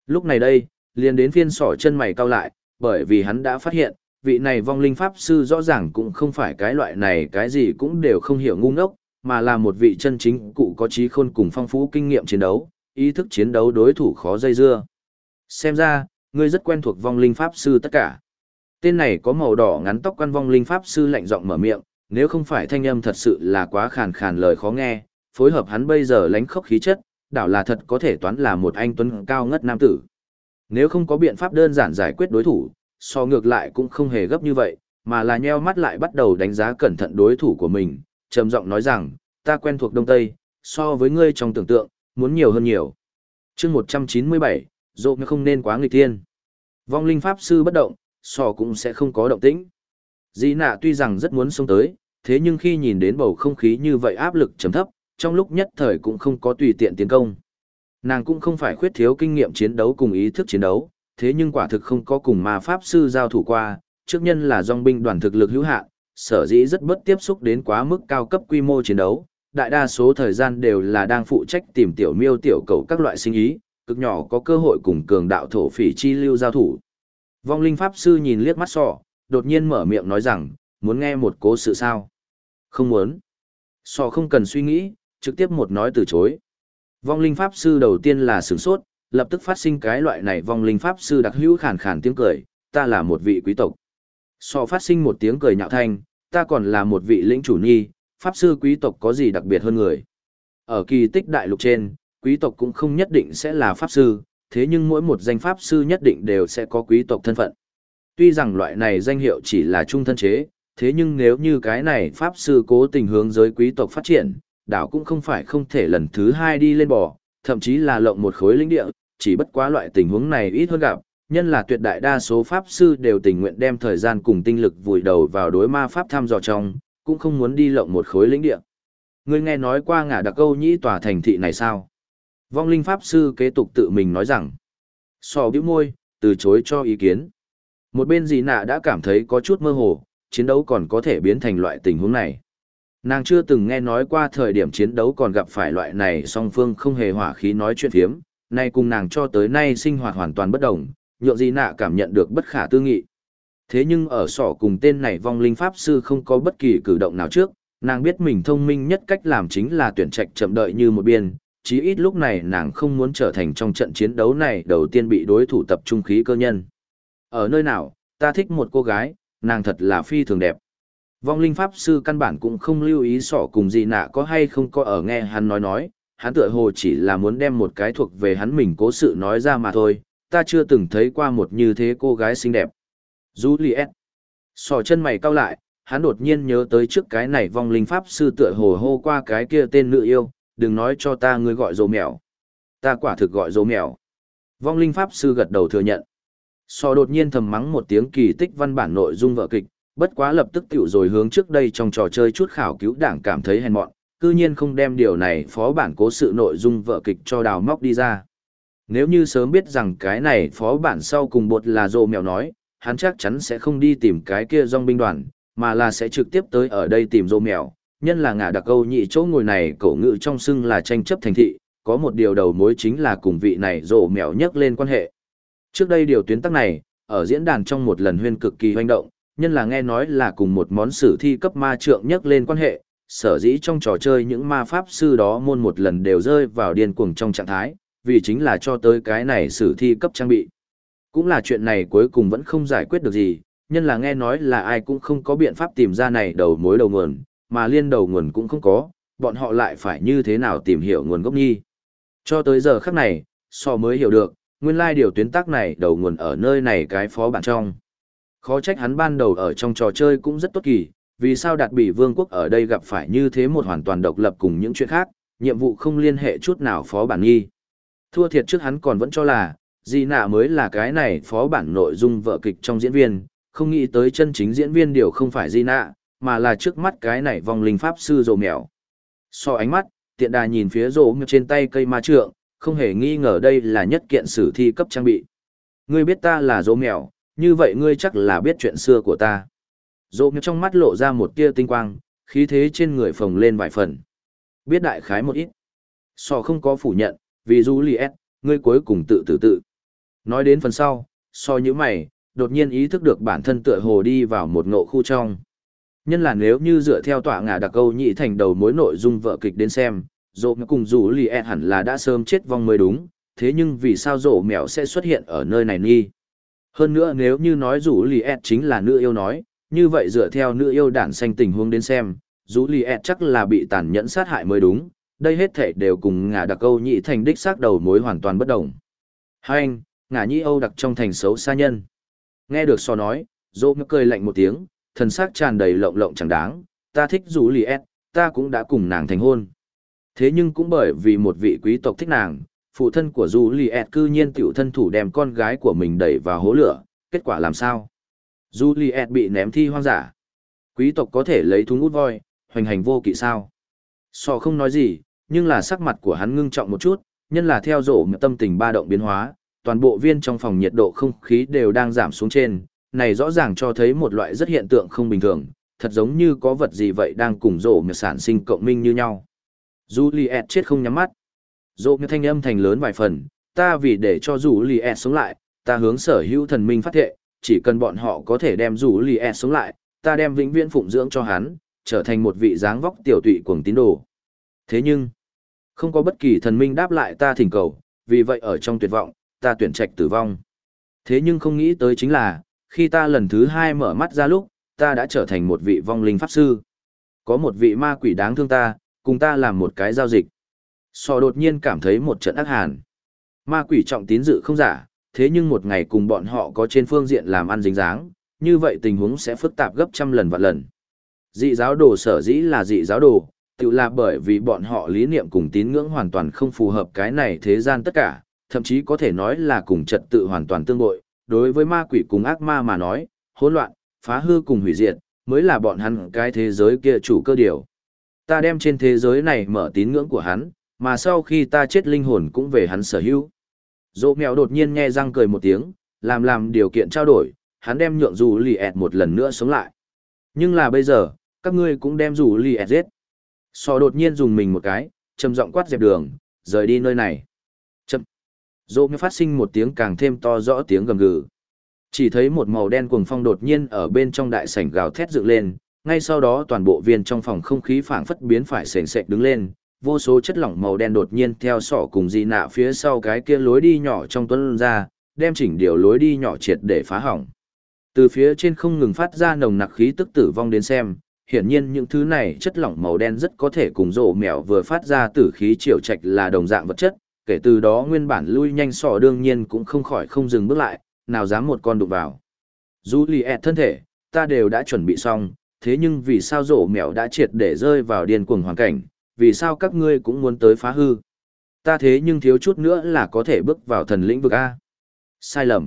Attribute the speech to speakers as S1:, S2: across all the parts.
S1: Lúc này đây, liền đến phiên sỏ chân mày cau lại, bởi vì hắn đã phát hiện, vị này vong linh pháp sư rõ ràng cũng không phải cái loại này cái gì cũng đều không hiểu ngu ngốc, mà là một vị chân chính cụ có trí khôn cùng phong phú kinh nghiệm chiến đấu, ý thức chiến đấu đối thủ khó dây dưa. Xem ra, ngươi rất quen thuộc vong linh pháp sư tất cả. Tên này có màu đỏ ngắn tóc quan vong linh pháp sư lạnh giọng mở miệng, nếu không phải thanh âm thật sự là quá khàn khàn lời khó nghe, phối hợp hắn bây giờ lánh khốc khí chất, đảo là thật có thể toán là một anh tuấn cao ngất nam tử. Nếu không có biện pháp đơn giản giải quyết đối thủ, so ngược lại cũng không hề gấp như vậy, mà là nheo mắt lại bắt đầu đánh giá cẩn thận đối thủ của mình, trầm giọng nói rằng, ta quen thuộc Đông Tây, so với ngươi trong tưởng tượng, muốn nhiều hơn nhiều. chương 197, dỗ không nên quá nghịch thiên. Vong linh pháp sư bất động, so cũng sẽ không có động tĩnh. Dĩ nạ tuy rằng rất muốn xông tới, thế nhưng khi nhìn đến bầu không khí như vậy áp lực trầm thấp, trong lúc nhất thời cũng không có tùy tiện tiến công. Nàng cũng không phải khuyết thiếu kinh nghiệm chiến đấu cùng ý thức chiến đấu, thế nhưng quả thực không có cùng ma pháp sư giao thủ qua, trước nhân là dòng binh đoàn thực lực hữu hạn, sở dĩ rất bất tiếp xúc đến quá mức cao cấp quy mô chiến đấu, đại đa số thời gian đều là đang phụ trách tìm tiểu miêu tiểu cầu các loại sinh ý, cực nhỏ có cơ hội cùng cường đạo thổ phỉ chi lưu giao thủ. Vong linh pháp sư nhìn liếc mắt sọ, đột nhiên mở miệng nói rằng, muốn nghe một cố sự sao? Không muốn. Sọ không cần suy nghĩ, trực tiếp một nói từ chối. Vong linh pháp sư đầu tiên là sửng sốt, lập tức phát sinh cái loại này vong linh pháp sư đặc hữu khàn khàn tiếng cười, ta là một vị quý tộc. Sọ phát sinh một tiếng cười nhạo thanh, ta còn là một vị lĩnh chủ nhi, pháp sư quý tộc có gì đặc biệt hơn người. Ở kỳ tích đại lục trên, quý tộc cũng không nhất định sẽ là pháp sư, thế nhưng mỗi một danh pháp sư nhất định đều sẽ có quý tộc thân phận. Tuy rằng loại này danh hiệu chỉ là trung thân chế, thế nhưng nếu như cái này pháp sư cố tình hướng giới quý tộc phát triển, đảo cũng không phải không thể lần thứ hai đi lên bò, thậm chí là lộng một khối lĩnh địa, chỉ bất quá loại tình huống này ít hơn gặp, nhân là tuyệt đại đa số pháp sư đều tình nguyện đem thời gian cùng tinh lực vùi đầu vào đối ma pháp thăm dò trong, cũng không muốn đi lộng một khối lĩnh địa. Ngươi nghe nói qua ngả đặc câu nhĩ tòa thành thị này sao? Vong linh pháp sư kế tục tự mình nói rằng, sò bĩu môi, từ chối cho ý kiến. Một bên dì nạ đã cảm thấy có chút mơ hồ, chiến đấu còn có thể biến thành loại tình huống này. Nàng chưa từng nghe nói qua thời điểm chiến đấu còn gặp phải loại này song phương không hề hỏa khí nói chuyện phiếm, nay cùng nàng cho tới nay sinh hoạt hoàn toàn bất đồng, nhượng dì nạ cảm nhận được bất khả tư nghị. Thế nhưng ở sỏ cùng tên này vong linh pháp sư không có bất kỳ cử động nào trước, nàng biết mình thông minh nhất cách làm chính là tuyển trạch chậm đợi như một biên, chí ít lúc này nàng không muốn trở thành trong trận chiến đấu này đầu tiên bị đối thủ tập trung khí cơ nhân. Ở nơi nào, ta thích một cô gái, nàng thật là phi thường đẹp. Vong linh pháp sư căn bản cũng không lưu ý sỏ cùng gì nạ có hay không có ở nghe hắn nói, hắn tựa hồ chỉ là muốn đem một cái thuộc về hắn mình cố sự nói ra mà thôi, ta chưa từng thấy qua một như thế cô gái xinh đẹp. Juliet. Sỏ chân mày cau lại, hắn đột nhiên nhớ tới trước cái này vong linh pháp sư tựa hồ hô qua cái kia tên nữ yêu, đừng nói cho ta ngươi gọi dỗ mèo. Ta quả thực gọi dỗ mèo. Vong linh pháp sư gật đầu thừa nhận. Sỏ đột nhiên thầm mắng một tiếng kỳ tích văn bản nội dung vở kịch, bất quá lập tức tiểu rồi hướng trước đây trong trò chơi chút khảo cứu đảng cảm thấy hèn mọn, cư nhiên không đem điều này phó bản cố sự nội dung vở kịch cho đào móc đi ra. Nếu như sớm biết rằng cái này phó bản sau cùng bột là dỗ mèo nói, hắn chắc chắn sẽ không đi tìm cái kia dòng binh đoàn, mà là sẽ trực tiếp tới ở đây tìm dỗ mèo. Nhân là ngả đặc câu nhị chỗ ngồi này cổ ngữ trong xưng là tranh chấp thành thị, có một điều đầu mối chính là cùng vị này dỗ mèo nhắc lên quan hệ. Trước đây điều tuyến tắc này, ở diễn đàn trong một lần huyên cực kỳ hoành động, nhân là nghe nói là cùng một món sử thi cấp ma trượng nhắc lên quan hệ, sở dĩ trong trò chơi những ma pháp sư đó môn một lần đều rơi vào điên cuồng trong trạng thái, vì chính là cho tới cái này sử thi cấp trang bị. Cũng là chuyện này cuối cùng vẫn không giải quyết được gì, nhân là nghe nói là ai cũng không có biện pháp tìm ra này đầu mối đầu nguồn, mà liên đầu nguồn cũng không có, bọn họ lại phải như thế nào tìm hiểu nguồn gốc nhi. Cho tới giờ khắc này, so mới hiểu được, nguyên lai điều tuyến tác này đầu nguồn ở nơi này cái phó bản trong. Khó trách hắn ban đầu ở trong trò chơi cũng rất tốt kỳ, vì sao đạt bỉ vương quốc ở đây gặp phải như thế một hoàn toàn độc lập cùng những chuyện khác, nhiệm vụ không liên hệ chút nào phó bản nghi. Thua thiệt trước hắn còn vẫn cho là, Di nạ mới là cái này phó bản nội dung vở kịch trong diễn viên, không nghĩ tới chân chính diễn viên điều không phải Di nạ, mà là trước mắt cái này vong linh pháp sư rồ mèo. So ánh mắt, tiện đà nhìn phía rồ mèo trên tay cây ma trượng, không hề nghi ngờ đây là nhất kiện sử thi cấp trang bị. Ngươi biết ta là rồ mèo, như vậy ngươi chắc là biết chuyện xưa của ta. Rồ mèo trong mắt lộ ra một tia tinh quang, khí thế trên người phồng lên vài phần. Biết đại khái một ít. So không có phủ nhận, vì Juliet, ngươi cuối cùng tự. Nói đến phần sau, so như mày, đột nhiên ý thức được bản thân tựa hồ đi vào một ngộ khu trong. Nhân là nếu như dựa theo tọa ngã đặc câu nhị thành đầu mối nội dung vợ kịch đến xem, dỗ cùng rủ lì ẹ hẳn là đã sớm chết vong mới đúng, thế nhưng vì sao rổ mèo sẽ xuất hiện ở nơi này nghi? Hơn nữa nếu như nói rủ lì ẹ chính là nữ yêu nói, như vậy dựa theo nữ yêu đản xanh tình huống đến xem, rủ lì ẹ chắc là bị tàn nhẫn sát hại mới đúng, đây hết thể đều cùng ngả đặc câu nhị thành đích xác đầu mối hoàn toàn bất đồng. Hai anh, ngả nhị âu đặc trong thành xấu xa nhân. Nghe được so nói, dỗ cười lạnh một tiếng, thần sắc tràn đầy lộng lộng chẳng đáng, ta thích rủ lì ẹ, ta cũng đã cùng nàng thành hôn. Thế nhưng cũng bởi vì một vị quý tộc thích nàng, phụ thân của Juliet cư nhiên tiểu thân thủ đem con gái của mình đẩy vào hố lửa, kết quả làm sao? Juliet bị ném thi hoang dã. Quý tộc có thể lấy thúng út voi, hoành hành vô kỵ sao? So không nói gì, nhưng là sắc mặt của hắn ngưng trọng một chút, nhân là theo rổ tâm tình ba động biến hóa, toàn bộ viên trong phòng nhiệt độ không khí đều đang giảm xuống trên, này rõ ràng cho thấy một loại rất hiện tượng không bình thường, thật giống như có vật gì vậy đang cùng rổ sản sinh cộng minh như nhau. Juliet chết không nhắm mắt. Dỗ như thanh âm thành lớn vài phần, ta vì để cho Juliet sống lại, ta hướng sở hữu thần minh phát thệ, chỉ cần bọn họ có thể đem Juliet sống lại, ta đem vĩnh viễn phụng dưỡng cho hắn, trở thành một vị dáng vóc tiểu tụy cuồng tín đồ. Thế nhưng, không có bất kỳ thần minh đáp lại ta thỉnh cầu, vì vậy ở trong tuyệt vọng, ta tuyển trạch tử vong. Thế nhưng không nghĩ tới chính là, khi ta lần thứ hai mở mắt ra lúc, ta đã trở thành một vị vong linh pháp sư. Có một vị ma quỷ đáng thương ta, cùng ta làm một cái giao dịch. So đột nhiên cảm thấy một trận ác hàn. Ma quỷ trọng tín dự không giả, thế nhưng một ngày cùng bọn họ có trên phương diện làm ăn dính dáng, như vậy tình huống sẽ phức tạp gấp trăm lần vạn lần. Dị giáo đồ sở dĩ là dị giáo đồ, tự là bởi vì bọn họ lý niệm cùng tín ngưỡng hoàn toàn không phù hợp cái này thế gian tất cả, thậm chí có thể nói là cùng trật tự hoàn toàn tương bội. Đối với ma quỷ cùng ác ma mà nói, hỗn loạn, phá hư cùng hủy diệt, mới là bọn hắn cái thế giới kia chủ cơ điều. Ta đem trên thế giới này mở tín ngưỡng của hắn, mà sau khi ta chết linh hồn cũng về hắn sở hữu. Dỗ mèo đột nhiên nhe răng cười một tiếng, làm điều kiện trao đổi, hắn đem nhượng dù lì ẹt một lần nữa sống lại. Nhưng là bây giờ, các ngươi cũng đem dù lì ẹt giết. So đột nhiên dùng mình một cái, trầm giọng quát dẹp đường, rời đi nơi này. Chậm. Dỗ mèo phát sinh một tiếng càng thêm to rõ tiếng gầm gừ. Chỉ thấy một màu đen cuồng phong đột nhiên ở bên trong đại sảnh gào thét dựng lên, ngay sau đó toàn bộ viên trong phòng không khí phảng phất biến phải sền sệt đứng lên, vô số chất lỏng màu đen đột nhiên theo sọ cùng di nạ phía sau cái kia lối đi nhỏ trong tuấn ra, đem chỉnh điều lối đi nhỏ triệt để phá hỏng. Từ phía trên không ngừng phát ra nồng nặc khí tức tử vong đến xem, hiển nhiên những thứ này chất lỏng màu đen rất có thể cùng rổ mèo vừa phát ra tử khí triều trạch là đồng dạng vật chất, kể từ đó nguyên bản lui nhanh sọ đương nhiên cũng không khỏi không dừng bước lại, nào dám một con đụng vào. Juliet thân thể, ta đều đã chuẩn bị xong, thế nhưng vì sao rổ mèo đã triệt để rơi vào điên cuồng hoàn cảnh, vì sao các ngươi cũng muốn tới phá hư? Ta thế nhưng thiếu chút nữa là có thể bước vào thần lĩnh vực A. Sai lầm.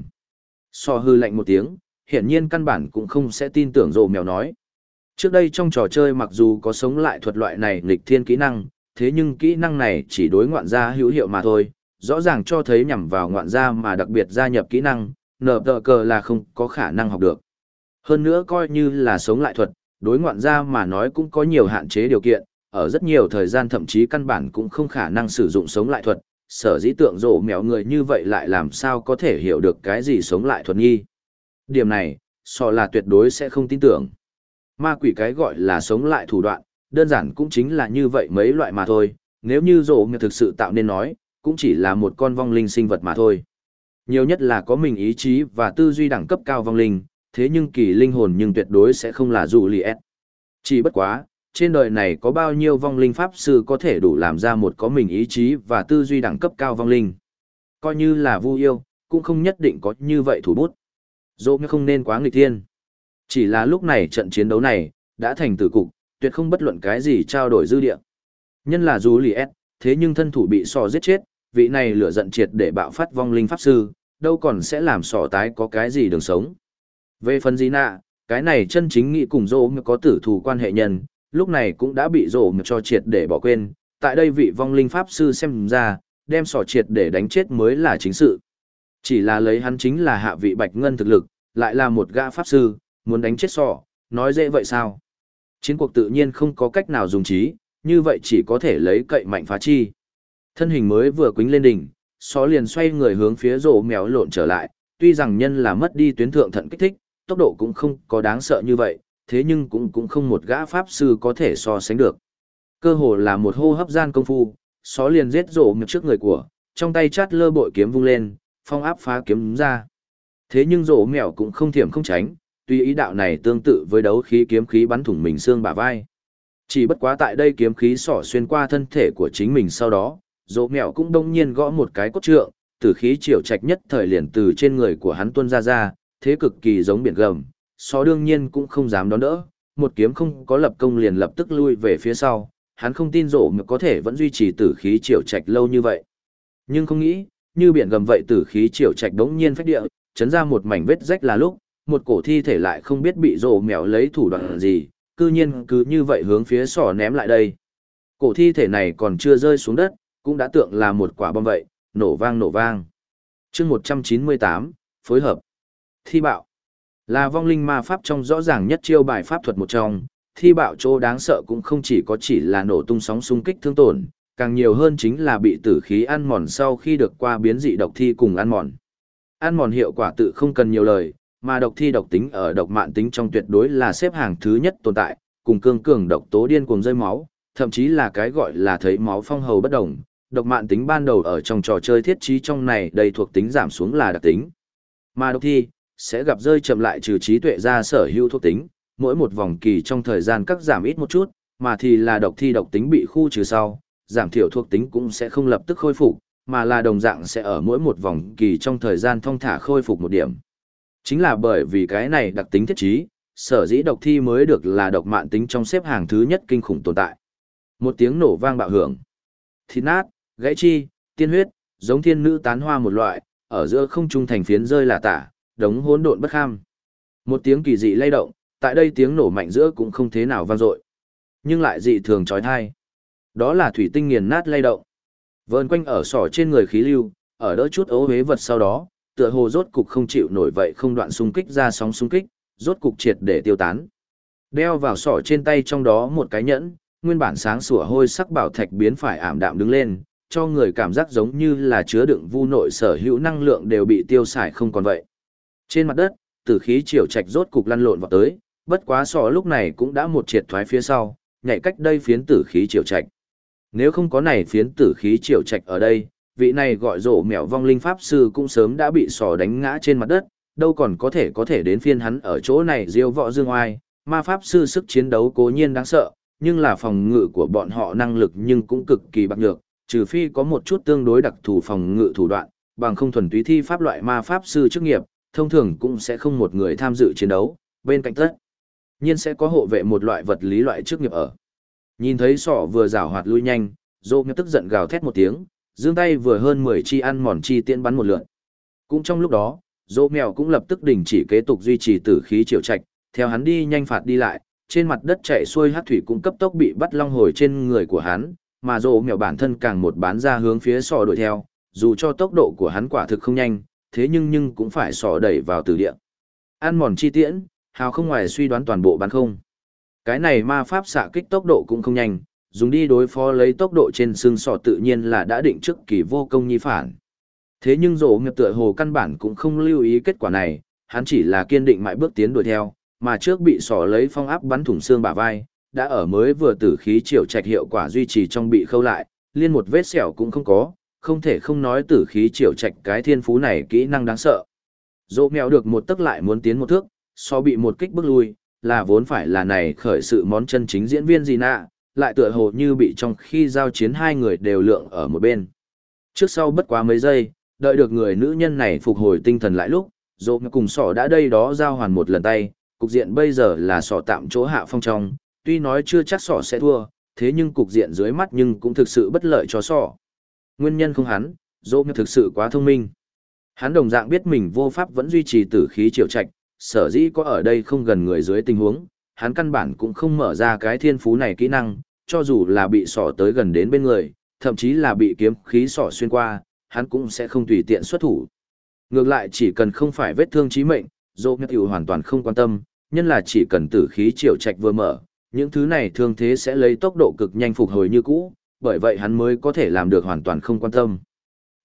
S1: So hư lạnh một tiếng, hiển nhiên căn bản cũng không sẽ tin tưởng rổ mèo nói. Trước đây trong trò chơi mặc dù có sống lại thuật loại này nghịch thiên kỹ năng, thế nhưng kỹ năng này chỉ đối ngoạn gia hữu hiệu mà thôi, rõ ràng cho thấy nhằm vào ngoạn gia mà đặc biệt gia nhập kỹ năng, nở tờ cờ là không có khả năng học được. Hơn nữa coi như là sống lại thuật, đối ngoạn gia mà nói cũng có nhiều hạn chế điều kiện, ở rất nhiều thời gian thậm chí căn bản cũng không khả năng sử dụng sống lại thuật, sở dĩ tượng rổ mèo người như vậy lại làm sao có thể hiểu được cái gì sống lại thuật nghi. Điểm này, so là tuyệt đối sẽ không tin tưởng. Ma quỷ cái gọi là sống lại thủ đoạn, đơn giản cũng chính là như vậy mấy loại mà thôi, nếu như rổ mèo thực sự tạo nên nói, cũng chỉ là một con vong linh sinh vật mà thôi. Nhiều nhất là có mình ý chí và tư duy đẳng cấp cao vong linh, thế nhưng kỳ linh hồn nhưng tuyệt đối sẽ không là Juliet. Chỉ bất quá, trên đời này có bao nhiêu vong linh pháp sư có thể đủ làm ra một có mình ý chí và tư duy đẳng cấp cao vong linh. Coi như là Vu yêu, cũng không nhất định có như vậy thủ bút. Dỗ không nên quá nghịch thiên. Chỉ là lúc này trận chiến đấu này, đã thành tử cục, tuyệt không bất luận cái gì trao đổi dư địa. Nhân là Juliet, thế nhưng thân thủ bị sò giết chết, vị này lửa giận triệt để bạo phát vong linh pháp sư, đâu còn sẽ làm sò tái có cái gì đường sống. Về phần gì nạ, cái này chân chính nghĩ cùng dỗ có tử thù quan hệ nhân, lúc này cũng đã bị rổ cho triệt để bỏ quên, tại đây vị vong linh pháp sư xem ra, đem sỏ triệt để đánh chết mới là chính sự. Chỉ là lấy hắn chính là hạ vị bạch ngân thực lực, lại là một gã pháp sư, muốn đánh chết sỏ, nói dễ vậy sao? Chiến cuộc tự nhiên không có cách nào dùng trí, như vậy chỉ có thể lấy cậy mạnh phá chi. Thân hình mới vừa quính lên đỉnh, Só liền xoay người hướng phía rổ mèo lộn trở lại, tuy rằng nhân là mất đi tuyến thượng thận kích thích, tốc độ cũng không có đáng sợ như vậy, thế nhưng cũng không một gã pháp sư có thể so sánh được. Cơ hồ là một hô hấp gian công phu, Só liền giết rổ mèo trước người của, trong tay chát lơ bội kiếm vung lên, phong áp phá kiếm ra. Thế nhưng rổ mèo cũng không thiểm không tránh, tuy ý đạo này tương tự với đấu khí kiếm khí bắn thủng mình xương bả vai. Chỉ bất quá tại đây kiếm khí xỏ xuyên qua thân thể của chính mình sau đó, rổ mèo cũng đông nhiên gõ một cái cốt trượng, tử khí triều trạch nhất thời liền từ trên người của hắn tuôn ra, thế cực kỳ giống biển gầm, Só đương nhiên cũng không dám đón đỡ, một kiếm không có lập công liền lập tức lui về phía sau, hắn không tin rổ mèo có thể vẫn duy trì tử khí triều trạch lâu như vậy. Nhưng không nghĩ, như biển gầm vậy tử khí triều trạch đống nhiên phách địa, chấn ra một mảnh vết rách là lúc, một cổ thi thể lại không biết bị rổ mèo lấy thủ đoạn gì, cư nhiên cứ như vậy hướng phía sỏ ném lại đây. Cổ thi thể này còn chưa rơi xuống đất, cũng đã tượng là một quả bom vậy, nổ vang. chương 198, phối hợp. Thi bạo. Là vong linh ma pháp trong rõ ràng nhất chiêu bài pháp thuật một trong, thi bạo chỗ đáng sợ cũng không chỉ là nổ tung sóng xung kích thương tổn, càng nhiều hơn chính là bị tử khí ăn mòn sau khi được qua biến dị độc thi cùng ăn mòn. Ăn mòn hiệu quả tự không cần nhiều lời, mà độc thi độc tính ở độc mạn tính trong tuyệt đối là xếp hàng thứ nhất tồn tại, cùng cường độc tố điên cuồng rơi máu, thậm chí là cái gọi là thấy máu phong hầu bất động. Độc mạn tính ban đầu ở trong trò chơi thiết trí trong này đầy thuộc tính giảm xuống là đặc tính. Mà độc thi sẽ gặp rơi chậm lại trừ trí tuệ ra sở hữu thuộc tính, mỗi một vòng kỳ trong thời gian cắt giảm ít một chút, mà thì là độc thi độc tính bị khu trừ sau, giảm thiểu thuộc tính cũng sẽ không lập tức khôi phục, mà là đồng dạng sẽ ở mỗi một vòng kỳ trong thời gian thong thả khôi phục một điểm. Chính là bởi vì cái này đặc tính thiết trí, sở dĩ độc thi mới được là độc mạn tính trong xếp hàng thứ nhất kinh khủng tồn tại. Một tiếng nổ vang bạo hưởng. Thịt nát, gãy chi, tiên huyết, giống thiên nữ tán hoa một loại, ở giữa không trung thành phiến rơi là tả, đống hỗn độn bất kham. Một tiếng kỳ dị lay động, tại đây tiếng nổ mạnh giữa cũng không thế nào vang dội, nhưng lại dị thường chói tai. Đó là thủy tinh nghiền nát lay động. Vờn quanh ở sỏ trên người khí lưu, ở đỡ chút ố huế vật sau đó, tựa hồ rốt cục không chịu nổi vậy không đoạn xung kích ra sóng xung kích, rốt cục triệt để tiêu tán. Đeo vào sỏ trên tay trong đó một cái nhẫn, nguyên bản sáng sủa hôi sắc bảo thạch biến phải ảm đạm đứng lên, cho người cảm giác giống như là chứa đựng vu nội sở hữu năng lượng đều bị tiêu xài không còn vậy. Trên mặt đất, tử khí triều trạch rốt cục lăn lộn vào tới, bất quá sỏ lúc này cũng đã một triệt thoái phía sau, nhảy cách đây phiến tử khí triều trạch. Nếu không có này phiến tử khí triều trạch ở đây, vị này gọi rổ mèo vong linh pháp sư cũng sớm đã bị sỏ đánh ngã trên mặt đất, đâu còn có thể đến phiên hắn ở chỗ này diêu võ dương oai. Ma pháp sư sức chiến đấu cố nhiên đáng sợ, nhưng là phòng ngự của bọn họ năng lực nhưng cũng cực kỳ bạc nhược, trừ phi có một chút tương đối đặc thù phòng ngự thủ đoạn, bằng không thuần túy thi pháp loại ma pháp sư chức nghiệp, thông thường cũng sẽ không một người tham dự chiến đấu, bên cạnh tất nhiên sẽ có hộ vệ một loại vật lý loại chức nghiệp ở. Nhìn thấy sỏ vừa giảo hoạt lui nhanh, Dô Mèo tức giận gào thét một tiếng, giương tay vừa hơn 10 chi ăn mòn chi tiễn bắn một lượt. Cũng trong lúc đó, Dô Mèo cũng lập tức đình chỉ kế tục duy trì tử khí triều trạch, theo hắn đi nhanh phạt đi lại, trên mặt đất chạy xuôi hắc thủy cũng cấp tốc bị bắt long hồi trên người của hắn, mà Dô Mèo bản thân càng một bán ra hướng phía sỏ đuổi theo, dù cho tốc độ của hắn quả thực không nhanh, thế nhưng cũng phải sỏ đẩy vào tử địa. Ăn mòn chi tiễn, hào không ngoài suy đoán toàn bộ bắn không. Cái này ma pháp xạ kích tốc độ cũng không nhanh, dùng đi đối phó lấy tốc độ trên xương sọ tự nhiên là đã định trước kỳ vô công nhi phản. Thế nhưng rổ nghiệp tựa hồ căn bản cũng không lưu ý kết quả này, hắn chỉ là kiên định mãi bước tiến đuổi theo, mà trước bị sọ lấy phong áp bắn thủng xương bả vai, đã ở mới vừa tử khí triều trạch hiệu quả duy trì trong bị khâu lại, liên một vết sẹo cũng không có, không thể không nói tử khí triều trạch cái thiên phú này kỹ năng đáng sợ. Rổ mèo được một tức lại muốn tiến một thước, so bị một kích bước lui, là vốn phải là này khởi sự món chân chính diễn viên gì nạ, lại tựa hồ như bị trong khi giao chiến hai người đều lượng ở một bên. Trước sau bất quá mấy giây, đợi được người nữ nhân này phục hồi tinh thần lại lúc, Dô cùng sỏ đã đây đó giao hoàn một lần tay, cục diện bây giờ là sỏ tạm chỗ hạ phong trong, tuy nói chưa chắc sỏ sẽ thua, thế nhưng cục diện dưới mắt nhưng cũng thực sự bất lợi cho sỏ. Nguyên nhân không hắn, Dô thực sự quá thông minh. Hắn đồng dạng biết mình vô pháp vẫn duy trì tử khí triều trạch, sở dĩ có ở đây không gần người dưới tình huống, hắn căn bản cũng không mở ra cái thiên phú này kỹ năng, cho dù là bị sỏ tới gần đến bên người, thậm chí là bị kiếm khí sỏ xuyên qua, hắn cũng sẽ không tùy tiện xuất thủ. Ngược lại chỉ cần không phải vết thương chí mệnh, Dô Mèo hoàn toàn không quan tâm, nhân là chỉ cần tử khí triều trạch vừa mở, những thứ này thương thế sẽ lấy tốc độ cực nhanh phục hồi như cũ, bởi vậy hắn mới có thể làm được hoàn toàn không quan tâm.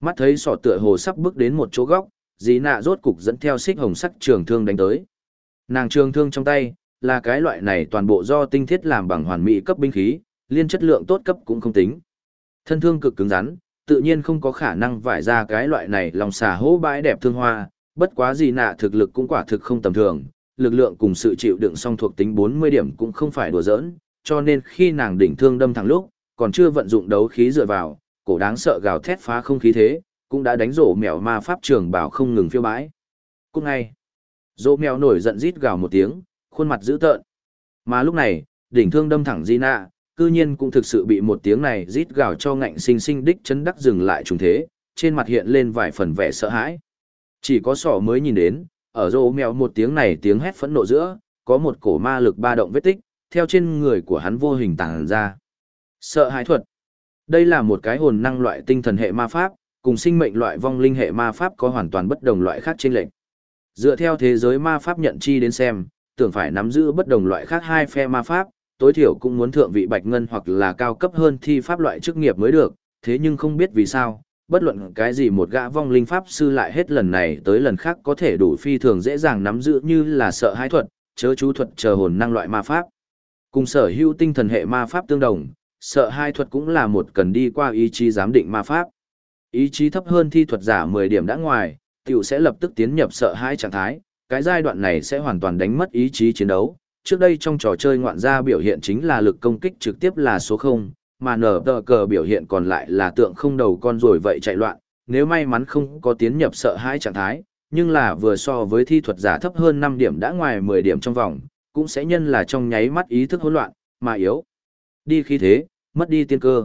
S1: Mắt thấy sọ tựa hồ sắp bước đến một chỗ góc, dì nạ rốt cục dẫn theo xích hồng sắc trường thương đánh tới. Nàng trường thương trong tay, là cái loại này toàn bộ do tinh thiết làm bằng hoàn mỹ cấp binh khí, liên chất lượng tốt cấp cũng không tính. Thân thương cực cứng rắn, tự nhiên không có khả năng vải ra cái loại này lòng xà hố bãi đẹp thương hoa, bất quá dì nạ thực lực cũng quả thực không tầm thường, lực lượng cùng sự chịu đựng song thuộc tính 40 điểm cũng không phải đùa giỡn, cho nên khi nàng đỉnh thương đâm thẳng lúc, còn chưa vận dụng đấu khí dựa vào, cổ đáng sợ gào thét phá không khí thế, cũng đã đánh rổ mèo ma pháp trường bảo không ngừng phiêu bãi. Cũng ngay, rổ mèo nổi giận rít gào một tiếng, khuôn mặt dữ tợn. Mà lúc này, đỉnh thương đâm thẳng Gina, cư nhiên cũng thực sự bị một tiếng này rít gào cho ngạnh sinh sinh đích chấn đắc dừng lại trùng thế, trên mặt hiện lên vài phần vẻ sợ hãi. Chỉ có sỏ mới nhìn đến, ở rổ mèo một tiếng này tiếng hét phẫn nộ giữa, có một cổ ma lực ba động vết tích, theo trên người của hắn vô hình tàng ra. Sợ hãi thuật. Đây là một cái hồn năng loại tinh thần hệ ma pháp, cùng sinh mệnh loại vong linh hệ ma pháp có hoàn toàn bất đồng loại khác chênh lệch. Dựa theo thế giới ma pháp nhận chi đến xem, tưởng phải nắm giữ bất đồng loại khác hai phe ma pháp, tối thiểu cũng muốn thượng vị bạch ngân hoặc là cao cấp hơn thi pháp loại chức nghiệp mới được, thế nhưng không biết vì sao, bất luận cái gì một gã vong linh pháp sư lại hết lần này tới lần khác có thể đủ phi thường dễ dàng nắm giữ như là sợ hãi thuật, chớ chú thuật chờ hồn năng loại ma pháp. Cùng sở hữu tinh thần hệ ma pháp tương đồng, sợ hãi thuật cũng là một cần đi qua ý chí giám định ma pháp. Ý chí thấp hơn thi thuật giả 10 điểm đã ngoài, tiểu sẽ lập tức tiến nhập sợ hãi trạng thái, cái giai đoạn này sẽ hoàn toàn đánh mất ý chí chiến đấu. Trước đây trong trò chơi ngoạn gia biểu hiện chính là lực công kích trực tiếp là số 0, mà nở tờ cờ biểu hiện còn lại là tượng không đầu con rồi vậy chạy loạn, nếu may mắn không có tiến nhập sợ hãi trạng thái, nhưng là vừa so với thi thuật giả thấp hơn 5 điểm đã ngoài 10 điểm trong vòng, cũng sẽ nhân là trong nháy mắt ý thức hỗn loạn, mà yếu đi khí thế, mất đi tiên cơ.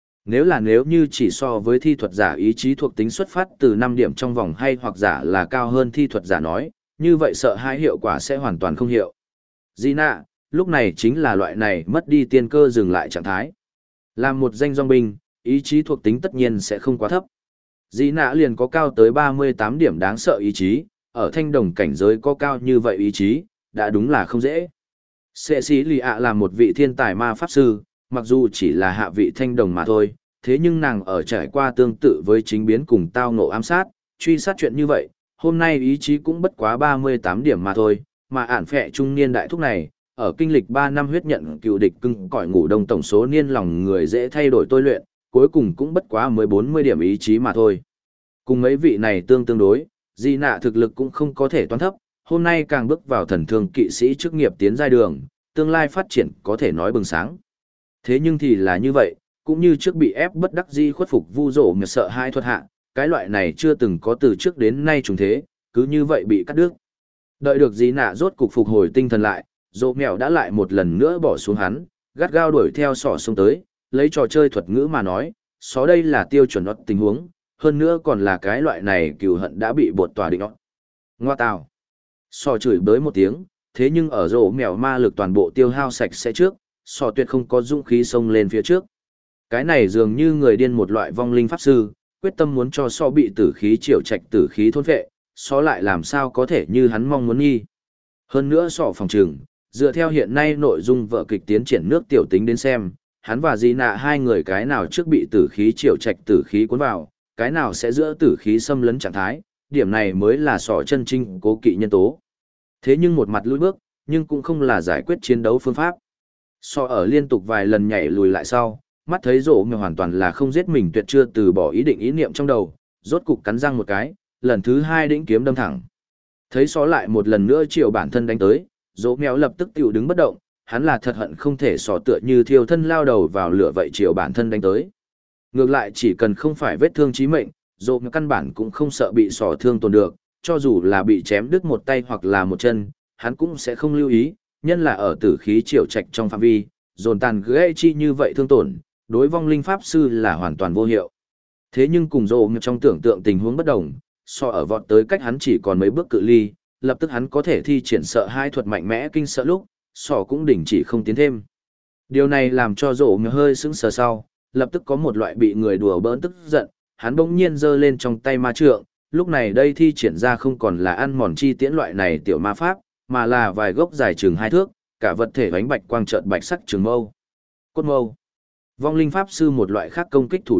S1: Nếu như chỉ so với thi thuật giả ý chí thuộc tính xuất phát từ 5 điểm trong vòng hay hoặc giả là cao hơn thi thuật giả nói, như vậy sợ hãi hiệu quả sẽ hoàn toàn không hiệu. Gina, lúc này chính là loại này mất đi tiên cơ dừng lại trạng thái. Làm một danh dòng binh, ý chí thuộc tính tất nhiên sẽ không quá thấp. Gina liền có cao tới 38 điểm đáng sợ ý chí, ở thanh đồng cảnh giới có cao như vậy ý chí, đã đúng là không dễ. Cecilia là một vị thiên tài ma pháp sư, mặc dù chỉ là hạ vị thanh đồng mà thôi, thế nhưng nàng ở trải qua tương tự với chính biến cùng tao ngộ ám sát, truy sát chuyện như vậy, hôm nay ý chí cũng bất quá 38 điểm mà thôi, mà ản phệ trung niên đại thúc này, ở kinh lịch 3 năm huyết nhận cựu địch cưng cõi ngủ đông tổng số niên lòng người dễ thay đổi tôi luyện, cuối cùng cũng bất quá mới 40 điểm ý chí mà thôi. Cùng mấy vị này tương đối, Di nạ thực lực cũng không có thể toán thấp, hôm nay càng bước vào thần thương kỵ sĩ chức nghiệp tiến giai đường, tương lai phát triển có thể nói bừng sáng. Thế nhưng thì là như vậy, cũng như trước bị ép bất đắc dĩ khuất phục vu rộ mà sợ hai thuật hạ, cái loại này chưa từng có từ trước đến nay trùng thế, cứ như vậy bị cắt đứt. Đợi được Di nạ rốt cục phục hồi tinh thần lại, rộ mèo đã lại một lần nữa bỏ xuống hắn, gắt gao đuổi theo sỏ xông tới, lấy trò chơi thuật ngữ mà nói, xó đây là tiêu chuẩn ớt tình huống, hơn nữa còn là cái loại này cừu hận đã bị bột tỏa định ớt. Ngoa tào. Sỏ chửi bới một tiếng, thế nhưng ở rộ mèo ma lực toàn bộ tiêu hao sạch sẽ trước, sỏ tuyệt không có dũng khí xông lên phía trước. Cái này dường như người điên một loại vong linh pháp sư, quyết tâm muốn cho sỏ bị tử khí triệu trạch tử khí thôn vệ, sỏ lại làm sao có thể như hắn mong muốn nghi. Hơn nữa sỏ phòng trừng, dựa theo hiện nay nội dung vở kịch tiến triển nước tiểu tính đến xem, hắn và Di nạ hai người cái nào trước bị tử khí triệu trạch tử khí cuốn vào, cái nào sẽ giữa tử khí xâm lấn trạng thái, điểm này mới là sỏ chân trinh cố kỵ nhân tố. Thế nhưng một mặt lùi bước, nhưng cũng không là giải quyết chiến đấu phương pháp. Sỏ ở liên tục vài lần nhảy lùi lại sau, mắt thấy rổ mèo hoàn toàn là không giết mình tuyệt chưa từ bỏ ý định ý niệm trong đầu, rốt cục cắn răng một cái, lần thứ hai đĩnh kiếm đâm thẳng. Thấy sỏ lại một lần nữa chiều bản thân đánh tới, rổ mèo lập tức tiểu đứng bất động, hắn là thật hận không thể sỏ tựa như thiêu thân lao đầu vào lửa vậy chiều bản thân đánh tới. Ngược lại chỉ cần không phải vết thương chí mệnh, rổ mèo căn bản cũng không sợ bị sỏ thương tổn được, cho dù là bị chém đứt một tay hoặc là một chân, hắn cũng sẽ không lưu ý, nhân là ở tử khí triều trạch trong phạm vi, dồn tàn gây chi như vậy thương tổn, đối vong linh pháp sư là hoàn toàn vô hiệu. Thế nhưng cùng rộ trong tưởng tượng tình huống bất đồng, so ở vọt tới cách hắn chỉ còn mấy bước cự ly, lập tức hắn có thể thi triển sợ hai thuật mạnh mẽ kinh sợ lúc, sọ cũng đình chỉ không tiến thêm. Điều này làm cho rộ hơi sững sờ sau, lập tức có một loại bị người đùa bỡn tức giận, hắn bỗng nhiên giơ lên trong tay ma trượng, lúc này đây thi triển ra không còn là ăn mòn chi tiễn loại này tiểu ma pháp, mà là vài gốc dài chừng 2 thước, cả vật thể bánh bạch quang trợn bạch sắc trường mâu. Cốt mâu. Vong linh pháp sư một loại khác công kích thủ đoạn,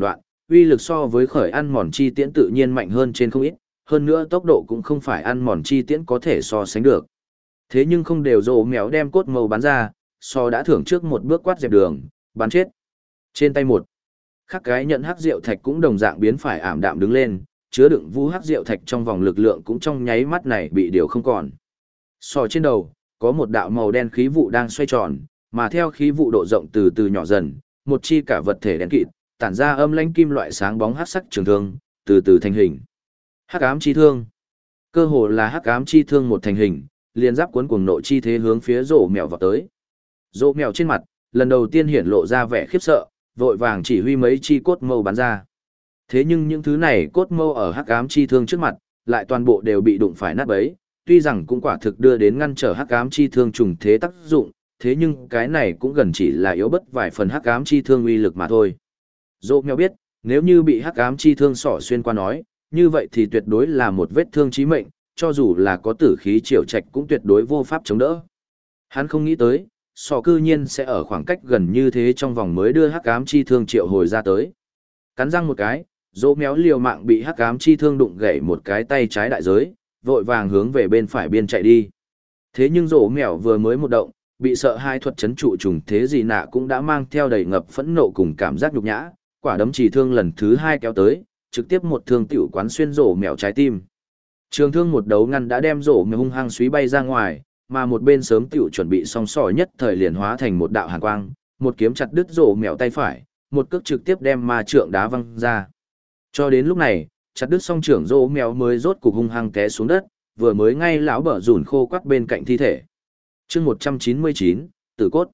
S1: uy lực so với khởi ăn mòn chi tiễn tự nhiên mạnh hơn trên không ít, hơn nữa tốc độ cũng không phải ăn mòn chi tiễn có thể so sánh được. Thế nhưng không đều rồ mèo đem cốt mâu bắn ra, so đã thưởng trước một bước quát dẹp đường, bắn chết. Trên tay một khắc cái nhận hắc rượu thạch cũng đồng dạng biến phải ảm đạm đứng lên, chứa đựng vũ hắc rượu thạch trong vòng lực lượng cũng trong nháy mắt này bị điều không còn. So trên đầu, có một đạo màu đen khí vụ đang xoay tròn, mà theo khí vụ độ rộng từ từ nhỏ dần, một chi cả vật thể đen kịt, tản ra âm lãnh kim loại sáng bóng hắc sắc trường thương, từ từ thành hình. Hắc ám chi thương. Cơ hồ là hắc ám chi thương một thành hình, liền giáp cuốn cuồng nộ chi thế hướng phía rổ mèo vào tới. Rổ mèo trên mặt, lần đầu tiên hiển lộ ra vẻ khiếp sợ, vội vàng chỉ huy mấy chi cốt mâu bắn ra. Thế nhưng những thứ này cốt mâu ở hắc ám chi thương trước mặt, lại toàn bộ đều bị đụng phải nát bấy, tuy rằng cũng quả thực đưa đến ngăn trở hắc ám chi thương trùng thế tác dụng, thế nhưng cái này cũng gần chỉ là yếu bất vài phần hắc ám chi thương uy lực mà thôi. Dỗ mèo biết, nếu như bị hắc ám chi thương sỏ xuyên qua nói, như vậy thì tuyệt đối là một vết thương chí mệnh, cho dù là có tử khí triều trạch cũng tuyệt đối vô pháp chống đỡ. Hắn không nghĩ tới, sỏ cư nhiên sẽ ở khoảng cách gần như thế trong vòng mới đưa hắc ám chi thương triệu hồi ra tới. Cắn răng một cái, dỗ méo liều mạng bị hắc ám chi thương đụng gãy một cái tay trái đại giới, vội vàng hướng về bên phải biên chạy đi. Thế nhưng rổ mèo vừa mới một động, bị sợ hai thuật chấn trụ trùng thế gì nạ cũng đã mang theo đầy ngập phẫn nộ cùng cảm giác nhục nhã, quả đấm chỉ thương lần thứ hai kéo tới, trực tiếp một thương tiểu quán xuyên rổ mèo trái tim. Trường thương một đấu ngăn đã đem rổ mèo hung hăng suý bay ra ngoài, mà một bên sớm tiểu chuẩn bị xong sỏ nhất thời liền hóa thành một đạo hàn quang, một kiếm chặt đứt rổ mèo tay phải, một cước trực tiếp đem ma trượng đá văng ra. Cho đến lúc này, chặt đứt xong trưởng rổ mèo mới rốt cục hung hăng té xuống đất, vừa mới ngay lão bở rủn khô quắt bên cạnh thi thể. Chương 199, tử cốt.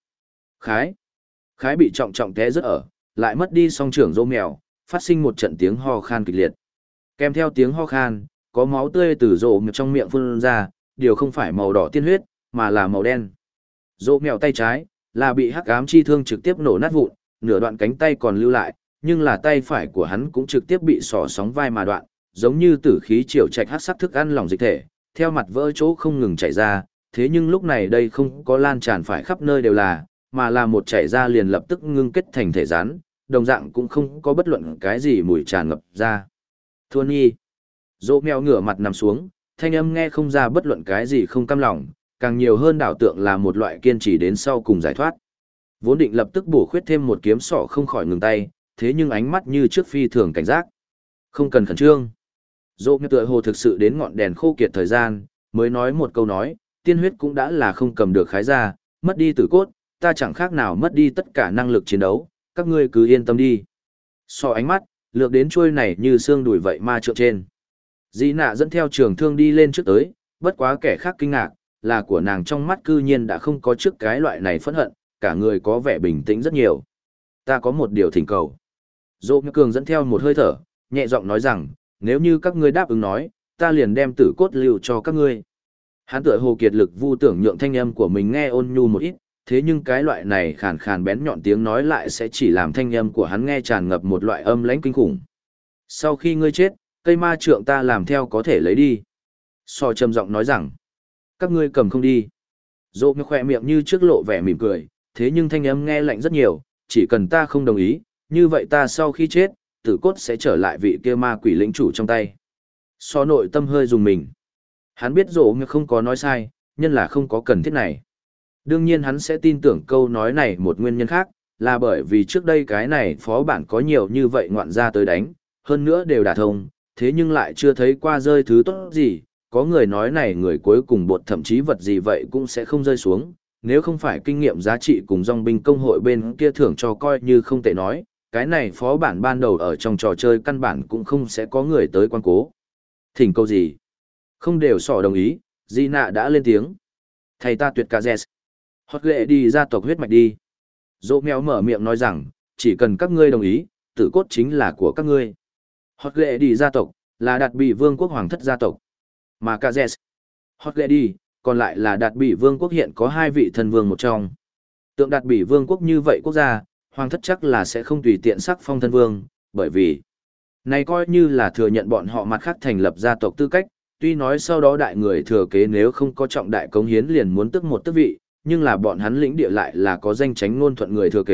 S1: Khái bị trọng trọng té rất ở, lại mất đi song trưởng rô mèo, phát sinh một trận tiếng ho khan kịch liệt. Kèm theo tiếng ho khan, có máu tươi từ rô mèo trong miệng phun ra, điều không phải màu đỏ tiên huyết, mà là màu đen. Rô mèo tay trái, là bị hắc ám chi thương trực tiếp nổ nát vụn, nửa đoạn cánh tay còn lưu lại, nhưng là tay phải của hắn cũng trực tiếp bị sỏ sóng vai mà đoạn, giống như tử khí triều trạch hắc sắc thức ăn lỏng dịch thể, theo mặt vỡ chỗ không ngừng chảy ra. Thế nhưng lúc này đây không có lan tràn phải khắp nơi đều là, mà là một chảy ra liền lập tức ngưng kết thành thể rắn, đồng dạng cũng không có bất luận cái gì mùi tràn ngập ra. Thua nhi. Dỗ mèo ngửa mặt nằm xuống, thanh âm nghe không ra bất luận cái gì không cam lòng, càng nhiều hơn đảo tượng là một loại kiên trì đến sau cùng giải thoát. Vốn định lập tức bổ khuyết thêm một kiếm sỏ không khỏi ngừng tay, thế nhưng ánh mắt như trước phi thường cảnh giác. Không cần khẩn trương. Dỗ mèo tựa hồ thực sự đến ngọn đèn khô kiệt thời gian, mới nói một câu nói, tiên huyết cũng đã là không cầm được khái ra, mất đi tử cốt, ta chẳng khác nào mất đi tất cả năng lực chiến đấu, các ngươi cứ yên tâm đi. So ánh mắt, lược đến chuôi này như xương đùi vậy ma trượng trên. Dĩ nạ dẫn theo trường thương đi lên trước tới, bất quá kẻ khác kinh ngạc, là của nàng trong mắt cư nhiên đã không có trước cái loại này phẫn hận, cả người có vẻ bình tĩnh rất nhiều. Ta có một điều thỉnh cầu. Dỗ Cường dẫn theo một hơi thở, nhẹ giọng nói rằng, nếu như các ngươi đáp ứng nói, ta liền đem tử cốt lưu cho các ngươi. Hắn tựa hồ kiệt lực vu tưởng nhượng thanh âm của mình nghe ôn nhu một ít, thế nhưng cái loại này khàn khàn bén nhọn tiếng nói lại sẽ chỉ làm thanh âm của hắn nghe tràn ngập một loại âm lãnh kinh khủng. Sau khi ngươi chết, cây ma trượng ta làm theo có thể lấy đi. So trầm giọng nói rằng, các ngươi cầm không đi. Dỗ khỏe miệng như trước lộ vẻ mỉm cười, thế nhưng thanh âm nghe lạnh rất nhiều, chỉ cần ta không đồng ý, như vậy ta sau khi chết, tử cốt sẽ trở lại vị kia ma quỷ lĩnh chủ trong tay. So nội tâm hơi dùng mình. Hắn biết dỗ không có nói sai, nhân là không có cần thiết này. Đương nhiên hắn sẽ tin tưởng câu nói này một nguyên nhân khác, là bởi vì trước đây cái này phó bản có nhiều như vậy ngoạn ra tới đánh, hơn nữa đều đả thông, thế nhưng lại chưa thấy qua rơi thứ tốt gì, có người nói này người cuối cùng bột thậm chí vật gì vậy cũng sẽ không rơi xuống, nếu không phải kinh nghiệm giá trị cùng dòng binh công hội bên kia thưởng cho coi như không tệ nói, cái này phó bản ban đầu ở trong trò chơi căn bản cũng không sẽ có người tới quan cố. Thỉnh câu gì? Không đều sỏ đồng ý, Di Nạ đã lên tiếng. Thầy ta tuyệt cả Zes. Hót ghệ đi gia tộc huyết mạch đi. Dỗ mèo mở miệng nói rằng, chỉ cần các ngươi đồng ý, tử cốt chính là của các ngươi. Hót ghệ đi gia tộc, là đạt bị vương quốc hoàng thất gia tộc. Mà cả Zes. Hót ghệ đi, còn lại là đạt bị vương quốc hiện có hai vị thần vương một trong. Tượng đạt bị vương quốc như vậy quốc gia, hoàng thất chắc là sẽ không tùy tiện sắc phong thân vương, bởi vì này coi như là thừa nhận bọn họ mặt khác thành lập gia tộc tư cách, tuy nói sau đó đại người thừa kế nếu không có trọng đại cống hiến liền muốn tước một tước vị, nhưng là bọn hắn lĩnh địa lại là có danh tránh ngôn thuận người thừa kế,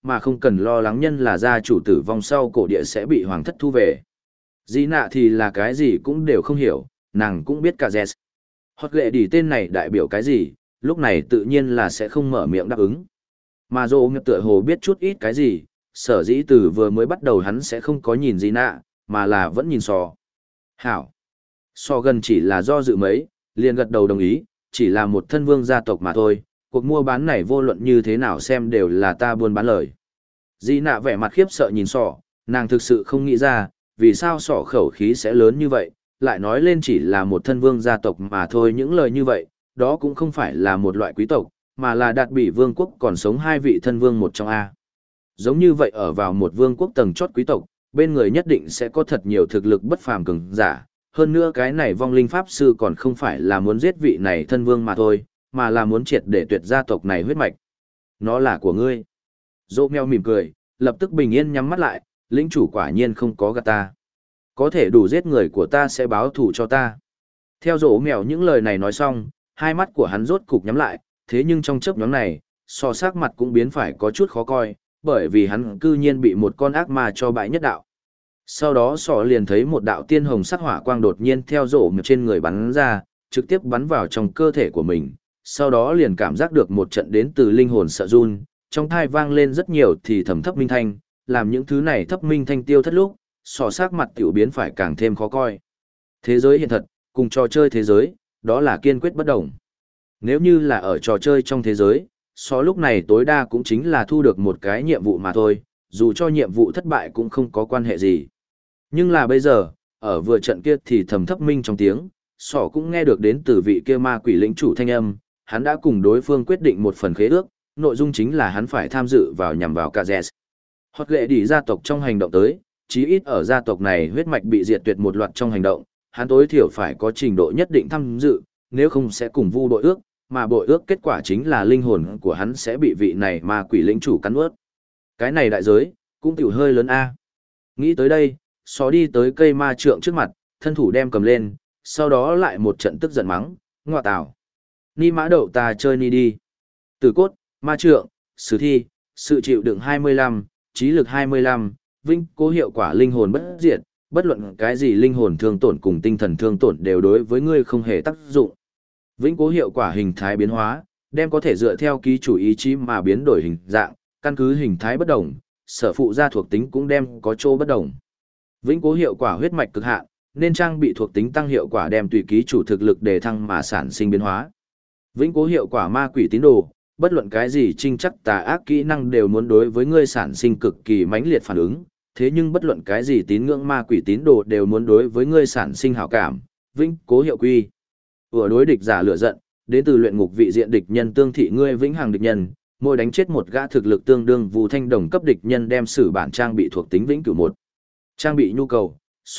S1: mà không cần lo lắng nhân là gia chủ tử vong sau cổ địa sẽ bị hoàng thất thu về. Dĩ nạ thì là cái gì cũng đều không hiểu, nàng cũng biết cả Jess. Hoặc lệ đỉ tên này đại biểu cái gì, lúc này tự nhiên là sẽ không mở miệng đáp ứng. Mà dô nghiệp tựa hồ biết chút ít cái gì, sở dĩ từ vừa mới bắt đầu hắn sẽ không có nhìn Dĩ nạ, mà là vẫn nhìn sò. Hảo. Sò gần chỉ là do dự mấy, liền gật đầu đồng ý, chỉ là một thân vương gia tộc mà thôi, cuộc mua bán này vô luận như thế nào xem đều là ta buôn bán lời. Dĩ nạ vẻ mặt khiếp sợ nhìn sò, nàng thực sự không nghĩ ra, vì sao sò khẩu khí sẽ lớn như vậy, lại nói lên chỉ là một thân vương gia tộc mà thôi. Những lời như vậy, đó cũng không phải là một loại quý tộc, mà là đạt bị vương quốc còn sống hai vị thân vương một trong A. Giống như vậy ở vào một vương quốc tầng chót quý tộc, bên người nhất định sẽ có thật nhiều thực lực bất phàm cường giả. Hơn nữa cái này vong linh pháp sư còn không phải là muốn giết vị này thân vương mà thôi, mà là muốn triệt để tuyệt gia tộc này huyết mạch. Nó là của ngươi. Dô mèo mỉm cười, lập tức bình yên nhắm mắt lại, lĩnh chủ quả nhiên không có gạt ta. Có thể đủ giết người của ta sẽ báo thù cho ta. Theo dỗ mèo những lời này nói xong, hai mắt của hắn rốt cục nhắm lại, thế nhưng trong chớp nhoáng này, so sắc mặt cũng biến phải có chút khó coi, bởi vì hắn cư nhiên bị một con ác ma cho bại nhất đạo. Sau đó sọ liền thấy một đạo tiên hồng sắc hỏa quang đột nhiên theo rổ mèo trên người bắn ra, trực tiếp bắn vào trong cơ thể của mình. Sau đó liền cảm giác được một trận đến từ linh hồn sợ run, trong thai vang lên rất nhiều thì thầm thấp minh thanh, làm những thứ này thấp minh thanh tiêu thất lúc, sọ sắc mặt tiểu biến phải càng thêm khó coi. Thế giới hiện thật, cùng trò chơi thế giới, đó là kiên quyết bất đồng. Nếu như là ở trò chơi trong thế giới, sọ lúc này tối đa cũng chính là thu được một cái nhiệm vụ mà thôi, dù cho nhiệm vụ thất bại cũng không có quan hệ gì. Nhưng là bây giờ, ở vừa trận kia thì thầm thấp minh trong tiếng, sọ cũng nghe được đến từ vị kia ma quỷ lĩnh chủ thanh âm, hắn đã cùng đối phương quyết định một phần khế ước, nội dung chính là hắn phải tham dự vào nhằm vào Kazes. Hoặc lệ đỉ gia tộc trong hành động tới, chí ít ở gia tộc này huyết mạch bị diệt tuyệt một loạt trong hành động, hắn tối thiểu phải có trình độ nhất định tham dự, nếu không sẽ cùng vu bội ước, mà bội ước kết quả chính là linh hồn của hắn sẽ bị vị này ma quỷ lĩnh chủ cắn ướt. Cái này đại giới, cũng tiểu hơi lớn a. Nghĩ tới đây, xó đi tới cây ma trượng trước mặt, thân thủ đem cầm lên, sau đó lại một trận tức giận mắng, ngọa tào. Ni mã đậu ta chơi ni đi. Tử cốt, ma trượng, sử thi, sự chịu đựng 25, trí lực 25, vinh cố hiệu quả linh hồn bất diệt, bất luận cái gì linh hồn thương tổn cùng tinh thần thương tổn đều đối với ngươi không hề tác dụng. Vĩnh cố hiệu quả hình thái biến hóa, đem có thể dựa theo ký chủ ý chí mà biến đổi hình dạng, căn cứ hình thái bất đồng, sở phụ gia thuộc tính cũng đem có chỗ bất đồng. Vĩnh cố hiệu quả huyết mạch cực hạn, nên trang bị thuộc tính tăng hiệu quả đem tùy ký chủ thực lực đề thăng mà sản sinh biến hóa. Vĩnh cố hiệu quả ma quỷ tín đồ, bất luận cái gì trinh chắc tà ác kỹ năng đều muốn đối với ngươi sản sinh cực kỳ mãnh liệt phản ứng, thế nhưng bất luận cái gì tín ngưỡng ma quỷ tín đồ đều muốn đối với ngươi sản sinh hảo cảm. Vĩnh cố hiệu quy. Vừa đối địch giả lửa giận, đến từ luyện ngục vị diện địch nhân tương thị ngươi vĩnh hằng địch nhân, mỗi đánh chết một gã thực lực tương đương Vu Thanh đồng cấp địch nhân đem sử bản trang bị thuộc tính vĩnh cửu một. Trang bị nhu cầu,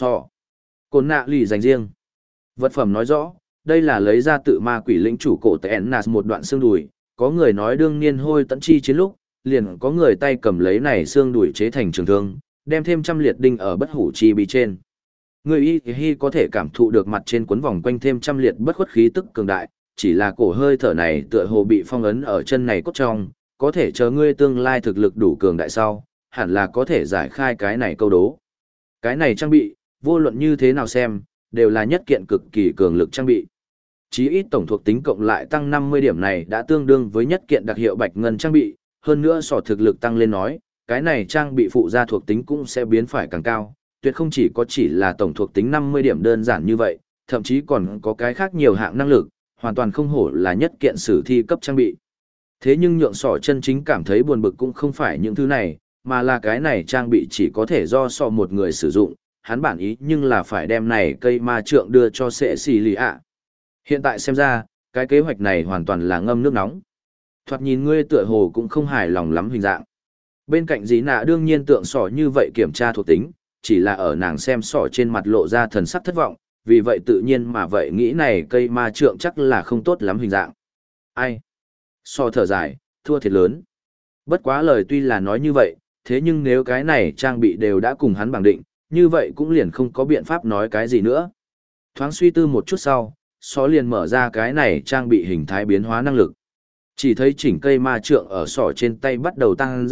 S1: cồn nạ lì dành riêng. Vật phẩm nói rõ, đây là lấy ra tự ma quỷ lĩnh chủ cổ Tens một đoạn xương đùi, có người nói đương niên hôi tận chi chiến lúc, liền có người tay cầm lấy này xương đùi chế thành trường thương, đem thêm trăm liệt đinh ở bất hủ chi bị trên. Người y có thể cảm thụ được mặt trên cuốn vòng quanh thêm trăm liệt bất khuất khí tức cường đại, chỉ là cổ hơi thở này tựa hồ bị phong ấn ở chân này cốt trong, có thể chờ ngươi tương lai thực lực đủ cường đại sau, hẳn là có thể giải khai cái này câu đố. Cái này trang bị, vô luận như thế nào xem, đều là nhất kiện cực kỳ cường lực trang bị. Chí ít tổng thuộc tính cộng lại tăng 50 điểm này đã tương đương với nhất kiện đặc hiệu bạch ngân trang bị, hơn nữa so thực lực tăng lên nói, cái này trang bị phụ gia thuộc tính cũng sẽ biến phải càng cao, tuyệt không chỉ là tổng thuộc tính 50 điểm đơn giản như vậy, thậm chí còn có cái khác nhiều hạng năng lực, hoàn toàn không hổ là nhất kiện sử thi cấp trang bị. Thế nhưng nhượng sỏ chân chính cảm thấy buồn bực cũng không phải những thứ này, mà là cái này trang bị chỉ có thể do sọ một người sử dụng, hắn bản ý nhưng là phải đem này cây ma trượng đưa cho sệ xì lì ạ. Hiện tại xem ra, cái kế hoạch này hoàn toàn là ngâm nước nóng. Thoạt nhìn ngươi tựa hồ cũng không hài lòng lắm hình dạng. Bên cạnh dĩ nạ đương nhiên tượng sỏ như vậy kiểm tra thuộc tính, chỉ là ở nàng xem sỏ trên mặt lộ ra thần sắc thất vọng, vì vậy tự nhiên mà vậy nghĩ này cây ma trượng chắc là không tốt lắm hình dạng. Ai? Sỏ thở dài, thua thiệt lớn. Bất quá lời tuy là nói như vậy, thế nhưng nếu cái này trang bị đều đã cùng hắn bằng định, như vậy cũng liền không có biện pháp nói cái gì nữa. Thoáng suy tư một chút sau, sỏ liền mở ra cái này trang bị hình thái biến hóa năng lực. Chỉ thấy chỉnh cây ma trượng ở sỏ trên tay bắt đầu tăng dã,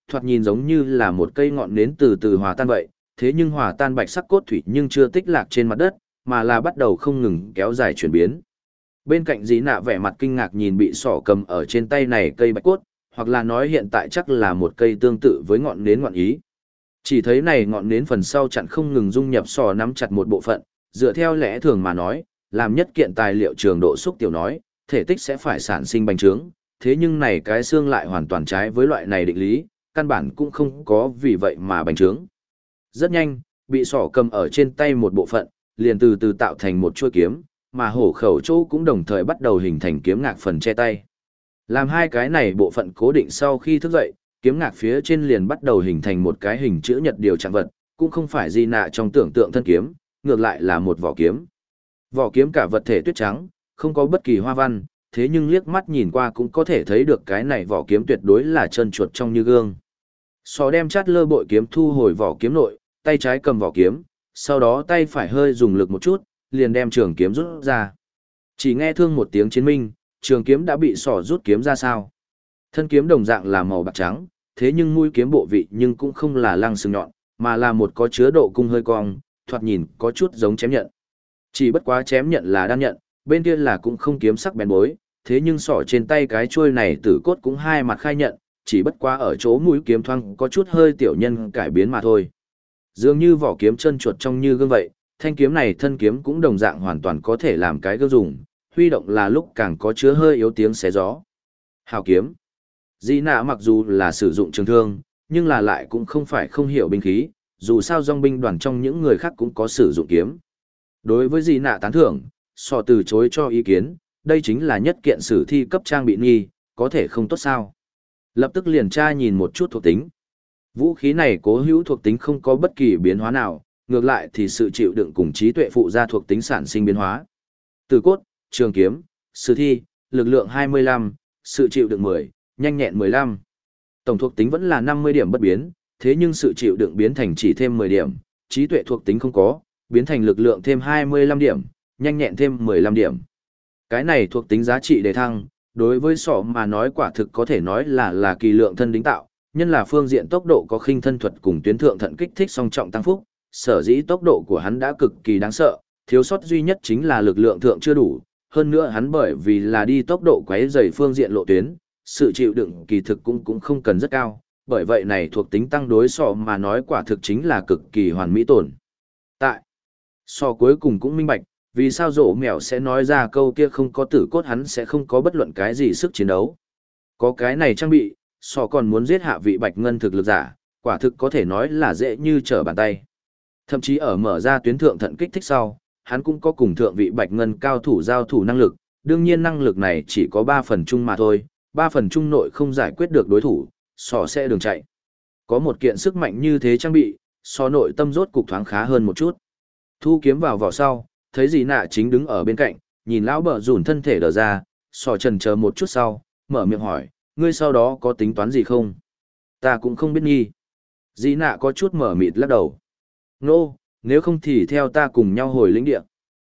S1: thoạt nhìn giống như là một cây ngọn nến từ từ hòa tan vậy, thế nhưng hòa tan bạch sắc cốt thủy nhưng chưa tích lạc trên mặt đất, mà là bắt đầu không ngừng kéo dài chuyển biến. Bên cạnh Dĩ Nạ vẻ mặt kinh ngạc nhìn bị sỏ cầm ở trên tay này cây bạch cốt, hoặc là nói hiện tại chắc là một cây tương tự với ngọn nến ngọn ý. Chỉ thấy này ngọn nến phần sau chặn không ngừng dung nhập sỏ nắm chặt một bộ phận, dựa theo lẽ thường mà nói, làm nhất kiện tài liệu trường độ xúc tiểu nói, thể tích sẽ phải sản sinh bành trướng, thế nhưng này cái xương lại hoàn toàn trái với loại này định lý, căn bản cũng không có vì vậy mà bành trướng. Rất nhanh, bị sỏ cầm ở trên tay một bộ phận, liền từ từ tạo thành một chuôi kiếm, mà hổ khẩu chỗ cũng đồng thời bắt đầu hình thành kiếm ngạc phần che tay. Làm hai cái này bộ phận cố định sau khi thức dậy, kiếm ngạc phía trên liền bắt đầu hình thành một cái hình chữ nhật điều trạng vật, cũng không phải gì nạ trong tưởng tượng thân kiếm, ngược lại là một vỏ kiếm. Vỏ kiếm cả vật thể tuyết trắng, không có bất kỳ hoa văn, thế nhưng liếc mắt nhìn qua cũng có thể thấy được cái này vỏ kiếm tuyệt đối là trơn chuột trong như gương. Sò đem chát lơ bội kiếm thu hồi vỏ kiếm nội, tay trái cầm vỏ kiếm, sau đó tay phải hơi dùng lực một chút, liền đem trường kiếm rút ra. Chỉ nghe thương một tiếng chiến minh, trường kiếm đã bị sò rút kiếm ra sao. Thân kiếm đồng dạng là màu bạc trắng, thế nhưng mũi kiếm bộ vị nhưng cũng không là lăng sừng nhọn, mà là một có chứa độ cung hơi cong, thoạt nhìn có chút giống chém nhận. Chỉ bất quá chém nhận là đan nhận, bên kia là cũng không kiếm sắc bén bối, thế nhưng sỏ trên tay cái chuôi này tử cốt cũng hai mặt khai nhận, chỉ bất quá ở chỗ mũi kiếm thoang có chút hơi tiểu nhân cải biến mà thôi. Dường như vỏ kiếm chân chuột trong như gương vậy, thanh kiếm này thân kiếm cũng đồng dạng hoàn toàn có thể làm cái gương dùng, huy động là lúc càng có chứa hơi yếu tiếng xé gió. Hào kiếm. Dĩ nạ mặc dù là sử dụng trường thương, nhưng là lại cũng không phải không hiểu binh khí, dù sao dòng binh đoàn trong những người khác cũng có sử dụng kiếm. Đối với dĩ nạ tán thưởng, sò từ chối cho ý kiến, đây chính là nhất kiện sử thi cấp trang bị nghi, có thể không tốt sao. Lập tức liền tra nhìn một chút thuộc tính. Vũ khí này cố hữu thuộc tính không có bất kỳ biến hóa nào, ngược lại thì sự chịu đựng cùng trí tuệ phụ ra thuộc tính sản sinh biến hóa. Từ cốt, trường kiếm, sử thi, lực lượng 25, sự chịu đựng 10, nhanh nhẹn 15. Tổng thuộc tính vẫn là 50 điểm bất biến, thế nhưng sự chịu đựng biến thành chỉ thêm 10 điểm, trí tuệ thuộc tính không có, biến thành lực lượng thêm 25 điểm, nhanh nhẹn thêm 15 điểm. Cái này thuộc tính giá trị đề thăng, đối với sọ mà nói quả thực có thể nói là kỳ lượng thân đính tạo, nhân là phương diện tốc độ có khinh thân thuật cùng tuyến thượng thận kích thích song trọng tăng phúc, sở dĩ tốc độ của hắn đã cực kỳ đáng sợ, thiếu sót duy nhất chính là lực lượng thượng chưa đủ, hơn nữa hắn bởi vì là đi tốc độ quấy rầy phương diện lộ tuyến, sự chịu đựng kỳ thực cũng không cần rất cao, bởi vậy này thuộc tính tăng đối sọ mà nói quả thực chính là cực kỳ hoàn mỹ tồn. Tại sọ cuối cùng cũng minh bạch, vì sao rổ mèo sẽ nói ra câu kia không có tử cốt hắn sẽ không có bất luận cái gì sức chiến đấu. Có cái này trang bị, sọ còn muốn giết hạ vị bạch ngân thực lực giả, quả thực có thể nói là dễ như trở bàn tay. Thậm chí ở mở ra tuyến thượng thận kích thích sau, hắn cũng có cùng thượng vị bạch ngân cao thủ giao thủ năng lực, đương nhiên năng lực này chỉ có 3 phần chung mà thôi, 3 phần chung nội không giải quyết được đối thủ, sọ sẽ đường chạy. Có một kiện sức mạnh như thế trang bị, sọ nội tâm rốt cục thoáng khá hơn một chút. Thu kiếm vào vỏ sau, thấy gì nạ chính đứng ở bên cạnh, nhìn lão bờ rủn thân thể đờ ra, sọ chần chờ một chút sau, mở miệng hỏi, ngươi sau đó có tính toán gì không? Ta cũng không biết nghi. Dĩ nạ có chút mở mịt lắc đầu. Nô, nếu không thì theo ta cùng nhau hồi lĩnh địa.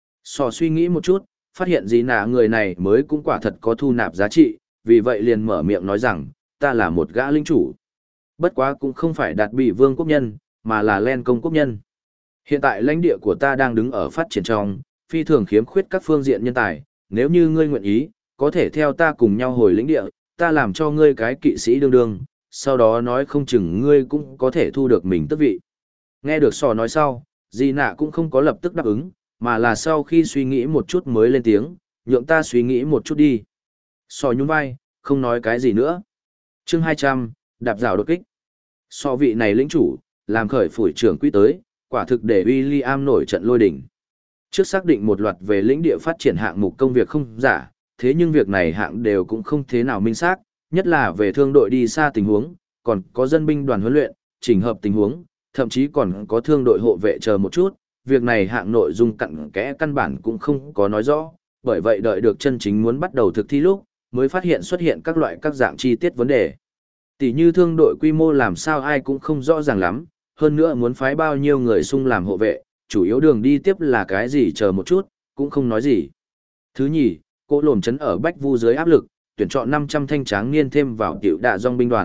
S1: Sọ suy nghĩ một chút, phát hiện dĩ nạ người này mới cũng quả thật có thu nạp giá trị, vì vậy liền mở miệng nói rằng, ta là một gã linh chủ. Bất quá cũng không phải đạt bị vương quốc nhân, mà là len công quốc nhân. Hiện tại lãnh địa của ta đang đứng ở phát triển trong, phi thường khiếm khuyết các phương diện nhân tài, nếu như ngươi nguyện ý, có thể theo ta cùng nhau hồi lĩnh địa, ta làm cho ngươi cái kỵ sĩ đương đương, sau đó nói không chừng ngươi cũng có thể thu được mình tước vị. Nghe được sò nói sau, Di nạ cũng không có lập tức đáp ứng, mà là sau khi suy nghĩ một chút mới lên tiếng, nhượng ta suy nghĩ một chút đi. Sò nhún vai, không nói cái gì nữa. Chương 200, đạp rào đột kích. So vị này lĩnh chủ, làm khởi phủi trưởng quý tới, quả thực để William nổi trận lôi đỉnh. Trước xác định một loạt về lĩnh địa phát triển hạng mục công việc không giả, thế nhưng việc này hạng đều cũng không thế nào minh xác, nhất là về thương đội đi xa tình huống, còn có dân binh đoàn huấn luyện, chỉnh hợp tình huống, thậm chí còn có thương đội hộ vệ chờ một chút, việc này hạng nội dung cặn kẽ căn bản cũng không có nói rõ, bởi vậy đợi được chân chính muốn bắt đầu thực thi lúc, mới phát hiện xuất hiện các loại các dạng chi tiết vấn đề. Tỷ như thương đội quy mô làm sao ai cũng không rõ ràng lắm, hơn nữa muốn phái bao nhiêu người xung làm hộ vệ, chủ yếu đường đi tiếp là cái gì chờ một chút, cũng không nói gì. Thứ nhì, cỗ lồn chấn ở Bách Vu dưới áp lực, tuyển chọn 500 thanh tráng niên thêm vào tiểu đạ dòng binh đoàn,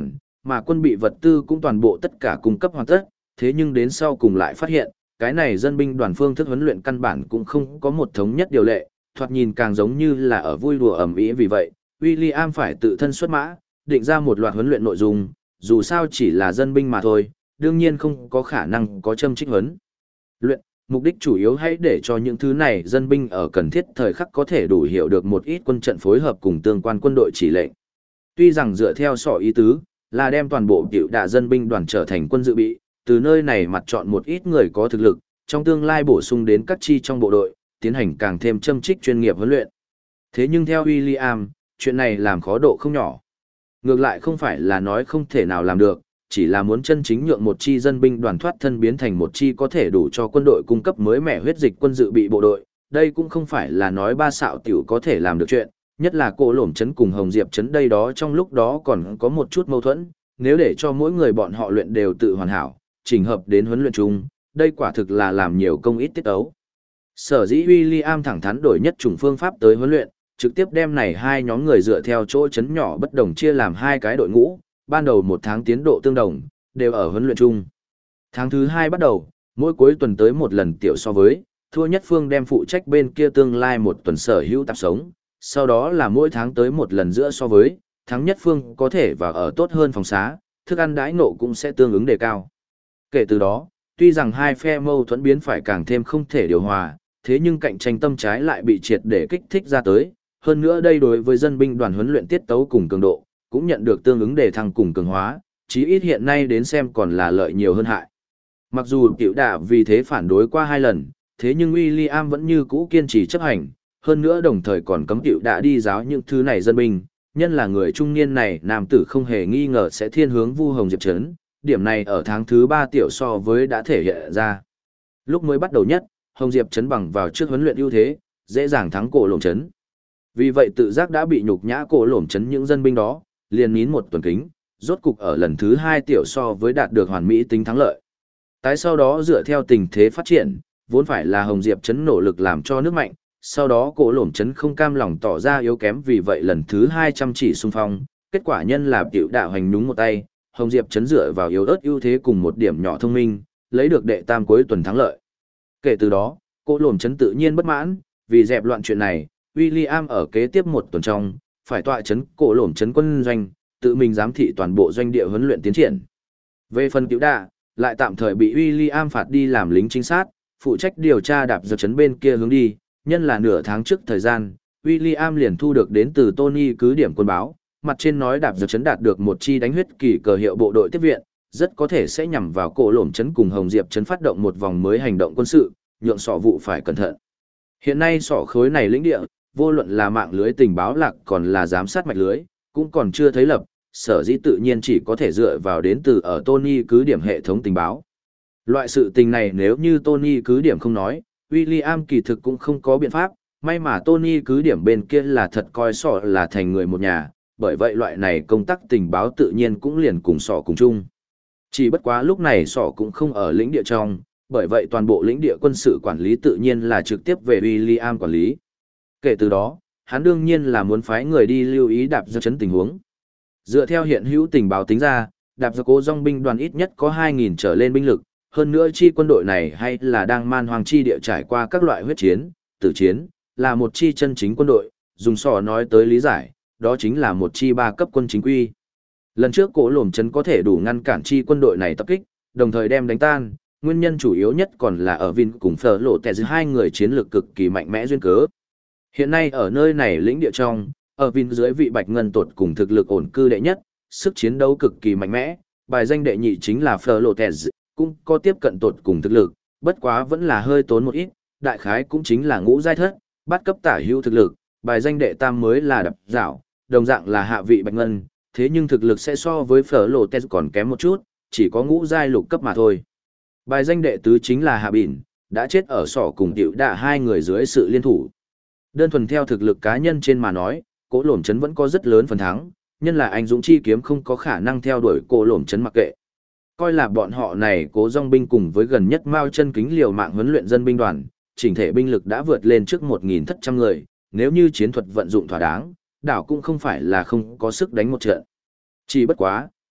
S1: mà quân bị vật tư cũng toàn bộ tất cả cung cấp hoàn tất, thế nhưng đến sau cùng lại phát hiện, cái này dân binh đoàn phương thức huấn luyện căn bản cũng không có một thống nhất điều lệ, thoạt nhìn càng giống như là ở vui đùa ầm ĩ. Vì vậy, William phải tự thân xuất mã, định ra một loạt huấn luyện nội dung, dù sao chỉ là dân binh mà thôi, đương nhiên không có khả năng có châm trích huấn luyện, mục đích chủ yếu hãy để cho những thứ này dân binh ở cần thiết thời khắc có thể đủ hiểu được một ít quân trận phối hợp cùng tương quan quân đội chỉ lệnh. Tuy rằng dựa theo sọ ý tứ, là đem toàn bộ tiểu đạ dân binh đoàn trở thành quân dự bị, từ nơi này mặt chọn một ít người có thực lực, trong tương lai bổ sung đến các chi trong bộ đội, tiến hành càng thêm châm trích chuyên nghiệp huấn luyện. Thế nhưng theo William, chuyện này làm khó độ không nhỏ. Ngược lại không phải là nói không thể nào làm được, chỉ là muốn chân chính nhượng một chi dân binh đoàn thoát thân biến thành một chi có thể đủ cho quân đội cung cấp mới mẻ huyết dịch quân dự bị bộ đội. Đây cũng không phải là nói ba xạo tiểu có thể làm được chuyện, nhất là Cổ Lổm Trấn cùng Hồng Diệp Trấn đây đó trong lúc đó còn có một chút mâu thuẫn, nếu để cho mỗi người bọn họ luyện đều tự hoàn hảo, chỉnh hợp đến huấn luyện chung, đây quả thực là làm nhiều công ít tiết ấu. Sở dĩ William thẳng thắn đổi nhất chủng phương pháp tới huấn luyện, trực tiếp đem này hai nhóm người dựa theo chỗ chấn nhỏ bất đồng chia làm hai cái đội ngũ, ban đầu một tháng tiến độ tương đồng, đều ở huấn luyện chung. Tháng thứ hai bắt đầu, mỗi cuối tuần tới một lần tiểu so với, thua nhất phương đem phụ trách bên kia tương lai một tuần sở hữu tạp sống, sau đó là mỗi tháng tới một lần giữa so với, thắng nhất phương có thể vào ở tốt hơn phòng xá, thức ăn đãi ngộ cũng sẽ tương ứng đề cao. Kể từ đó, tuy rằng hai phe mâu thuẫn biến phải càng thêm không thể điều hòa, thế nhưng cạnh tranh tâm trái lại bị triệt để kích thích ra tới, hơn nữa đây đối với dân binh đoàn huấn luyện tiết tấu cùng cường độ, cũng nhận được tương ứng đề thăng cùng cường hóa, chí ít hiện nay đến xem còn là lợi nhiều hơn hại. Mặc dù tiểu đạ vì thế phản đối qua hai lần, thế nhưng William vẫn như cũ kiên trì chấp hành, hơn nữa đồng thời còn cấm tiểu đạ đi giáo những thứ này dân binh, nhân là người trung niên này nam tử không hề nghi ngờ sẽ thiên hướng Vu Hồng Diệp Trấn, điểm này ở tháng thứ 3 tiểu so với đã thể hiện ra. Lúc mới bắt đầu nhất, Hồng Diệp Trấn bằng vào trước huấn luyện ưu thế, dễ dàng thắng Cổ Lổm Trấn. Vì vậy tự giác đã bị nhục nhã Cổ Lổm Trấn những dân binh đó, liền nín một tuần kính, rốt cục ở lần thứ 2 tiểu so với đạt được hoàn mỹ tính thắng lợi. Tái sau đó dựa theo tình thế phát triển, vốn phải là Hồng Diệp Trấn nỗ lực làm cho nước mạnh, sau đó Cổ Lổm Trấn không cam lòng tỏ ra yếu kém, vì vậy lần thứ 2 chăm chỉ xung phong, kết quả nhân là tiểu đạo hành nhúng một tay, Hồng Diệp Trấn dựa vào yếu ớt ưu thế cùng một điểm nhỏ thông minh, lấy được đệ tam cuối tuần thắng lợi. Kể từ đó, Cổ Lổm Trấn tự nhiên bất mãn, vì dẹp loạn chuyện này, William ở kế tiếp một tuần trong, phải tọa trấn Cổ Lổm Trấn quân doanh, tự mình giám thị toàn bộ doanh địa huấn luyện tiến triển. Về phần tiểu đạ, lại tạm thời bị William phạt đi làm lính trinh sát, phụ trách điều tra đạp dược trấn bên kia hướng đi, nhân là nửa tháng trước thời gian, William liền thu được đến từ Tony cứ điểm quân báo, mặt trên nói đạp dược trấn đạt được một chi đánh huyết kỳ cờ hiệu bộ đội tiếp viện, rất có thể sẽ nhằm vào Cổ Lổm Trấn cùng Hồng Diệp Trấn phát động một vòng mới hành động quân sự, nhượng sọ vụ phải cẩn thận. Hiện nay sọ khối này lĩnh địa, vô luận là mạng lưới tình báo lạc còn là giám sát mạch lưới, cũng còn chưa thấy lập, sở dĩ tự nhiên chỉ có thể dựa vào đến từ ở Tony cứ điểm hệ thống tình báo. Loại sự tình này nếu như Tony cứ điểm không nói, William kỳ thực cũng không có biện pháp, may mà Tony cứ điểm bên kia là thật coi sọ là thành người một nhà, bởi vậy loại này công tác tình báo tự nhiên cũng liền cùng sọ cùng chung. Chỉ bất quá lúc này sọ cũng không ở lĩnh địa trong, bởi vậy toàn bộ lĩnh địa quân sự quản lý tự nhiên là trực tiếp về William quản lý. Kể từ đó, hắn đương nhiên là muốn phái người đi lưu ý đạp dược trấn tình huống. Dựa theo hiện hữu tình báo tính ra, đạp dược cố dòng binh đoàn ít nhất có 2.000 trở lên binh lực, hơn nữa chi quân đội này hay là đang man hoang chi địa trải qua các loại huyết chiến, tử chiến, là một chi chân chính quân đội, dùng sò nói tới lý giải, đó chính là một chi 3 cấp quân chính quy. Lần trước Cổ Lổm Trấn có thể đủ ngăn cản chi quân đội này tập kích, đồng thời đem đánh tan, nguyên nhân chủ yếu nhất còn là ở Vin cùng Phở Lộ Tè giữa hai người chiến lược cực kỳ mạnh mẽ duyên cớ. Hiện nay ở nơi này lĩnh địa trong, ở Vin dưới vị Bạch Ngân tột cùng thực lực ổn cư đệ nhất, sức chiến đấu cực kỳ mạnh mẽ, bài danh đệ nhị chính là Phở Lộ Tè, cũng có tiếp cận tột cùng thực lực, bất quá vẫn là hơi tốn một ít, đại khái cũng chính là ngũ giai thất, bắt cấp tả hữu thực lực, bài danh đệ tam mới là đập dạo, đồng dạng là hạ vị Bạch Ngân, thế nhưng thực lực sẽ so với Phở Lộ Tè còn kém một chút, chỉ có ngũ giai lục cấp mà thôi. Bài danh đệ tứ chính là Hạ Bỉn, đã chết ở sỏ cùng tiểu đạ hai người dưới sự liên thủ. Đơn thuần theo thực lực cá nhân trên mà nói, Cổ Lổm Trấn vẫn có rất lớn phần thắng, nhân là anh dũng chi kiếm không có khả năng theo đuổi Cổ Lổm Trấn mặc kệ. Coi là bọn họ này cố dòng binh cùng với gần nhất Mao chân kính liều mạng huấn luyện dân binh đoàn, chỉnh thể binh lực đã vượt lên trước 1.700 người, nếu như chiến thuật vận dụng thỏa đáng, đảo cũng không phải là không có sức đánh một trận. Chỉ bất quá,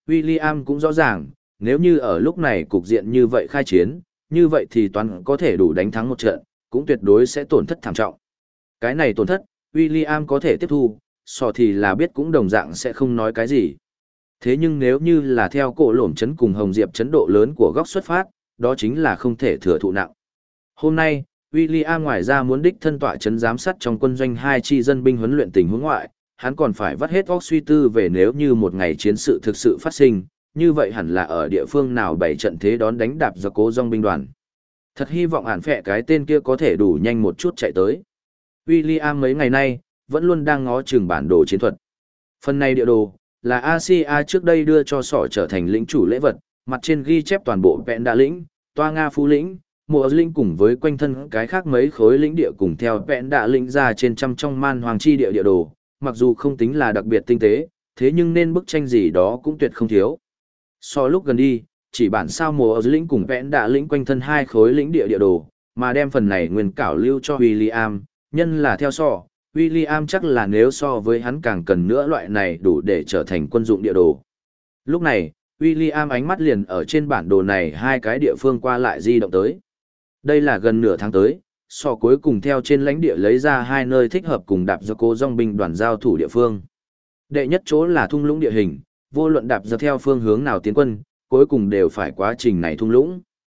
S1: William cũng rõ ràng, nếu như ở lúc này cục diện như vậy khai chiến, như vậy thì toán có thể đủ đánh thắng một trận, cũng tuyệt đối sẽ tổn thất thảm trọng. Cái này tổn thất, William có thể tiếp thu, so thì là biết cũng đồng dạng sẽ không nói cái gì. Thế nhưng nếu như là theo cổ lổm chấn cùng Hồng Diệp chấn độ lớn của góc xuất phát, đó chính là không thể thừa thụ nặng. Hôm nay, William ngoài ra muốn đích thân tọa chấn giám sát trong quân doanh 2 chi dân binh huấn luyện tình huống ngoại, hắn còn phải vắt hết óc suy tư về nếu như một ngày chiến sự thực sự phát sinh, như vậy hẳn là ở địa phương nào bày trận thế đón đánh đạp giặc cố dòng binh đoàn. Thật hy vọng ản phẹ cái tên kia có thể đủ nhanh một chút chạy tới. William mấy ngày nay, vẫn luôn đang ngó chừng bản đồ chiến thuật. Phần này địa đồ, là Asia trước đây đưa cho sỏ trở thành lĩnh chủ lễ vật, mặt trên ghi chép toàn bộ vẹn đạ lĩnh, toa Nga phú lĩnh, mùa lĩnh cùng với quanh thân cái khác mấy khối lĩnh địa cùng theo vẹn đạ lĩnh ra trên trăm trong man hoàng chi địa địa đồ, mặc dù không tính là đặc biệt tinh tế, thế nhưng nên bức tranh gì đó cũng tuyệt không thiếu. So lúc gần đi, chỉ bản sao mùa lĩnh cùng vẹn đạ lĩnh quanh thân 2 khối lĩnh địa địa đồ, mà đem phần này nguyên cảo lưu cho William, nhân là theo so. William chắc là nếu so với hắn càng cần nữa loại này đủ để trở thành quân dụng địa đồ. Lúc này, William ánh mắt liền ở trên bản đồ này 2 cái địa phương qua lại di động tới. Đây là gần nửa tháng tới, so cuối cùng theo trên lãnh địa lấy ra 2 nơi thích hợp cùng đạp giặc cố dòng binh đoàn giao thủ địa phương. Đệ nhất chỗ là thung lũng địa hình, vô luận đạp giặc theo phương hướng nào tiến quân, cuối cùng đều phải quá trình này thung lũng.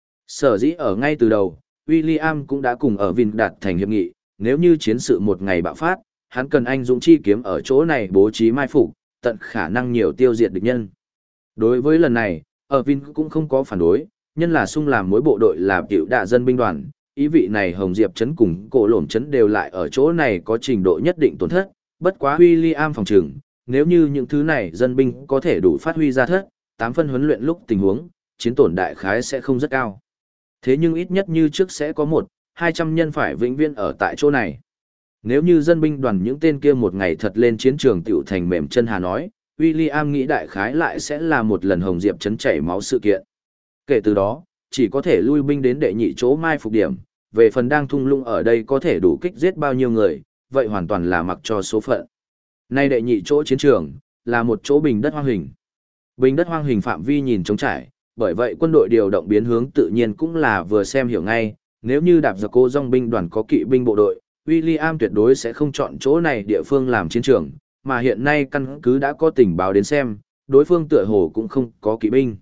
S1: Sở dĩ ở ngay từ đầu, William cũng đã cùng ở Vin đạt thành hiệp nghị, nếu như chiến sự một ngày bạo phát, hắn cần anh dũng chi kiếm ở chỗ này bố trí mai phục, tận khả năng nhiều tiêu diệt địch nhân. Đối với lần này, ở Vin cũng không có phản đối, nhân là sung làm mối bộ đội là tiểu đạ dân binh đoàn, ý vị này Hồng Diệp trấn cùng cổ lổm trấn đều lại ở chỗ này có trình độ nhất định tổn thất, bất quá William phòng trừng, nếu như những thứ này dân binh có thể đủ phát huy ra thất, 8 phân huấn luyện lúc tình huống, chiến tổn đại khái sẽ không rất cao. Thế nhưng ít nhất như trước sẽ có 100-200 nhân phải vĩnh viễn ở tại chỗ này. Nếu như dân binh đoàn những tên kia một ngày thật lên chiến trường tiểu thành mềm chân hà nói, William nghĩ đại khái lại sẽ là một lần Hồng Diệp trấn chảy máu sự kiện. Kể từ đó, chỉ có thể lui binh đến đệ nhị chỗ mai phục điểm, về phần đang thung lũng ở đây có thể đủ kích giết bao nhiêu người, vậy hoàn toàn là mặc cho số phận. Nay đệ nhị chỗ chiến trường, là một chỗ bình đất hoang hình. Bình đất hoang hình phạm vi nhìn trống trải, bởi vậy quân đội điều động biến hướng tự nhiên cũng là vừa xem hiểu ngay, nếu như đạp giặc cố dòng binh đoàn có kỵ binh bộ đội, William tuyệt đối sẽ không chọn chỗ này địa phương làm chiến trường, mà hiện nay căn cứ đã có tình báo đến xem, đối phương tựa hồ cũng không có kỵ binh.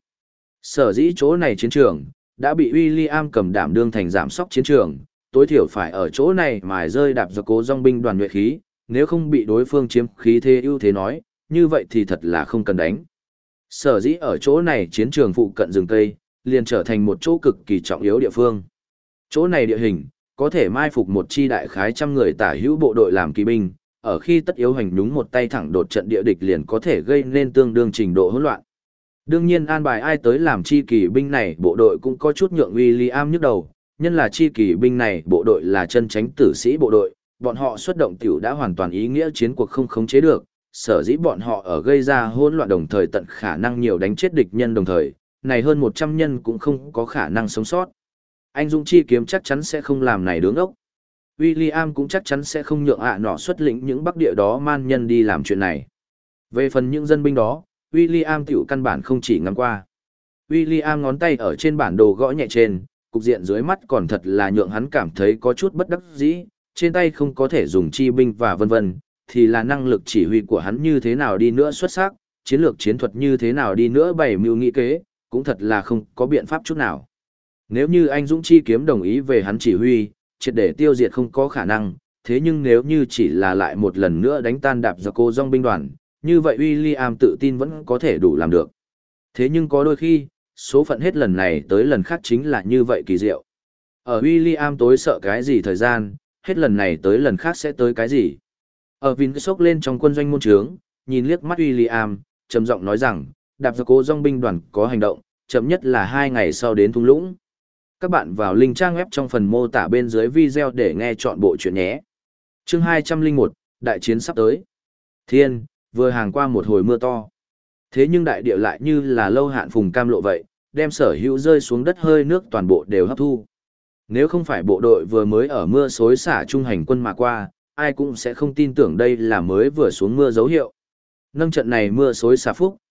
S1: Sở dĩ chỗ này chiến trường, đã bị William cầm đảm đương thành giảm sóc chiến trường, tối thiểu phải ở chỗ này mài rơi đạp giặc cố dòng binh đoàn nhuệ khí, nếu không bị đối phương chiếm khí thế ưu thế nói, như vậy thì thật là không cần đánh. Sở dĩ ở chỗ này chiến trường phụ cận rừng cây, liền trở thành một chỗ cực kỳ trọng yếu địa phương. Chỗ này địa hình, có thể mai phục một chi đại khái trăm người tả hữu bộ đội làm kỵ binh, ở khi tất yếu hành đúng một tay thẳng đột trận địa địch liền có thể gây nên tương đương trình độ hỗn loạn. Đương nhiên an bài ai tới làm chi kỵ binh này bộ đội cũng có chút nhượng William nhức đầu, nhân là chi kỵ binh này bộ đội là chân tránh tử sĩ bộ đội, bọn họ xuất động tiểu đã hoàn toàn ý nghĩa chiến cuộc không khống chế được, sở dĩ bọn họ ở gây ra hỗn loạn đồng thời tận khả năng nhiều đánh chết địch nhân đồng thời, này hơn 100 nhân cũng không có khả năng sống sót. Anh Dũng chi kiếm chắc chắn sẽ không làm này đứng ốc. William cũng chắc chắn sẽ không nhượng nọ xuất lĩnh những bắc địa đó man nhân đi làm chuyện này. Về phần những dân binh đó, William tiểu căn bản không chỉ ngắm qua. William ngón tay ở trên bản đồ gõ nhẹ trên, cục diện dưới mắt còn thật là nhượng hắn cảm thấy có chút bất đắc dĩ, trên tay không có thể dùng chi binh và vân vân, thì là năng lực chỉ huy của hắn như thế nào đi nữa xuất sắc, chiến lược chiến thuật như thế nào đi nữa bày mưu nghị kế, cũng thật là không có biện pháp chút nào. Nếu như anh Dũng Chi Kiếm đồng ý về hắn chỉ huy, triệt để tiêu diệt không có khả năng, thế nhưng nếu như chỉ là lại một lần nữa đánh tan đạp giặc cố dòng binh đoàn, như vậy William tự tin vẫn có thể đủ làm được. Thế nhưng có đôi khi, số phận hết lần này tới lần khác chính là như vậy kỳ diệu. Ở William tối sợ cái gì thời gian, hết lần này tới lần khác sẽ tới cái gì. Ở Vin sốc lên trong quân doanh môn trướng, nhìn liếc mắt William, trầm giọng nói rằng, đạp giặc cố dòng binh đoàn có hành động, chậm nhất là 2 ngày sau đến thung lũng. Các bạn vào link trang web trong phần mô tả bên dưới video để nghe chọn bộ chuyện nhé. Chương 201, đại chiến sắp tới. Thiên, vừa hàng qua một hồi mưa to. Thế nhưng đại địa lại như là lâu hạn phùng cam lộ vậy, đem sở hữu rơi xuống đất hơi nước toàn bộ đều hấp thu. Nếu không phải bộ đội vừa mới ở mưa xối xả trung hành quân mà qua, ai cũng sẽ không tin tưởng đây là mới vừa xuống mưa dấu hiệu. Nâng trận này mưa xối xả phúc,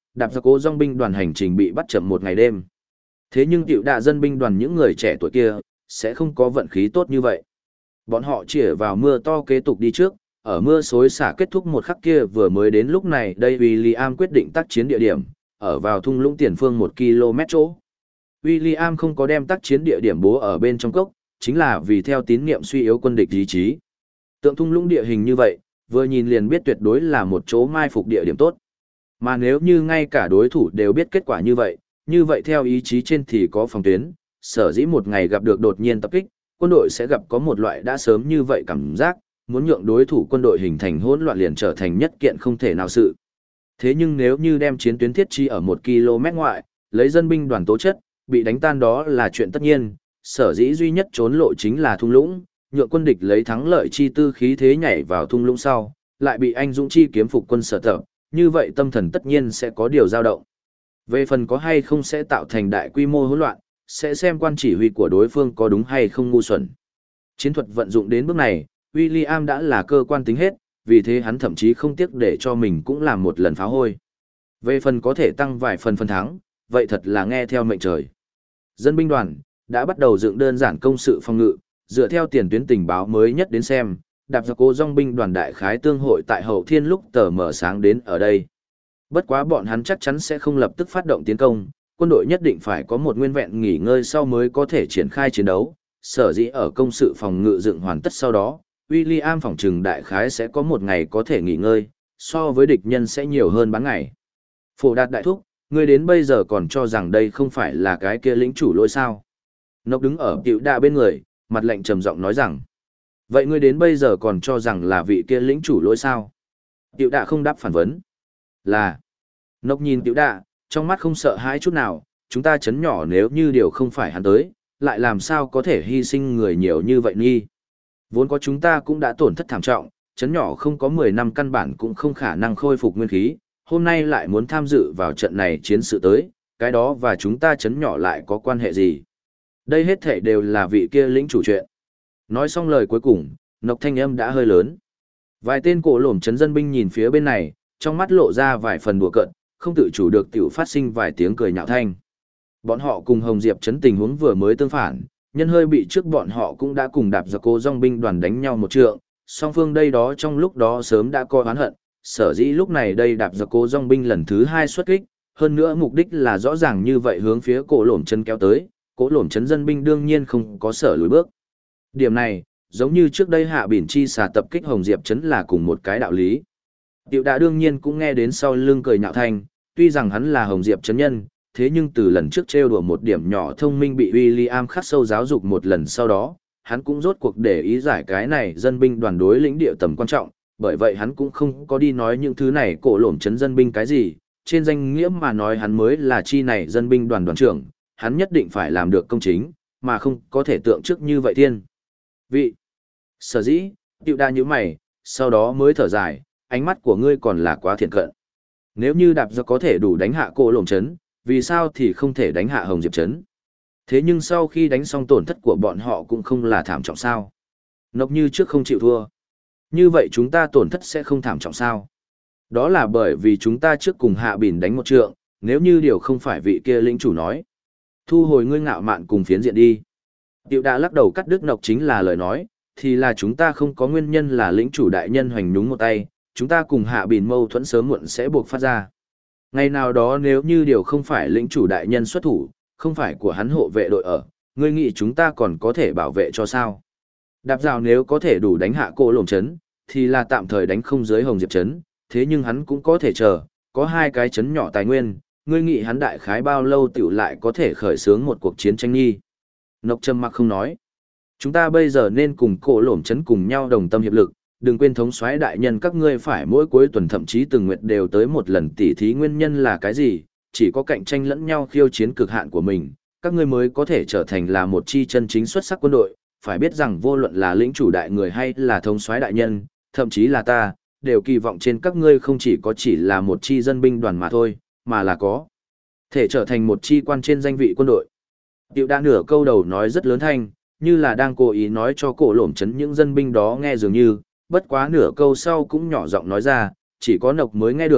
S1: đạp ra cố dòng binh đoàn hành trình bị bắt chậm một ngày đêm. Thế nhưng tiểu đạ dân binh đoàn những người trẻ tuổi kia, sẽ không có vận khí tốt như vậy. Bọn họ chỉ vào mưa to kế tục đi trước, ở mưa xối xả kết thúc một khắc kia vừa mới đến lúc này đây William quyết định tác chiến địa điểm, ở vào thung lũng tiền phương 1 km chỗ. William không có đem tác chiến địa điểm bố ở bên trong cốc, chính là vì theo tín niệm suy yếu quân địch ý chí. Tượng thung lũng địa hình như vậy, vừa nhìn liền biết tuyệt đối là một chỗ mai phục địa điểm tốt. Mà nếu như ngay cả đối thủ đều biết kết quả như vậy theo ý chí trên thì có phòng tuyến, sở dĩ một ngày gặp được đột nhiên tập kích, quân đội sẽ gặp có một loại đã sớm như vậy cảm giác, muốn nhượng đối thủ quân đội hình thành hỗn loạn liền trở thành nhất kiện không thể nào sự. Thế nhưng nếu như đem chiến tuyến thiết trí ở 1 km ngoại, lấy dân binh đoàn tố chất, bị đánh tan đó là chuyện tất nhiên, sở dĩ duy nhất trốn lộ chính là thung lũng, nhượng quân địch lấy thắng lợi chi tư khí thế nhảy vào thung lũng sau, lại bị anh dũng chi kiếm phục quân sở tập, như vậy tâm thần tất nhiên sẽ có điều dao động. Về phần có hay không sẽ tạo thành đại quy mô hỗn loạn, sẽ xem quan chỉ huy của đối phương có đúng hay không ngu xuẩn. Chiến thuật vận dụng đến bước này, William đã là cơ quan tính hết, vì thế hắn thậm chí không tiếc để cho mình cũng làm một lần pháo hôi. Về phần có thể tăng vài phần thắng, vậy thật là nghe theo mệnh trời. Dân binh đoàn đã bắt đầu dựng đơn giản công sự phòng ngự, dựa theo tiền tuyến tình báo mới nhất đến xem, đạp ra cố dòng binh đoàn đại khái tương hội tại hậu thiên lúc tờ mở sáng đến ở đây. Bất quá bọn hắn chắc chắn sẽ không lập tức phát động tiến công, quân đội nhất định phải có một nguyên vẹn nghỉ ngơi sau mới có thể triển khai chiến đấu, sở dĩ ở công sự phòng ngự dựng hoàn tất sau đó, William phỏng trừng đại khái sẽ có một ngày có thể nghỉ ngơi, so với địch nhân sẽ nhiều hơn bán ngày. Phổ Đạt đại thúc, ngươi đến bây giờ còn cho rằng đây không phải là cái kia lĩnh chủ lỗi sao? Nốc đứng ở tiểu đạ bên người, mặt lạnh trầm giọng nói rằng, vậy ngươi đến bây giờ còn cho rằng là vị kia lĩnh chủ lỗi sao? Tiểu đạ không đáp phản vấn. Là. Nốc nhìn tiểu đạ, trong mắt không sợ hãi chút nào, chúng ta chấn nhỏ nếu như điều không phải hắn tới, lại làm sao có thể hy sinh người nhiều như vậy nghi. Vốn có chúng ta cũng đã tổn thất thảm trọng, chấn nhỏ không có 10 năm căn bản cũng không khả năng khôi phục nguyên khí, hôm nay lại muốn tham dự vào trận này chiến sự tới, cái đó và chúng ta chấn nhỏ lại có quan hệ gì. Đây hết thể đều là vị kia lĩnh chủ chuyện. Nói xong lời cuối cùng, Nọc thanh âm đã hơi lớn. Vài tên cổ lổm chấn dân binh nhìn phía bên này, trong mắt lộ ra vài phần đùa cợt, không tự chủ được tiểu phát sinh vài tiếng cười nhạo thanh. Bọn họ cùng Hồng Diệp chấn tình huống vừa mới tương phản, nhân hơi bị trước bọn họ cũng đã cùng đạp giặc cố dòng binh đoàn đánh nhau một trượng, song phương đây đó trong lúc đó sớm đã coi oán hận, sở dĩ lúc này đây đạp giặc cố dòng binh lần thứ 2 xuất kích, hơn nữa mục đích là rõ ràng như vậy hướng phía cổ lổm chân kéo tới, cổ lổm chấn dân binh đương nhiên không có sở lùi bước. Điểm này, giống như trước đây Hạ Bỉn Chi xà tập kích Hồng Diệp chấn là cùng một cái đạo lý. Tiểu Đạ đương nhiên cũng nghe đến sau lưng cười nhạo thanh, tuy rằng hắn là Hồng Diệp chấn nhân, thế nhưng từ lần trước trêu đùa một điểm nhỏ thông minh bị William khắc sâu giáo dục một lần sau đó, hắn cũng rốt cuộc để ý giải cái này dân binh đoàn đối lĩnh địa tầm quan trọng, bởi vậy hắn cũng không có đi nói những thứ này cổ lổm chấn dân binh cái gì, trên danh nghĩa mà nói hắn mới là chi này dân binh đoàn đoàn trưởng, hắn nhất định phải làm được công chính, mà không có thể tượng trước như vậy thiên. Vị. Sở dĩ, Tiểu Đa như mày, sau đó mới thở dài, ánh mắt của ngươi còn là quá thiện cận. Nếu như đạp do có thể đủ đánh hạ cổ lổm chấn, vì sao thì không thể đánh hạ Hồng Diệp chấn? Thế nhưng sau khi đánh xong tổn thất của bọn họ cũng không là thảm trọng sao? Nốc như trước không chịu thua. Như vậy chúng ta tổn thất sẽ không thảm trọng sao? Đó là bởi vì chúng ta trước cùng Hạ Bỉn đánh một trượng, nếu như điều không phải vị kia lĩnh chủ nói. Thu hồi ngươi ngạo mạn cùng phiến diện đi. Tiểu Đa lắc đầu cắt đứt Nọc chính là lời nói, thì là chúng ta không có nguyên nhân là lĩnh chủ đại nhân hoành nhúng một tay, chúng ta cùng Hạ Bỉn mâu thuẫn sớm muộn sẽ buộc phát ra. Ngày nào đó nếu như điều không phải lĩnh chủ đại nhân xuất thủ, không phải của hắn hộ vệ đội ở, ngươi nghĩ chúng ta còn có thể bảo vệ cho sao? Đạp rào nếu có thể đủ đánh hạ cổ lồng chấn, thì là tạm thời đánh không dưới Hồng Diệp chấn, thế nhưng hắn cũng có thể chờ, có 2 cái chấn nhỏ tài nguyên, ngươi nghĩ hắn đại khái bao lâu tiểu lại có thể khởi xướng một cuộc chiến tranh nghi. Nọc trầm mặc không nói. Chúng ta bây giờ nên cùng cổ lổm chấn cùng nhau đồng tâm hiệp lực, đừng quên thống soái đại nhân các ngươi phải mỗi cuối tuần thậm chí từng nguyệt đều tới một lần tỉ thí, nguyên nhân là cái gì? Chỉ có cạnh tranh lẫn nhau khiêu chiến cực hạn của mình, các ngươi mới có thể trở thành là một chi chân chính xuất sắc quân đội. Phải biết rằng vô luận là lĩnh chủ đại người hay là thống soái đại nhân, thậm chí là ta, đều kỳ vọng trên các ngươi không chỉ là một chi dân binh đoàn mà thôi, mà là có thể trở thành một chi quan trên danh vị quân đội. Tiểu Đa nửa câu đầu nói rất lớn thanh, như là đang cố ý nói cho cổ lổm chấn những dân binh đó nghe dường như, bất quá nửa câu sau cũng nhỏ giọng nói ra, chỉ có Nọc mới nghe được,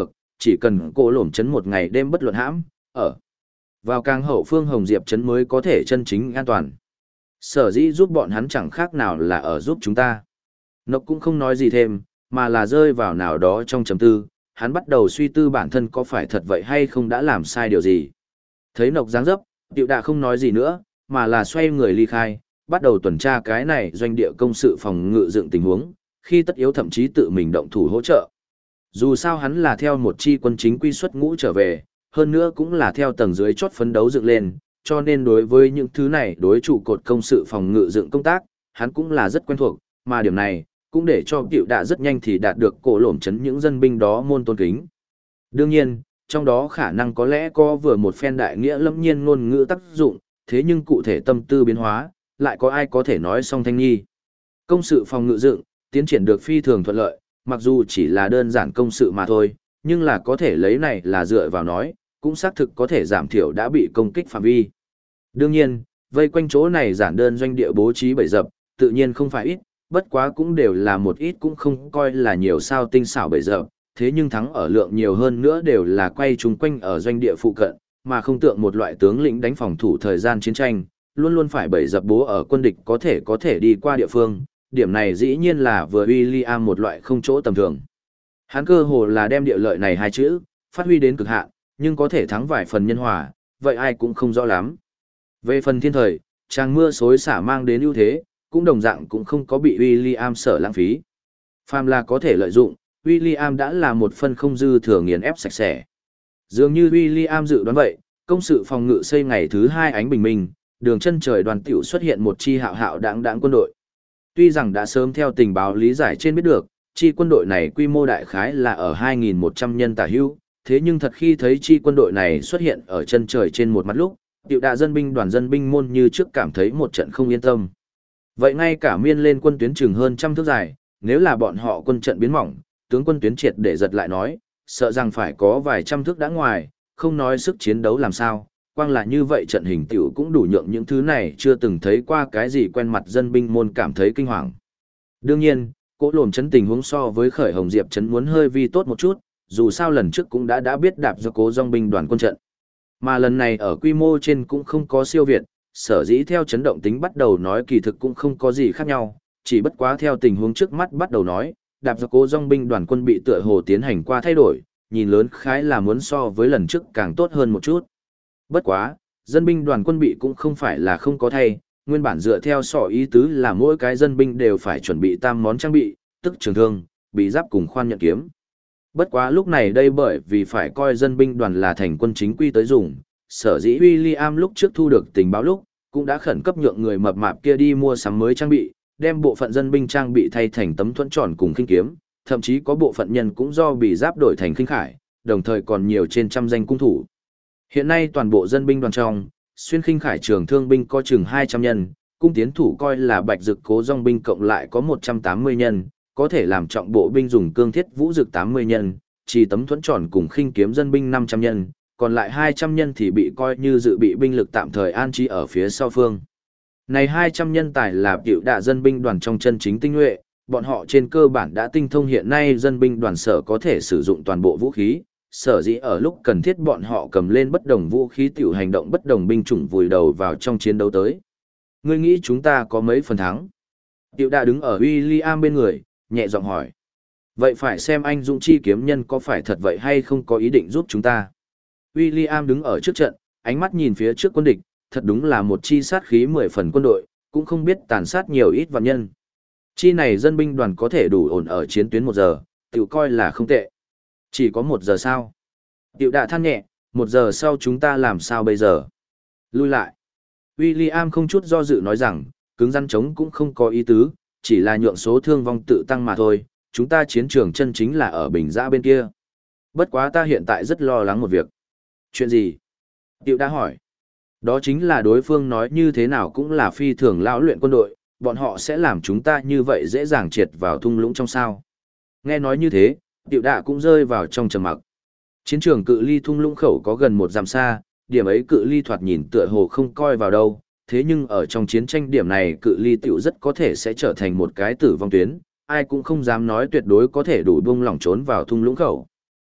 S1: chỉ cần cổ lổm trấn một ngày đêm bất luận hãm, ở vào càng hậu phương Hồng Diệp trấn mới có thể chân chính an toàn. Sở dĩ giúp bọn hắn chẳng khác nào là ở giúp chúng ta. Nộc cũng không nói gì thêm, mà là rơi vào nào đó trong trầm tư, hắn bắt đầu suy tư bản thân có phải thật vậy hay không đã làm sai điều gì. Thấy Nộc dáng dấp, Diệu Đạ không nói gì nữa, mà là xoay người ly khai, bắt đầu tuần tra cái này doanh địa công sự phòng ngự dựng tình huống, khi tất yếu thậm chí tự mình động thủ hỗ trợ. Dù sao hắn là theo một chi quân chính quy xuất ngũ trở về, hơn nữa cũng là theo tầng dưới chốt phấn đấu dựng lên, cho nên đối với những thứ này đối trụ cột công sự phòng ngự dựng công tác, hắn cũng là rất quen thuộc, mà điểm này cũng để cho Diệu Đạ rất nhanh thì đạt được cổ lổm chấn những dân binh đó môn tôn kính. Đương nhiên, trong đó khả năng có lẽ có vừa một phen đại nghĩa lâm nhiên ngôn ngữ tác dụng, thế nhưng cụ thể tâm tư biến hóa, lại có ai có thể nói song thanh nhi. Công sự phòng ngự dựng, tiến triển được phi thường thuận lợi, mặc dù chỉ là đơn giản công sự mà thôi, nhưng là có thể lấy này là dựa vào nói, cũng xác thực có thể giảm thiểu đã bị công kích phạm vi. Đương nhiên, vây quanh chỗ này giản đơn doanh địa bố trí bẫy dập, tự nhiên không phải ít, bất quá cũng đều là một ít cũng không coi là nhiều sao tinh xảo bẫy dập, thế nhưng thắng ở lượng nhiều hơn nữa đều là quay chung quanh ở doanh địa phụ cận, mà không tượng một loại tướng lĩnh đánh phòng thủ thời gian chiến tranh, luôn luôn phải bẫy dập bố ở quân địch có thể đi qua địa phương, điểm này dĩ nhiên là vừa William một loại không chỗ tầm thường. Hắn cơ hồ là đem địa lợi này hai chữ, phát huy đến cực hạn, nhưng có thể thắng vài phần nhân hòa, vậy ai cũng không rõ lắm. Về phần thiên thời, tràng mưa xối xả mang đến ưu thế, cũng đồng dạng cũng không có bị William sở lãng phí. Phàm là có thể lợi dụng, William đã là một phân không dư thừa nghiền ép sạch sẽ. Dường như William dự đoán vậy, công sự phòng ngự xây ngày thứ 2 ánh bình minh, đường chân trời đoàn tiểu xuất hiện một chi hạo hạo đáng đáng quân đội. Tuy rằng đã sớm theo tình báo lý giải trên biết được, chi quân đội này quy mô đại khái là ở 2.100 nhân tả hữu, thế nhưng thật khi thấy chi quân đội này xuất hiện ở chân trời trên một mặt lúc, tiểu đạ dân binh đoàn dân binh môn như trước cảm thấy một trận không yên tâm. Vậy ngay cả miên lên quân tuyến chừng hơn trăm thước dài, nếu là bọn họ quân trận biến mỏng, tướng quân tuyến triệt để giật lại nói, sợ rằng phải có vài trăm thước đã ngoài, không nói sức chiến đấu làm sao, quang là như vậy trận hình tiểu cũng đủ nhượng những thứ này chưa từng thấy qua cái gì quen mặt dân binh môn cảm thấy kinh hoàng. Đương nhiên, cỗ lồm chấn tình huống so với khởi Hồng Diệp chấn muốn hơi vi tốt một chút, dù sao lần trước cũng đã biết đạp do cố dòng binh đoàn quân trận. Mà lần này ở quy mô trên cũng không có siêu việt, sở dĩ theo chấn động tính bắt đầu nói kỳ thực cũng không có gì khác nhau, chỉ bất quá theo tình huống trước mắt bắt đầu nói, đạp do cố dòng binh đoàn quân bị tựa hồ tiến hành qua thay đổi, nhìn lớn khái là muốn so với lần trước càng tốt hơn một chút. Bất quá, dân binh đoàn quân bị cũng không phải là không có thay, nguyên bản dựa theo sọ ý tứ là mỗi cái dân binh đều phải chuẩn bị tam món trang bị, tức trường thương, bị giáp cùng khoan nhận kiếm. Bất quá lúc này đây bởi vì phải coi dân binh đoàn là thành quân chính quy tới dùng, sở dĩ William lúc trước thu được tình báo lúc, cũng đã khẩn cấp nhượng người mập mạp kia đi mua sắm mới trang bị, đem bộ phận dân binh trang bị thay thành tấm thuẫn tròn cùng khinh kiếm, thậm chí có bộ phận nhân cũng do bị giáp đổi thành khinh khải, đồng thời còn nhiều trên trăm danh cung thủ. Hiện nay toàn bộ dân binh đoàn trong, xuyên khinh khải trường thương binh có chừng 200 nhân, cung tiến thủ coi là bạch dực cố dòng binh cộng lại có 180 nhân, có thể làm trọng bộ binh dùng cương thiết vũ dực 80 nhân, chỉ tấm thuẫn tròn cùng khinh kiếm dân binh 500 nhân, còn lại 200 nhân thì bị coi như dự bị binh lực tạm thời an trí ở phía sau phương. Này 200 nhân tài là tiểu đạ dân binh đoàn trong chân chính tinh nhuệ, bọn họ trên cơ bản đã tinh thông hiện nay dân binh đoàn sở có thể sử dụng toàn bộ vũ khí, sở dĩ ở lúc cần thiết bọn họ cầm lên bất đồng vũ khí tiểu hành động bất đồng binh chủng vùi đầu vào trong chiến đấu tới. Ngươi nghĩ chúng ta có mấy phần thắng? Tiểu đạ đứng ở William bên người, nhẹ giọng hỏi. Vậy phải xem anh Dũng chi kiếm nhân có phải thật vậy hay không có ý định giúp chúng ta. William đứng ở trước trận, ánh mắt nhìn phía trước quân địch, thật đúng là một chi sát khí 10 phần quân đội, cũng không biết tàn sát nhiều ít vạn nhân. Chi này dân binh đoàn có thể đủ ổn ở chiến tuyến 1 giờ, tiểu coi là không tệ. Chỉ có 1 giờ sao? Tiểu đạ than nhẹ, 1 giờ sau chúng ta làm sao bây giờ? Lui lại. William không chút do dự nói rằng, cứng rắn chống cũng không có ý tứ, chỉ là nhượng số thương vong tự tăng mà thôi, chúng ta chiến trường chân chính là ở Bình Giã bên kia. Bất quá ta hiện tại rất lo lắng một việc. Chuyện gì? Tiểu đã hỏi. Đó chính là đối phương nói như thế nào cũng là phi thường lão luyện quân đội, bọn họ sẽ làm chúng ta như vậy dễ dàng triệt vào thung lũng trong sao. Nghe nói như thế, Tiểu đạ cũng rơi vào trong trầm mặc. Chiến trường cự ly thung lũng khẩu có gần 1 dặm xa, điểm ấy cự ly thoạt nhìn tựa hồ không coi vào đâu, thế nhưng ở trong chiến tranh điểm này cự ly tiểu rất có thể sẽ trở thành một cái tử vong tuyến, ai cũng không dám nói tuyệt đối có thể đủ buông lỏng trốn vào thung lũng khẩu.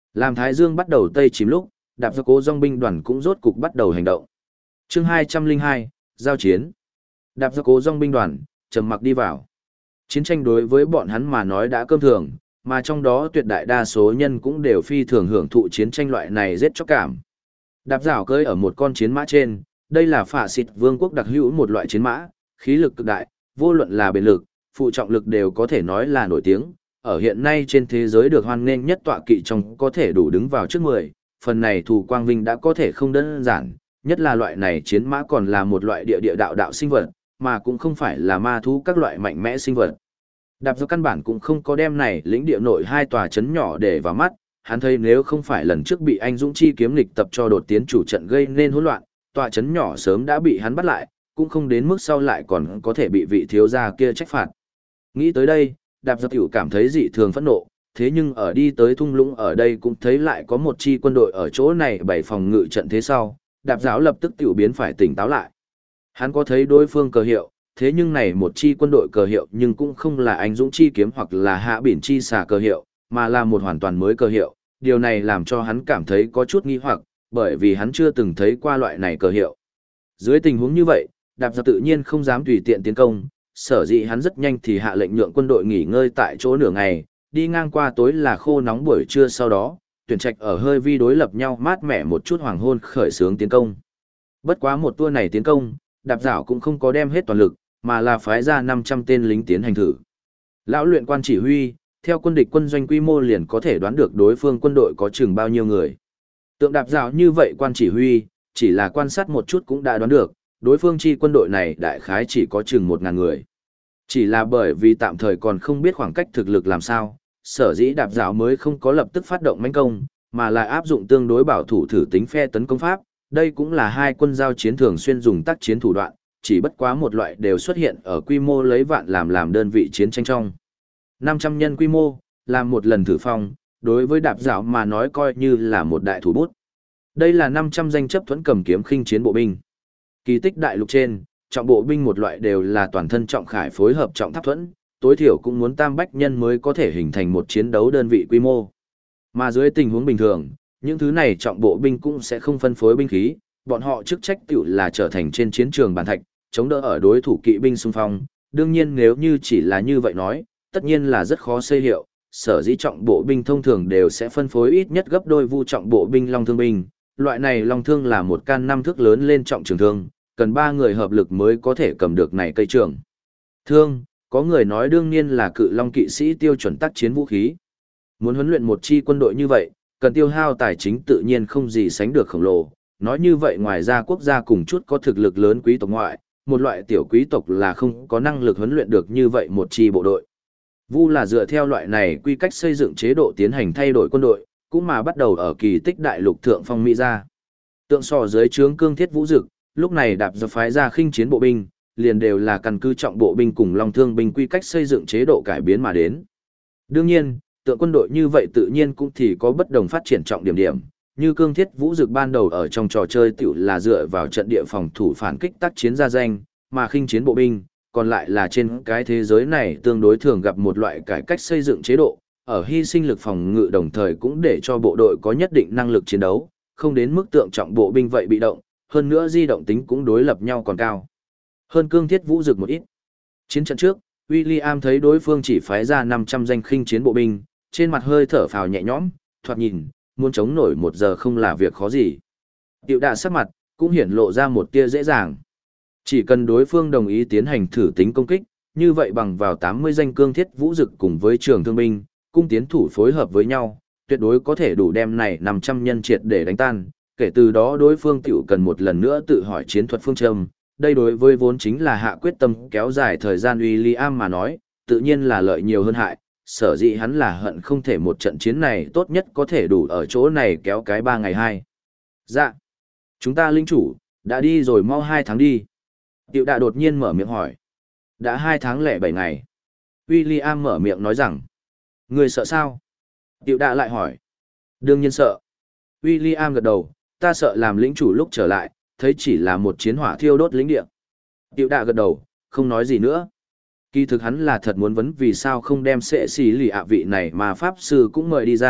S1: Làm Thái Dương bắt đầu tây chìm lúc, đạp do cố dòng binh đoàn cũng rốt cục bắt đầu hành động. Chương 202, giao chiến. Đạp do cố dòng binh đoàn, trầm mặc đi vào. Chiến tranh đối với bọn hắn mà nói đã cơm thường, mà trong đó tuyệt đại đa số nhân cũng đều phi thường hưởng thụ chiến tranh loại này rất chóc cảm. Đạp dảo cưỡi ở một con chiến mã trên, đây là phả xịt vương quốc đặc hữu một loại chiến mã, khí lực cực đại, vô luận là bền lực, phụ trọng lực đều có thể nói là nổi tiếng, ở hiện nay trên thế giới được hoan nghênh nhất tọa kỵ trong có thể đủ đứng vào trước 10, phần này thủ quang vinh đã có thể không đơn giản, nhất là loại này chiến mã còn là một loại địa đạo sinh vật, mà cũng không phải là ma thú các loại mạnh mẽ sinh vật. Đạp do căn bản cũng không có đem này lĩnh địa nội hai tòa trấn nhỏ để vào mắt, hắn thấy nếu không phải lần trước bị anh Dũng Chi kiếm lịch tập cho đột tiến chủ trận gây nên hỗn loạn, tòa trấn nhỏ sớm đã bị hắn bắt lại, cũng không đến mức sau lại còn có thể bị vị thiếu gia kia trách phạt. Nghĩ tới đây, đạp do tiểu cảm thấy dị thường phẫn nộ, thế nhưng ở đi tới thung lũng ở đây cũng thấy lại có một chi quân đội ở chỗ này bày phòng ngự trận thế sau, đạp giáo lập tức tiểu biến phải tỉnh táo lại. Hắn có thấy đối phương cờ hiệu, thế nhưng này một chi quân đội cờ hiệu nhưng cũng không là anh Dũng Chi kiếm hoặc là Hạ Biển Chi xà cờ hiệu, mà là một hoàn toàn mới cờ hiệu. Điều này làm cho hắn cảm thấy có chút nghi hoặc, bởi vì hắn chưa từng thấy qua loại này cờ hiệu. Dưới tình huống như vậy, đạp giặc tự nhiên không dám tùy tiện tiến công, sở dĩ hắn rất nhanh thì hạ lệnh nhượng quân đội nghỉ ngơi tại chỗ nửa ngày, đi ngang qua tối là khô nóng buổi trưa sau đó, tuyển trạch ở hơi vi đối lập nhau mát mẻ một chút hoàng hôn khởi xướng tiến công. Bất quá một tour này tiến công, đạp giảo cũng không có đem hết toàn lực, mà là phái ra 500 tên lính tiến hành thử. Lão luyện quan chỉ huy, theo quân địch quân doanh quy mô liền có thể đoán được đối phương quân đội có chừng bao nhiêu người. Tượng đạp giảo như vậy quan chỉ huy, chỉ là quan sát một chút cũng đã đoán được, đối phương chi quân đội này đại khái chỉ có chừng 1.000 người. Chỉ là bởi vì tạm thời còn không biết khoảng cách thực lực làm sao, sở dĩ đạp giảo mới không có lập tức phát động mãnh công, mà là áp dụng tương đối bảo thủ thử tính phe tấn công pháp. Đây cũng là hai quân giao chiến thường xuyên dùng tác chiến thủ đoạn, chỉ bất quá một loại đều xuất hiện ở quy mô lấy vạn làm đơn vị chiến tranh trong. 500 nhân quy mô, làm một lần thử phong, đối với đạp giảo mà nói coi như là một đại thủ bút. Đây là 500 danh chấp thuẫn cầm kiếm khinh chiến bộ binh. Kỳ tích đại lục trên, trọng bộ binh một loại đều là toàn thân trọng khải phối hợp trọng tháp thuẫn, tối thiểu cũng muốn tam bách nhân mới có thể hình thành một chiến đấu đơn vị quy mô. Mà dưới tình huống bình thường, những thứ này trọng bộ binh cũng sẽ không phân phối binh khí, bọn họ chức trách tiểu là trở thành trên chiến trường bàn thạch, chống đỡ ở đối thủ kỵ binh xung phong. Đương nhiên nếu như chỉ là như vậy nói, tất nhiên là rất khó xây hiệu, sở dĩ trọng bộ binh thông thường đều sẽ phân phối ít nhất gấp đôi vu trọng bộ binh long thương binh. Loại này long thương là một can 5 thước lớn lên trọng trường thương, cần 3 người hợp lực mới có thể cầm được này cây trường thương. Có người nói đương nhiên là cự long kỵ sĩ tiêu chuẩn tác chiến vũ khí. Muốn huấn luyện một chi quân đội như vậy, cần tiêu hao tài chính tự nhiên không gì sánh được khổng lồ. Nói như vậy ngoài ra quốc gia cùng chút có thực lực lớn quý tộc ngoại, một loại tiểu quý tộc là không có năng lực huấn luyện được như vậy một chi bộ đội. Vu là dựa theo loại này quy cách xây dựng chế độ tiến hành thay đổi quân đội, cũng mà bắt đầu ở kỳ tích đại lục thượng phong Mỹ ra. Tượng sò dưới trướng cương thiết vũ dực, lúc này đạp do phái ra khinh chiến bộ binh, liền đều là căn cứ trọng bộ binh cùng long thương binh quy cách xây dựng chế độ cải biến mà đến. Đương nhiên, tượng quân đội như vậy tự nhiên cũng thì có bất đồng phát triển trọng điểm, như cương thiết vũ dực ban đầu ở trong trò chơi tiểu là dựa vào trận địa phòng thủ phản kích tác chiến ra danh, mà khinh chiến bộ binh, còn lại là trên cái thế giới này tương đối thường gặp một loại cải cách xây dựng chế độ, ở hy sinh lực phòng ngự đồng thời cũng để cho bộ đội có nhất định năng lực chiến đấu, không đến mức tượng trọng bộ binh vậy bị động, hơn nữa di động tính cũng đối lập nhau còn cao hơn cương thiết vũ dực một ít. Chiến trận trước, William thấy đối phương chỉ phái ra 500 danh khinh chiến bộ binh, trên mặt hơi thở phào nhẹ nhõm, thoạt nhìn, muốn chống nổi 1 giờ không là việc khó gì. Tiểu đạ sắc mặt, cũng hiển lộ ra một tia dễ dàng. Chỉ cần đối phương đồng ý tiến hành thử tính công kích, như vậy bằng vào 80 danh cương thiết vũ dực cùng với trường thương binh, cung tiến thủ phối hợp với nhau, tuyệt đối có thể đủ đem này 500 nhân triệt để đánh tan. Kể từ đó đối phương tiểu cần một lần nữa tự hỏi chiến thuật phương châm. Đây đối với vốn chính là hạ quyết tâm kéo dài thời gian William mà nói, tự nhiên là lợi nhiều hơn hại, sở dĩ hắn là hận không thể một trận chiến này tốt nhất có thể đủ ở chỗ này kéo cái 3 ngày 2. Dạ, chúng ta linh chủ, đã đi rồi mau 2 tháng đi. Tiểu đạ đột nhiên mở miệng hỏi. Đã 2 tháng lẻ 7 ngày. William mở miệng nói rằng, người sợ sao? Tiểu đạ lại hỏi. Đương nhiên sợ. William gật đầu, ta sợ làm lĩnh chủ lúc trở lại, thấy chỉ là một chiến hỏa thiêu đốt lĩnh địa. Tiểu đạ gật đầu, không nói gì nữa. Kỳ thực hắn là thật muốn vấn vì sao không đem sệ xì lì ạ vị này mà pháp sư cũng mời đi ra,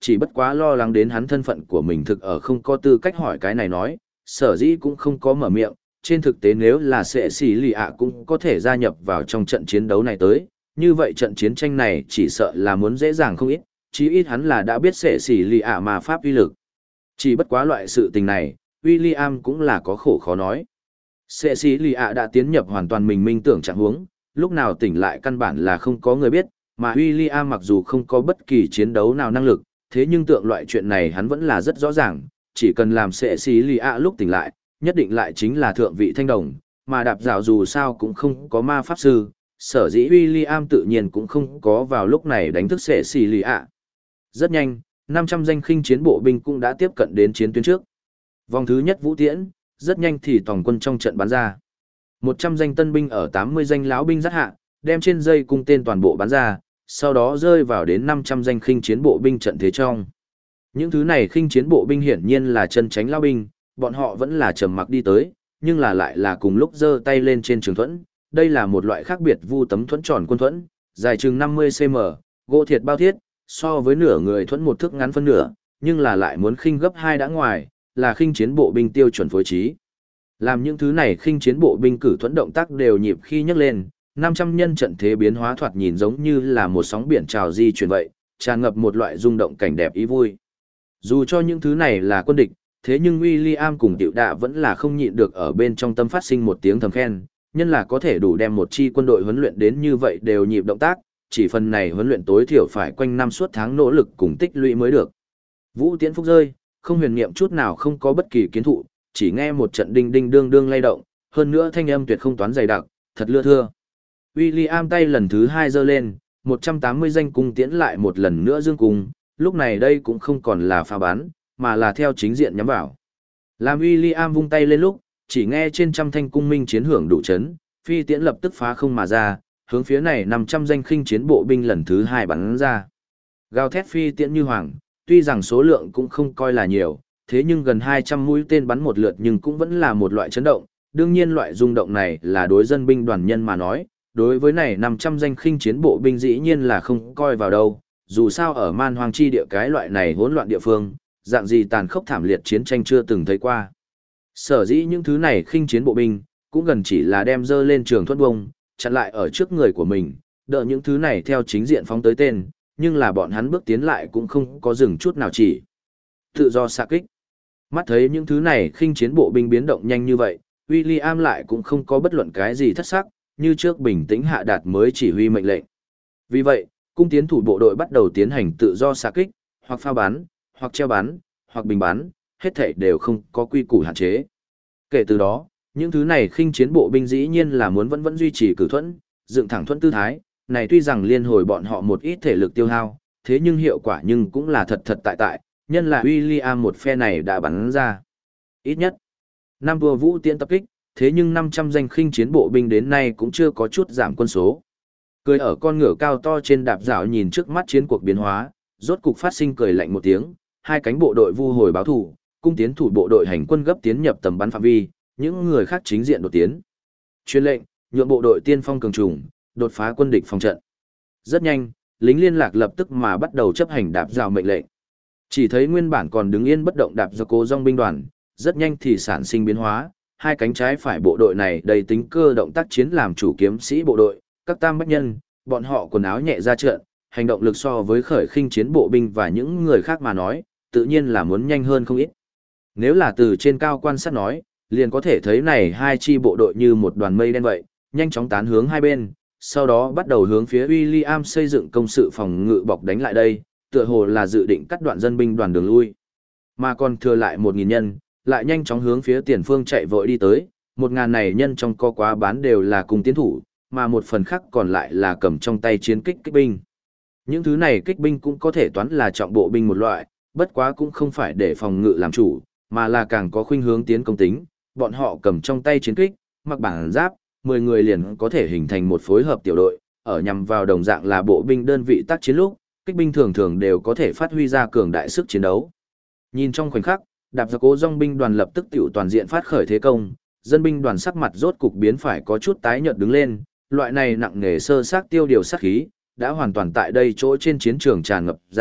S1: chỉ bất quá lo lắng đến hắn thân phận của mình thực ở không có tư cách hỏi cái này nói, sở dĩ cũng không có mở miệng, trên thực tế nếu là sẽ xỉ lì ạ cũng có thể gia nhập vào trong trận chiến đấu này tới, như vậy trận chiến tranh này chỉ sợ là muốn dễ dàng không ít, chí ít hắn là đã biết sẽ xỉ lì ạ mà pháp uy lực. Chỉ bất quá loại sự tình này, William cũng là có khổ khó nói. Sẽ xỉ lì ạ đã tiến nhập hoàn toàn mình minh tưởng trạng huống, lúc nào tỉnh lại căn bản là không có người biết, mà William mặc dù không có bất kỳ chiến đấu nào năng lực, thế nhưng tượng loại chuyện này hắn vẫn là rất rõ ràng, chỉ cần làm sẽ xỉ lì ạ lúc tỉnh lại, nhất định lại chính là thượng vị thanh đồng, mà đạp rào dù sao cũng không có ma pháp sư, sở dĩ William tự nhiên cũng không có vào lúc này đánh thức sẽ xỉ lì ạ. Rất nhanh, 500 danh khinh chiến bộ binh cũng đã tiếp cận đến chiến tuyến trước. Vòng thứ nhất vũ tiễn, rất nhanh thì toàn quân trong trận bắn ra. 100 danh tân binh ở 80 danh lão binh dắt hạ, đem trên dây cung tên toàn bộ bắn ra, sau đó rơi vào đến 500 danh khinh chiến bộ binh trận thế trong. Những thứ này khinh chiến bộ binh hiển nhiên là chân tránh lão binh, bọn họ vẫn là trầm mặc đi tới, nhưng là lại là cùng lúc giơ tay lên trên trường thuẫn. Đây là một loại khác biệt vu tấm thuẫn tròn quân thuẫn, dài chừng 50 cm, gỗ thiệt bao thiết, so với nửa người thuẫn một thước ngắn phân nửa, nhưng là lại muốn khinh gấp 2 đã ngoài, là khinh chiến bộ binh tiêu chuẩn phối trí. Làm những thứ này khinh chiến bộ binh cử thuẫn động tác đều nhịp khi nhấc lên, 500 nhân trận thế biến hóa thoạt nhìn giống như là một sóng biển trào di chuyển vậy, tràn ngập một loại rung động cảnh đẹp ý vui. Dù cho những thứ này là quân địch, thế nhưng William cùng Tiểu Đạ vẫn là không nhịn được ở bên trong tâm phát sinh một tiếng thầm khen, nhân là có thể đủ đem một chi quân đội huấn luyện đến như vậy đều nhịp động tác, chỉ phần này huấn luyện tối thiểu phải quanh năm suốt tháng nỗ lực cùng tích lũy mới được. Vũ tiễn phúc rơi, không huyền niệm chút nào không có bất kỳ kiến thụ, chỉ nghe một trận đinh đinh đương đương lay động, hơn nữa thanh âm tuyệt không toán dày đặc, thật lưa thưa. William tay lần thứ 2 giơ lên, 180 danh cung tiễn lại một lần nữa dương cung, lúc này đây cũng không còn là phá bắn, mà là theo chính diện nhắm vào. Làm William vung tay lên lúc, chỉ nghe trên trăm thanh cung minh chiến hưởng đủ chấn, phi tiễn lập tức phá không mà ra, hướng phía này 500 danh khinh chiến bộ binh lần thứ 2 bắn ra. Gào thét phi tiễn như hoàng, tuy rằng số lượng cũng không coi là nhiều, thế nhưng gần 200 mũi tên bắn một lượt nhưng cũng vẫn là một loại chấn động. Đương nhiên loại rung động này là đối dân binh đoàn nhân mà nói, đối với này 500 danh khinh chiến bộ binh dĩ nhiên là không coi vào đâu, dù sao ở man hoang chi địa cái loại này hỗn loạn địa phương, dạng gì tàn khốc thảm liệt chiến tranh chưa từng thấy qua. Sở dĩ những thứ này khinh chiến bộ binh, cũng gần chỉ là đem dơ lên trường thuẫn bông, chặn lại ở trước người của mình, đợi những thứ này theo chính diện phóng tới tên, nhưng là bọn hắn bước tiến lại cũng không có dừng chút nào chỉ. Tự do xạ kích. Mắt thấy những thứ này khinh chiến bộ binh biến động nhanh như vậy, William lại cũng không có bất luận cái gì thất sắc, như trước bình tĩnh hạ đạt mới chỉ huy mệnh lệnh. Vì vậy, cung tiến thủ bộ đội bắt đầu tiến hành tự do xạ kích, hoặc phá bắn, hoặc treo bắn, hoặc bình bắn, hết thảy đều không có quy củ hạn chế. Kể từ đó, những thứ này khinh chiến bộ binh dĩ nhiên là muốn vẫn duy trì cử thuẫn, dựng thẳng thuẫn tư thái, này tuy rằng liên hồi bọn họ một ít thể lực tiêu hao, thế nhưng hiệu quả nhưng cũng là thật tại, nhân là William một phe này đã bắn ra. Ít nhất, 5 đua vũ tiễn tập kích, thế nhưng 500 danh khinh chiến bộ binh đến nay cũng chưa có chút giảm quân số. Cười ở con ngựa cao to trên đạp dạo nhìn trước mắt chiến cuộc biến hóa, rốt cục phát sinh cười lạnh một tiếng, hai cánh bộ đội vu hồi báo thủ, cung tiến thủ bộ đội hành quân gấp tiến nhập tầm bắn phạm vi, những người khác chính diện đột tiến. Truyền lệnh, nhượng bộ đội tiên phong cường trùng, đột phá quân địch phòng trận. Rất nhanh, lính liên lạc lập tức mà bắt đầu chấp hành đạp dạo mệnh lệnh. Chỉ thấy nguyên bản còn đứng yên bất động đạp dạo cố dòng binh đoàn, rất nhanh thì sản sinh biến hóa, hai cánh trái phải bộ đội này đầy tính cơ động tác chiến làm chủ kiếm sĩ bộ đội, các tam bách nhân, bọn họ quần áo nhẹ ra trận, hành động lực so với khởi khinh chiến bộ binh và những người khác mà nói, tự nhiên là muốn nhanh hơn không ít. Nếu là từ trên cao quan sát nói, liền có thể thấy này hai chi bộ đội như một đoàn mây đen vậy, nhanh chóng tán hướng hai bên, sau đó bắt đầu hướng phía William xây dựng công sự phòng ngự bọc đánh lại đây, tựa hồ là dự định cắt đoạn dân binh đoàn đường lui. Mà còn thừa lại 1.000 nhân, lại nhanh chóng hướng phía tiền phương chạy vội đi tới, 1.000 này nhân trong co quá bán đều là cùng tiến thủ, mà một phần khác còn lại là cầm trong tay chiến kích binh. Những thứ này kích binh cũng có thể toán là trọng bộ binh một loại, bất quá cũng không phải để phòng ngự làm chủ, mà là càng có khuynh hướng tiến công tính, bọn họ cầm trong tay chiến kích, mặc bản giáp, 10 người liền có thể hình thành một phối hợp tiểu đội, ở nhằm vào đồng dạng là bộ binh đơn vị tác chiến lúc, kích binh thường thường đều có thể phát huy ra cường đại sức chiến đấu. Nhìn trong khoảnh khắc, đạp ra cố dòng binh đoàn lập tức tiểu toàn diện phát khởi thế công, dân binh đoàn sắc mặt rốt cục biến phải có chút tái nhợt đứng lên, loại này nặng nề sơ xác tiêu điều sát khí, đã hoàn toàn tại đây chỗ trên chiến trường tràn ngập ra,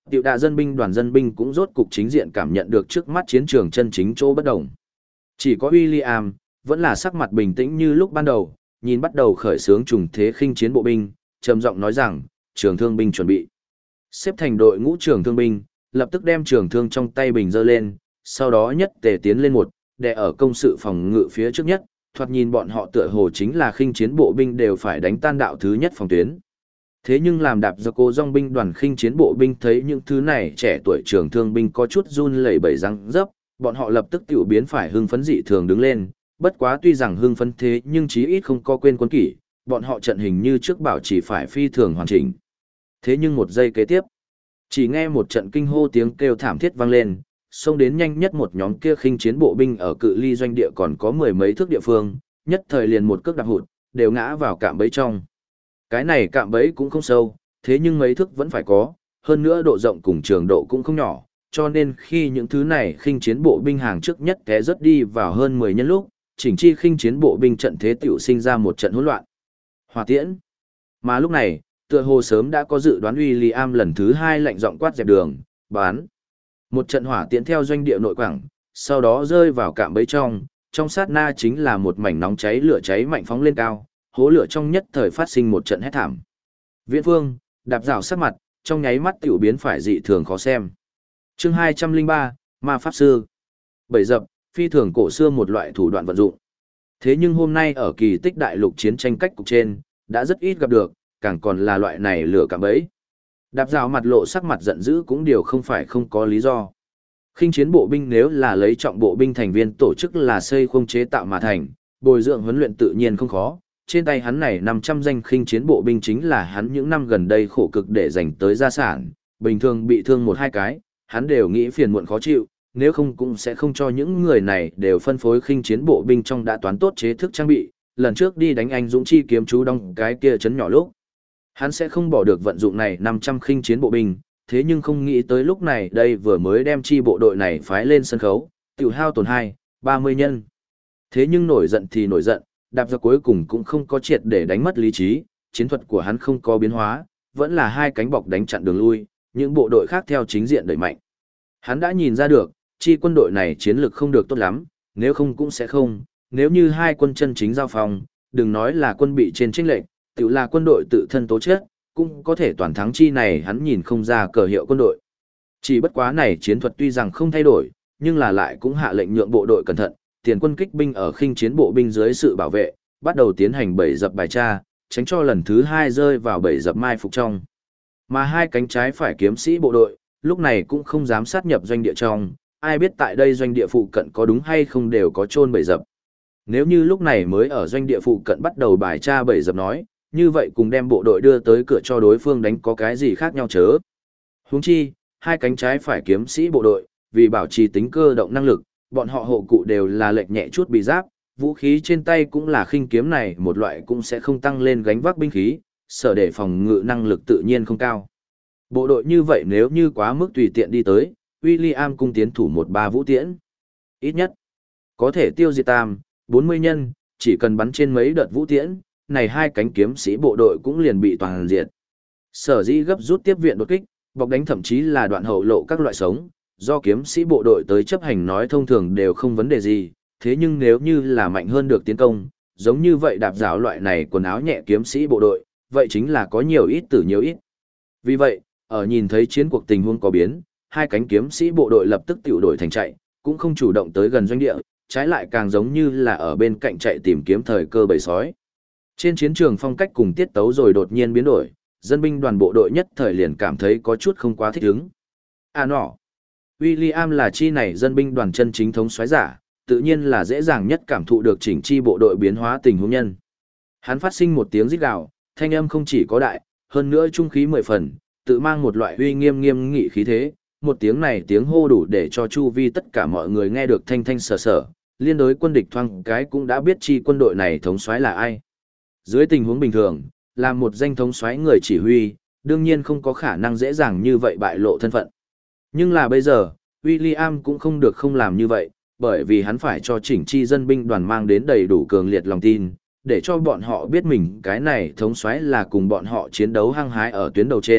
S1: Tiểu đạ dân binh cũng rốt cục chính diện cảm nhận được trước mắt chiến trường chân chính chỗ bất đồng. Chỉ có William, vẫn là sắc mặt bình tĩnh như lúc ban đầu, nhìn bắt đầu khởi xướng trùng thế khinh chiến bộ binh, trầm giọng nói rằng, trường thương binh chuẩn bị. Xếp thành đội ngũ trường thương binh, lập tức đem trường thương trong tay bình giơ lên, sau đó nhất tề tiến lên một, để ở công sự phòng ngự phía trước nhất, thoạt nhìn bọn họ tựa hồ chính là khinh chiến bộ binh đều phải đánh tan đạo thứ nhất phòng tuyến. Thế nhưng làm đạp giặc cô dòng binh đoàn khinh chiến bộ binh thấy những thứ này trẻ tuổi trường thương binh có chút run lẩy bẩy răng dấp, bọn họ lập tức tiểu biến phải hưng phấn dị thường đứng lên, bất quá tuy rằng hưng phấn thế nhưng chí ít không có quên quân kỷ, bọn họ trận hình như trước bảo chỉ phải phi thường hoàn chỉnh. Thế nhưng một giây kế tiếp, chỉ nghe một trận kinh hô tiếng kêu thảm thiết vang lên, xông đến nhanh nhất một nhóm kia khinh chiến bộ binh ở cự ly doanh địa còn có mười mấy thước địa phương, nhất thời liền một cước đạp hụt, đều ngã vào cạm bẫy trong. Cái này cạm bẫy cũng không sâu, thế nhưng mấy thước vẫn phải có, hơn nữa độ rộng cùng trường độ cũng không nhỏ, cho nên khi những thứ này khinh chiến bộ binh hàng trước nhất té rớt đi vào hơn 10 nhân lúc, chỉnh chi khinh chiến bộ binh trận thế tiểu sinh ra một trận hỗn loạn. Hỏa tiễn. Mà lúc này, tựa hồ sớm đã có dự đoán William lần thứ 2 lệnh giọng quát dẹp đường, bán. Một trận hỏa tiễn theo doanh địa nội quảng, sau đó rơi vào cạm bẫy trong sát na chính là một mảnh nóng cháy lửa cháy mạnh phóng lên cao, hố lửa trong nhất thời phát sinh một trận hét thảm. Viễn Phương, đạp rào sắc mặt, trong nháy mắt tiểu biến phải dị thường khó xem. Chương 203, Ma Pháp Sư. Bẫy dập, phi thường cổ xưa một loại thủ đoạn vận dụng. Thế nhưng hôm nay ở kỳ tích đại lục chiến tranh cách cục trên, đã rất ít gặp được, càng còn là loại này lửa cạm bẫy. Đạp rào mặt lộ sắc mặt giận dữ cũng điều không phải không có lý do. Khinh chiến bộ binh nếu là lấy trọng bộ binh thành viên tổ chức là xây khung chế tạo mà thành, bồi dưỡng huấn luyện tự nhiên không khó. Trên tay hắn này 500 danh khinh chiến bộ binh chính là hắn những năm gần đây khổ cực để dành tới gia sản, bình thường bị thương một hai cái, hắn đều nghĩ phiền muộn khó chịu, nếu không cũng sẽ không cho những người này đều phân phối khinh chiến bộ binh trong đã toán tốt chế thức trang bị, lần trước đi đánh anh Dũng Chi kiếm chú đông cái kia chấn nhỏ lúc. Hắn sẽ không bỏ được vận dụng này 500 khinh chiến bộ binh, thế nhưng không nghĩ tới lúc này đây vừa mới đem chi bộ đội này phái lên sân khấu, tiểu hao tổn 30 nhân. Thế nhưng nổi giận thì nổi giận, đạp ra cuối cùng cũng không có triệt để đánh mất lý trí, chiến thuật của hắn không có biến hóa, vẫn là hai cánh bọc đánh chặn đường lui, những bộ đội khác theo chính diện đẩy mạnh. Hắn đã nhìn ra được, chi quân đội này chiến lược không được tốt lắm, nếu không cũng sẽ không, nếu như hai quân chân chính giao phòng, đừng nói là quân bị trên chênh lệnh, tự là quân đội tự thân tố chất, cũng có thể toàn thắng chi này hắn nhìn không ra cờ hiệu quân đội. Chỉ bất quá này chiến thuật tuy rằng không thay đổi, nhưng là lại cũng hạ lệnh nhượng bộ đội cẩn thận, tiền quân kích binh ở khinh chiến bộ binh dưới sự bảo vệ, bắt đầu tiến hành bẫy dập bài tra, tránh cho lần thứ 2 rơi vào bẫy dập mai phục trong. Mà hai cánh trái phải kiếm sĩ bộ đội, lúc này cũng không dám sát nhập doanh địa trong, ai biết tại đây doanh địa phụ cận có đúng hay không đều có chôn bẫy dập. Nếu như lúc này mới ở doanh địa phụ cận bắt đầu bài tra bẫy dập nói, như vậy cùng đem bộ đội đưa tới cửa cho đối phương đánh có cái gì khác nhau chớ. Huống chi, hai cánh trái phải kiếm sĩ bộ đội, vì bảo trì tính cơ động năng lực, bọn họ hộ cụ đều là lệch nhẹ chút bị giáp, vũ khí trên tay cũng là khinh kiếm này một loại cũng sẽ không tăng lên gánh vác binh khí, sở để phòng ngự năng lực tự nhiên không cao. Bộ đội như vậy nếu như quá mức tùy tiện đi tới, William cung tiến thủ 1-3 vũ tiễn. Ít nhất, có thể tiêu diệt 40 nhân, chỉ cần bắn trên mấy đợt vũ tiễn, này hai cánh kiếm sĩ bộ đội cũng liền bị toàn diệt. Sở dĩ gấp rút tiếp viện đột kích, bọc đánh thậm chí là đoạn hậu lộ các loại sống, do kiếm sĩ bộ đội tới chấp hành nói thông thường đều không vấn đề gì, thế nhưng nếu như là mạnh hơn được tiến công, giống như vậy đạp giáo loại này quần áo nhẹ kiếm sĩ bộ đội, vậy chính là có nhiều ít tử nhiều ít. Vì vậy, ở nhìn thấy chiến cuộc tình huống có biến, hai cánh kiếm sĩ bộ đội lập tức tiểu đổi thành chạy, cũng không chủ động tới gần doanh địa, trái lại càng giống như là ở bên cạnh chạy tìm kiếm thời cơ bầy sói. Trên chiến trường phong cách cùng tiết tấu rồi đột nhiên biến đổi, dân binh đoàn bộ đội nhất thời liền cảm thấy có chút không quá thích ứng. À nọ, William là chi này dân binh đoàn chân chính thống soái giả, tự nhiên là dễ dàng nhất cảm thụ được chỉnh chi bộ đội biến hóa tình huống nhân. Hắn phát sinh một tiếng rít gào, thanh âm không chỉ có đại, hơn nữa trung khí 10 phần, tự mang một loại uy nghiêm nghiêm nghị khí thế, một tiếng này tiếng hô đủ để cho chu vi tất cả mọi người nghe được thanh thanh sở sở, liên đối quân địch thoang cái cũng đã biết chi quân đội này thống soái là ai. Dưới tình huống bình thường, là một danh thống soái người chỉ huy, đương nhiên không có khả năng dễ dàng như vậy bại lộ thân phận. Nhưng là bây giờ, William cũng không được không làm như vậy, bởi vì hắn phải cho chỉnh chi dân binh đoàn mang đến đầy đủ cường liệt lòng tin, để cho bọn họ biết mình cái này thống soái là cùng bọn họ chiến đấu hăng hái ở tuyến đầu trên,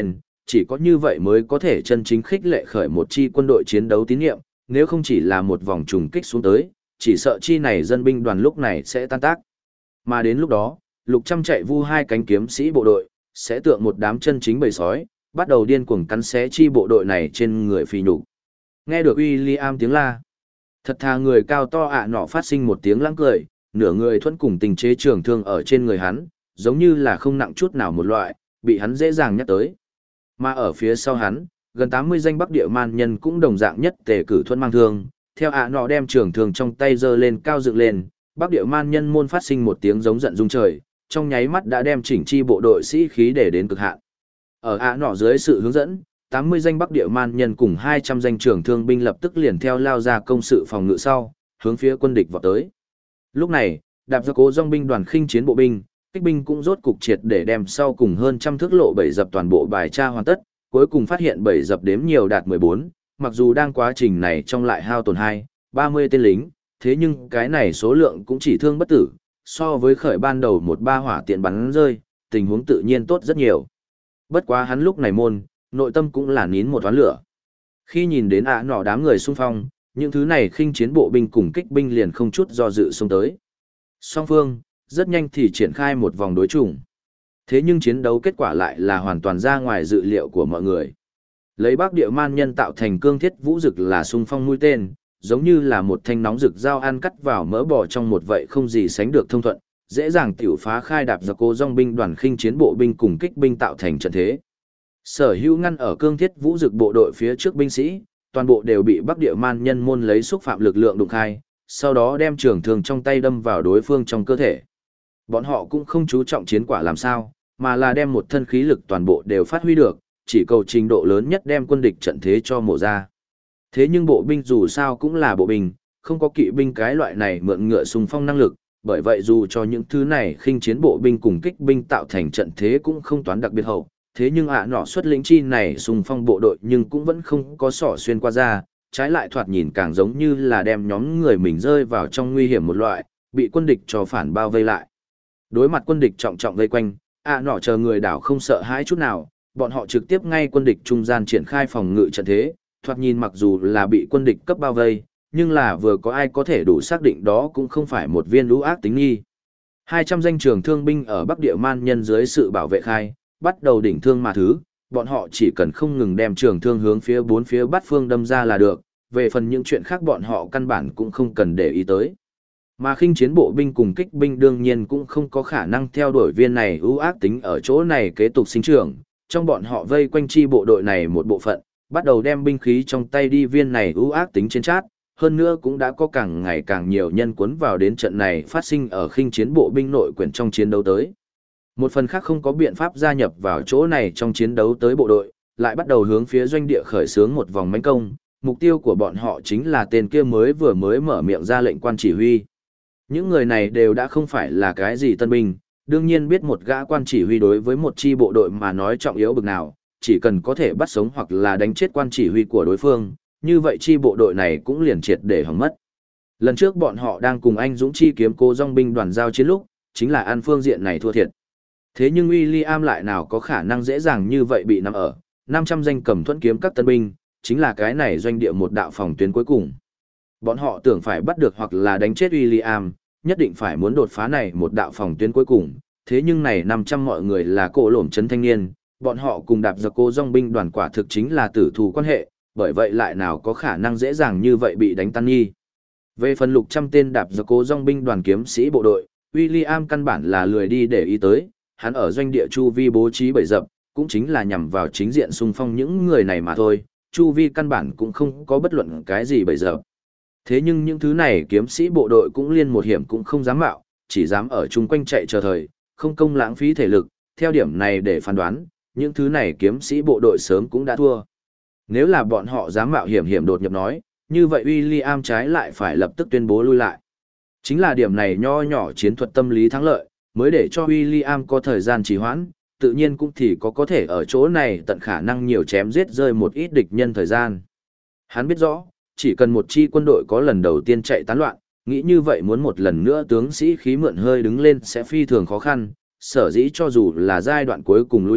S1: chỉ có như vậy mới có thể chân chính khích lệ khởi một chi quân đội chiến đấu tín nhiệm, nếu không chỉ là một vòng trùng kích xuống tới, chỉ sợ chi này dân binh đoàn lúc này sẽ tan tác. Mà đến lúc đó, Lục Trăm chạy vu hai cánh kiếm sĩ bộ đội, sẽ tượng một đám chân chính bầy sói, bắt đầu điên cuồng cắn xé chi bộ đội này trên người phi nhục. Nghe được William tiếng la, thật thà người cao to nọ phát sinh một tiếng lãng cười, nửa người thuẫn cùng tình chế trường thương ở trên người hắn, giống như là không nặng chút nào một loại, bị hắn dễ dàng nhắc tới. Mà ở phía sau hắn, gần 80 danh Bắc Địa man nhân cũng đồng dạng nhất tề cử thuẫn mang thương, theo nọ đem trường thương trong tay giơ lên cao dựng lên, Bắc Địa man nhân môn phát sinh một tiếng giống giận rung trời, trong nháy mắt đã đem chỉnh chi bộ đội sĩ khí để đến cực hạn. Ở nọ dưới sự hướng dẫn, 80 danh Bắc Địa man nhân cùng 200 danh trưởng thương binh lập tức liền theo lao ra công sự phòng ngự sau, hướng phía quân địch vọt tới. Lúc này, đạp ra cố dòng binh đoàn khinh chiến bộ binh, kích binh cũng rốt cục triệt để đem sau cùng hơn trăm thước lộ bẫy dập toàn bộ bài tra hoàn tất, cuối cùng phát hiện bẫy dập đếm nhiều đạt 14, mặc dù đang quá trình này trong lại hao tổn 30 tên lính, thế nhưng cái này số lượng cũng chỉ thương bất tử, so với khởi ban đầu một ba hỏa tiện bắn rơi, tình huống tự nhiên tốt rất nhiều. Bất quá hắn lúc này nội tâm cũng là nín một toán lửa. Khi nhìn đến nọ đám người xung phong, những thứ này khinh chiến bộ binh cùng kích binh liền không chút do dự xông tới. Song phương, rất nhanh thì triển khai một vòng đối chủng. Thế nhưng chiến đấu kết quả lại là hoàn toàn ra ngoài dự liệu của mọi người. Lấy Bắc Địa man nhân tạo thành cương thiết vũ rực là xung phong mũi tên, giống như là một thanh nóng rực dao ăn cắt vào mỡ bò trong một vậy không gì sánh được thông thuận, dễ dàng tiểu phá khai đạp ra cố dòng binh đoàn khinh chiến bộ binh cùng kích binh tạo thành trận thế. Sở hữu ngăn ở cương thiết vũ dực bộ đội phía trước binh sĩ, toàn bộ đều bị Bắc Địa man nhân môn lấy xúc phạm lực lượng đụng khai, sau đó đem trường thương trong tay đâm vào đối phương trong cơ thể. Bọn họ cũng không chú trọng chiến quả làm sao, mà là đem một thân khí lực toàn bộ đều phát huy được, chỉ cầu trình độ lớn nhất đem quân địch trận thế cho mổ ra. Thế nhưng bộ binh dù sao cũng là bộ binh, không có kỵ binh cái loại này mượn ngựa xung phong năng lực, bởi vậy dù cho những thứ này khinh chiến bộ binh cùng kích binh tạo thành trận thế cũng không toán đặc biệt hậu, thế nhưng nọ xuất lĩnh chi này xung phong bộ đội nhưng cũng vẫn không có sỏ xuyên qua ra, trái lại thoạt nhìn càng giống như là đem nhóm người mình rơi vào trong nguy hiểm một loại, bị quân địch cho phản bao vây lại. Đối mặt quân địch trọng trọng vây quanh, nọ chờ người đảo không sợ hãi chút nào, bọn họ trực tiếp ngay quân địch trung gian triển khai phòng ngự trận thế, thoạt nhìn mặc dù là bị quân địch cấp bao vây, nhưng là vừa có ai có thể đủ xác định đó cũng không phải một viên lũ ác tính nghi. 200 danh trường thương binh ở Bắc Địa man nhân dưới sự bảo vệ khai, bắt đầu đỉnh thương mà thứ, bọn họ chỉ cần không ngừng đem trường thương hướng phía bốn phía bát phương đâm ra là được, về phần những chuyện khác bọn họ căn bản cũng không cần để ý tới. Mà khinh chiến bộ binh cùng kích binh đương nhiên cũng không có khả năng theo đuổi viên này ưu ác tính ở chỗ này kế tục sinh trưởng, trong bọn họ vây quanh chi bộ đội này một bộ phận, bắt đầu đem binh khí trong tay đi viên này ưu ác tính trên chát, hơn nữa cũng đã có càng ngày càng nhiều nhân cuốn vào đến trận này phát sinh ở khinh chiến bộ binh nội quyển trong chiến đấu tới. Một phần khác không có biện pháp gia nhập vào chỗ này trong chiến đấu tới bộ đội, lại bắt đầu hướng phía doanh địa khởi xướng một vòng mãnh công, mục tiêu của bọn họ chính là tên kia vừa mới mở miệng ra lệnh quan chỉ huy. Những người này đều đã không phải là cái gì tân binh, đương nhiên biết một gã quan chỉ huy đối với một chi bộ đội mà nói trọng yếu bực nào, chỉ cần có thể bắt sống hoặc là đánh chết quan chỉ huy của đối phương, như vậy chi bộ đội này cũng liền triệt để hỏng mất. Lần trước bọn họ đang cùng anh Dũng chi kiếm cố dòng binh đoàn giao chiến lúc, chính là an phương diện này thua thiệt. Thế nhưng William lại nào có khả năng dễ dàng như vậy bị nắm ở, 500 danh cầm thuẫn kiếm các tân binh, chính là cái này doanh địa một đạo phòng tuyến cuối cùng. Bọn họ tưởng phải bắt được hoặc là đánh chết William, nhất định phải muốn đột phá này một đạo phòng tuyến cuối cùng, thế nhưng này 500 mọi người là cổ lổm chấn thanh niên, bọn họ cùng đạp giặc cô dòng binh đoàn quả thực chính là tử thù quan hệ, bởi vậy lại nào có khả năng dễ dàng như vậy bị đánh tan nghi. Về phần lục trăm tên đạp giặc cô dòng binh đoàn kiếm sĩ bộ đội, William căn bản là lười đi để ý tới, hắn ở doanh địa chu vi bố trí bẫy dập, cũng chính là nhằm vào chính diện xung phong những người này mà thôi, chu vi căn bản cũng không có bất luận cái gì bẫy dập. Thế nhưng những thứ này kiếm sĩ bộ đội cũng liên một hiểm cũng không dám mạo, chỉ dám ở chung quanh chạy chờ thời, không công lãng phí thể lực, theo điểm này để phán đoán, những thứ này kiếm sĩ bộ đội sớm cũng đã thua. Nếu là bọn họ dám mạo hiểm đột nhập nói, như vậy William trái lại phải lập tức tuyên bố lui lại. Chính là điểm này nho nhỏ chiến thuật tâm lý thắng lợi, mới để cho William có thời gian trì hoãn, tự nhiên cũng thì có thể ở chỗ này tận khả năng nhiều chém giết rơi một ít địch nhân thời gian. Hắn biết rõ, chỉ cần một chi quân đội có lần đầu tiên chạy tán loạn, nghĩ như vậy muốn một lần nữa tướng sĩ khí mượn hơi đứng lên sẽ phi thường khó khăn, sở dĩ cho dù là giai đoạn cuối cùng lui lại,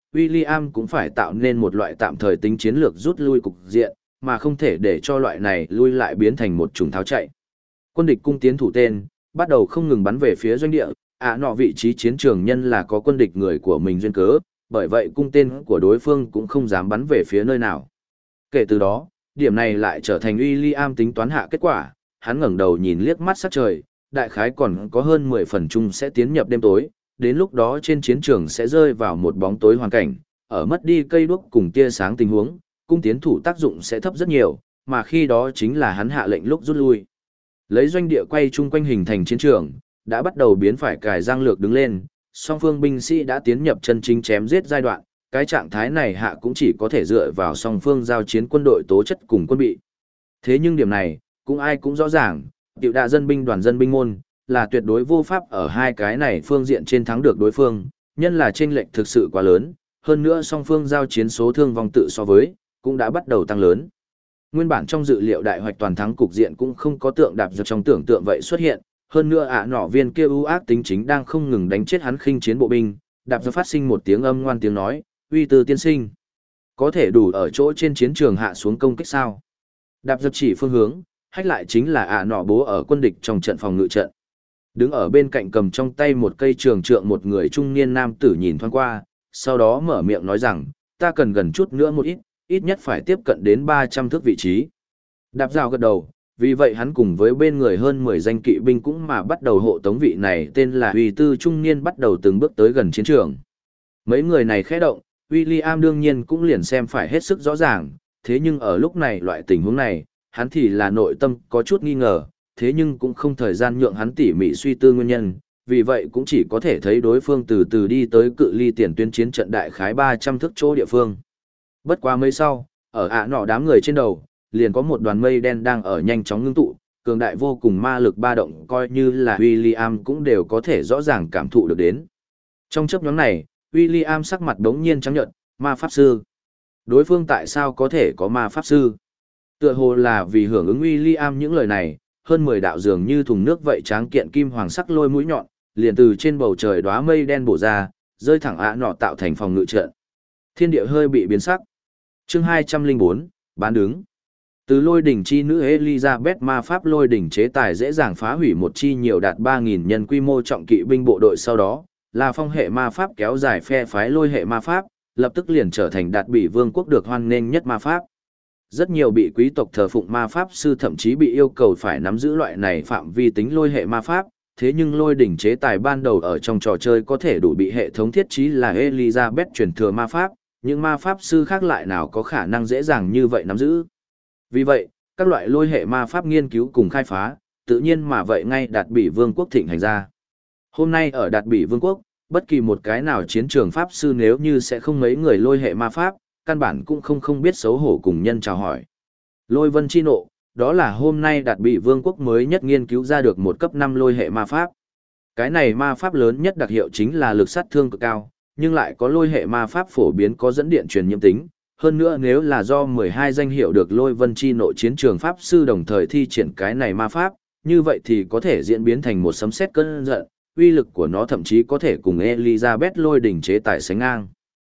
S1: William cũng phải tạo nên một loại tạm thời tính chiến lược rút lui cục diện, mà không thể để cho loại này lui lại biến thành một chủng tháo chạy. Quân địch cung tiến thủ tên, bắt đầu không ngừng bắn về phía doanh địa, nọ vị trí chiến trường nhân là có quân địch người của mình duyên cớ, bởi vậy cung tên của đối phương cũng không dám bắn về phía nơi nào. Kể từ đó, điểm này lại trở thành William tính toán hạ kết quả, hắn ngẩng đầu nhìn liếc mắt sát trời, đại khái còn có hơn 10 phần chung sẽ tiến nhập đêm tối, đến lúc đó trên chiến trường sẽ rơi vào một bóng tối hoàn cảnh, ở mất đi cây đuốc cùng tia sáng tình huống, cung tiến thủ tác dụng sẽ thấp rất nhiều, mà khi đó chính là hắn hạ lệnh lúc rút lui. Lấy doanh địa quay chung quanh hình thành chiến trường, đã bắt đầu biến phải cài giang lược đứng lên, song phương binh sĩ đã tiến nhập chân chính chém giết giai đoạn, cái trạng thái này hạ cũng chỉ có thể dựa vào song phương giao chiến quân đội tố chất cùng quân bị. Thế nhưng điểm này, cũng ai cũng rõ ràng, tiểu đạ dân binh đoàn dân binh môn, là tuyệt đối vô pháp ở hai cái này phương diện trên thắng được đối phương, nhân là chênh lệch thực sự quá lớn, hơn nữa song phương giao chiến số thương vong tự so với, cũng đã bắt đầu tăng lớn. Nguyên bản trong dự liệu đại hoạch toàn thắng cục diện cũng không có tượng đạp dược trong tưởng tượng vậy xuất hiện, hơn nữa nọ viên kia ưu ác tính chính đang không ngừng đánh chết hắn khinh chiến bộ binh, đạp dược phát sinh một tiếng âm ngoan tiếng nói, uy từ tiên sinh. Có thể đủ ở chỗ trên chiến trường hạ xuống công kích sao? Đạp dược chỉ phương hướng, hách lại chính là nọ bố ở quân địch trong trận phòng ngự trận. Đứng ở bên cạnh cầm trong tay một cây trường trượng một người trung niên nam tử nhìn thoáng qua, sau đó mở miệng nói rằng, ta cần gần chút nữa một ít, ít nhất phải tiếp cận đến 300 thước vị trí. Đạp rào gật đầu, vì vậy hắn cùng với bên người hơn 10 danh kỵ binh cũng mà bắt đầu hộ tống vị này tên là Huy Tư trung niên bắt đầu từng bước tới gần chiến trường. Mấy người này khẽ động, William đương nhiên cũng liền xem phải hết sức rõ ràng, thế nhưng ở lúc này loại tình huống này, hắn thì là nội tâm có chút nghi ngờ, thế nhưng cũng không thời gian nhượng hắn tỉ mỉ suy tư nguyên nhân, vì vậy cũng chỉ có thể thấy đối phương từ từ đi tới cự ly tiền tuyến chiến trận đại khái 300 thước chỗ địa phương. Bất quá mấy sau, ở nọ đám người trên đầu, liền có một đoàn mây đen đang ở nhanh chóng ngưng tụ, cường đại vô cùng ma lực ba động coi như là William cũng đều có thể rõ ràng cảm thụ được đến. Trong chớp nhoáng này, William sắc mặt đống nhiên trắng nhợt, ma pháp sư. Đối phương tại sao có thể có ma pháp sư? Tựa hồ là vì hưởng ứng William những lời này, hơn 10 đạo dường như thùng nước vậy tráng kiện kim hoàng sắc lôi mũi nhọn, liền từ trên bầu trời đóa mây đen bổ ra, rơi thẳng nọ tạo thành phòng ngự trận. Thiên địa hơi bị biến sắc. Chương 204, bán đứng. Từ lôi đỉnh chi nữ Elizabeth ma pháp lôi đỉnh chế tài dễ dàng phá hủy một chi nhiều đạt 3.000 nhân quy mô trọng kỵ binh bộ đội sau đó, là phong hệ ma pháp kéo dài phe phái lôi hệ ma pháp, lập tức liền trở thành đạt bị vương quốc được hoan nghênh nhất ma pháp. Rất nhiều bị quý tộc thờ phụng ma pháp sư thậm chí bị yêu cầu phải nắm giữ loại này phạm vi tính lôi hệ ma pháp, thế nhưng lôi đỉnh chế tài ban đầu ở trong trò chơi có thể đủ bị hệ thống thiết trí là Elizabeth truyền thừa ma pháp, những ma pháp sư khác lại nào có khả năng dễ dàng như vậy nắm giữ. Vì vậy, các loại lôi hệ ma pháp nghiên cứu cùng khai phá, tự nhiên mà vậy ngay đạt bị vương quốc thịnh hành ra. Hôm nay ở đạt bị vương quốc, bất kỳ một cái nào chiến trường pháp sư nếu như sẽ không mấy người lôi hệ ma pháp, căn bản cũng không biết xấu hổ cùng nhân chào hỏi. Lôi vân chi nộ, đó là hôm nay đạt bị vương quốc mới nhất nghiên cứu ra được một cấp 5 lôi hệ ma pháp. Cái này ma pháp lớn nhất đặc hiệu chính là lực sát thương cực cao, nhưng lại có lôi hệ ma pháp phổ biến có dẫn điện truyền nhiễm tính. Hơn nữa nếu là do 12 danh hiệu được lôi vân chi nộ chiến trường pháp sư đồng thời thi triển cái này ma pháp, như vậy thì có thể diễn biến thành một sấm sét cơn giận, uy lực của nó thậm chí có thể cùng Elizabeth lôi đỉnh chế tài sánh ngang.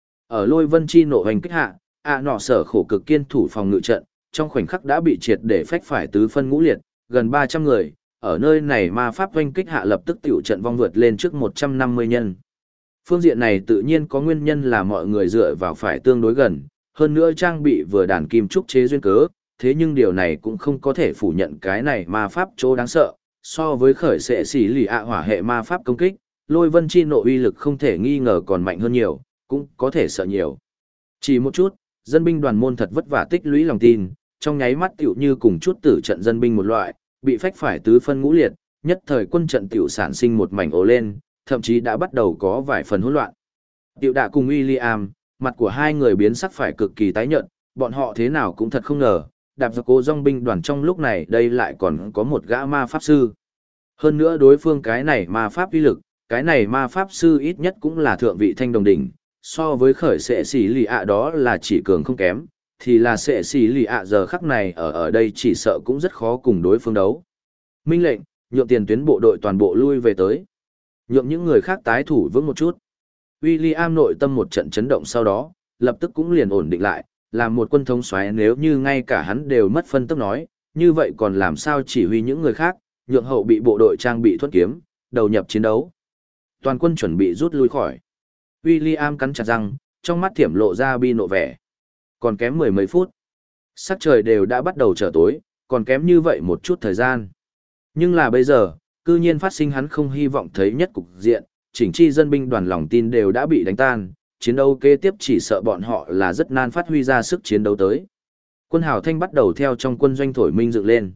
S1: Ở lôi vân chi nộ hành kích hạ, nọ sở khổ cực kiên thủ phòng ngự trận, trong khoảnh khắc đã bị triệt để phách phải tứ phân ngũ liệt, gần 300 người, ở nơi này ma pháp hoành kích hạ lập tức tiểu trận vong vượt lên trước 150 nhân. Phương diện này tự nhiên có nguyên nhân là mọi người dựa vào phải tương đối gần, hơn nữa trang bị vừa đàn kim trúc chế duyên cớ, thế nhưng điều này cũng không có thể phủ nhận cái này ma pháp chỗ đáng sợ, so với khởi sệ xỉ lì hỏa hệ ma pháp công kích, lôi vân chi nộ uy lực không thể nghi ngờ còn mạnh hơn nhiều, cũng có thể sợ nhiều. Chỉ một chút, dân binh đoàn môn thật vất vả tích lũy lòng tin, trong nháy mắt tiểu như cùng chút tử trận dân binh một loại, bị phách phải tứ phân ngũ liệt, nhất thời quân trận tiểu sản sinh một mảnh ồ lên, thậm chí đã bắt đầu có vài phần hỗn loạn. Tiểu đạ cùng William, mặt của hai người biến sắc phải cực kỳ tái nhợt, bọn họ thế nào cũng thật không ngờ, đạp giặc cố dòng binh đoàn trong lúc này đây lại còn có một gã ma pháp sư. Hơn nữa đối phương cái này ma pháp uy lực, cái này ma pháp sư ít nhất cũng là thượng vị thanh đồng đỉnh, so với khởi sệ xỉ lì đó là chỉ cường không kém, thì là sệ xỉ lì giờ khắc này ở đây chỉ sợ cũng rất khó cùng đối phương đấu. Minh lệnh, nhượng tiền tuyến bộ đội toàn bộ lui về tới. Nhượng những người khác tái thủ vững một chút. William nội tâm một trận chấn động sau đó, lập tức cũng liền ổn định lại, làm một quân thống soái nếu như ngay cả hắn đều mất phân tức nói, như vậy còn làm sao chỉ huy những người khác, nhượng hậu bị bộ đội trang bị thuẫn kiếm, đầu nhập chiến đấu. Toàn quân chuẩn bị rút lui khỏi. William cắn chặt răng, trong mắt thiểm lộ ra bi nộ vẻ. Còn kém mười mấy phút. Sắc trời đều đã bắt đầu trở tối, còn kém như vậy một chút thời gian. Nhưng là bây giờ, cư nhiên phát sinh hắn không hy vọng thấy nhất cục diện, chỉnh chi dân binh đoàn lòng tin đều đã bị đánh tan, chiến đấu kế tiếp chỉ sợ bọn họ là rất nan phát huy ra sức chiến đấu tới. Quân hào thanh bắt đầu theo trong quân doanh thổi minh dựng lên.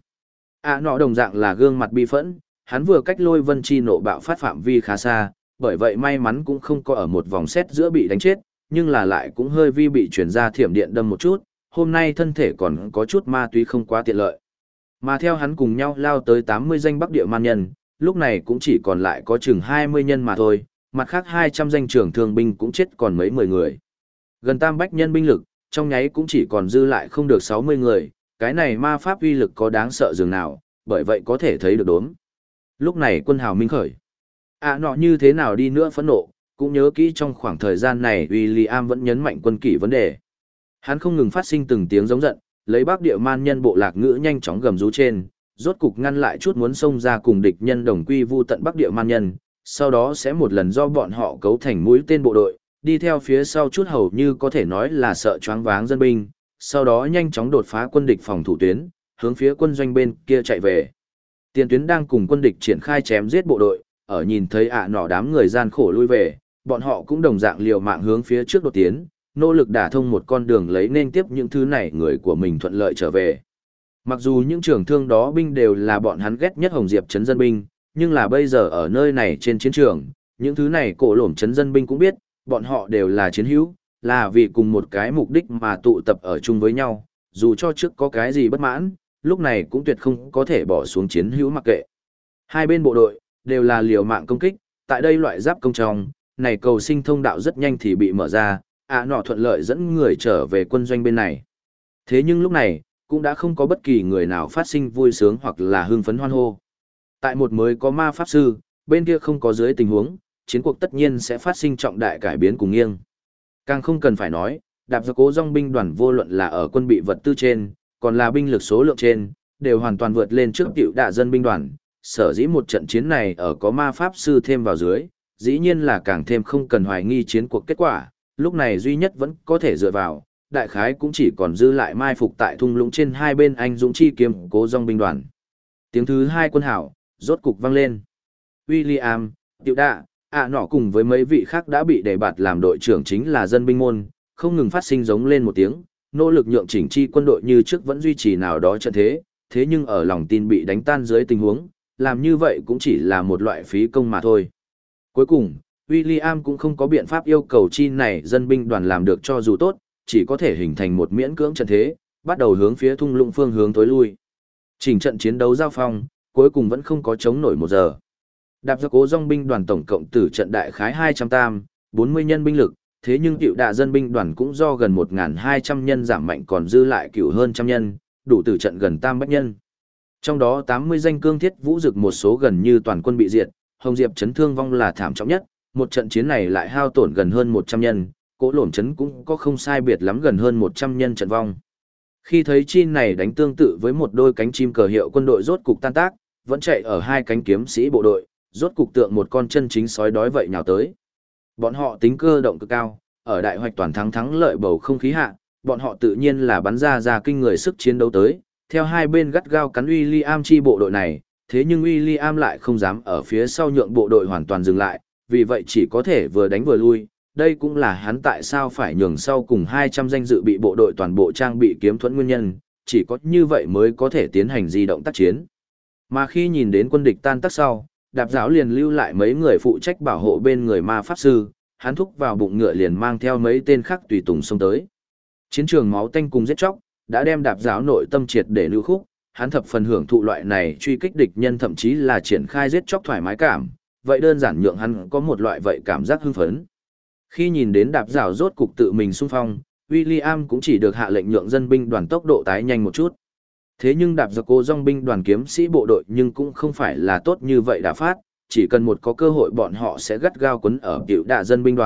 S1: Nọ đồng dạng là gương mặt bi phẫn, hắn vừa cách lôi vân chi nộ bạo phát phạm vi khá xa, bởi vậy may mắn cũng không có ở một vòng xét giữa bị đánh chết, nhưng là lại cũng hơi vi bị chuyển ra thiểm điện đâm một chút, hôm nay thân thể còn có chút ma túy không quá tiện lợi. Mà theo hắn cùng nhau lao tới 80 danh Bắc Địa man nhân, lúc này cũng chỉ còn lại có chừng 20 nhân mà thôi, mặt khác 200 danh trưởng thương binh cũng chết còn mấy mười người. Gần tam bách nhân binh lực, trong nháy cũng chỉ còn dư lại không được 60 người, cái này ma pháp uy lực có đáng sợ dường nào, bởi vậy có thể thấy được đốm. Lúc này quân hào minh khởi. Nọ như thế nào đi nữa phẫn nộ, cũng nhớ kỹ trong khoảng thời gian này William vẫn nhấn mạnh quân kỷ vấn đề. Hắn không ngừng phát sinh từng tiếng giống giận, lấy Bắc Địa man nhân bộ lạc ngữ nhanh chóng gầm rú trên, rốt cục ngăn lại chút muốn xông ra cùng địch nhân đồng quy vu tận Bắc Địa man nhân, sau đó sẽ một lần do bọn họ cấu thành mũi tên bộ đội, đi theo phía sau chút hầu như có thể nói là sợ choáng váng dân binh, sau đó nhanh chóng đột phá quân địch phòng thủ tuyến, hướng phía quân doanh bên kia chạy về. Tiền tuyến đang cùng quân địch triển khai chém giết bộ đội, ở nhìn thấy nọ đám người gian khổ lui về, bọn họ cũng đồng dạng liều mạng hướng phía trước đột tiến, nỗ lực đả thông một con đường lấy nên tiếp những thứ này người của mình thuận lợi trở về. Mặc dù những trưởng thương đó binh đều là bọn hắn ghét nhất Hồng Diệp trấn dân binh, nhưng là bây giờ ở nơi này trên chiến trường, những thứ này cổ lổm trấn dân binh cũng biết, bọn họ đều là chiến hữu, là vì cùng một cái mục đích mà tụ tập ở chung với nhau, dù cho trước có cái gì bất mãn, lúc này cũng tuyệt không có thể bỏ xuống chiến hữu mặc kệ. Hai bên bộ đội đều là liều mạng công kích, tại đây loại giáp công trong, này cầu sinh thông đạo rất nhanh thì bị mở ra, nọ thuận lợi dẫn người trở về quân doanh bên này. Thế nhưng lúc này, cũng đã không có bất kỳ người nào phát sinh vui sướng hoặc là hưng phấn hoan hô. Tại một mới có ma pháp sư, bên kia không có dưới tình huống, chiến cuộc tất nhiên sẽ phát sinh trọng đại cải biến cùng nghiêng. Càng không cần phải nói, đạp do cố dòng binh đoàn vô luận là ở quân bị vật tư trên, còn là binh lực số lượng trên, đều hoàn toàn vượt lên trước tiểu đạ dân binh đoàn. Sở dĩ một trận chiến này ở có ma pháp sư thêm vào dưới, dĩ nhiên là càng thêm không cần hoài nghi chiến cuộc kết quả, lúc này duy nhất vẫn có thể dựa vào, đại khái cũng chỉ còn dư lại mai phục tại thung lũng trên hai bên anh dũng chi kiếm cố dòng binh đoàn. Tiếng thứ hai quân hảo, rốt cục vang lên. William, tiểu đạ, nọ cùng với mấy vị khác đã bị đề bạt làm đội trưởng chính là dân binh môn, không ngừng phát sinh giống lên một tiếng, nỗ lực nhượng chỉnh chi quân đội như trước vẫn duy trì nào đó trận thế, thế nhưng ở lòng tin bị đánh tan dưới tình huống, làm như vậy cũng chỉ là một loại phí công mà thôi. Cuối cùng, William cũng không có biện pháp yêu cầu chi này dân binh đoàn làm được cho dù tốt, chỉ có thể hình thành một miễn cưỡng trận thế, bắt đầu hướng phía thung lũng phương hướng tối lui. Chỉnh trận chiến đấu giao phong, cuối cùng vẫn không có chống nổi một giờ. Đạp do cố dòng binh đoàn tổng cộng tử trận đại khái 200 tam, 40 nhân binh lực, thế nhưng tiểu đạ dân binh đoàn cũng do gần 1.200 nhân giảm mạnh còn dư lại cửu hơn trăm nhân, đủ tử trận gần tam bách nhân. Trong đó 80 danh cương thiết vũ dực một số gần như toàn quân bị diệt, Hồng Diệp trấn thương vong là thảm trọng nhất, một trận chiến này lại hao tổn gần hơn 100 nhân, Cố Lổm trấn cũng có không sai biệt lắm gần hơn 100 nhân trận vong. Khi thấy chi này đánh tương tự với một đôi cánh chim cờ hiệu quân đội rốt cục tan tác, vẫn chạy ở hai cánh kiếm sĩ bộ đội, rốt cục tượng một con chân chính sói đói vậy nhào tới. Bọn họ tính cơ động cực cao, ở đại hoạch toàn thắng thắng lợi bầu không khí hạ, bọn họ tự nhiên là bắn ra kinh người sức chiến đấu tới, theo hai bên gắt gao cắn William chi bộ đội này, thế nhưng William lại không dám ở phía sau nhượng bộ đội hoàn toàn dừng lại, vì vậy chỉ có thể vừa đánh vừa lui. Đây cũng là hắn tại sao phải nhường sau cùng 200 danh dự bị bộ đội toàn bộ trang bị kiếm thuẫn nguyên nhân, chỉ có như vậy mới có thể tiến hành di động tác chiến. Mà khi nhìn đến quân địch tan tác sau, Đạp Giáo liền lưu lại mấy người phụ trách bảo hộ bên người ma pháp sư, hắn thúc vào bụng ngựa liền mang theo mấy tên khác tùy tùng xông tới. Chiến trường máu tanh cùng giết chóc, đã đem Đạp Giáo nội tâm triệt để lưu khúc, hắn thập phần hưởng thụ loại này truy kích địch nhân thậm chí là triển khai giết chóc thoải mái cảm, vậy đơn giản nhượng hắn có một loại vậy cảm giác hưng phấn. Khi nhìn đến Đạp Giáo rốt cục tự mình xung phong, William cũng chỉ được hạ lệnh nhượng dân binh đoàn tốc độ tái nhanh một chút. Thế nhưng Đạp Giáo cố dòng binh đoàn kiếm sĩ bộ đội nhưng cũng không phải là tốt như vậy đã phát, chỉ cần một có cơ hội bọn họ sẽ gắt gao quấn ở tiểu đạ dân binh đoàn,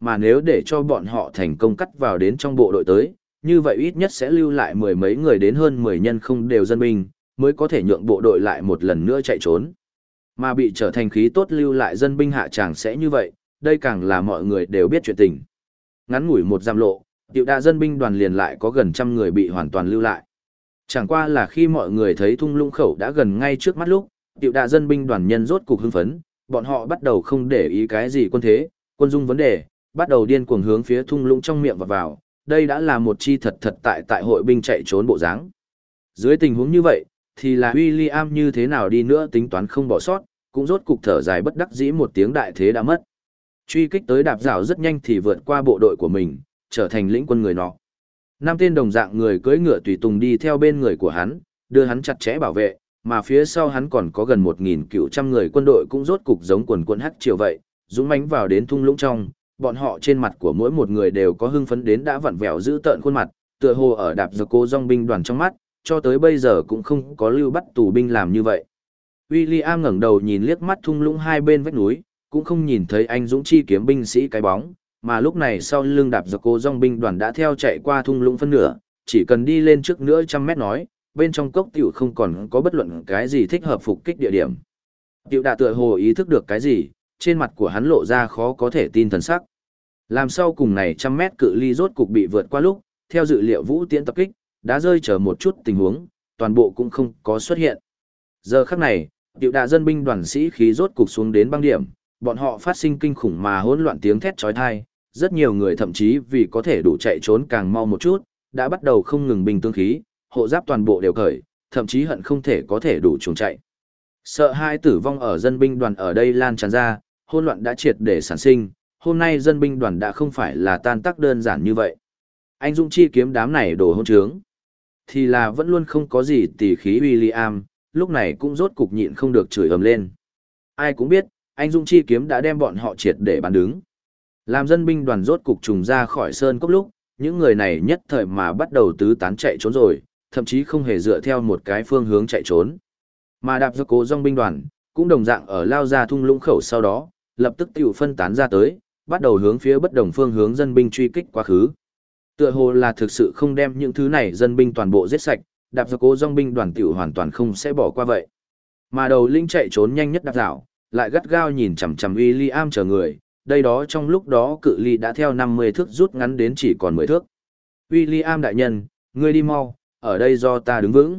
S1: mà nếu để cho bọn họ thành công cắt vào đến trong bộ đội tới, như vậy ít nhất sẽ lưu lại mười mấy người đến hơn 10 nhân không đều dân binh, mới có thể nhượng bộ đội lại một lần nữa chạy trốn. Mà bị trở thành khí tốt lưu lại dân binh hạ tràng sẽ như vậy, đây càng là mọi người đều biết chuyện tình. Ngắn ngủi một giam lộ, tiểu đa dân binh đoàn liền lại có gần trăm người bị hoàn toàn lưu lại. Chẳng qua là khi mọi người thấy thung lũng khẩu đã gần ngay trước mắt lúc, tiểu đa dân binh đoàn nhân rốt cục hưng phấn, bọn họ bắt đầu không để ý cái gì quân thế, quân dung vấn đề, bắt đầu điên cuồng hướng phía thung lũng trong miệng vào. Đây đã là một chi thật tại hội binh chạy trốn bộ dáng. Dưới tình huống như vậy, thì là William như thế nào đi nữa tính toán không bỏ sót, cũng rốt cục thở dài bất đắc dĩ một tiếng đại thế đã mất. Truy kích tới đạp rào rất nhanh thì vượt qua bộ đội của mình, trở thành lĩnh quân người nọ. 5 tên đồng dạng người cưỡi ngựa tùy tùng đi theo bên người của hắn, đưa hắn chặt chẽ bảo vệ, mà phía sau hắn còn có gần 1.900 người quân đội cũng rốt cục giống quần quân hắc triều vậy, dũng mãnh vào đến thung lũng trong, bọn họ trên mặt của mỗi một người đều có hưng phấn đến đã vặn vẹo giữ tợn khuôn mặt, tựa hồ ở đạp giặc cô dòng binh đoàn trong mắt, cho tới bây giờ cũng không có lưu bắt tù binh làm như vậy. William ngẩng đầu nhìn liếc mắt thung lũng hai bên vách núi, cũng không nhìn thấy anh dũng chi kiếm binh sĩ cái bóng, mà lúc này sau lưng đạp giặc cô dòng binh đoàn đã theo chạy qua thung lũng phân nửa, chỉ cần đi lên trước nữa trăm mét nói, bên trong cốc tiểu không còn có bất luận cái gì thích hợp phục kích địa điểm. Tiểu đạ tựa hồ ý thức được cái gì, trên mặt của hắn lộ ra khó có thể tin thần sắc. Làm sau cùng này trăm mét cự ly rốt cục bị vượt qua lúc, theo dự liệu vũ tiễn tập kích, đã rơi chờ một chút tình huống, toàn bộ cũng không có xuất hiện. Giờ khắc này, tiểu đạ dân binh đoàn sĩ khí rốt cục xuống đến băng điểm, bọn họ phát sinh kinh khủng mà hỗn loạn tiếng thét chói tai, rất nhiều người thậm chí vì có thể đủ chạy trốn càng mau một chút, đã bắt đầu không ngừng binh tương khí, hộ giáp toàn bộ đều cởi, thậm chí hận không thể có thể đủ chuồng chạy. Sợ hai tử vong ở dân binh đoàn ở đây lan tràn ra, hỗn loạn đã triệt để sản sinh, hôm nay dân binh đoàn đã không phải là tan tác đơn giản như vậy. Anh Dũng chi kiếm đám này đồ hỗn trướng. Thì là vẫn luôn không có gì tỉ khí William, lúc này cũng rốt cục nhịn không được chửi ầm lên. Ai cũng biết, anh Dũng chi kiếm đã đem bọn họ triệt để bán đứng. Làm dân binh đoàn rốt cục trùng ra khỏi sơn cốc lúc, những người này nhất thời mà bắt đầu tứ tán chạy trốn rồi, thậm chí không hề dựa theo một cái phương hướng chạy trốn. Mà đạp giặc cố dòng binh đoàn, cũng đồng dạng ở lao ra thung lũng khẩu sau đó, lập tức tiểu phân tán ra tới, bắt đầu hướng phía bất đồng phương hướng dân binh truy kích quá khứ. Tựa hồ là thực sự không đem những thứ này dân binh toàn bộ giết sạch, đạp giặc cố dòng binh đoàn tiểu hoàn toàn không sẽ bỏ qua vậy. Mà đầu linh chạy trốn nhanh nhất đạp dạo, lại gắt gao nhìn chằm chằm William chờ người, đây đó trong lúc đó cự ly đã theo 50 thước rút ngắn đến chỉ còn 10 thước. William đại nhân, ngươi đi mau, ở đây do ta đứng vững.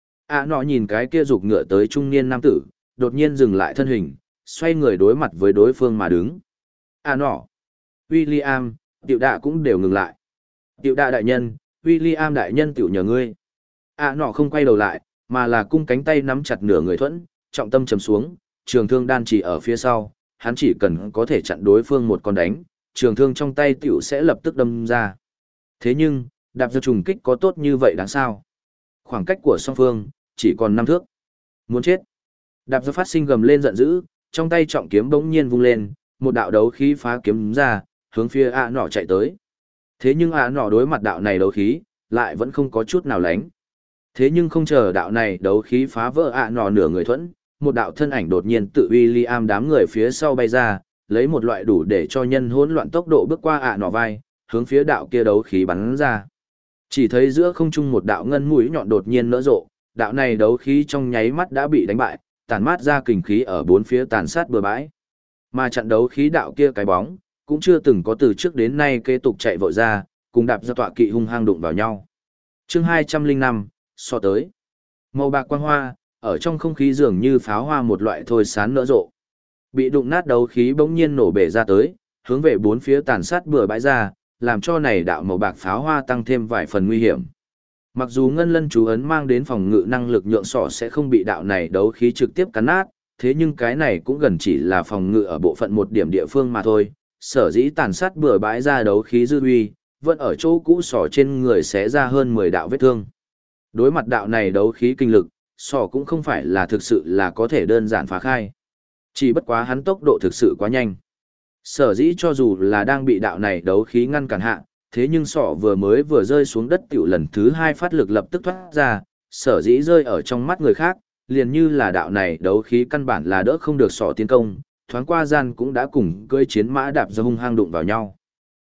S1: Nọ nhìn cái kia rục ngựa tới trung niên nam tử, đột nhiên dừng lại thân hình, xoay người đối mặt với đối phương mà đứng. Nọ, William, tiểu đạ cũng đều ngừng lại. Tiểu đạ đại nhân, William đại nhân tiểu nhờ ngươi. Nọ không quay đầu lại, mà là cung cánh tay nắm chặt nửa người thuẫn, trọng tâm trầm xuống, trường thương đan chỉ ở phía sau, hắn chỉ cần có thể chặn đối phương một con đánh, trường thương trong tay tiểu sẽ lập tức đâm ra. Thế nhưng, đạp giặc trùng kích có tốt như vậy đáng sao? Khoảng cách của song phương, chỉ còn 5 thước. Muốn chết. Đạp giặc phát sinh gầm lên giận dữ, trong tay trọng kiếm bỗng nhiên vung lên, một đạo đấu khí phá kiếm ra, hướng phía nọ chạy tới. Thế nhưng nọ đối mặt đạo này đấu khí, lại vẫn không có chút nào lánh. Thế nhưng không chờ đạo này đấu khí phá vỡ nọ nửa người thuẫn, một đạo thân ảnh đột nhiên tự William đám người phía sau bay ra, lấy một loại đủ để cho nhân hỗn loạn tốc độ bước qua nọ vai, hướng phía đạo kia đấu khí bắn ra. Chỉ thấy giữa không trung một đạo ngân mũi nhọn đột nhiên nở rộ, đạo này đấu khí trong nháy mắt đã bị đánh bại, tản mát ra kình khí ở bốn phía tàn sát bừa bãi. Mà trận đấu khí đạo kia cái bóng, cũng chưa từng có từ trước đến nay kế tục chạy vội ra, cùng đạp ra tọa kỵ hung hăng đụng vào nhau. Chương 205, so tới. Màu bạc quang hoa, ở trong không khí dường như pháo hoa một loại thôi sán nở rộ. Bị đụng nát đấu khí bỗng nhiên nổ bể ra tới, hướng về bốn phía tàn sát bừa bãi ra, làm cho này đạo màu bạc pháo hoa tăng thêm vài phần nguy hiểm. Mặc dù ngân lân chú ấn mang đến phòng ngự năng lực nhượng sọ sẽ không bị đạo này đấu khí trực tiếp cắn nát, thế nhưng cái này cũng gần chỉ là phòng ngự ở bộ phận một điểm địa phương mà thôi. Sở dĩ tàn sát bừa bãi ra đấu khí dư uy, vẫn ở chỗ cũ sọ trên người xé ra hơn 10 đạo vết thương. Đối mặt đạo này đấu khí kinh lực, sọ cũng không phải là thực sự là có thể đơn giản phá khai. Chỉ bất quá hắn tốc độ thực sự quá nhanh. Sở dĩ cho dù là đang bị đạo này đấu khí ngăn cản hạ, thế nhưng sọ vừa rơi xuống đất tiểu lần thứ 2 phát lực lập tức thoát ra, sở dĩ rơi ở trong mắt người khác, liền như là đạo này đấu khí căn bản là đỡ không được sọ tiến công, thoáng qua gian cũng đã cùng cưỡi chiến mã đạp ra hung hăng đụng vào nhau.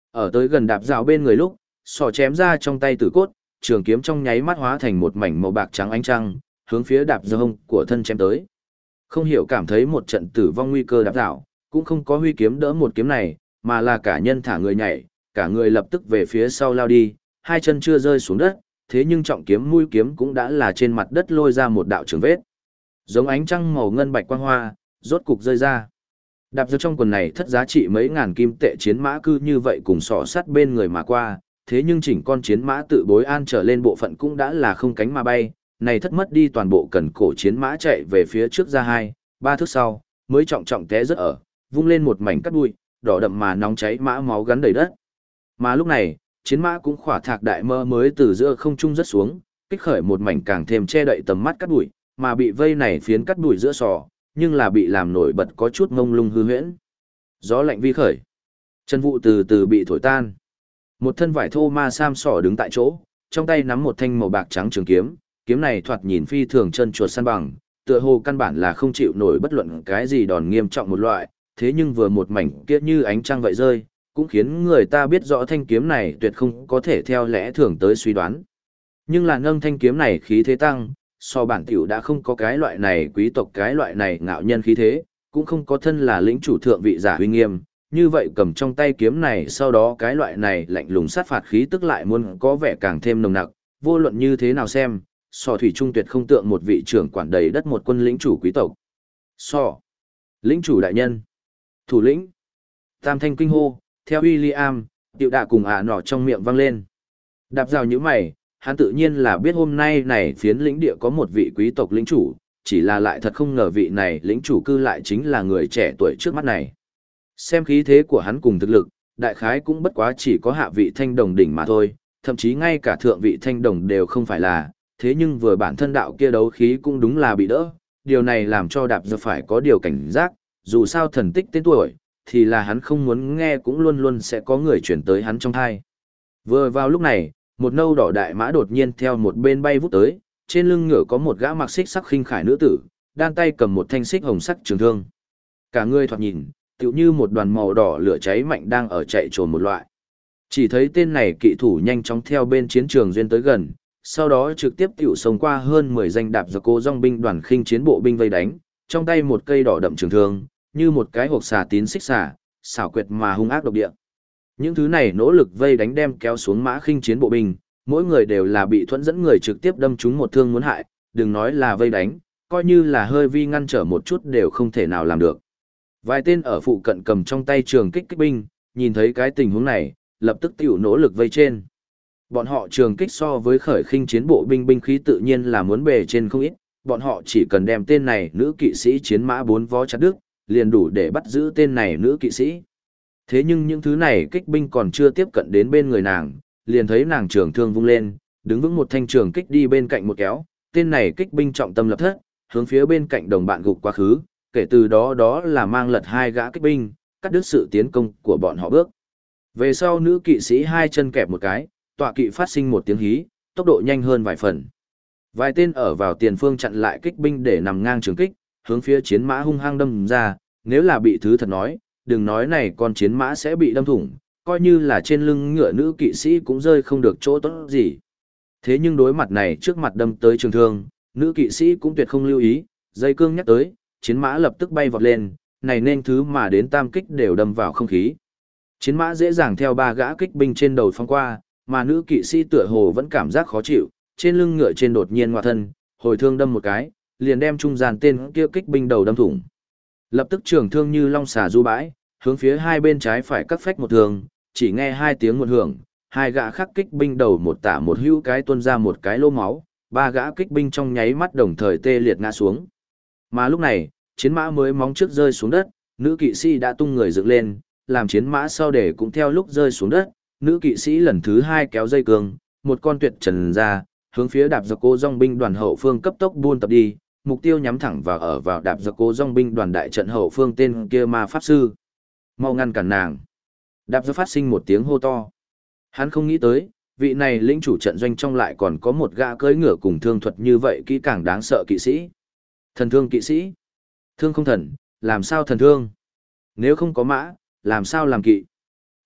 S1: Ở tới gần đạp dạo bên người lúc, sỏ chém ra trong tay tử cốt, trường kiếm trong nháy mắt hóa thành một mảnh màu bạc trắng ánh trăng, hướng phía đạp dạo hông của thân chém tới. Không hiểu cảm thấy một trận tử vong nguy cơ đạp dạo, cũng không có huy kiếm đỡ một kiếm này, mà là cả nhân thả người nhảy, cả người lập tức về phía sau lao đi, hai chân chưa rơi xuống đất, thế nhưng trọng kiếm mũi kiếm cũng đã là trên mặt đất lôi ra một đạo trường vết. Giống ánh trăng màu ngân bạch quang hoa, rốt cục rơi ra. Đạp dạo trong quần này thất giá trị mấy ngàn kim tệ chiến mã cư như vậy cùng sọ sắt bên người mà qua, thế nhưng chỉnh con chiến mã tự bối an trở lên bộ phận cũng đã là không cánh mà bay, này thất mất đi toàn bộ cần cổ chiến mã chạy về phía trước ra 2, 3 thước sau, mới trọng trọng té rớt ở, vung lên một mảnh cắt bụi, đỏ đậm mà nóng cháy mã máu gắn đầy đất. Mà lúc này, chiến mã cũng khỏa thạc đại mơ mới từ giữa không trung rớt xuống, kích khởi một mảnh càng thêm che đậy tầm mắt cắt bụi, mà bị vây này phiến cắt bụi giữa sò, nhưng là bị làm nổi bật có chút ngông lung hư huyễn. Gió lạnh vi khởi, chân vụ từ từ bị thổi tan. Một thân vải thô ma sam sỏ đứng tại chỗ, trong tay nắm một thanh màu bạc trắng trường kiếm, kiếm này thoạt nhìn phi thường chân chuột săn bằng, tựa hồ căn bản là không chịu nổi bất luận cái gì đòn nghiêm trọng một loại, thế nhưng vừa một mảnh kia như ánh trăng vậy rơi, cũng khiến người ta biết rõ thanh kiếm này tuyệt không có thể theo lẽ thường tới suy đoán. Nhưng là nâng thanh kiếm này khí thế tăng, so bản tiểu đã không có cái loại này quý tộc cái loại này ngạo nhân khí thế, cũng không có thân là lĩnh chủ thượng vị giả uy nghiêm, như vậy cầm trong tay kiếm này sau đó cái loại này lạnh lùng sát phạt khí tức lại muốn có vẻ càng thêm nồng nặc, vô luận như thế nào xem, so thủy trung tuyệt không tượng một vị trưởng quản đầy đất một quân lĩnh chủ quý tộc. So, lĩnh chủ đại nhân, thủ lĩnh, tam thanh kinh hô, theo William, tiểu đạ cùng nọ trong miệng vang lên. Đạp rào như mày, hắn tự nhiên là biết hôm nay này phiến lĩnh địa có một vị quý tộc lĩnh chủ, chỉ là lại thật không ngờ vị này lĩnh chủ cư lại chính là người trẻ tuổi trước mắt này. Xem khí thế của hắn cùng thực lực, đại khái cũng bất quá chỉ có hạ vị thanh đồng đỉnh mà thôi, thậm chí ngay cả thượng vị thanh đồng đều không phải là, thế nhưng vừa bản thân đạo kia đấu khí cũng đúng là bị đỡ, điều này làm cho đạp giờ phải có điều cảnh giác, dù sao thần tích tên tuổi, thì là hắn không muốn nghe cũng luôn luôn sẽ có người chuyển tới hắn trong thai. Vừa vào lúc này, một nâu đỏ đại mã đột nhiên theo một bên bay vút tới, trên lưng ngựa có một gã mặc xích sắc khinh khải nữ tử, đan tay cầm một thanh xích hồng sắc trường thương. Cả người thoạt nhìn, tựu như một đoàn màu đỏ lửa cháy mạnh đang ở chạy trồn một loại. Chỉ thấy tên này kỵ thủ nhanh chóng theo bên chiến trường duyên tới gần, sau đó trực tiếp tiểu xông qua hơn 10 danh đạp giặc cố dòng binh đoàn khinh chiến bộ binh vây đánh, trong tay một cây đỏ đậm trường thương, như một cái hộp xà tín xích xà, xảo quyệt mà hung ác độc địa. Những thứ này nỗ lực vây đánh đem kéo xuống mã khinh chiến bộ binh, mỗi người đều là bị thuẫn dẫn người trực tiếp đâm trúng một thương muốn hại, đừng nói là vây đánh, coi như là hơi vi ngăn trở một chút đều không thể nào làm được. Vài tên ở phụ cận cầm trong tay trường kích kích binh, nhìn thấy cái tình huống này, lập tức tiểu nỗ lực vây trên. Bọn họ trường kích so với khởi khinh chiến bộ binh binh khí tự nhiên là muốn bề trên không ít, bọn họ chỉ cần đem tên này nữ kỵ sĩ chiến mã 4 vó chặt đứt, liền đủ để bắt giữ tên này nữ kỵ sĩ. Thế nhưng những thứ này kích binh còn chưa tiếp cận đến bên người nàng, liền thấy nàng trường thương vung lên, đứng vững một thanh trường kích đi bên cạnh một kéo, tên này kích binh trọng tâm lập thất, hướng phía bên cạnh đồng bạn gục quá khứ, kể từ đó đó là mang lật hai gã kích binh, cắt đứt sự tiến công của bọn họ bước. Về sau nữ kỵ sĩ hai chân kẹp một cái, tọa kỵ phát sinh một tiếng hí, tốc độ nhanh hơn vài phần. Vài tên ở vào tiền phương chặn lại kích binh để nằm ngang trường kích, hướng phía chiến mã hung hăng đâm ra, nếu là bị thứ thật nói, đừng nói này con chiến mã sẽ bị đâm thủng, coi như là trên lưng ngựa nữ kỵ sĩ cũng rơi không được chỗ tốt gì. Thế nhưng đối mặt này trước mặt đâm tới trường thương, nữ kỵ sĩ cũng tuyệt không lưu ý, dây cương nhắc tới, chiến mã lập tức bay vọt lên, này nên thứ mà đến tam kích đều đâm vào không khí. Chiến mã dễ dàng theo ba gã kích binh trên đầu phong qua, mà nữ kỵ sĩ tựa hồ vẫn cảm giác khó chịu, trên lưng ngựa trên đột nhiên ngoạ thân, hồi thương đâm một cái, liền đem trung gian tên kia kích binh đầu đâm thủng. Lập tức trường thương như long xà du bãi, hướng phía hai bên trái phải cắt phách một thương, chỉ nghe hai tiếng một hưởng, hai gã khắc kích binh đầu một tả một hữu cái tuôn ra một cái lỗ máu, ba gã kích binh trong nháy mắt đồng thời tê liệt ngã xuống. Mà lúc này, chiến mã mới móng trước rơi xuống đất, nữ kỵ sĩ đã tung người dựng lên, làm chiến mã sau để cũng theo lúc rơi xuống đất, nữ kỵ sĩ lần thứ hai kéo dây cương, một con tuyệt trần ra, hướng phía đạp giặc cố dòng binh đoàn hậu phương cấp tốc buôn tập đi, mục tiêu nhắm thẳng vào đạp giặc cố dòng binh đoàn đại trận hậu phương tên kia ma pháp sư. Mau ngăn cản nàng. Đạp giặc phát sinh một tiếng hô to. Hắn không nghĩ tới, vị này lĩnh chủ trận doanh trong lại còn có một gã cưỡi ngựa cùng thương thuật như vậy kỹ càng đáng sợ kỵ sĩ. Thần thương kỵ sĩ. Thương không thần, làm sao thần thương? Nếu không có mã, làm sao làm kỵ?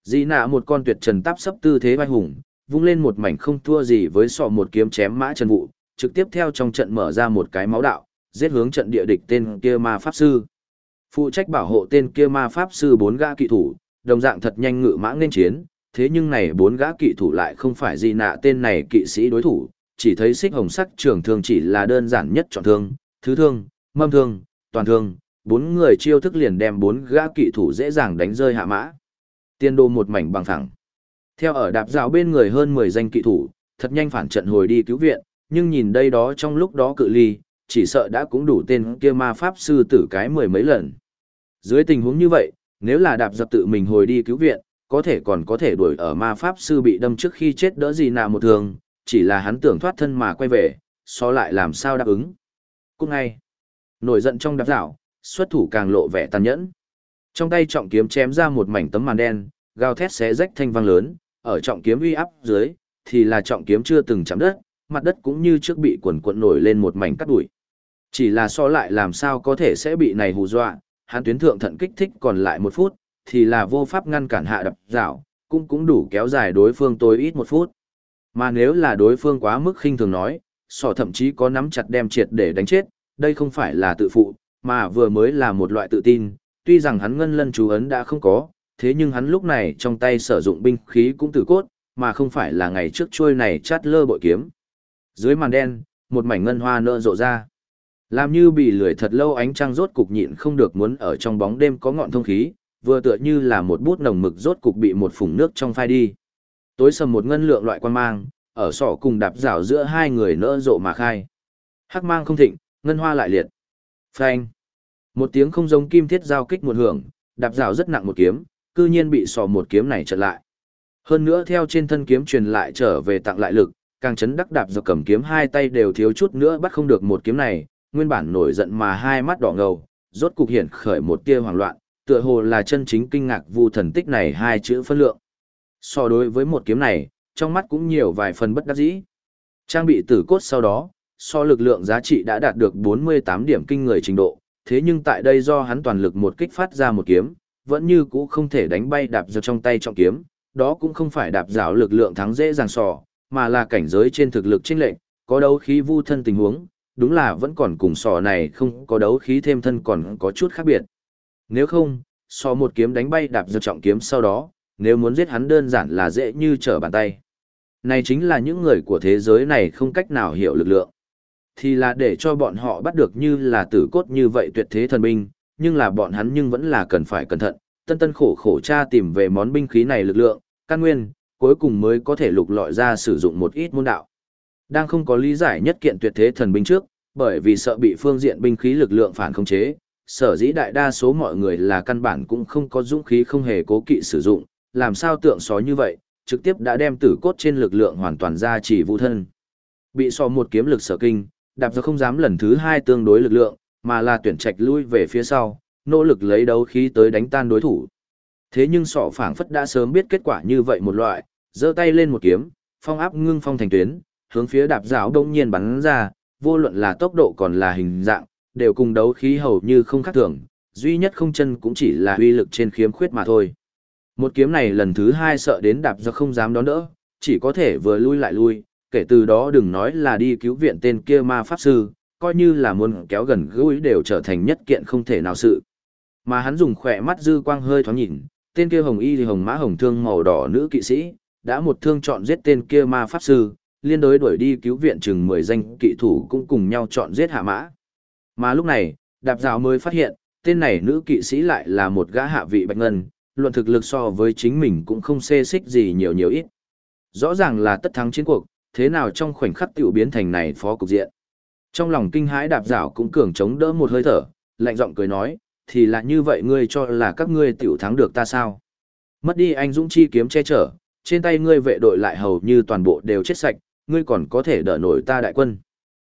S1: Dị nạ một con tuyệt trần táp sấp tư thế vai hùng, vung lên một mảnh không thua gì với sọ một kiếm chém mã trần vụ, trực tiếp theo trong trận mở ra một cái máu đạo, giết hướng trận địa địch tên kia ma pháp sư. Phụ trách bảo hộ tên kia ma pháp sư bốn gã kỵ thủ, đồng dạng thật nhanh ngự mã nên chiến, thế nhưng này bốn gã kỵ thủ lại không phải gì nạ tên này kỵ sĩ đối thủ, chỉ thấy xích hồng sắc trường thương chỉ là đơn giản nhất chọn thương, thứ thương, mâm thương, toàn thương, bốn người chiêu thức liền đem bốn gã kỵ thủ dễ dàng đánh rơi hạ mã. Tiên đô một mảnh bằng phẳng. Theo ở đạp rào bên người hơn 10 danh kỵ thủ, thật nhanh phản trận hồi đi cứu viện, nhưng nhìn đây đó trong lúc đó cự ly, chỉ sợ đã cũng đủ tên kia ma pháp sư tử cái mười mấy lần. Dưới tình huống như vậy, nếu là đạp dập tự mình hồi đi cứu viện, có thể còn có thể đuổi ở ma pháp sư bị đâm trước khi chết đỡ gì nào một thường, chỉ là hắn tưởng thoát thân mà quay về, so lại làm sao đáp ứng. Cũng ngay, nổi giận trong đạp rào, xuất thủ càng lộ vẻ tàn nhẫn. Trong tay trọng kiếm chém ra một mảnh tấm màn đen, gào thét xé rách thanh vang lớn, ở trọng kiếm uy áp dưới, thì là trọng kiếm chưa từng chạm đất, mặt đất cũng như trước bị quần quần nổi lên một mảnh cát bụi. Chỉ là so lại làm sao có thể sẽ bị này hù dọa, hắn tuyến thượng thận kích thích còn lại 1 phút, thì là vô pháp ngăn cản hạ đập rào, cũng đủ kéo dài đối phương tối ít 1 phút. Mà nếu là đối phương quá mức khinh thường nói, sọ thậm chí có nắm chặt đem triệt để đánh chết, đây không phải là tự phụ, mà vừa mới là một loại tự tin, tuy rằng hắn ngân lân chú ấn đã không có, thế nhưng hắn lúc này trong tay sử dụng binh khí cũng tử cốt, mà không phải là ngày trước trôi này chát lơ bội kiếm. Dưới màn đen, một mảnh ngân hoa nở rộ ra. Làm như bị lười thật lâu ánh trăng rốt cục nhịn không được muốn ở trong bóng đêm có ngọn thông khí, vừa tựa như là một bút nồng mực rốt cục bị một phủng nước trong phai đi. Tối sầm một ngân lượng loại quan mang, ở sọ cùng đạp rào giữa hai người nở rộ mà khai. Hắc mang không thịnh, ngân hoa lại liệt. Phanh. Một tiếng không giống kim thiết giao kích một hưởng, đạp rào rất nặng một kiếm, cư nhiên bị sọ một kiếm này chặn lại. Hơn nữa theo trên thân kiếm truyền lại trở về tặng lại lực, càng chấn đắc đạp dọc cầm kiếm hai tay đều thiếu chút nữa bắt không được một kiếm này, nguyên bản nổi giận mà hai mắt đỏ ngầu, rốt cục hiện khởi một tia hoảng loạn, tựa hồ là chân chính kinh ngạc vu thần tích này hai chữ phân lượng. So đối với một kiếm này, trong mắt cũng nhiều vài phần bất đắc dĩ. Trang bị tử cốt sau đó, so lực lượng giá trị đã đạt được 48 điểm kinh người trình độ, thế nhưng tại đây do hắn toàn lực một kích phát ra một kiếm, vẫn như cũ không thể đánh bay đạp dọc trong tay trọng kiếm, đó cũng không phải đạp rào lực lượng thắng dễ dàng sò, mà là cảnh giới trên thực lực chênh lệch, có đấu khí vu thân tình huống, đúng là vẫn còn cùng sò này không có đấu khí thêm thân còn có chút khác biệt. Nếu không, sò một kiếm đánh bay đạp dọc trọng kiếm sau đó, nếu muốn giết hắn đơn giản là dễ như trở bàn tay. Này chính là những người của thế giới này không cách nào hiểu lực lượng. Thì là để cho bọn họ bắt được như là tử cốt như vậy tuyệt thế thần binh, nhưng là bọn hắn nhưng vẫn là cần phải cẩn thận, tân tân khổ khổ tra tìm về món binh khí này lực lượng, căn nguyên, cuối cùng mới có thể lục lọi ra sử dụng một ít môn đạo. Đang không có lý giải nhất kiện tuyệt thế thần binh trước, bởi vì sợ bị phương diện binh khí lực lượng phản khống chế, sở dĩ đại đa số mọi người là căn bản cũng không có dũng khí không hề cố kỵ sử dụng, làm sao tượng sói như vậy, trực tiếp đã đem tử cốt trên lực lượng hoàn toàn ra chỉ vu thân. Bị sò một kiếm lực sở kinh, đạp ra không dám lần thứ hai tương đối lực lượng, mà là tuyển trạch lui về phía sau, nỗ lực lấy đấu khí tới đánh tan đối thủ. Thế nhưng sọ phảng phất đã sớm biết kết quả như vậy một loại, giơ tay lên một kiếm, phong áp ngưng phong thành tuyến, hướng phía đạp rào đông nhiên bắn ra, vô luận là tốc độ còn là hình dạng, đều cùng đấu khí hầu như không khác thường, duy nhất không chân cũng chỉ là uy lực trên khiếm khuyết mà thôi. Một kiếm này lần thứ hai sợ đến đạp ra không dám đón đỡ, chỉ có thể vừa lui lại lui, kể từ đó đừng nói là đi cứu viện tên kia ma pháp sư, coi như là muốn kéo gần gũi đều trở thành nhất kiện không thể nào sự. Mà hắn dùng khỏe mắt dư quang hơi thoáng nhìn, tên kia hồng y thì hồng mã hồng thương màu đỏ nữ kỵ sĩ, đã một thương chọn giết tên kia ma pháp sư, liên đối đuổi đi cứu viện chừng 10 danh kỵ thủ cũng cùng nhau chọn giết hạ mã. Mà lúc này, đạp rào mới phát hiện, tên này nữ kỵ sĩ lại là một gã hạ vị bạch ngân, luận thực lực so với chính mình cũng không xê xích gì nhiều ít. Rõ ràng là tất thắng chiến cuộc, thế nào trong khoảnh khắc tiểu biến thành này phó cục diện. Trong lòng kinh hãi đạp rào cũng cường chống đỡ một hơi thở, lạnh giọng cười nói, thì là như vậy ngươi cho là các ngươi tiểu thắng được ta sao? Mất đi anh dũng chi kiếm che chở, trên tay ngươi vệ đội lại hầu như toàn bộ đều chết sạch, ngươi còn có thể đỡ nổi ta đại quân.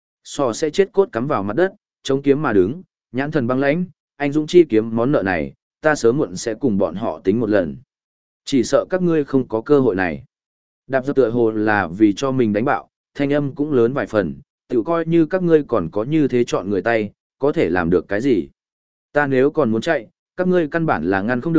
S1: Sò sẽ chết cốt cắm vào mặt đất, chống kiếm mà đứng, nhãn thần băng lãnh, anh dũng chi kiếm món nợ này, ta sớm muộn sẽ cùng bọn họ tính một lần. Chỉ sợ các ngươi không có cơ hội này. Đạp ra tựa hồ là vì cho mình đánh bạo, thanh âm cũng lớn vài phần, tiểu coi như các ngươi còn có như thế chọn người tay, có thể làm được cái gì. Ta nếu còn muốn chạy, các ngươi căn bản là ngăn không được,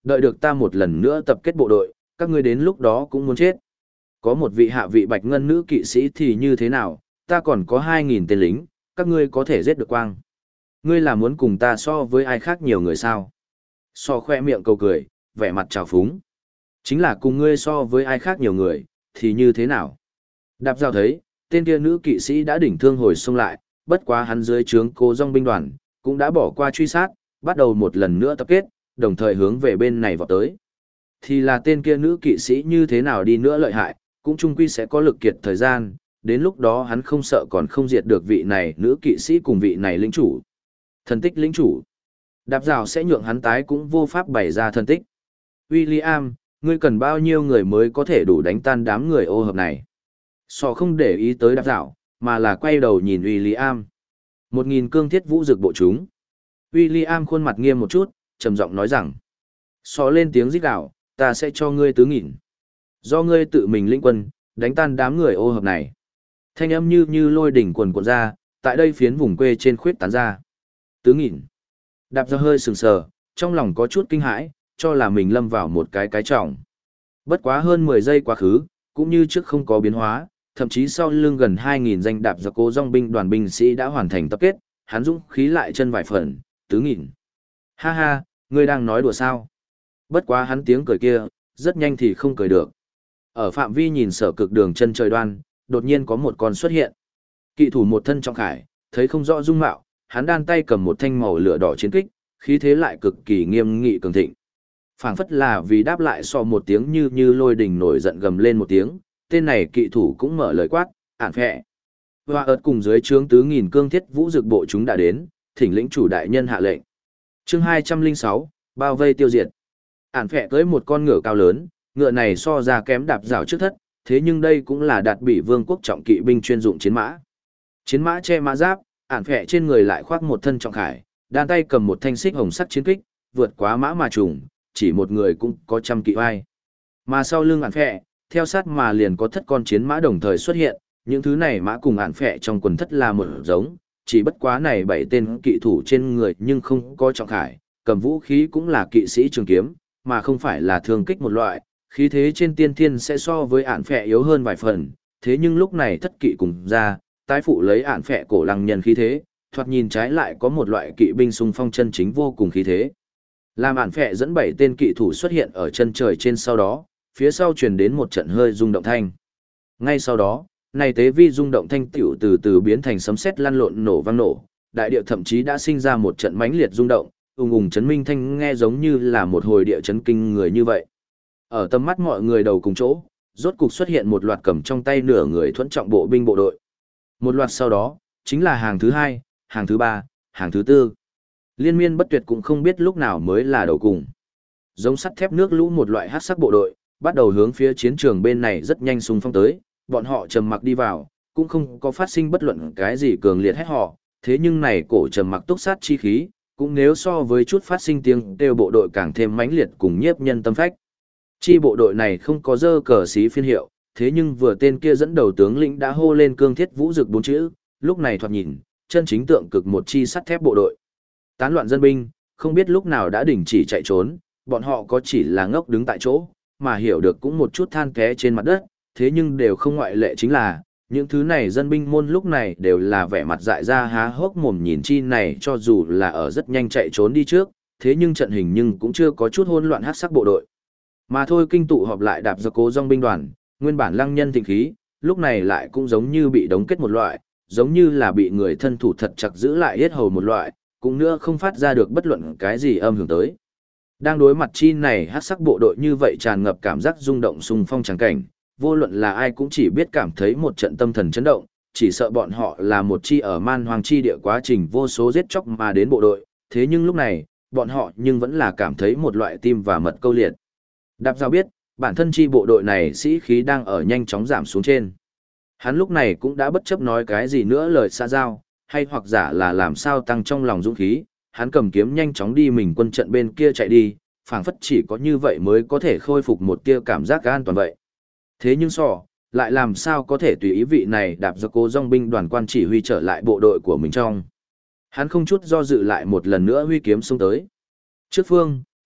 S1: đợi được ta một lần nữa tập kết bộ đội, các ngươi đến lúc đó cũng muốn chết. Có một vị hạ vị bạch ngân nữ kỵ sĩ thì như thế nào, ta còn có 2.000 tên lính, các ngươi có thể giết được quang. Ngươi là muốn cùng ta so với ai khác nhiều người sao? So khoe miệng câu cười, vẻ mặt trào phúng. Chính là cùng ngươi so với ai khác nhiều người, thì như thế nào? Đạp Dạo thấy, tên kia nữ kỵ sĩ đã đỉnh thương hồi xông lại, bất quá hắn dưới trướng Cố Dòng binh đoàn, cũng đã bỏ qua truy sát, bắt đầu một lần nữa tập kết, đồng thời hướng về bên này vọt tới. Thì là tên kia nữ kỵ sĩ như thế nào đi nữa lợi hại, cũng chung quy sẽ có lực kiệt thời gian, đến lúc đó hắn không sợ còn không diệt được vị này nữ kỵ sĩ cùng vị này lĩnh chủ. Thần tích lĩnh chủ. Đạp Dạo sẽ nhượng hắn tái cũng vô pháp bày ra thần tích. William, ngươi cần bao nhiêu người mới có thể đủ đánh tan đám người ô hợp này? Sò không để ý tới Đạp Dạo, mà là quay đầu nhìn William. 1.000 cương thiết vũ dực bộ chúng. William khuôn mặt nghiêm một chút, trầm giọng nói rằng. Sò lên tiếng rít gào, ta sẽ cho ngươi 4.000. Do ngươi tự mình lĩnh quân, đánh tan đám người ô hợp này. Thanh âm như lôi đỉnh quần cuộn ra, tại đây phiến vùng quê trên khuyết tán ra. 4.000. Đạp Dạo hơi sừng sờ, trong lòng có chút kinh hãi, cho là mình lâm vào một cái trọng. Bất quá hơn 10 giây quá khứ, cũng như trước không có biến hóa, thậm chí sau lưng gần 2.000 danh Đạp Dạo Cố Dòng binh đoàn binh sĩ đã hoàn thành tập kết, hắn dũng khí lại chân vài phần, 4.000. Ha ha, ngươi đang nói đùa sao? Bất quá hắn tiếng cười kia, rất nhanh thì không cười được. Ở phạm vi nhìn Sở Cực Đường chân trời đoan, đột nhiên có một con xuất hiện. Kỵ thủ một thân trọng khải, thấy không rõ dung mạo, hắn đan tay cầm một thanh màu lửa đỏ chiến kích, khí thế lại cực kỳ nghiêm nghị cường thịnh. Phảng phất là vì đáp lại so một tiếng như lôi đình nổi giận gầm lên một tiếng, tên này kỵ thủ cũng mở lời quát, ản phệ. Hoa ớt cùng dưới trướng 4.000 cương thiết vũ dực bộ chúng đã đến, thỉnh lĩnh chủ đại nhân hạ lệnh. Chương 206, bao vây tiêu diệt. Ản phệ cưỡi một con ngựa cao lớn, ngựa này so ra kém Đạp Dạo trước thất, thế nhưng đây cũng là đạt bị vương quốc trọng kỵ binh chuyên dụng chiến mã. Chiến mã che mã giáp, ản phệ trên người lại khoác một thân trọng khải, đan tay cầm một thanh xích hồng sắc chiến kích, vượt quá mã mà trùng, chỉ một người cũng có trăm kỵ vai. Mà sau lưng ản phệ, theo sát mà liền có thất con chiến mã đồng thời xuất hiện, những thứ này mã cùng ản phệ trong quần thất là một giống, chỉ bất quá này 7 tên kỵ thủ trên người nhưng không có trọng khải, cầm vũ khí cũng là kỵ sĩ trường kiếm, mà không phải là thương kích một loại, khí thế trên tiên thiên sẽ so với ản phệ yếu hơn vài phần, thế nhưng lúc này thất kỵ cùng ra, tái phụ lấy ản phệ cổ lăng nhân khí thế, thoạt nhìn trái lại có một loại kỵ binh xung phong chân chính vô cùng khí thế. Làm ản phệ dẫn 7 tên kỵ thủ xuất hiện ở chân trời trên sau đó, phía sau truyền đến một trận hơi rung động thanh. Ngay sau đó, này tế vi rung động thanh tiểu từ từ biến thành sấm sét lăn lộn nổ vang nổ, đại địa thậm chí đã sinh ra một trận mãnh liệt rung động, ùng ùng chấn minh thanh nghe giống như là một hồi địa chấn kinh người như vậy. Ở tầm mắt mọi người đầu cùng chỗ, rốt cục xuất hiện một loạt cầm trong tay nửa người thuẫn trọng bộ binh bộ đội. Một loạt sau đó, chính là hàng thứ 2, hàng thứ 3, hàng thứ 4. Liên miên bất tuyệt cũng không biết lúc nào mới là đầu cùng. Giống sắt thép nước lũ một loại hắc sắc bộ đội, bắt đầu hướng phía chiến trường bên này rất nhanh xung phong tới, bọn họ trầm mặc đi vào, cũng không có phát sinh bất luận cái gì cường liệt hét họ, thế nhưng này cổ trầm mặc túc sát chi khí, cũng nếu so với chút phát sinh tiếng kêu bộ đội càng thêm mãnh liệt cùng nhiếp nhân tâm phách. Chi bộ đội này không có dơ cờ xí phiên hiệu, thế nhưng vừa tên kia dẫn đầu tướng lĩnh đã hô lên cương thiết vũ dực 4 chữ, lúc này thoạt nhìn, chân chính tượng cực một chi sắt thép bộ đội. Tán loạn dân binh, không biết lúc nào đã đình chỉ chạy trốn, bọn họ có chỉ là ngốc đứng tại chỗ, mà hiểu được cũng một chút than té trên mặt đất, thế nhưng đều không ngoại lệ chính là, những thứ này dân binh môn lúc này đều là vẻ mặt dại ra há hốc mồm nhìn chi này cho dù là ở rất nhanh chạy trốn đi trước, thế nhưng trận hình nhưng cũng chưa có chút hỗn loạn hắc sắc bộ đội. Mà thôi kinh tụ họp lại Đạp Dạo Cố Dòng binh đoàn, nguyên bản lăng nhân thịnh khí, lúc này lại cũng giống như bị đóng kết một loại, giống như là bị người thân thủ thật chặt giữ lại yết hầu một loại, cũng nữa không phát ra được bất luận cái gì âm hưởng tới. Đang đối mặt chi này hắc sắc bộ đội như vậy tràn ngập cảm giác rung động xung phong trắng cảnh, vô luận là ai cũng chỉ biết cảm thấy một trận tâm thần chấn động, chỉ sợ bọn họ là một chi ở man hoang chi địa quá trình vô số giết chóc mà đến bộ đội, thế nhưng lúc này, bọn họ nhưng vẫn là cảm thấy một loại tim và mật câu liệt. Đạp Dạo biết, bản thân chi bộ đội này sĩ khí đang ở nhanh chóng giảm xuống trên. Hắn lúc này cũng đã bất chấp nói cái gì nữa lời xa giao, hay hoặc giả là làm sao tăng trong lòng dũng khí, hắn cầm kiếm nhanh chóng đi mình quân trận bên kia chạy đi, phảng phất chỉ có như vậy mới có thể khôi phục một tia cảm giác an toàn vậy. Thế nhưng lại làm sao có thể tùy ý vị này Đạp Dạo Cố Dòng binh đoàn quan chỉ huy trở lại bộ đội của mình trong. Hắn không chút do dự lại một lần nữa huy kiếm xông tới. Trước phương,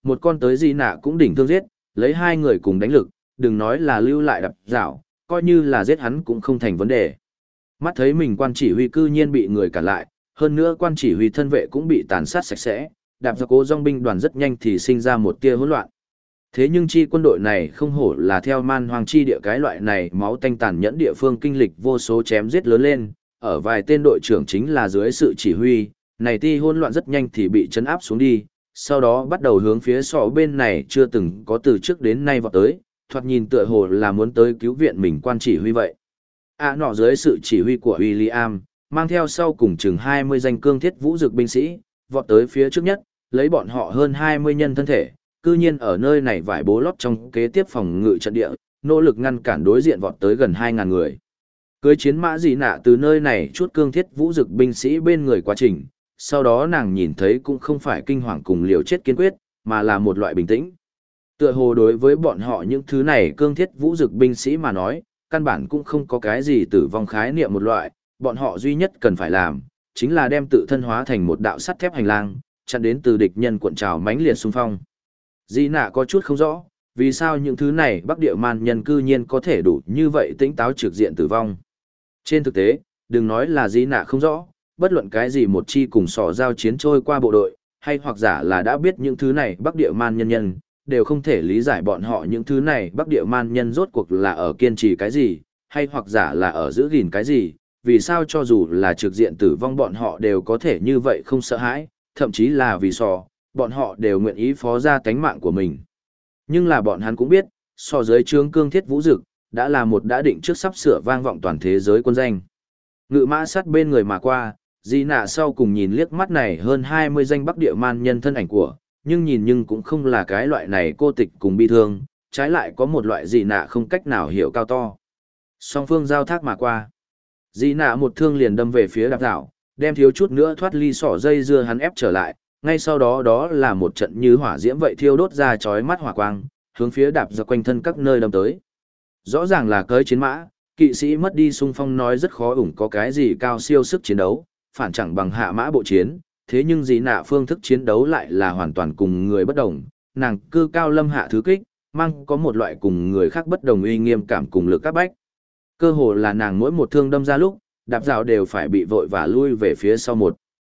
S1: một con tới Di Nạ cũng đỉnh thương giết, lấy hai người cùng đánh lực, đừng nói là lưu lại đập dạo, coi như là giết hắn cũng không thành vấn đề. Mắt thấy mình quan chỉ huy cư nhiên bị người cản lại, hơn nữa quan chỉ huy thân vệ cũng bị tàn sát sạch sẽ, đạp ra cố dòng binh đoàn rất nhanh thì sinh ra một tia hỗn loạn. Thế nhưng chi quân đội này không hổ là theo man hoang chi địa cái loại này máu tanh tàn nhẫn địa phương kinh lịch vô số chém giết lớn lên, ở vài tên đội trưởng chính là dưới sự chỉ huy, này ti hỗn loạn rất nhanh thì bị chấn áp xuống đi, sau đó bắt đầu hướng phía sọ bên này chưa từng có từ trước đến nay vọt tới, thoạt nhìn tựa hồ là muốn tới cứu viện mình quan chỉ huy vậy. Nọ dưới sự chỉ huy của William, mang theo sau cùng chừng 20 danh cương thiết vũ dực binh sĩ, vọt tới phía trước nhất, lấy bọn họ hơn 20 nhân thân thể, cư nhiên ở nơi này vải bố lót trong kế tiếp phòng ngự trận địa, nỗ lực ngăn cản đối diện vọt tới gần 2.000 người. Cưới chiến mã Dị Nạ từ nơi này chút cương thiết vũ dực binh sĩ bên người quá trình, sau đó nàng nhìn thấy cũng không phải kinh hoàng cùng liều chết kiên quyết, mà là một loại bình tĩnh. Tựa hồ đối với bọn họ những thứ này cương thiết vũ dực binh sĩ mà nói, căn bản cũng không có cái gì tử vong khái niệm một loại, bọn họ duy nhất cần phải làm, chính là đem tự thân hóa thành một đạo sắt thép hành lang, chặn đến từ địch nhân cuộn trào mãnh liệt xung phong. Dị Nạ có chút không rõ, vì sao những thứ này Bắc Địa man nhân cư nhiên có thể đủ như vậy tĩnh táo trực diện tử vong. Trên thực tế, đừng nói là Dị Nạ không rõ, bất luận cái gì một chi cùng sỏ giao chiến trôi qua bộ đội, hay hoặc giả là đã biết những thứ này Bắc Địa man nhân, đều không thể lý giải bọn họ những thứ này Bắc Địa man nhân rốt cuộc là ở kiên trì cái gì, hay hoặc giả là ở giữ gìn cái gì, vì sao cho dù là trực diện tử vong bọn họ đều có thể như vậy không sợ hãi, thậm chí là vì bọn họ đều nguyện ý phó ra tánh mạng của mình. Nhưng là bọn hắn cũng biết, dưới trướng cương thiết vũ dực, đã là một đã định trước sắp sửa vang vọng toàn thế giới quân danh. Ngự mã sát bên người mà qua, Dị Nạ sau cùng nhìn liếc mắt này hơn 20 danh Bắc Địa man nhân thân ảnh của, nhưng cũng không là cái loại này cô tịch cùng bi thương, trái lại có một loại Dị Nạ không cách nào hiểu cao to. Song phương giao thác mà qua. Dị Nạ một thương liền đâm về phía đạp dạo, đem thiếu chút nữa thoát ly sỏ dây dưa hắn ép trở lại, ngay sau đó đó là một trận như hỏa diễm vậy thiêu đốt ra chói mắt hỏa quang, hướng phía đạp dạo quanh thân các nơi đâm tới. Rõ ràng là cưỡi chiến mã, kỵ sĩ mất đi xung phong nói rất khó ủng có cái gì cao siêu sức chiến đấu, phản chẳng bằng hạ mã bộ chiến, thế nhưng Dị Nạ phương thức chiến đấu lại là hoàn toàn cùng người bất đồng, nàng cư cao lâm hạ thứ kích, mang có một loại cùng người khác bất đồng uy nghiêm cảm cùng lực các bách. Cơ hồ là nàng mỗi một thương đâm ra lúc, đạp dạo đều phải bị vội và lui về phía sau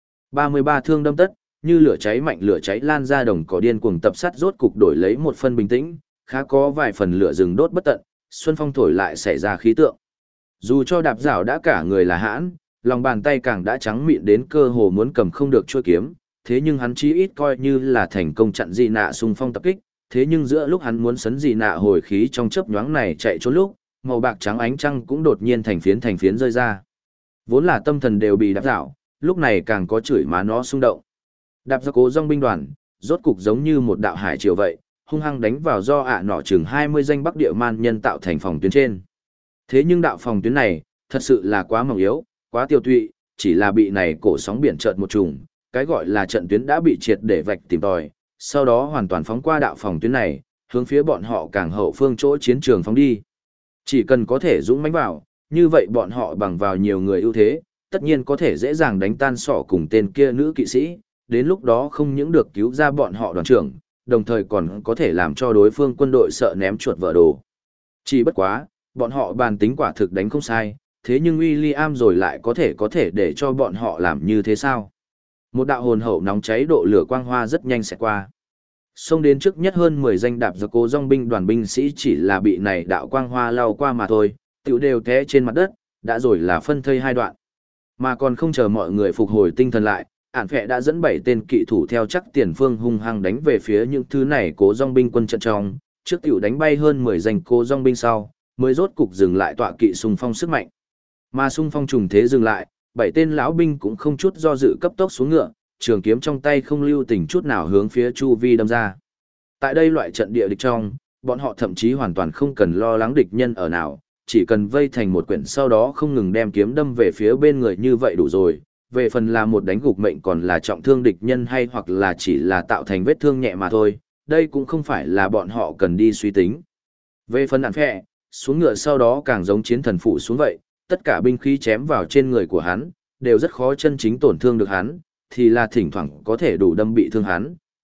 S1: 33 thương đâm tất, như lửa cháy mạnh lửa cháy lan ra đồng cỏ điên cuồng tập sát rốt cục đổi lấy một phân bình tĩnh, khá có vài phần lửa rừng đốt bất tận, xuân phong thổi lại xảy ra khí tượng. Dù cho đạp dạo đã cả người là hãn, lòng bàn tay càng đã trắng mịn đến cơ hồ muốn cầm không được chuôi kiếm, thế nhưng hắn chí ít coi như là thành công chặn Dị Nạ xung phong tập kích, thế nhưng giữa lúc hắn muốn sấn Dị Nạ hồi khí trong chớp nhoáng này chạy trốn lúc, màu bạc trắng ánh trăng cũng đột nhiên thành phiến rơi ra. Vốn là tâm thần đều bị đạp dạo, lúc này càng có chửi má nó xung động. Đạp ra cố dòng binh đoàn, rốt cục giống như một đạo hải triều vậy, hung hăng đánh vào do nọ chừng 20 danh Bắc Địa man nhân tạo thành phòng tuyến trên. Thế nhưng đạo phòng tuyến này, thật sự là quá mỏng yếu, quá tiêu tụy, chỉ là bị này cổ sóng biển chợt một trùng, cái gọi là trận tuyến đã bị triệt để vạch tìm tòi, sau đó hoàn toàn phóng qua đạo phòng tuyến này, hướng phía bọn họ càng hậu phương chỗ chiến trường phóng đi. Chỉ cần có thể dũng mãnh vào, như vậy bọn họ bằng vào nhiều người ưu thế, tất nhiên có thể dễ dàng đánh tan sỏ cùng tên kia nữ kỵ sĩ, đến lúc đó không những được cứu ra bọn họ đoàn trưởng, đồng thời còn có thể làm cho đối phương quân đội sợ ném chuột vỡ đồ. Chỉ bất quá, bọn họ bàn tính quả thực đánh không sai, thế nhưng William rồi lại có thể để cho bọn họ làm như thế sao? Một đạo hồn hậu nóng cháy độ lửa quang hoa rất nhanh sẽ qua. Xông đến trước nhất hơn 10 danh đạp giặc cố dòng binh đoàn binh sĩ chỉ là bị này đạo quang hoa lao qua mà thôi, tiểu đều té trên mặt đất, đã rồi là phân thây hai đoạn. Mà còn không chờ mọi người phục hồi tinh thần lại, ản phẹ đã dẫn 7 tên kỵ thủ theo chắc tiền phương hung hăng đánh về phía những thứ này cố dòng binh quân trận trong, trước tiểu đánh bay hơn 10 danh cố dòng binh sau, mới rốt cục dừng lại tọa kỵ xung phong sức mạnh. Mà xung phong trùng thế dừng lại, 7 tên lão binh cũng không chút do dự cấp tốc xuống ngựa, trường kiếm trong tay không lưu tình chút nào hướng phía chu vi đâm ra. Tại đây loại trận địa địch trong, bọn họ thậm chí hoàn toàn không cần lo lắng địch nhân ở nào, chỉ cần vây thành một quyển sau đó không ngừng đem kiếm đâm về phía bên người như vậy đủ rồi. Về phần là một đánh gục mệnh còn là trọng thương địch nhân hay hoặc là chỉ là tạo thành vết thương nhẹ mà thôi, đây cũng không phải là bọn họ cần đi suy tính. Về phần đạn phẹ, xuống ngựa sau đó càng giống chiến thần phụ xuống vậy, tất cả binh khí chém vào trên người của hắn, đều rất khó chân chính tổn thương được hắn, thì là thỉnh thoảng có thể đủ đâm bị thương hắn,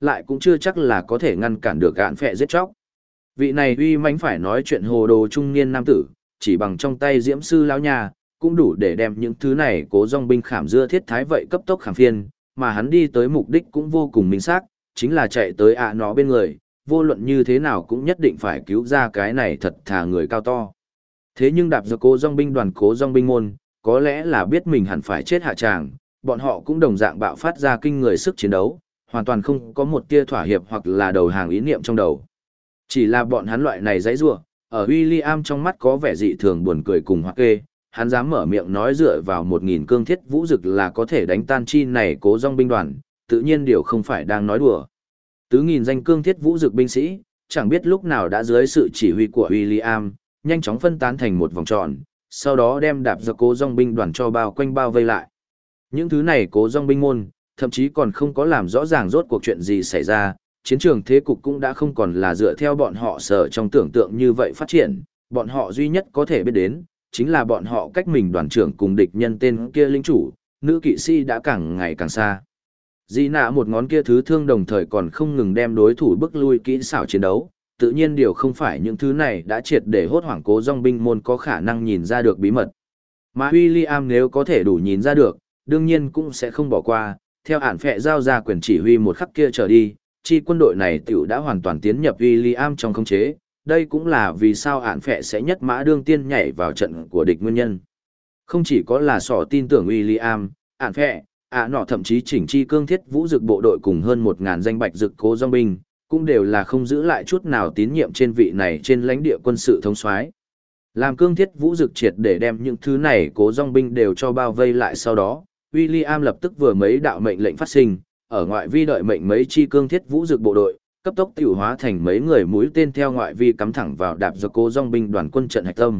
S1: lại cũng chưa chắc là có thể ngăn cản được ạn phẹ giết chóc. Vị này uy mãnh phải nói chuyện hồ đồ trung niên nam tử, chỉ bằng trong tay diễm sư lão nhà, cũng đủ để đem những thứ này cố dòng binh khảm dưa thiết thái vậy cấp tốc khảm phiên, mà hắn đi tới mục đích cũng vô cùng minh xác, chính là chạy tới nó bên người, vô luận như thế nào cũng nhất định phải cứu ra cái này thật thà người cao to. Thế nhưng đạp giờ cố dòng binh đoàn cố dòng binh môn, có lẽ là biết mình hẳn phải chết hạ tràng, bọn họ cũng đồng dạng bạo phát ra kinh người sức chiến đấu, hoàn toàn không có một tia thỏa hiệp hoặc là đầu hàng ý niệm trong đầu. Chỉ là bọn hắn loại này dãy rủa, ở William trong mắt có vẻ dị thường buồn cười cùng hoặc kê, hắn dám mở miệng nói dựa vào 1000 cương thiết vũ dực là có thể đánh tan chi này cố dòng binh đoàn, tự nhiên điều không phải đang nói đùa. 4000 danh cương thiết vũ dực binh sĩ, chẳng biết lúc nào đã dưới sự chỉ huy của William, nhanh chóng phân tán thành một vòng tròn, sau đó đem đạp giặc cố dòng binh đoàn cho bao quanh bao vây lại. Những thứ này cố dòng binh môn, thậm chí còn không có làm rõ ràng rốt cuộc chuyện gì xảy ra, chiến trường thế cục cũng đã không còn là dựa theo bọn họ sở trong tưởng tượng như vậy phát triển, bọn họ duy nhất có thể biết đến, chính là bọn họ cách mình đoàn trưởng cùng địch nhân tên kia linh chủ, nữ kỵ sĩ đã càng ngày càng xa. Di nạ một ngón kia thứ thương đồng thời còn không ngừng đem đối thủ bức lui kỹ xảo chiến đấu, tự nhiên điều không phải những thứ này đã triệt để hốt hoảng cố dòng binh môn có khả năng nhìn ra được bí mật. Mà William nếu có thể đủ nhìn ra được, đương nhiên cũng sẽ không bỏ qua, theo ản phệ giao ra quyền chỉ huy một khắc kia trở đi, chi quân đội này tiểu đã hoàn toàn tiến nhập William trong khống chế, đây cũng là vì sao ản phệ sẽ nhất mã đương tiên nhảy vào trận của địch nguyên nhân. Không chỉ có là sỏ tin tưởng William, ản phệ, nọ thậm chí chỉnh chi cương thiết vũ dực bộ đội cùng hơn 1000 danh bạch dực cố dòng binh, cũng đều là không giữ lại chút nào tín nhiệm trên vị này trên lãnh địa quân sự thống soái. Làm cương thiết vũ dực triệt để đem những thứ này cố dòng binh đều cho bao vây lại sau đó, William lập tức vừa mấy đạo mệnh lệnh phát sinh, ở ngoại vi đợi mệnh mấy chi cương thiết vũ dực bộ đội, cấp tốc tiểu hóa thành mấy người mũi tên theo ngoại vi cắm thẳng vào đạp giặc cố dòng binh đoàn quân trận hạch tâm.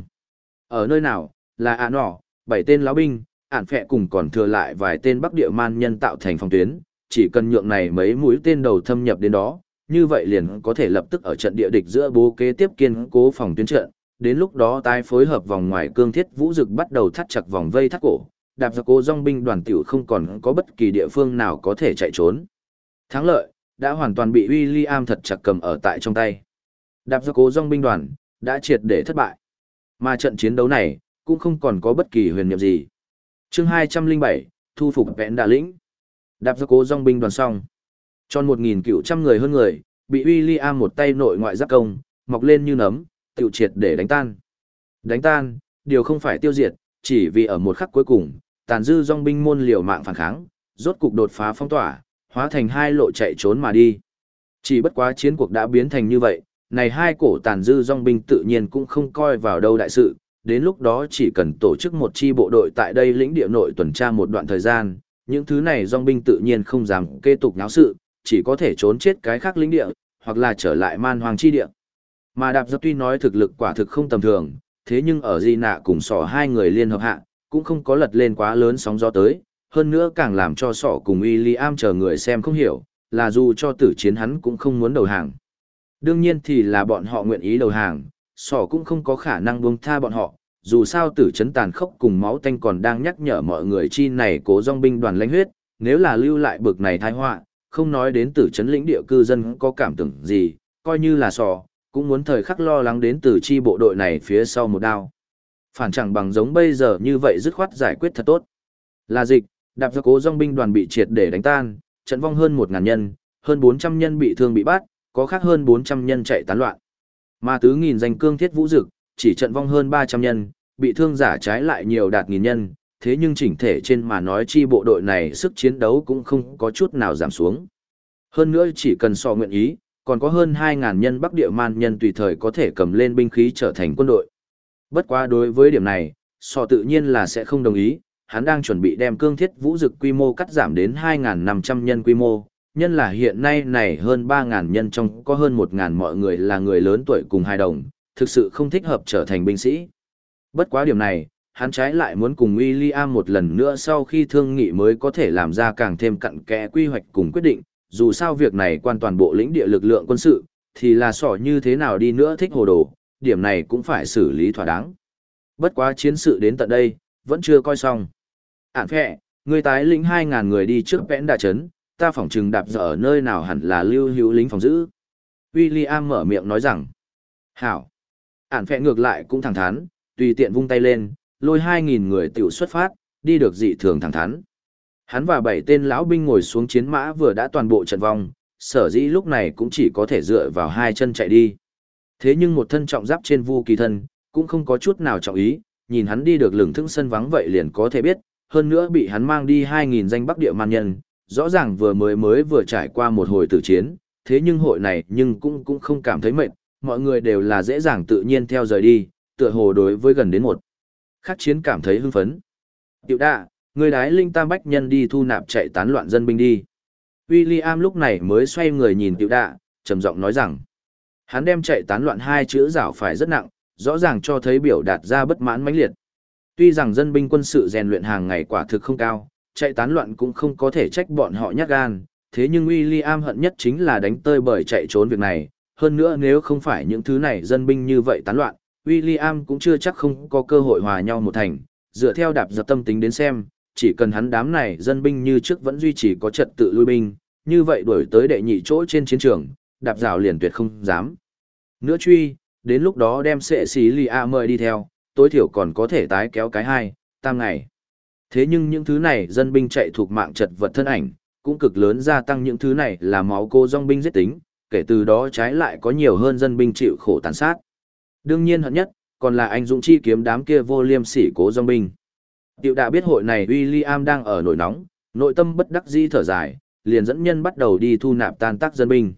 S1: Ở nơi nào, là nọ, 7 tên lão binh, ản phệ cùng còn thừa lại vài tên bắc địa man nhân tạo thành phòng tuyến, chỉ cần nhượng này mấy mũi tên đầu thâm nhập đến đó, như vậy liền có thể lập tức ở trận địa địch giữa bố kế tiếp kiên cố phòng tuyến trận, đến lúc đó tái phối hợp vòng ngoài cương thiết vũ dực bắt đầu thắt chặt vòng vây thắt cổ, đạp giặc cố dòng binh đoàn tiểu không còn có bất kỳ địa phương nào có thể chạy trốn. Thắng lợi đã hoàn toàn bị William thật chặt cầm ở tại trong tay. Đạp giặc cố dòng binh đoàn đã triệt để thất bại. Mà trận chiến đấu này cũng không còn có bất kỳ huyền nhiệm gì. Chương 207, thu phục vẹn đà lĩnh. Đạp giặc cố dòng binh đoàn xong. Tròn 1900 người hơn người, bị William một tay nội ngoại giáp công, mọc lên như nấm, tiểu triệt để đánh tan. Đánh tan, điều không phải tiêu diệt, chỉ vì ở một khắc cuối cùng, tàn dư dòng binh môn liều mạng phản kháng, rốt cục đột phá phong tỏa, hóa thành hai lộ chạy trốn mà đi. Chỉ bất quá chiến cuộc đã biến thành như vậy, này hai cổ tàn dư dòng binh tự nhiên cũng không coi vào đâu đại sự, đến lúc đó chỉ cần tổ chức một chi bộ đội tại đây lĩnh địa nội tuần tra một đoạn thời gian, những thứ này dòng binh tự nhiên không dám kế tục náo sự, chỉ có thể trốn chết cái khác lĩnh địa, hoặc là trở lại man hoàng chi địa. Mà đạp giặc tuy nói thực lực quả thực không tầm thường, thế nhưng ở Di Nạ cùng sỏ hai người liên hợp hạ, cũng không có lật lên quá lớn sóng gió tới, hơn nữa càng làm cho sỏ cùng William chờ người xem không hiểu, là dù cho tử chiến hắn cũng không muốn đầu hàng. Đương nhiên thì là bọn họ nguyện ý đầu hàng, sỏ cũng không có khả năng buông tha bọn họ, dù sao tử chấn tàn khốc cùng máu tanh còn đang nhắc nhở mọi người chi này cố dòng binh đoàn lãnh huyết, nếu là lưu lại bực này tai họa, không nói đến tử chấn lĩnh địa cư dân có cảm tưởng gì, coi như là sỏ, cũng muốn thời khắc lo lắng đến từ chi bộ đội này phía sau một đao. Phản chẳng bằng giống bây giờ như vậy dứt khoát giải quyết thật tốt. Là dịch, đạp giặc cố dòng binh đoàn bị triệt để đánh tan, trận vong hơn 1000 nhân, hơn 400 nhân bị thương bị bắt, có khác hơn 400 nhân chạy tán loạn. Mà 4000 danh cương thiết vũ dực, chỉ trận vong hơn 300 nhân, bị thương giả trái lại nhiều đạt nghìn nhân, thế nhưng chỉnh thể trên mà nói chi bộ đội này sức chiến đấu cũng không có chút nào giảm xuống. Hơn nữa chỉ cần so nguyện ý, còn có hơn 2000 nhân Bắc Địa man nhân tùy thời có thể cầm lên binh khí trở thành quân đội. Bất quá đối với điểm này, sọ tự nhiên là sẽ không đồng ý, hắn đang chuẩn bị đem cương thiết vũ dực quy mô cắt giảm đến 2500 nhân quy mô, nhân là hiện nay này hơn 3000 nhân trong có hơn 1000 mọi người là người lớn tuổi cùng hài đồng, thực sự không thích hợp trở thành binh sĩ. Bất quá điểm này, hắn trái lại muốn cùng William một lần nữa sau khi thương nghị mới có thể làm ra càng thêm cặn kẽ quy hoạch cùng quyết định, dù sao việc này quan toàn bộ lĩnh địa lực lượng quân sự, thì là sỏ như thế nào đi nữa thích hồ đồ, điểm này cũng phải xử lý thỏa đáng. Bất quá chiến sự đến tận đây, vẫn chưa coi xong. Ản phệ, người tái lĩnh 2000 người đi trước vẽn đà chấn, ta phỏng chừng đạp giờ ở nơi nào hẳn là lưu hữu lính phòng giữ. William mở miệng nói rằng, hảo. Ản phẹ ngược lại cũng thẳng thắn, tùy tiện vung tay lên, lôi 2.000 người tiểu xuất phát, đi được dị thường thẳng thắn. Hắn và 7 tên lão binh ngồi xuống chiến mã vừa đã toàn bộ trận vong, sở dĩ lúc này cũng chỉ có thể dựa vào hai chân chạy đi. Thế nhưng một thân trọng giáp trên Vu Kỳ thân, cũng không có chút nào trọng ý, nhìn hắn đi được lửng thững sân vắng vậy liền có thể biết, hơn nữa bị hắn mang đi 2.000 danh Bắc Địa man nhân, rõ ràng vừa trải qua một hồi tử chiến, thế nhưng hội này nhưng cũng không cảm thấy mệt, mọi người đều là dễ dàng tự nhiên theo rời đi, tựa hồ đối với gần đến một khắc chiến cảm thấy hưng phấn. Tiểu đạ, người đái linh tam bách nhân đi thu nạp chạy tán loạn dân binh đi. William lúc này mới xoay người nhìn tiểu đạ, trầm giọng nói rằng, hắn đem chạy tán loạn hai chữ rảo phải rất nặng, rõ ràng cho thấy biểu đạt ra bất mãn mãnh liệt. Tuy rằng dân binh quân sự rèn luyện hàng ngày quả thực không cao, chạy tán loạn cũng không có thể trách bọn họ nhát gan, thế nhưng William hận nhất chính là đánh tơi bời chạy trốn việc này, hơn nữa nếu không phải những thứ này dân binh như vậy tán loạn, William cũng chưa chắc không có cơ hội hòa nhau một thành, dựa theo đạp dập tâm tính đến xem, chỉ cần hắn đám này dân binh như trước vẫn duy trì có trật tự lui binh, như vậy đuổi tới đệ nhị chỗ trên chiến trường, đạp rào liền tuyệt không dám. Nữa truy, đến lúc đó đem sệ xí lì a mời đi theo, tối thiểu còn có thể tái kéo cái 2-3 ngày. Thế nhưng những thứ này dân binh chạy thuộc mạng chật vật thân ảnh, cũng cực lớn gia tăng những thứ này là máu cô dòng binh giết tính, kể từ đó trái lại có nhiều hơn dân binh chịu khổ tàn sát. Đương nhiên hận nhất, còn là anh dũng chi kiếm đám kia vô liêm sỉ cố dòng binh. Tiểu đã biết hội này William đang ở nổi nóng, nội tâm bất đắc dĩ thở dài, liền dẫn nhân bắt đầu đi thu nạp tan tác dân binh.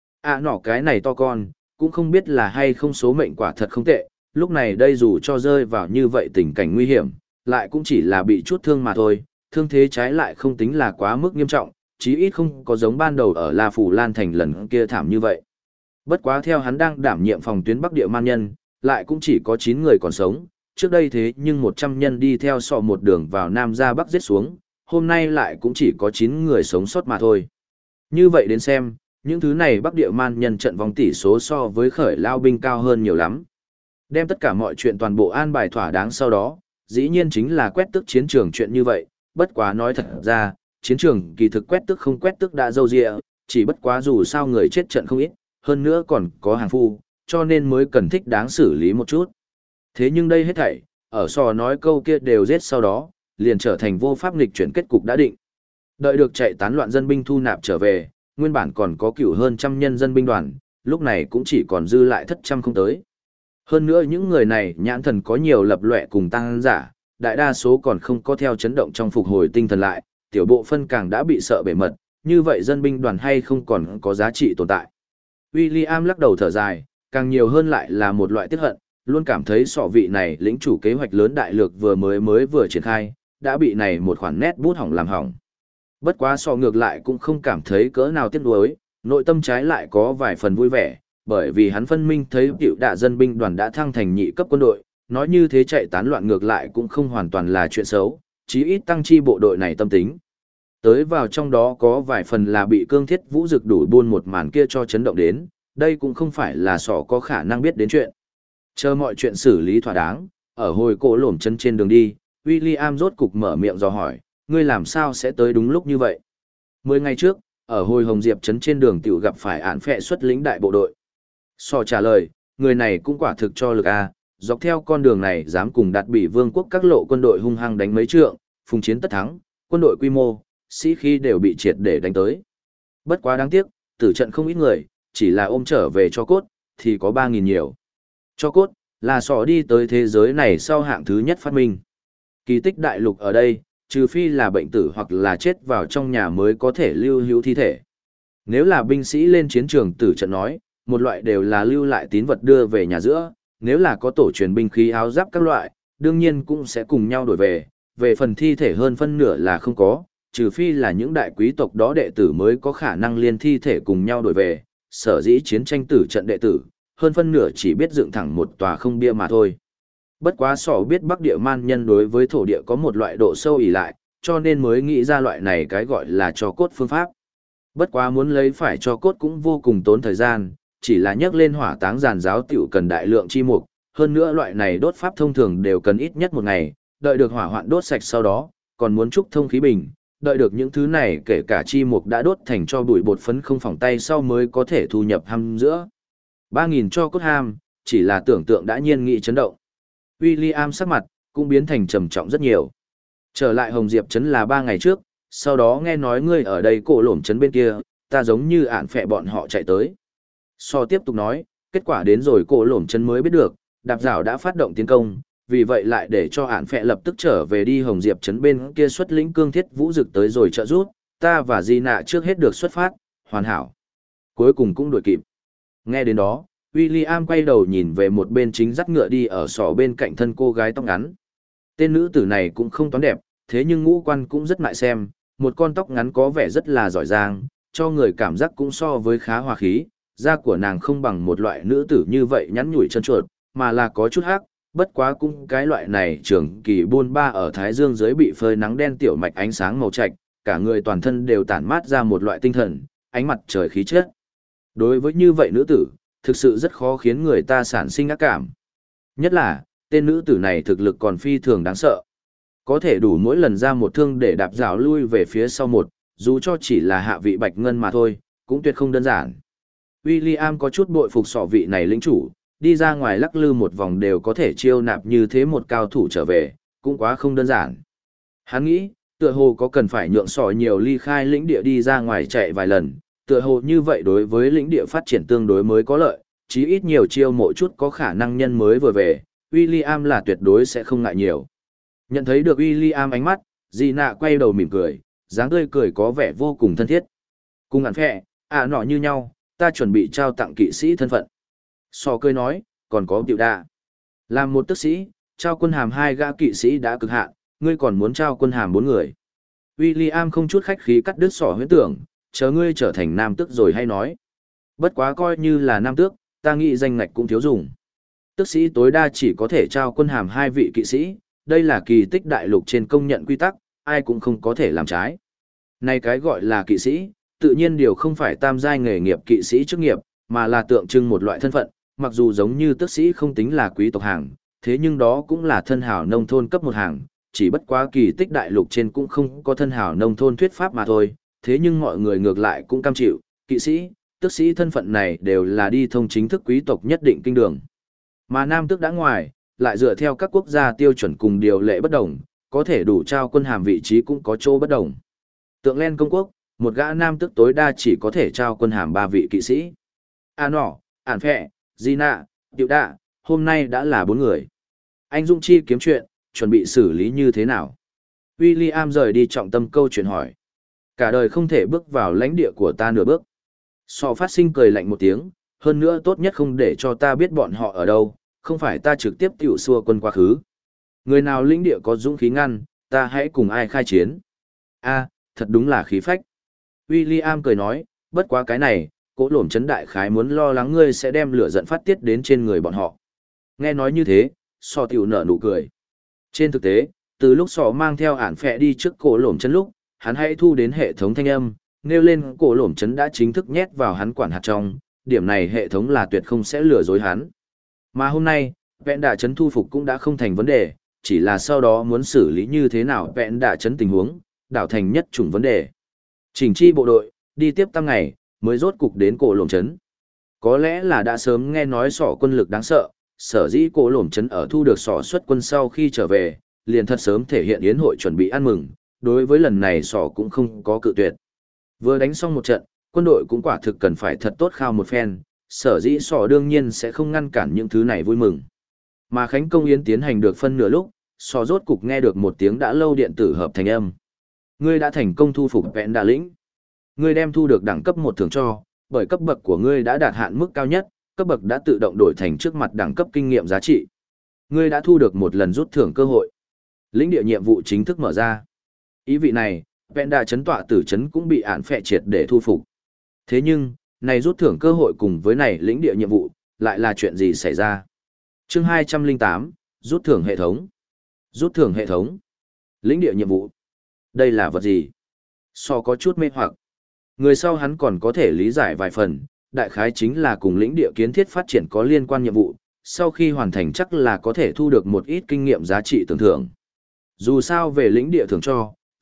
S1: Nọ cái này to con, cũng không biết là hay không số mệnh quả thật không tệ, lúc này đây dù cho rơi vào như vậy tình cảnh nguy hiểm, lại cũng chỉ là bị chút thương mà thôi, thương thế trái lại không tính là quá mức nghiêm trọng, chí ít không có giống ban đầu ở La Phủ Lan Thành lần kia thảm như vậy. Bất quá theo hắn đang đảm nhiệm phòng tuyến Bắc Địa man nhân, lại cũng chỉ có 9 người còn sống, trước đây thế nhưng 100 nhân đi theo sọ một đường vào Nam ra Bắc giết xuống, hôm nay lại cũng chỉ có 9 người sống sót mà thôi. Như vậy đến xem, những thứ này Bắc Địa man nhân trận vong tỷ số so với khởi lao binh cao hơn nhiều lắm. Đem tất cả mọi chuyện toàn bộ an bài thỏa đáng sau đó, dĩ nhiên chính là quét tước chiến trường chuyện như vậy, bất quá nói thật ra, chiến trường kỳ thực quét tước không quét tước đã dâu dịa, chỉ bất quá dù sao người chết trận không ít, hơn nữa còn có hàng phu, cho nên mới cần thích đáng xử lý một chút. Thế nhưng đây hết thảy, ở sò nói câu kia đều giết sau đó, liền trở thành vô pháp nghịch chuyển kết cục đã định. Đợi được chạy tán loạn dân binh thu nạp trở về, nguyên bản còn có cửu hơn trăm nhân dân binh đoàn, lúc này cũng chỉ còn dư lại thất trăm không tới. Hơn nữa những người này nhãn thần có nhiều lập lệ cùng tăng giả, đại đa số còn không có theo chấn động trong phục hồi tinh thần lại, tiểu bộ phân càng đã bị sợ bể mật, như vậy dân binh đoàn hay không còn có giá trị tồn tại. William lắc đầu thở dài, càng nhiều hơn lại là một loại tiếc hận, luôn cảm thấy sọ vị này lĩnh chủ kế hoạch lớn đại lược vừa triển khai, đã bị này một khoản nét bút hỏng làm hỏng. Bất quá sọ ngược lại cũng không cảm thấy cỡ nào tiếc nuối, nội tâm trái lại có vài phần vui vẻ, bởi vì hắn phân minh thấy tiểu đạ dân binh đoàn đã thăng thành nhị cấp quân đội, nói như thế chạy tán loạn ngược lại cũng không hoàn toàn là chuyện xấu, chí ít tăng chi bộ đội này tâm tính. Tới vào trong đó có vài phần là bị cương thiết vũ dực đủ buôn một màn kia cho chấn động đến, đây cũng không phải là sọ có khả năng biết đến chuyện. Chờ mọi chuyện xử lý thỏa đáng, ở hồi cổ lổm chân trên đường đi, William rốt cục mở miệng dò hỏi, ngươi làm sao sẽ tới đúng lúc như vậy? 10 ngày trước, ở hồi Hồng Diệp trấn trên đường tiểu gặp phải án phệ xuất lĩnh đại bộ đội. Sò trả lời, người này cũng quả thực cho lực a, dọc theo con đường này dám cùng đạt bị vương quốc các lộ quân đội hung hăng đánh mấy trượng, phùng chiến tất thắng, quân đội quy mô, sĩ khí đều bị triệt để đánh tới. Bất quá đáng tiếc, tử trận không ít người, chỉ là ôm trở về cho cốt, thì có 3.000 nhiều. Cho cốt, là sò đi tới thế giới này sau hạng thứ nhất phát minh. Kỳ tích đại lục ở đây, trừ phi là bệnh tử hoặc là chết vào trong nhà mới có thể lưu hữu thi thể. Nếu là binh sĩ lên chiến trường tử trận nói, một loại đều là lưu lại tín vật đưa về nhà giữa, nếu là có tổ truyền binh khí áo giáp các loại, đương nhiên cũng sẽ cùng nhau đổi về, về phần thi thể hơn phân nửa là không có, trừ phi là những đại quý tộc đó đệ tử mới có khả năng liên thi thể cùng nhau đổi về, sở dĩ chiến tranh tử trận đệ tử, hơn phân nửa chỉ biết dựng thẳng một tòa không bia mà thôi. Bất quá sỏ biết Bắc Địa man nhân đối với thổ địa có một loại độ sâu ỉ lại, cho nên mới nghĩ ra loại này cái gọi là cho cốt phương pháp. Bất quá muốn lấy phải cho cốt cũng vô cùng tốn thời gian, chỉ là nhấc lên hỏa táng giàn giáo tiểu cần đại lượng chi mục, hơn nữa loại này đốt pháp thông thường đều cần ít nhất một ngày, đợi được hỏa hoạn đốt sạch sau đó, còn muốn trúc thông khí bình, đợi được những thứ này kể cả chi mục đã đốt thành cho bụi bột phấn không phỏng tay sau mới có thể thu nhập ham giữa. 3.000 cho cốt ham, chỉ là tưởng tượng đã nhiên nghị chấn động. William sắc mặt, cũng biến thành trầm trọng rất nhiều. Trở lại Hồng Diệp Trấn là 3 ngày trước, sau đó nghe nói ngươi ở đây cổ lổm trấn bên kia, ta giống như ản phẹ bọn họ chạy tới. So tiếp tục nói, kết quả đến rồi cổ lổm trấn mới biết được, đạp rào đã phát động tiến công, vì vậy lại để cho ản phẹ lập tức trở về đi Hồng Diệp Trấn bên kia xuất lĩnh cương thiết vũ dực tới rồi trợ rút, ta và Di Nạ trước hết được xuất phát, hoàn hảo. Cuối cùng cũng đuổi kịp. Nghe đến đó, William quay đầu nhìn về một bên chính dắt ngựa đi ở sỏ bên cạnh thân cô gái tóc ngắn. Tên nữ tử này cũng không toán đẹp, thế nhưng ngũ quan cũng rất mại xem, một con tóc ngắn có vẻ rất là giỏi giang, cho người cảm giác cũng so với khá hòa khí, da của nàng không bằng một loại nữ tử như vậy nhắn nhủi chân chuột, mà là có chút hắc, bất quá cũng cái loại này trường kỳ buôn ba ở thái dương dưới bị phơi nắng đen tiểu mạch ánh sáng màu trạch, cả người toàn thân đều tản mát ra một loại tinh thần, ánh mặt trời khí chất. Đối với như vậy nữ tử, thực sự rất khó khiến người ta sản sinh ác cảm. Nhất là, tên nữ tử này thực lực còn phi thường đáng sợ. Có thể đủ mỗi lần ra một thương để đạp rào lui về phía sau một, dù cho chỉ là hạ vị bạch ngân mà thôi, cũng tuyệt không đơn giản. William có chút bội phục sọ vị này lĩnh chủ, đi ra ngoài lắc lư một vòng đều có thể chiêu nạp như thế một cao thủ trở về, cũng quá không đơn giản. Hắn nghĩ, tựa hồ có cần phải nhượng sọ nhiều ly khai lĩnh địa đi ra ngoài chạy vài lần, tựa hồ như vậy đối với lĩnh địa phát triển tương đối mới có lợi, chí ít nhiều chiêu mộ chút có khả năng nhân mới vừa về, William là tuyệt đối sẽ không ngại nhiều. Nhận thấy được William ánh mắt, Gina quay đầu mỉm cười, dáng tươi cười có vẻ vô cùng thân thiết. Cùng ngắn phẹ, nọ như nhau, ta chuẩn bị trao tặng kỵ sĩ thân phận. So cười nói, còn có tiểu đa. Làm một tước sĩ, trao quân hàm 2 gã kỵ sĩ đã cực hạn, ngươi còn muốn trao quân hàm 4 người. William không chút khách khí cắt đứt sỏ huyễn tưởng, chờ ngươi trở thành nam tước rồi hay nói. Bất quá coi như là nam tước, ta nghĩ danh ngạch cũng thiếu dùng. Tước sĩ tối đa chỉ có thể trao quân hàm 2 vị kỵ sĩ, đây là kỳ tích đại lục trên công nhận quy tắc, ai cũng không có thể làm trái. Này cái gọi là kỵ sĩ, tự nhiên điều không phải tam giai nghề nghiệp kỵ sĩ chức nghiệp, mà là tượng trưng một loại thân phận, mặc dù giống như tước sĩ không tính là quý tộc hàng, thế nhưng đó cũng là thân hào nông thôn cấp một hàng, chỉ bất quá kỳ tích đại lục trên cũng không có thân hào nông thôn thuyết pháp mà thôi, thế nhưng mọi người ngược lại cũng cam chịu, kỵ sĩ, tước sĩ thân phận này đều là đi thông chính thức quý tộc nhất định kinh đường. Mà nam tước đã ngoài, lại dựa theo các quốc gia tiêu chuẩn cùng điều lệ bất đồng, có thể đủ trao quân hàm vị trí cũng có chỗ bất đồng. Tượng Len công quốc, một gã nam tước tối đa chỉ có thể trao quân hàm 3 vị kỵ sĩ. Nọ, ản phẹ, Gina, Diệu Đạ, hôm nay đã là 4 người. Anh Dung Chi kiếm chuyện, chuẩn bị xử lý như thế nào? William rời đi trọng tâm câu chuyện hỏi. Cả đời không thể bước vào lãnh địa của ta nửa bước. So phát sinh cười lạnh một tiếng, hơn nữa tốt nhất không để cho ta biết bọn họ ở đâu, không phải ta trực tiếp tiểu xua quân quá khứ. Người nào lĩnh địa có dũng khí ngăn, ta hãy cùng ai khai chiến. Thật đúng là khí phách. William cười nói, bất quá cái này, Cố Lổm Trấn đại khái muốn lo lắng ngươi sẽ đem lửa giận phát tiết đến trên người bọn họ. Nghe nói như thế, So tiểu nở nụ cười. Trên thực tế, từ lúc So mang theo ản phẹ đi trước Cố Lổm Trấn lúc, hắn hãy thu đến hệ thống thanh âm, nêu lên Cố Lổm Trấn đã chính thức nhét vào hắn quản hạt trong, điểm này hệ thống là tuyệt không sẽ lừa dối hắn. Mà hôm nay, vẹn đả trấn thu phục cũng đã không thành vấn đề, chỉ là sau đó muốn xử lý như thế nào vẹn đả trấn tình huống, đảo thành nhất chủng vấn đề. Chỉnh chi bộ đội, đi tiếp tăng ngày, mới rốt cục đến Cổ Lổm Trấn. Có lẽ là đã sớm nghe nói sỏ quân lực đáng sợ, sở dĩ Cổ Lổm Trấn ở thu được sỏ xuất quân sau khi trở về, liền thật sớm thể hiện yến hội chuẩn bị ăn mừng, đối với lần này sỏ cũng không có cự tuyệt. Vừa đánh xong một trận, quân đội cũng quả thực cần phải thật tốt khao một phen, sở dĩ sỏ đương nhiên sẽ không ngăn cản những thứ này vui mừng. Mà Khánh Công Yến tiến hành được phân nửa lúc, sỏ rốt cục nghe được một tiếng đã lâu điện tử hợp thành âm. Ngươi đã thành công thu phục vẹn đà lĩnh. Ngươi đem thu được đẳng cấp 1 thưởng cho, bởi cấp bậc của ngươi đã đạt hạn mức cao nhất, cấp bậc đã tự động đổi thành trước mặt đẳng cấp kinh nghiệm giá trị. Ngươi đã thu được một lần rút thưởng cơ hội. Lĩnh địa nhiệm vụ chính thức mở ra. Ý vị này, vẹn đà chấn tọa tử chấn cũng bị án phệ triệt để thu phục. Thế nhưng, này rút thưởng cơ hội cùng với này lĩnh địa nhiệm vụ, lại là chuyện gì xảy ra? Chương 208, rút thưởng hệ thống. Rút thưởng hệ thống. Lĩnh địa nhiệm vụ. Đây là vật gì? So có chút mê hoặc. Người sau hắn còn có thể lý giải vài phần, đại khái chính là cùng lĩnh địa kiến thiết phát triển có liên quan nhiệm vụ, sau khi hoàn thành chắc là có thể thu được một ít kinh nghiệm giá trị tưởng thưởng. Dù sao về lĩnh địa thưởng cho,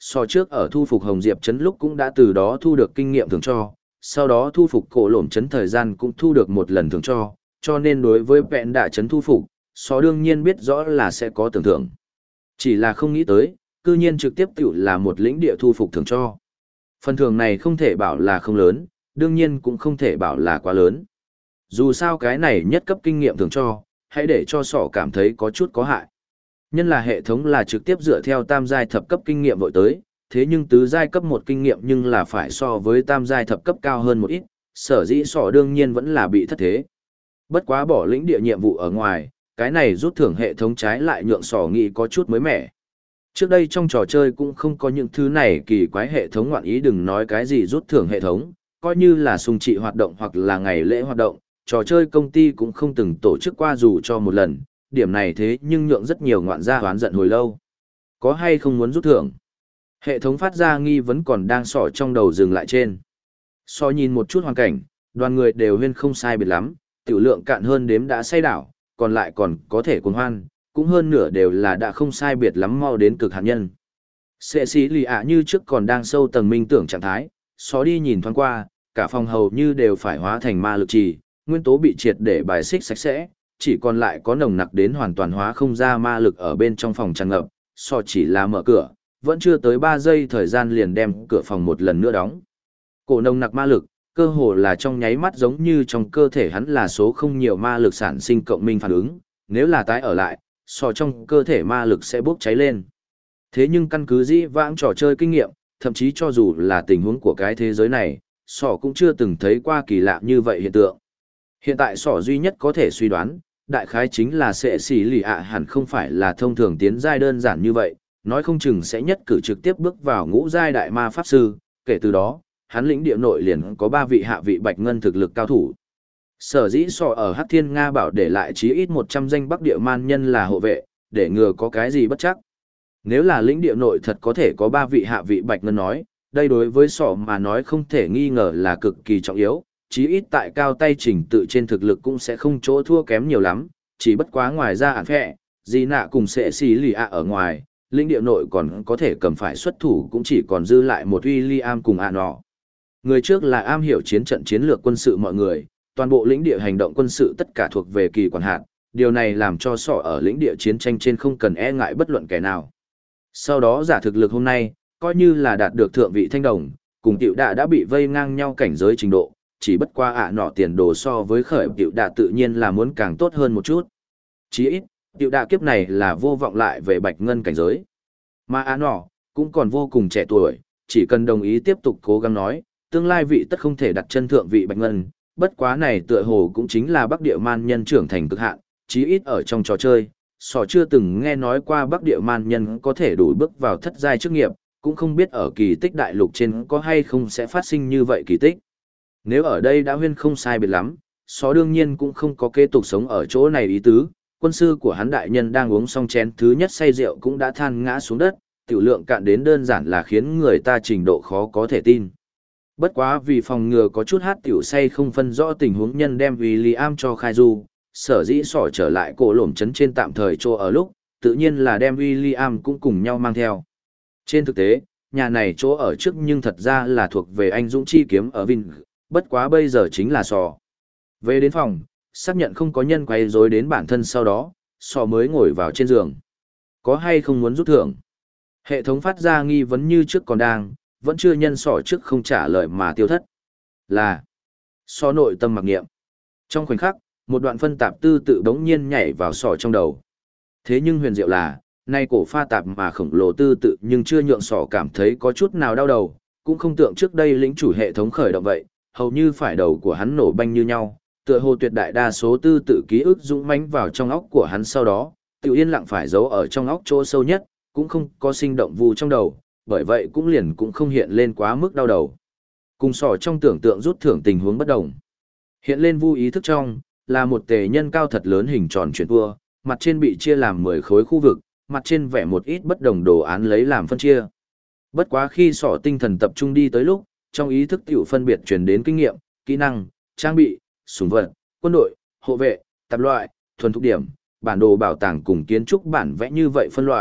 S1: so trước ở thu phục Hồng Diệp trấn lúc cũng đã từ đó thu được kinh nghiệm thưởng cho, sau đó thu phục cổ lổm trấn thời gian cũng thu được một lần thưởng cho nên đối với vẹn đạ trấn thu phục, so đương nhiên biết rõ là sẽ có tưởng thưởng. Chỉ là không nghĩ tới, cư nhiên trực tiếp tiểu là một lĩnh địa thu phục thưởng cho. Phần thưởng này không thể bảo là không lớn, đương nhiên cũng không thể bảo là quá lớn. Dù sao cái này nhất cấp kinh nghiệm thưởng cho, hãy để cho sỏ cảm thấy có chút có hại. Nhân là hệ thống là trực tiếp dựa theo tam giai thập cấp kinh nghiệm vội tới, thế nhưng tứ giai cấp một kinh nghiệm nhưng là phải so với tam giai thập cấp cao hơn một ít, sở dĩ sỏ đương nhiên vẫn là bị thất thế. Bất quá bỏ lĩnh địa nhiệm vụ ở ngoài, cái này rút thưởng hệ thống trái lại nhượng sỏ nghĩ có chút mới mẻ. Trước đây trong trò chơi cũng không có những thứ này kỳ quái hệ thống ngoạn ý, đừng nói cái gì rút thưởng hệ thống, coi như là sung trị hoạt động hoặc là ngày lễ hoạt động, trò chơi công ty cũng không từng tổ chức qua dù cho một lần, điểm này thế nhưng nhượng rất nhiều ngoạn gia hoán giận hồi lâu. Có hay không muốn rút thưởng? Hệ thống phát ra nghi vấn còn đang sỏ trong đầu dừng lại trên. So nhìn một chút hoàn cảnh, đoàn người đều huyên không sai biệt lắm, tiểu lượng cạn hơn đếm đã say đảo, còn lại còn có thể cuồng hoan, cũng hơn nửa đều là đã không sai biệt lắm mau đến cực hạn nhân. Sệ sĩ lì ạ như trước còn đang sâu tầng minh tưởng trạng thái, xó đi nhìn thoáng qua, cả phòng hầu như đều phải hóa thành ma lực trì, nguyên tố bị triệt để bài xích sạch sẽ, chỉ còn lại có nồng nặc đến hoàn toàn hóa không ra ma lực ở bên trong phòng tràn ngập, so chỉ là mở cửa, vẫn chưa tới 3 giây thời gian liền đem cửa phòng một lần nữa đóng. Cổ nồng nặc ma lực, cơ hồ là trong nháy mắt giống như trong cơ thể hắn là số không nhiều ma lực sản sinh cộng minh phản ứng, nếu là tái ở lại, so trong cơ thể ma lực sẽ bốc cháy lên. Thế nhưng căn cứ dĩ vãng trò chơi kinh nghiệm, thậm chí cho dù là tình huống của cái thế giới này, sỏ cũng chưa từng thấy qua kỳ lạ như vậy hiện tượng. Hiện tại sỏ duy nhất có thể suy đoán, đại khái chính là sệ xỉ lì ạ hẳn không phải là thông thường tiến giai đơn giản như vậy, nói không chừng sẽ nhất cử trực tiếp bước vào ngũ giai đại ma pháp sư, kể từ đó, hắn lĩnh địa nội liền có 3 vị hạ vị bạch ngân thực lực cao thủ. Sở dĩ sọ ở Hắc Thiên Nga bảo để lại chí ít 100 danh Bắc địa man nhân là hộ vệ, để ngừa có cái gì bất chắc. Nếu là lĩnh địa nội thật có thể có 3 vị hạ vị bạch ngân nói, đây đối với sọ mà nói không thể nghi ngờ là cực kỳ trọng yếu, chí ít tại cao tay trình tự trên thực lực cũng sẽ không chỗ thua kém nhiều lắm, chỉ bất quá ngoài ra ản phẹ, gì nạ cùng sẽ xì lì ạ ở ngoài, lĩnh địa nội còn có thể cầm phải xuất thủ cũng chỉ còn dư lại một William cùng ạ nọ. Người trước là am hiểu chiến trận chiến lược quân sự mọi người, toàn bộ lĩnh địa hành động quân sự tất cả thuộc về kỳ quản hạt, điều này làm cho sọ ở lĩnh địa chiến tranh trên không cần e ngại bất luận kẻ nào. Sau đó giả thực lực hôm nay, coi như là đạt được thượng vị thanh đồng, cùng tiểu đạ đã bị vây ngang nhau cảnh giới trình độ, chỉ bất qua ạ nọ tiền đồ so với khởi tiểu đạ tự nhiên là muốn càng tốt hơn một chút. Chí ít, tiểu đạ kiếp này là vô vọng lại về bạch ngân cảnh giới. Mà ạ nọ, cũng còn vô cùng trẻ tuổi, chỉ cần đồng ý tiếp tục cố gắng nói, tương lai vị tất không thể đặt chân thượng vị bạch ngân, bất quá này tựa hồ cũng chính là Bắc Địa Man nhân trưởng thành cực hạn, chí ít ở trong trò chơi, sò chưa từng nghe nói qua Bắc Địa Man nhân có thể đủ bước vào thất giai chức nghiệp, cũng không biết ở kỳ tích đại lục trên có hay không sẽ phát sinh như vậy kỳ tích. Nếu ở đây đã huyên không sai biệt lắm, sò đương nhiên cũng không có kế tục sống ở chỗ này ý tứ, quân sư của hắn đại nhân đang uống xong chén thứ nhất say rượu cũng đã than ngã xuống đất, tiểu lượng cạn đến đơn giản là khiến người ta trình độ khó có thể tin. Bất quá vì phòng ngừa có chút hát tiểu say không phân rõ tình huống nhân đem William cho khai du, sở dĩ sỏ trở lại cổ lổm trấn trên tạm thời chỗ ở lúc, tự nhiên là đem William cũng cùng nhau mang theo. Trên thực tế, nhà này chỗ ở trước nhưng thật ra là thuộc về anh Dũng Chi Kiếm ở Vinh, bất quá bây giờ chính là sỏ. Về đến phòng, xác nhận không có nhân quay rối đến bản thân sau đó, sỏ mới ngồi vào trên giường. Có hay không muốn rút thưởng? Hệ thống phát ra nghi vấn như trước còn đang, vẫn chưa nhân sỏ trước không trả lời mà tiêu thất. Là so nội tâm mặc niệm. Trong khoảnh khắc, một đoạn phân tạp tư tự đống nhiên nhảy vào sỏ trong đầu. Thế nhưng huyền diệu là, nay cổ pha tạp mà khổng lồ tư tự nhưng chưa nhượng sỏ cảm thấy có chút nào đau đầu, cũng không tượng trước đây lĩnh chủ hệ thống khởi động vậy, hầu như phải đầu của hắn nổ banh như nhau, tựa hồ tuyệt đại đa số tư tự ký ức dũng mãnh vào trong óc của hắn sau đó, tự yên lặng phải giấu ở trong óc chỗ sâu nhất, cũng không có sinh động vù trong đầu, bởi vậy cũng liền cũng không hiện lên quá mức đau đầu. Cùng sỏ trong tưởng tượng rút thưởng tình huống bất đồng. Hiện lên vu ý thức trong, là một tề nhân cao thật lớn hình tròn chuyển tua, mặt trên bị chia làm 10 khối khu vực, mặt trên vẽ một ít bất đồng đồ án lấy làm phân chia. Bất quá khi sỏ tinh thần tập trung đi tới lúc, trong ý thức tiểu phân biệt truyền đến kinh nghiệm, kỹ năng, trang bị, súng vật, quân đội, hộ vệ, tạp loại, thuần thục điểm, bản đồ bảo tàng cùng kiến trúc bản vẽ như vậy phân loại,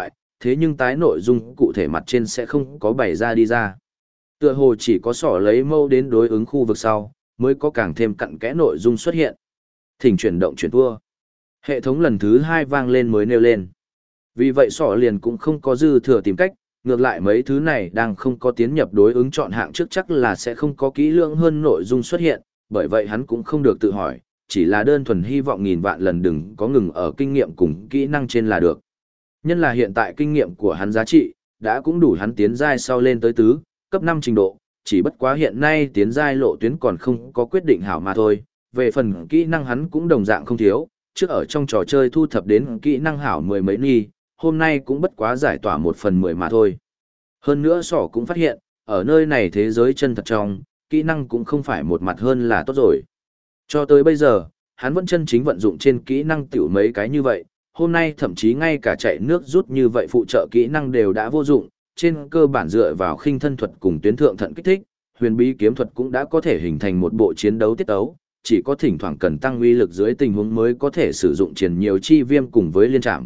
S1: thế nhưng tái nội dung cụ thể mặt trên sẽ không có bày ra đi ra. Tựa hồ chỉ có sỏ lấy mâu đến đối ứng khu vực sau, mới có càng thêm cặn kẽ nội dung xuất hiện. Thỉnh chuyển động chuyển tua. Hệ thống lần thứ 2 vang lên mới nêu lên. Vì vậy sỏ liền cũng không có dư thừa tìm cách, ngược lại mấy thứ này đang không có tiến nhập đối ứng chọn hạng trước chắc là sẽ không có kỹ lưỡng hơn nội dung xuất hiện, bởi vậy hắn cũng không được tự hỏi, chỉ là đơn thuần hy vọng nghìn vạn lần đừng có ngừng ở kinh nghiệm cùng kỹ năng trên là được. Nhân là hiện tại kinh nghiệm của hắn giá trị, đã cũng đủ hắn tiến giai sau lên tới tứ, cấp 5 trình độ, chỉ bất quá hiện nay tiến giai lộ tuyến còn không có quyết định hảo mà thôi, về phần kỹ năng hắn cũng đồng dạng không thiếu, trước ở trong trò chơi thu thập đến kỹ năng hảo mười mấy nghi, hôm nay cũng bất quá giải tỏa 1/10 mà thôi. Hơn nữa sỏ cũng phát hiện, ở nơi này thế giới chân thật trong, kỹ năng cũng không phải một mặt hơn là tốt rồi. Cho tới bây giờ, hắn vẫn chân chính vận dụng trên kỹ năng tiểu mấy cái như vậy, hôm nay thậm chí ngay cả chạy nước rút như vậy phụ trợ kỹ năng đều đã vô dụng, trên cơ bản dựa vào khinh thân thuật cùng tuyến thượng thận kích thích, huyền bí kiếm thuật cũng đã có thể hình thành một bộ chiến đấu tiết tấu, chỉ có thỉnh thoảng cần tăng uy lực dưới tình huống mới có thể sử dụng triển nhiều chi viêm cùng với liên trảm.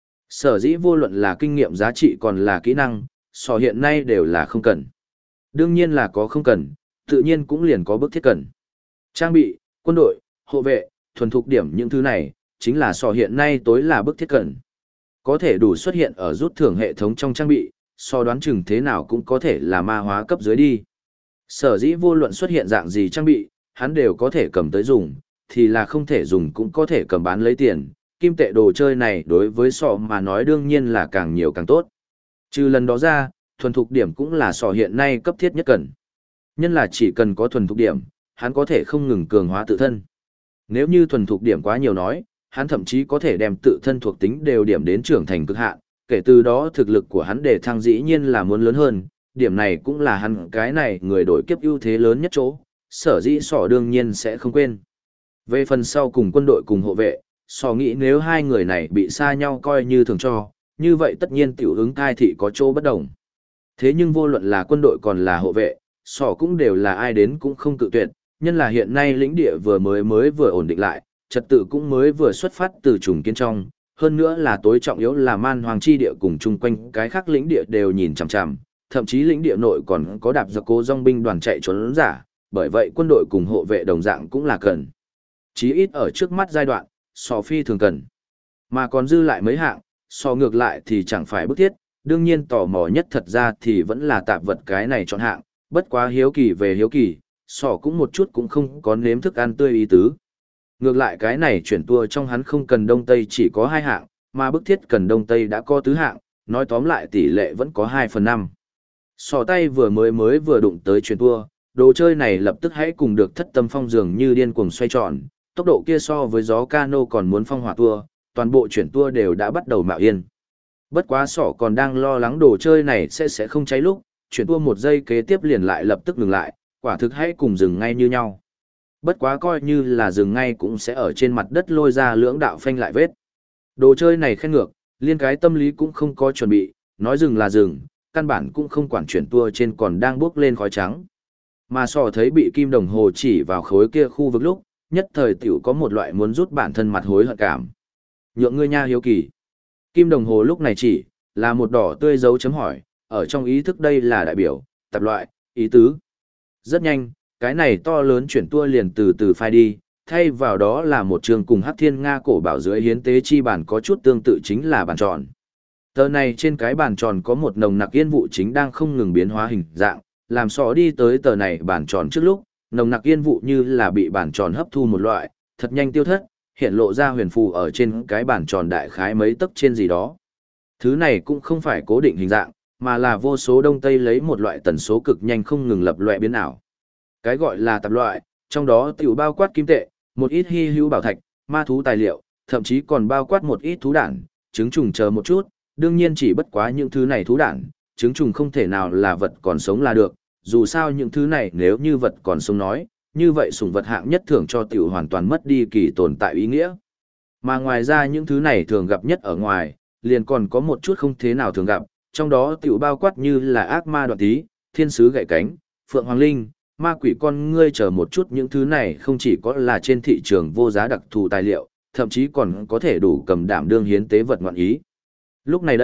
S1: Sở dĩ vô luận là kinh nghiệm giá trị còn là kỹ năng, so hiện nay đều là không cần. Đương nhiên là có không cần, tự nhiên cũng liền có bức thiết cần. Trang bị, quân đội, hộ vệ, thuần thục điểm những thứ này, chính là so hiện nay tối là bức thiết cần. Có thể đủ xuất hiện ở rút thưởng hệ thống trong trang bị, so đoán chừng thế nào cũng có thể là ma hóa cấp dưới đi. Sở dĩ vô luận xuất hiện dạng gì trang bị, hắn đều có thể cầm tới dùng, thì là không thể dùng cũng có thể cầm bán lấy tiền. Kim tệ đồ chơi này đối với sọ mà nói đương nhiên là càng nhiều càng tốt. Trừ lần đó ra, thuần thục điểm cũng là sọ hiện nay cấp thiết nhất cần. Nhân là chỉ cần có thuần thục điểm, hắn có thể không ngừng cường hóa tự thân. Nếu như thuần thục điểm quá nhiều nói, hắn thậm chí có thể đem tự thân thuộc tính đều điểm đến trưởng thành cực hạn, kể từ đó thực lực của hắn để thăng dĩ nhiên là muốn lớn hơn, điểm này cũng là hắn cái này người đổi kiếp ưu thế lớn nhất chỗ, sở dĩ sỏ đương nhiên sẽ không quên. Về phần sau cùng quân đội cùng hộ vệ, sỏ nghĩ nếu hai người này bị xa nhau coi như thường cho, như vậy tất nhiên tiểu ứng thai thị có chỗ bất đồng. Thế nhưng vô luận là quân đội còn là hộ vệ, sỏ cũng đều là ai đến cũng không cự tuyệt, nhân là hiện nay lĩnh địa vừa mới vừa ổn định lại, trật tự cũng mới vừa xuất phát từ trùng kiến trong, hơn nữa là tối trọng yếu là man hoàng chi địa cùng chung quanh cái khác lĩnh địa đều nhìn chằm chằm, thậm chí lĩnh địa nội còn có đạp giặc cố dòng binh đoàn chạy trốn giả, bởi vậy quân đội cùng hộ vệ đồng dạng cũng là cần. Chí ít ở trước mắt giai đoạn, sò phi thường cần. Mà còn dư lại mấy hạng, so ngược lại thì chẳng phải bức thiết, đương nhiên tò mò nhất thật ra thì vẫn là tạp vật cái này chọn hạng, bất quá hiếu kỳ về hiếu kỳ, sò cũng một chút cũng không có nếm thức ăn tươi ý tứ. Ngược lại cái này chuyển tour trong hắn không cần đông tây chỉ có 2 hạng, mà bức thiết cần đông tây đã có tứ hạng, nói tóm lại tỷ lệ vẫn có 2/5. Sò tay vừa mới vừa đụng tới chuyển tour, đồ chơi này lập tức hãy cùng được thất tâm phong dường như điên cuồng xoay tròn, tốc độ kia so với gió cano còn muốn phong hỏa tour, toàn bộ chuyển tour đều đã bắt đầu mạo yên. Bất quá sỏ còn đang lo lắng đồ chơi này sẽ không cháy lúc, chuyển tour 1 giây kế tiếp liền lại lập tức ngừng lại, quả thực hãy cùng dừng ngay như nhau. Bất quá coi như là dừng ngay cũng sẽ ở trên mặt đất lôi ra lưỡng đạo phanh lại vết. Đồ chơi này khen ngược, liên cái tâm lý cũng không có chuẩn bị, nói dừng là dừng, căn bản cũng không quản chuyển tour trên còn đang bước lên khói trắng. Mà sò thấy bị kim đồng hồ chỉ vào khối kia khu vực lúc, nhất thời tiểu có một loại muốn rút bản thân mặt hối hận cảm. Nhượng ngươi nha hiếu kỳ. Kim đồng hồ lúc này chỉ, là một đỏ tươi dấu chấm hỏi, ở trong ý thức đây là đại biểu, tập loại, ý tứ. Rất nhanh, cái này to lớn chuyển tua liền từ từ phai đi, thay vào đó là một trường cùng Hắc Thiên Nga cổ bảo dưới hiến tế chi bản có chút tương tự chính là bàn tròn. Tờ này trên cái bàn tròn có một nồng nặc yên vụ chính đang không ngừng biến hóa hình dạng, làm sọ đi tới tờ này bàn tròn trước lúc, nồng nặc yên vụ như là bị bàn tròn hấp thu một loại, thật nhanh tiêu thất, hiện lộ ra huyền phù ở trên cái bàn tròn đại khái mấy tấc trên gì đó. Thứ này cũng không phải cố định hình dạng, mà là vô số đông tây lấy một loại tần số cực nhanh không ngừng lập loại biến ảo. Cái gọi là tạp loại, trong đó tiểu bao quát kim tệ, một ít hy hữu bảo thạch, ma thú tài liệu, thậm chí còn bao quát một ít thú đản, trứng trùng chờ một chút, đương nhiên chỉ bất quá những thứ này thú đản, trứng trùng không thể nào là vật còn sống là được, dù sao những thứ này nếu như vật còn sống nói, như vậy sủng vật hạng nhất thưởng cho tiểu hoàn toàn mất đi kỳ tồn tại ý nghĩa. Mà ngoài ra những thứ này thường gặp nhất ở ngoài, liền còn có một chút không thế nào thường gặp, trong đó tiểu bao quát như là ác ma đoạn tí, thiên sứ gậy cánh, phượng hoàng linh, ma quỷ con ngươi chờ một chút những thứ này không chỉ có là trên thị trường vô giá đặc thù tài liệu, thậm chí còn có thể đủ cầm đảm đương hiến tế vật ngoạn ý. Lúc này đây,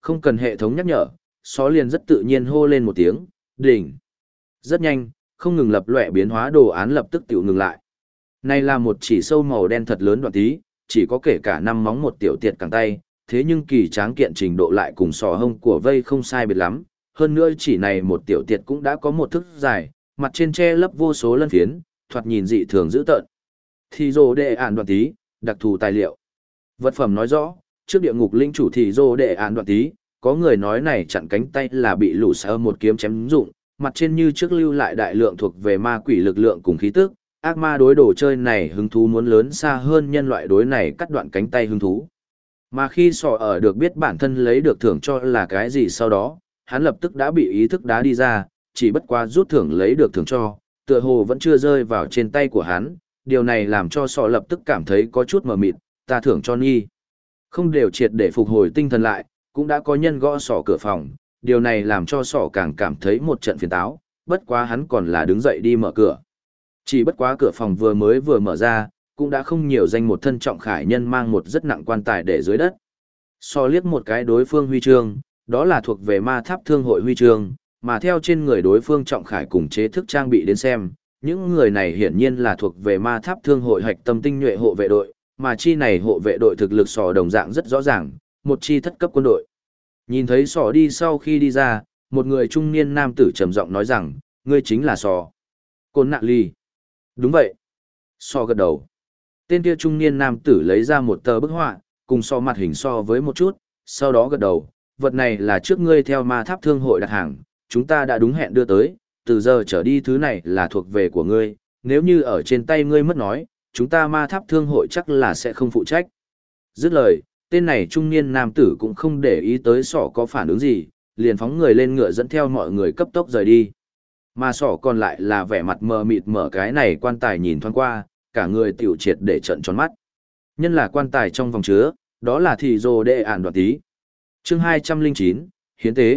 S1: không cần hệ thống nhắc nhở, só liền rất tự nhiên hô lên một tiếng, đỉnh. Rất nhanh, không ngừng lập lòe biến hóa đồ án lập tức tiểu ngừng lại. Này là một chỉ sâu màu đen thật lớn đoạn tí, chỉ có kể cả 5 móng một tiểu tiệt cẳng tay, thế nhưng kỳ tráng kiện trình độ lại cùng sò hông của vây không sai biệt lắm. Hơn nữa chỉ này một tiểu tiệt cũng đã có một thước dài, mặt trên che lấp vô số lân phiến, thoạt nhìn dị thường dữ tợn. Thì rồ đệ ản đoạn tí, đặc thù tài liệu. Vật phẩm nói rõ, trước địa ngục linh chủ thì rồ đệ ản đoạn tí, có người nói này chặn cánh tay là bị lũ sơ một kiếm chém dụng, mặt trên như trước lưu lại đại lượng thuộc về ma quỷ lực lượng cùng khí tức, ác ma đối đồ chơi này hứng thú muốn lớn xa hơn nhân loại đối này cắt đoạn cánh tay hứng thú. Mà khi sọ ở được biết bản thân lấy được thưởng cho là cái gì sau đó, hắn lập tức đã bị ý thức đá đi ra, chỉ bất quá rút thưởng lấy được thưởng cho, tựa hồ vẫn chưa rơi vào trên tay của hắn, điều này làm cho sọ lập tức cảm thấy có chút mờ mịt, ta thưởng cho Nhi. Không đều triệt để phục hồi tinh thần lại, cũng đã có nhân gõ sọ cửa phòng, điều này làm cho sọ càng cảm thấy một trận phiền táo, bất quá hắn còn là đứng dậy đi mở cửa. Chỉ bất quá cửa phòng vừa mở ra, cũng đã không nhiều danh một thân trọng khải nhân mang một rất nặng quan tài để dưới đất. So liếc một cái đối phương huy chương, đó là thuộc về ma tháp thương hội huy chương, mà theo trên người đối phương trọng khải cùng chế thức trang bị đến xem, những người này hiển nhiên là thuộc về ma tháp thương hội hạch tâm tinh nhuệ hộ vệ đội, mà chi này hộ vệ đội thực lực sò đồng dạng rất rõ ràng, một chi thất cấp quân đội. Nhìn thấy sò đi sau khi đi ra, một người trung niên nam tử trầm giọng nói rằng, ngươi chính là sò. Côn Nạ Ly. Đúng vậy. So gật đầu. Tên kia trung niên nam tử lấy ra một tờ bức họa, cùng so mặt hình so với một chút, sau đó gật đầu, vật này là trước ngươi theo ma tháp thương hội đặt hàng, chúng ta đã đúng hẹn đưa tới, từ giờ trở đi thứ này là thuộc về của ngươi, nếu như ở trên tay ngươi mất nói, chúng ta ma tháp thương hội chắc là sẽ không phụ trách. Dứt lời, tên này trung niên nam tử cũng không để ý tới sỏ có phản ứng gì, liền phóng người lên ngựa dẫn theo mọi người cấp tốc rời đi. Mà sỏ còn lại là vẻ mặt mờ mịt mở cái này quan tài nhìn thoáng qua, cả người tiểu triệt để trận tròn mắt. Nhân là quan tài trong vòng chứa, đó là thì rồ đệ ản đoạt tí. Chương 209, Hiến tế.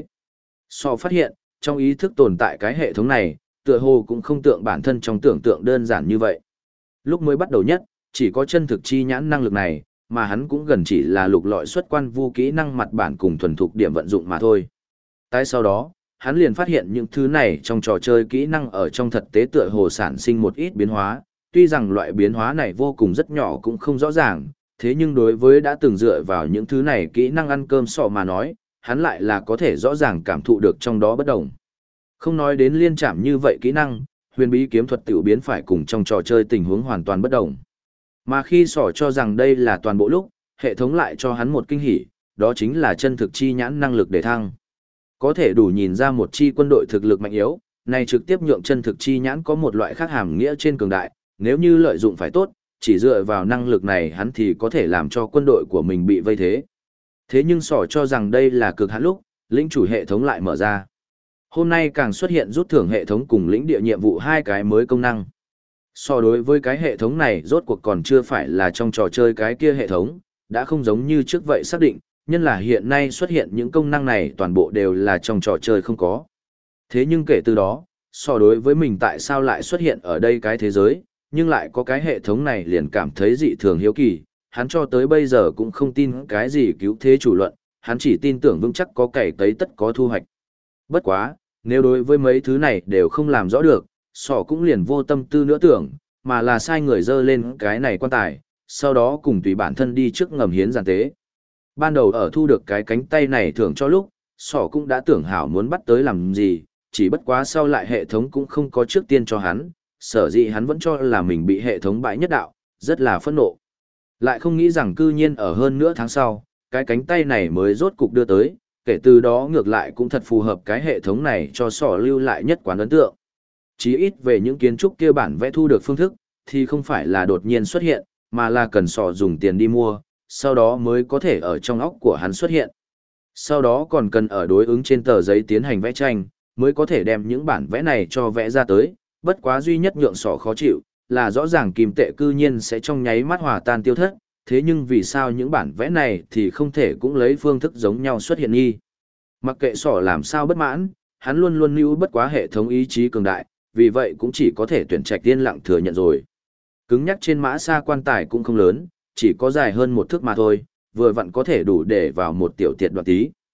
S1: Sỏ phát hiện, trong ý thức tồn tại cái hệ thống này, tựa hồ cũng không tượng bản thân trong tưởng tượng đơn giản như vậy. Lúc mới bắt đầu nhất, chỉ có chân thực chi nhãn năng lực này, mà hắn cũng gần chỉ là lục lọi xuất quan vu kỹ năng mặt bản cùng thuần thục điểm vận dụng mà thôi. Tại sau đó, hắn liền phát hiện những thứ này trong trò chơi kỹ năng ở trong thực tế tựa hồ sản sinh một ít biến hóa, tuy rằng loại biến hóa này vô cùng rất nhỏ cũng không rõ ràng, thế nhưng đối với đã từng dựa vào những thứ này kỹ năng ăn cơm sọ mà nói, hắn lại là có thể rõ ràng cảm thụ được trong đó bất đồng. Không nói đến liên trảm như vậy kỹ năng, huyền bí kiếm thuật tiểu biến phải cùng trong trò chơi tình huống hoàn toàn bất đồng. Mà khi sỏ cho rằng đây là toàn bộ lúc, hệ thống lại cho hắn một kinh hỉ, đó chính là chân thực chi nhãn năng lực để thăng. Có thể đủ nhìn ra một chi quân đội thực lực mạnh yếu, này trực tiếp nhượng chân thực chi nhãn có một loại khác hàm nghĩa trên cường đại, nếu như lợi dụng phải tốt, chỉ dựa vào năng lực này hắn thì có thể làm cho quân đội của mình bị vây thế. Thế nhưng sỏ cho rằng đây là cực hạn lúc, lĩnh chủ hệ thống lại mở ra. Hôm nay càng xuất hiện rút thưởng hệ thống cùng lĩnh địa nhiệm vụ hai cái mới công năng. So đối với cái hệ thống này rốt cuộc còn chưa phải là trong trò chơi cái kia hệ thống, đã không giống như trước vậy xác định, nhân là hiện nay xuất hiện những công năng này toàn bộ đều là trong trò chơi không có. Thế nhưng kể từ đó, so đối với mình tại sao lại xuất hiện ở đây cái thế giới, nhưng lại có cái hệ thống này liền cảm thấy dị thường hiếu kỳ, hắn cho tới bây giờ cũng không tin cái gì cứu thế chủ luận, hắn chỉ tin tưởng vững chắc có cày cấy tất có thu hoạch. Bất quá, nếu đối với mấy thứ này đều không làm rõ được, sỏ cũng liền vô tâm tư nữa tưởng, mà là sai người dơ lên cái này quan tài, sau đó cùng tùy bản thân đi trước ngầm hiến giàn tế. Ban đầu ở thu được cái cánh tay này thưởng cho lúc, sỏ cũng đã tưởng hảo muốn bắt tới làm gì, chỉ bất quá sau lại hệ thống cũng không có trước tiên cho hắn, sở dĩ hắn vẫn cho là mình bị hệ thống bãi nhất đạo, rất là phẫn nộ. Lại không nghĩ rằng cư nhiên ở hơn nửa tháng sau, cái cánh tay này mới rốt cục đưa tới, kể từ đó ngược lại cũng thật phù hợp cái hệ thống này cho sỏ lưu lại nhất quán ấn tượng. Chí ít về những kiến trúc kia bản vẽ thu được phương thức, thì không phải là đột nhiên xuất hiện, mà là cần sỏ dùng tiền đi mua, sau đó mới có thể ở trong óc của hắn xuất hiện. Sau đó còn cần ở đối ứng trên tờ giấy tiến hành vẽ tranh, mới có thể đem những bản vẽ này cho vẽ ra tới, bất quá duy nhất nhượng sỏ khó chịu, là rõ ràng kim tệ cư nhiên sẽ trong nháy mắt hòa tan tiêu thất, thế nhưng vì sao những bản vẽ này thì không thể cũng lấy phương thức giống nhau xuất hiện nghi. Mặc kệ sỏ làm sao bất mãn, hắn luôn luôn níu bất quá hệ thống ý chí cường đại, vì vậy cũng chỉ có thể tuyển trạch yên lặng thừa nhận rồi. Cứng nhắc trên mã xa quan tài cũng không lớn, chỉ có dài hơn một thước mà thôi, vừa vặn có thể đủ để vào một tiểu tiệt đoạn tí.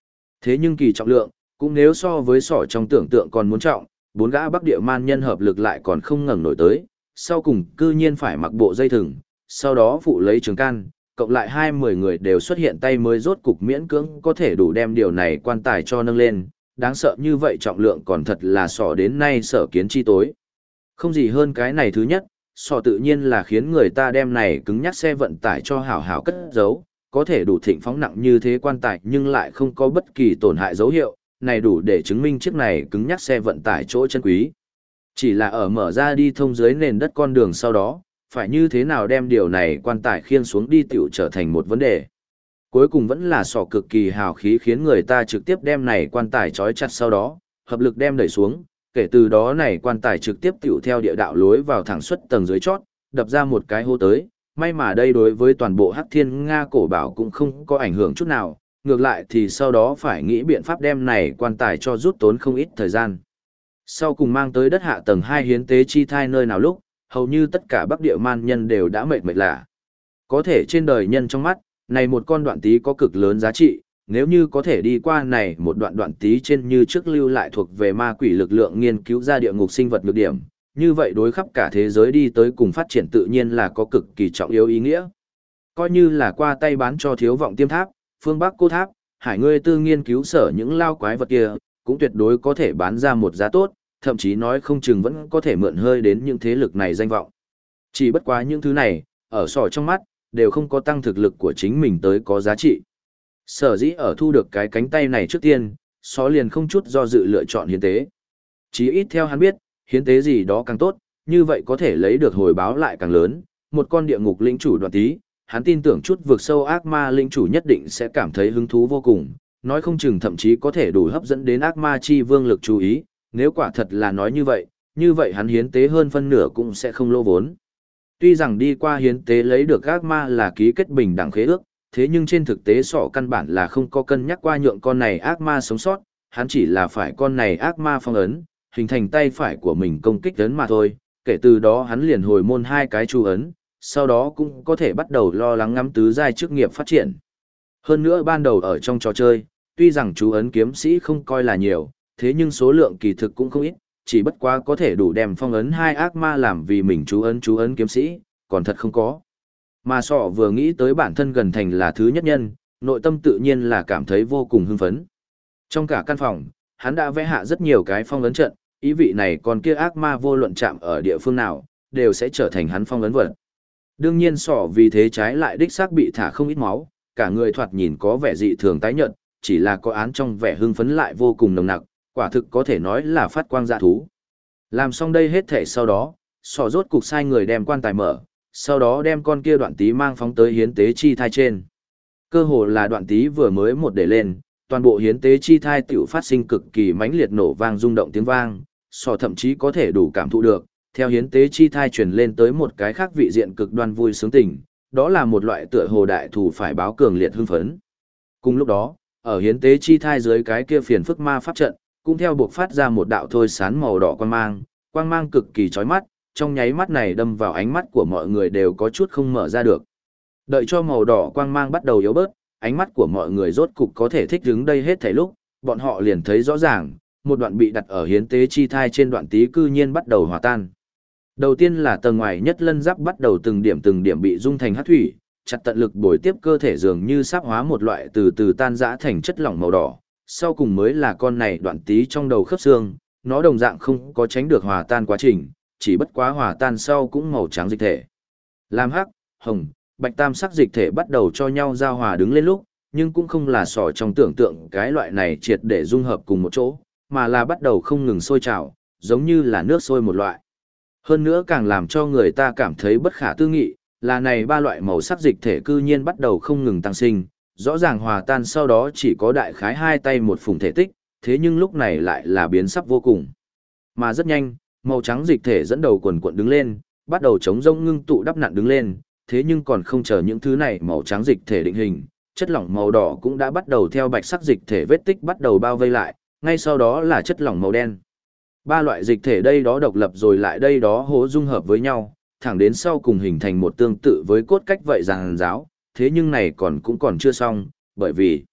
S1: Thế nhưng kỳ trọng lượng, cũng nếu so với sỏ trong tưởng tượng còn muốn trọng, bốn gã Bắc Địa man nhân hợp lực lại còn không ngẩng nổi tới, sau cùng cư nhiên phải mặc bộ dây thừng, sau đó phụ lấy trường can, cộng lại 20 người đều xuất hiện tay mới rốt cục miễn cưỡng có thể đủ đem điều này quan tài cho nâng lên, đáng sợ như vậy trọng lượng còn thật là sỏ đến nay sở kiến chi tối. Không gì hơn cái này thứ nhất, sỏ tự nhiên là khiến người ta đem này cứng nhắc xe vận tải cho hảo hảo cất giấu, có thể đủ thịnh phóng nặng như thế quan tài nhưng lại không có bất kỳ tổn hại dấu hiệu, này đủ để chứng minh chiếc này cứng nhắc xe vận tải chỗ chân quý. Chỉ là ở mở ra đi thông dưới nền đất con đường sau đó, phải như thế nào đem điều này quan tài khiêng xuống đi tiểu trở thành một vấn đề. Cuối cùng vẫn là sỏ cực kỳ hào khí khiến người ta trực tiếp đem này quan tài trói chặt sau đó, hợp lực đem đẩy xuống, kể từ đó này quan tài trực tiếp tiểu theo địa đạo lối vào thẳng xuất tầng dưới chót, đập ra một cái hố tới, may mà đây đối với toàn bộ Hắc Thiên Nga cổ bảo cũng không có ảnh hưởng chút nào, ngược lại thì sau đó phải nghĩ biện pháp đem này quan tài cho rút tốn không ít thời gian. Sau cùng mang tới đất hạ tầng 2 hiến tế chi thai nơi nào lúc, hầu như tất cả Bắc Địa man nhân đều đã mệt lạ. Có thể trên đời nhân trong mắt, này một con đoạn tí có cực lớn giá trị, nếu như có thể đi qua này một đoạn tí trên như trước lưu lại thuộc về ma quỷ lực lượng nghiên cứu ra địa ngục sinh vật nhược điểm, như vậy đối khắp cả thế giới đi tới cùng phát triển tự nhiên là có cực kỳ trọng yếu ý nghĩa. Coi như là qua tay bán cho thiếu vọng tiêm tháp, phương Bắc cô tháp, hải ngươi tư nghiên cứu sở những lao quái vật kia, cũng tuyệt đối có thể bán ra một giá tốt, thậm chí nói không chừng vẫn có thể mượn hơi đến những thế lực này danh vọng. Chỉ bất quá những thứ này, ở sỏ trong mắt, đều không có tăng thực lực của chính mình tới có giá trị. Sở dĩ ở thu được cái cánh tay này trước tiên, só liền không chút do dự lựa chọn hiến tế. Chí ít theo hắn biết, hiến tế gì đó càng tốt, như vậy có thể lấy được hồi báo lại càng lớn. Một con địa ngục lĩnh chủ đoạn tí, hắn tin tưởng chút vượt sâu ác ma lĩnh chủ nhất định sẽ cảm thấy hứng thú vô cùng, nói không chừng thậm chí có thể đủ hấp dẫn đến ác ma chi vương lực chú ý, nếu quả thật là nói như vậy hắn hiến tế hơn phân nửa cũng sẽ không lỗ vốn. Tuy rằng đi qua hiến tế lấy được ác ma là ký kết bình đẳng khế ước, thế nhưng trên thực tế sọ căn bản là không có cân nhắc qua nhượng con này ác ma sống sót, hắn chỉ là phải con này ác ma phong ấn, hình thành tay phải của mình công kích ấn mà thôi, kể từ đó hắn liền hồi môn 2 cái chú ấn, sau đó cũng có thể bắt đầu lo lắng ngắm tứ giai chức nghiệp phát triển. Hơn nữa ban đầu ở trong trò chơi, tuy rằng chú ấn kiếm sĩ không coi là nhiều, thế nhưng số lượng kỳ thực cũng không ít, chỉ bất quá có thể đủ đem phong ấn 2 ác ma làm vì mình chú ấn kiếm sĩ, còn thật không có. Mà sọ vừa nghĩ tới bản thân gần thành là thứ nhất nhân, nội tâm tự nhiên là cảm thấy vô cùng hưng phấn. Trong cả căn phòng, hắn đã vẽ hạ rất nhiều cái phong ấn trận, ý vị này còn kia ác ma vô luận chạm ở địa phương nào, đều sẽ trở thành hắn phong ấn vật. Đương nhiên sọ vì thế trái lại đích xác bị thả không ít máu, cả người thoạt nhìn có vẻ dị thường tái nhợt, chỉ là có án trong vẻ hưng phấn lại vô cùng nồng nặc, quả thực có thể nói là phát quang dạ thú. Làm xong đây hết thể sau đó, sọ rốt cục sai người đem quan tài mở, sau đó đem con kia đoạn tí mang phóng tới hiến tế chi thai trên. Cơ hồ là đoạn tí vừa mới một để lên, toàn bộ hiến tế chi thai tiểu phát sinh cực kỳ mãnh liệt nổ vang rung động tiếng vang, sọ thậm chí có thể đủ cảm thụ được, theo hiến tế chi thai truyền lên tới một cái khác vị diện cực đoan vui sướng tình, đó là một loại tựa hồ đại thủ phải báo cường liệt hưng phấn. Cùng lúc đó, ở hiến tế chi thai dưới cái kia phiền phức ma pháp trận, cũng theo buộc phát ra một đạo thôi sán màu đỏ quang mang cực kỳ chói mắt, trong nháy mắt này đâm vào ánh mắt của mọi người đều có chút không mở ra được. Đợi cho màu đỏ quang mang bắt đầu yếu bớt, ánh mắt của mọi người rốt cục có thể thích ứng đây hết thảy lúc, bọn họ liền thấy rõ ràng, một đoạn bị đặt ở hiến tế chi thai trên đoạn tí cư nhiên bắt đầu hòa tan. Đầu tiên là tầng ngoài nhất lân giáp bắt đầu từng điểm bị dung thành hắc thủy, chặt tận lực bồi tiếp cơ thể dường như sắp hóa một loại từ từ tan rã thành chất lỏng màu đỏ. Sau cùng mới là con này đoạn tí trong đầu khớp xương, nó đồng dạng không có tránh được hòa tan quá trình, chỉ bất quá hòa tan sau cũng màu trắng dịch thể. Lam hắc, hồng, bạch tam sắc dịch thể bắt đầu cho nhau giao hòa đứng lên lúc, nhưng cũng không là sỏ trong tưởng tượng cái loại này triệt để dung hợp cùng một chỗ, mà là bắt đầu không ngừng sôi trào, giống như là nước sôi một loại. Hơn nữa càng làm cho người ta cảm thấy bất khả tư nghị, là này 3 loại màu sắc dịch thể cư nhiên bắt đầu không ngừng tăng sinh, rõ ràng hòa tan sau đó chỉ có đại khái 2 tay một phùng thể tích, thế nhưng lúc này lại là biến sắc vô cùng. Mà rất nhanh, màu trắng dịch thể dẫn đầu quần cuộn đứng lên, bắt đầu chống rông ngưng tụ đắp nặn đứng lên, thế nhưng còn không chờ những thứ này màu trắng dịch thể định hình, chất lỏng màu đỏ cũng đã bắt đầu theo bạch sắc dịch thể vết tích bắt đầu bao vây lại, ngay sau đó là chất lỏng màu đen. 3 loại dịch thể đây đó độc lập rồi lại đây đó hỗ dung hợp với nhau, thẳng đến sau cùng hình thành một tương tự với cốt cách vậy ràng giáo, thế nhưng này cũng còn chưa xong, bởi vì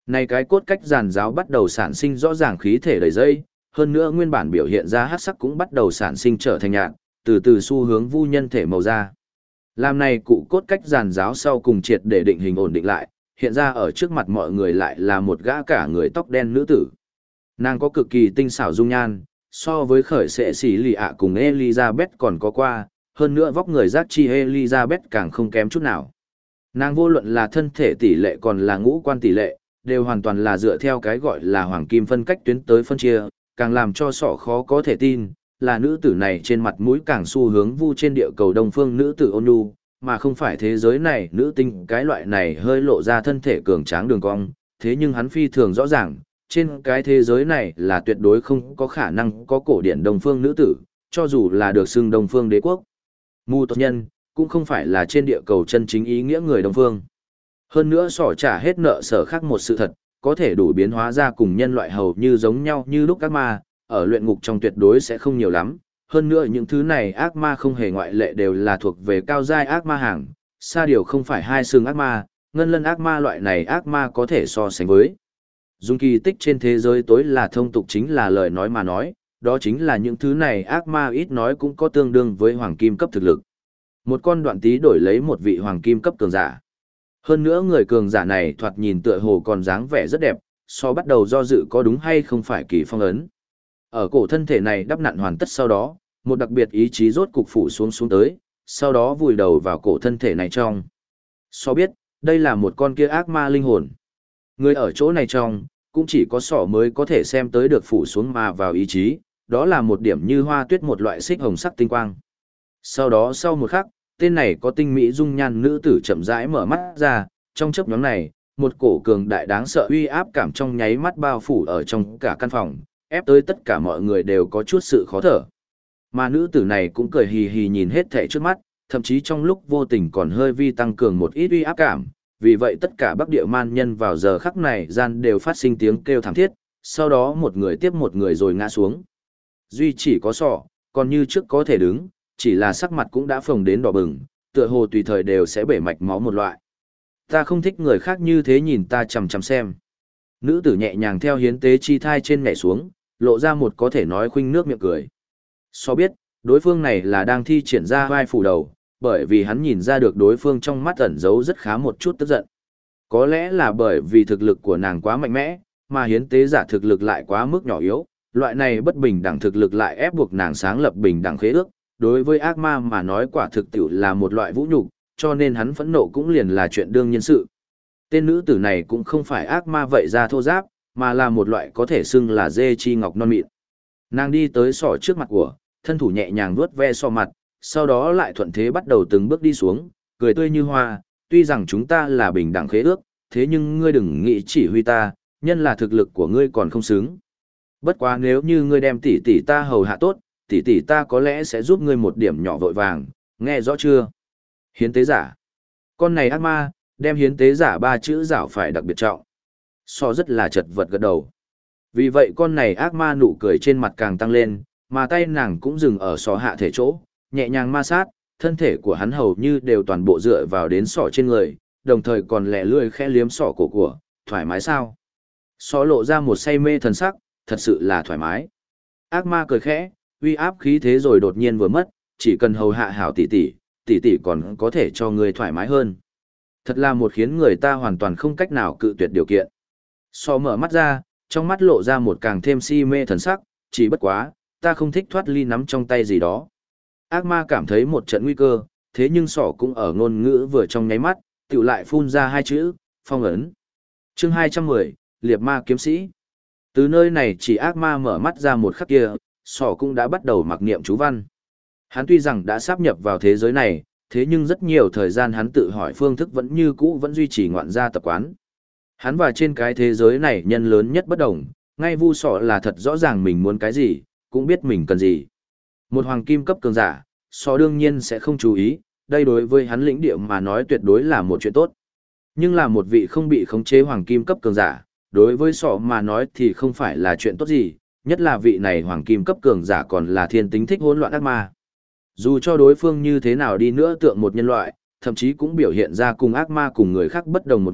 S1: Này cái cốt cách giàn giáo bắt đầu sản sinh rõ ràng khí thể đầy dây, hơn nữa nguyên bản biểu hiện ra hắc sắc cũng bắt đầu sản sinh trở thành nhạt, từ từ xu hướng vu nhân thể màu da. Làm này cụ cốt cách giàn giáo sau cùng triệt để định hình ổn định lại, hiện ra ở trước mặt mọi người lại là một gã cả người tóc đen nữ tử. Nàng có cực kỳ tinh xảo dung nhan, so với khởi sệ sĩ lì ạ cùng Elizabeth còn có qua, hơn nữa vóc người giác chi Elizabeth càng không kém chút nào. Nàng vô luận là thân thể tỷ lệ còn là ngũ quan tỷ lệ, đều hoàn toàn là dựa theo cái gọi là hoàng kim phân cách tuyến tới phân chia, càng làm cho sọ khó có thể tin, là nữ tử này trên mặt mũi càng xu hướng vu trên địa cầu đông phương nữ tử ôn nhu, mà không phải thế giới này nữ tinh cái loại này hơi lộ ra thân thể cường tráng đường cong, thế nhưng hắn phi thường rõ ràng, trên cái thế giới này là tuyệt đối không có khả năng có cổ điển đông phương nữ tử, cho dù là được xưng đông phương đế quốc. Mù tốt nhân, cũng không phải là trên địa cầu chân chính ý nghĩa người đông phương. Hơn nữa sỏ trả hết nợ sở khác một sự thật, có thể đủ biến hóa ra cùng nhân loại hầu như giống nhau như lúc ác ma, ở luyện ngục trong tuyệt đối sẽ không nhiều lắm. Hơn nữa những thứ này ác ma không hề ngoại lệ đều là thuộc về cao giai ác ma hàng, xa điều không phải hai xương ác ma, ngân lân ác ma loại này ác ma có thể so sánh với. Dùng kỳ tích trên thế giới tối là thông tục chính là lời nói mà nói, đó chính là những thứ này ác ma ít nói cũng có tương đương với hoàng kim cấp thực lực. Một con đoạn tí đổi lấy một vị hoàng kim cấp cường giả. Hơn nữa người cường giả này thoạt nhìn tựa hồ còn dáng vẻ rất đẹp, so bắt đầu do dự có đúng hay không phải kỳ phong ấn. Ở cổ thân thể này đắp nặn hoàn tất sau đó, một đặc biệt ý chí rốt cục phủ xuống tới, sau đó vùi đầu vào cổ thân thể này trong. So biết, đây là một con kia ác ma linh hồn. Người ở chỗ này trong, cũng chỉ có sỏ mới có thể xem tới được phủ xuống mà vào ý chí, đó là một điểm như hoa tuyết một loại xích hồng sắc tinh quang. Sau đó sau một khắc, tên này có tinh mỹ dung nhan nữ tử chậm rãi mở mắt ra, trong chớp nhoáng này, một cổ cường đại đáng sợ uy áp cảm trong nháy mắt bao phủ ở trong cả căn phòng, ép tới tất cả mọi người đều có chút sự khó thở. Mà nữ tử này cũng cười hì hì nhìn hết thảy trước mắt, thậm chí trong lúc vô tình còn hơi vi tăng cường một ít uy áp cảm, vì vậy tất cả Bắc Địa man nhân vào giờ khắc này gian đều phát sinh tiếng kêu thảm thiết, sau đó một người tiếp một người rồi ngã xuống. Duy chỉ có sọ, còn như trước có thể đứng, chỉ là sắc mặt cũng đã phồng đến đỏ bừng, tựa hồ tùy thời đều sẽ bể mạch máu một loại. Ta không thích người khác như thế nhìn ta chằm chằm xem. Nữ tử nhẹ nhàng theo hiến tế chi thai trên nhảy xuống, lộ ra một có thể nói khuynh nước miệng cười. So biết, đối phương này là đang thi triển ra vai phủ đầu, bởi vì hắn nhìn ra được đối phương trong mắt ẩn giấu rất khá một chút tức giận. Có lẽ là bởi vì thực lực của nàng quá mạnh mẽ, mà hiến tế giả thực lực lại quá mức nhỏ yếu, loại này bất bình đẳng thực lực lại ép buộc nàng sáng lập bình đẳng khế ước, đối với ác ma mà nói quả thực tiểu là một loại vũ nhục, cho nên hắn phẫn nộ cũng liền là chuyện đương nhiên sự. Tên nữ tử này cũng không phải ác ma vậy ra thô giáp, mà là một loại có thể xưng là dê chi ngọc non mịn. Nàng đi tới sọ trước mặt của, thân thủ nhẹ nhàng vuốt ve sọ mặt, sau đó lại thuận thế bắt đầu từng bước đi xuống, cười tươi như hoa, tuy rằng chúng ta là bình đẳng khế ước, thế nhưng ngươi đừng nghĩ chỉ huy ta, nhân là thực lực của ngươi còn không xứng. Bất quá nếu như ngươi đem tỷ tỷ ta hầu hạ tốt, tỷ tỷ ta có lẽ sẽ giúp ngươi một điểm nhỏ vội vàng, nghe rõ chưa? Hiến tế giả. Con này ác ma, đem hiến tế giả ba chữ giảo phải đặc biệt trọng. So rất là chật vật gật đầu. Vì vậy con này ác ma nụ cười trên mặt càng tăng lên, mà tay nàng cũng dừng ở sọ hạ thể chỗ, nhẹ nhàng ma sát, thân thể của hắn hầu như đều toàn bộ dựa vào đến sọ trên người, đồng thời còn lẻ lươi khẽ liếm sọ cổ của, thoải mái sao? Sọ lộ ra một say mê thần sắc, thật sự là thoải mái. Ác ma cười khẽ, uy áp khí thế rồi đột nhiên vừa mất, chỉ cần hầu hạ hảo tỷ tỷ, tỷ tỷ còn có thể cho người thoải mái hơn. Thật là một khiến người ta hoàn toàn không cách nào cự tuyệt điều kiện. So mở mắt ra, trong mắt lộ ra một càng thêm si mê thần sắc, chỉ bất quá, ta không thích thoát ly nắm trong tay gì đó. Ác ma cảm thấy một trận nguy cơ, thế nhưng sỏ cũng ở ngôn ngữ vừa trong nháy mắt, tiểu lại phun ra hai chữ, phong ấn. Chương 210, Liệp ma kiếm sĩ. Từ nơi này chỉ ác ma mở mắt ra một khắc kia, sỏ cũng đã bắt đầu mặc niệm chú văn. Hắn tuy rằng đã sáp nhập vào thế giới này, thế nhưng rất nhiều thời gian hắn tự hỏi phương thức vẫn như cũ vẫn duy trì ngoạn gia tập quán. Hắn và trên cái thế giới này nhân lớn nhất bất đồng, ngay vu sọ là thật rõ ràng mình muốn cái gì, cũng biết mình cần gì. Một hoàng kim cấp cường giả, sọ đương nhiên sẽ không chú ý, đây đối với hắn lĩnh địa mà nói tuyệt đối là một chuyện tốt. Nhưng là một vị không bị khống chế hoàng kim cấp cường giả, đối với sọ mà nói thì không phải là chuyện tốt gì, nhất là vị này hoàng kim cấp cường giả còn là thiên tính thích hỗn loạn ác ma. Dù cho đối phương như thế nào đi nữa tượng một nhân loại, thậm chí cũng biểu hiện ra cùng ác ma cùng người khác bất đồng một mặt,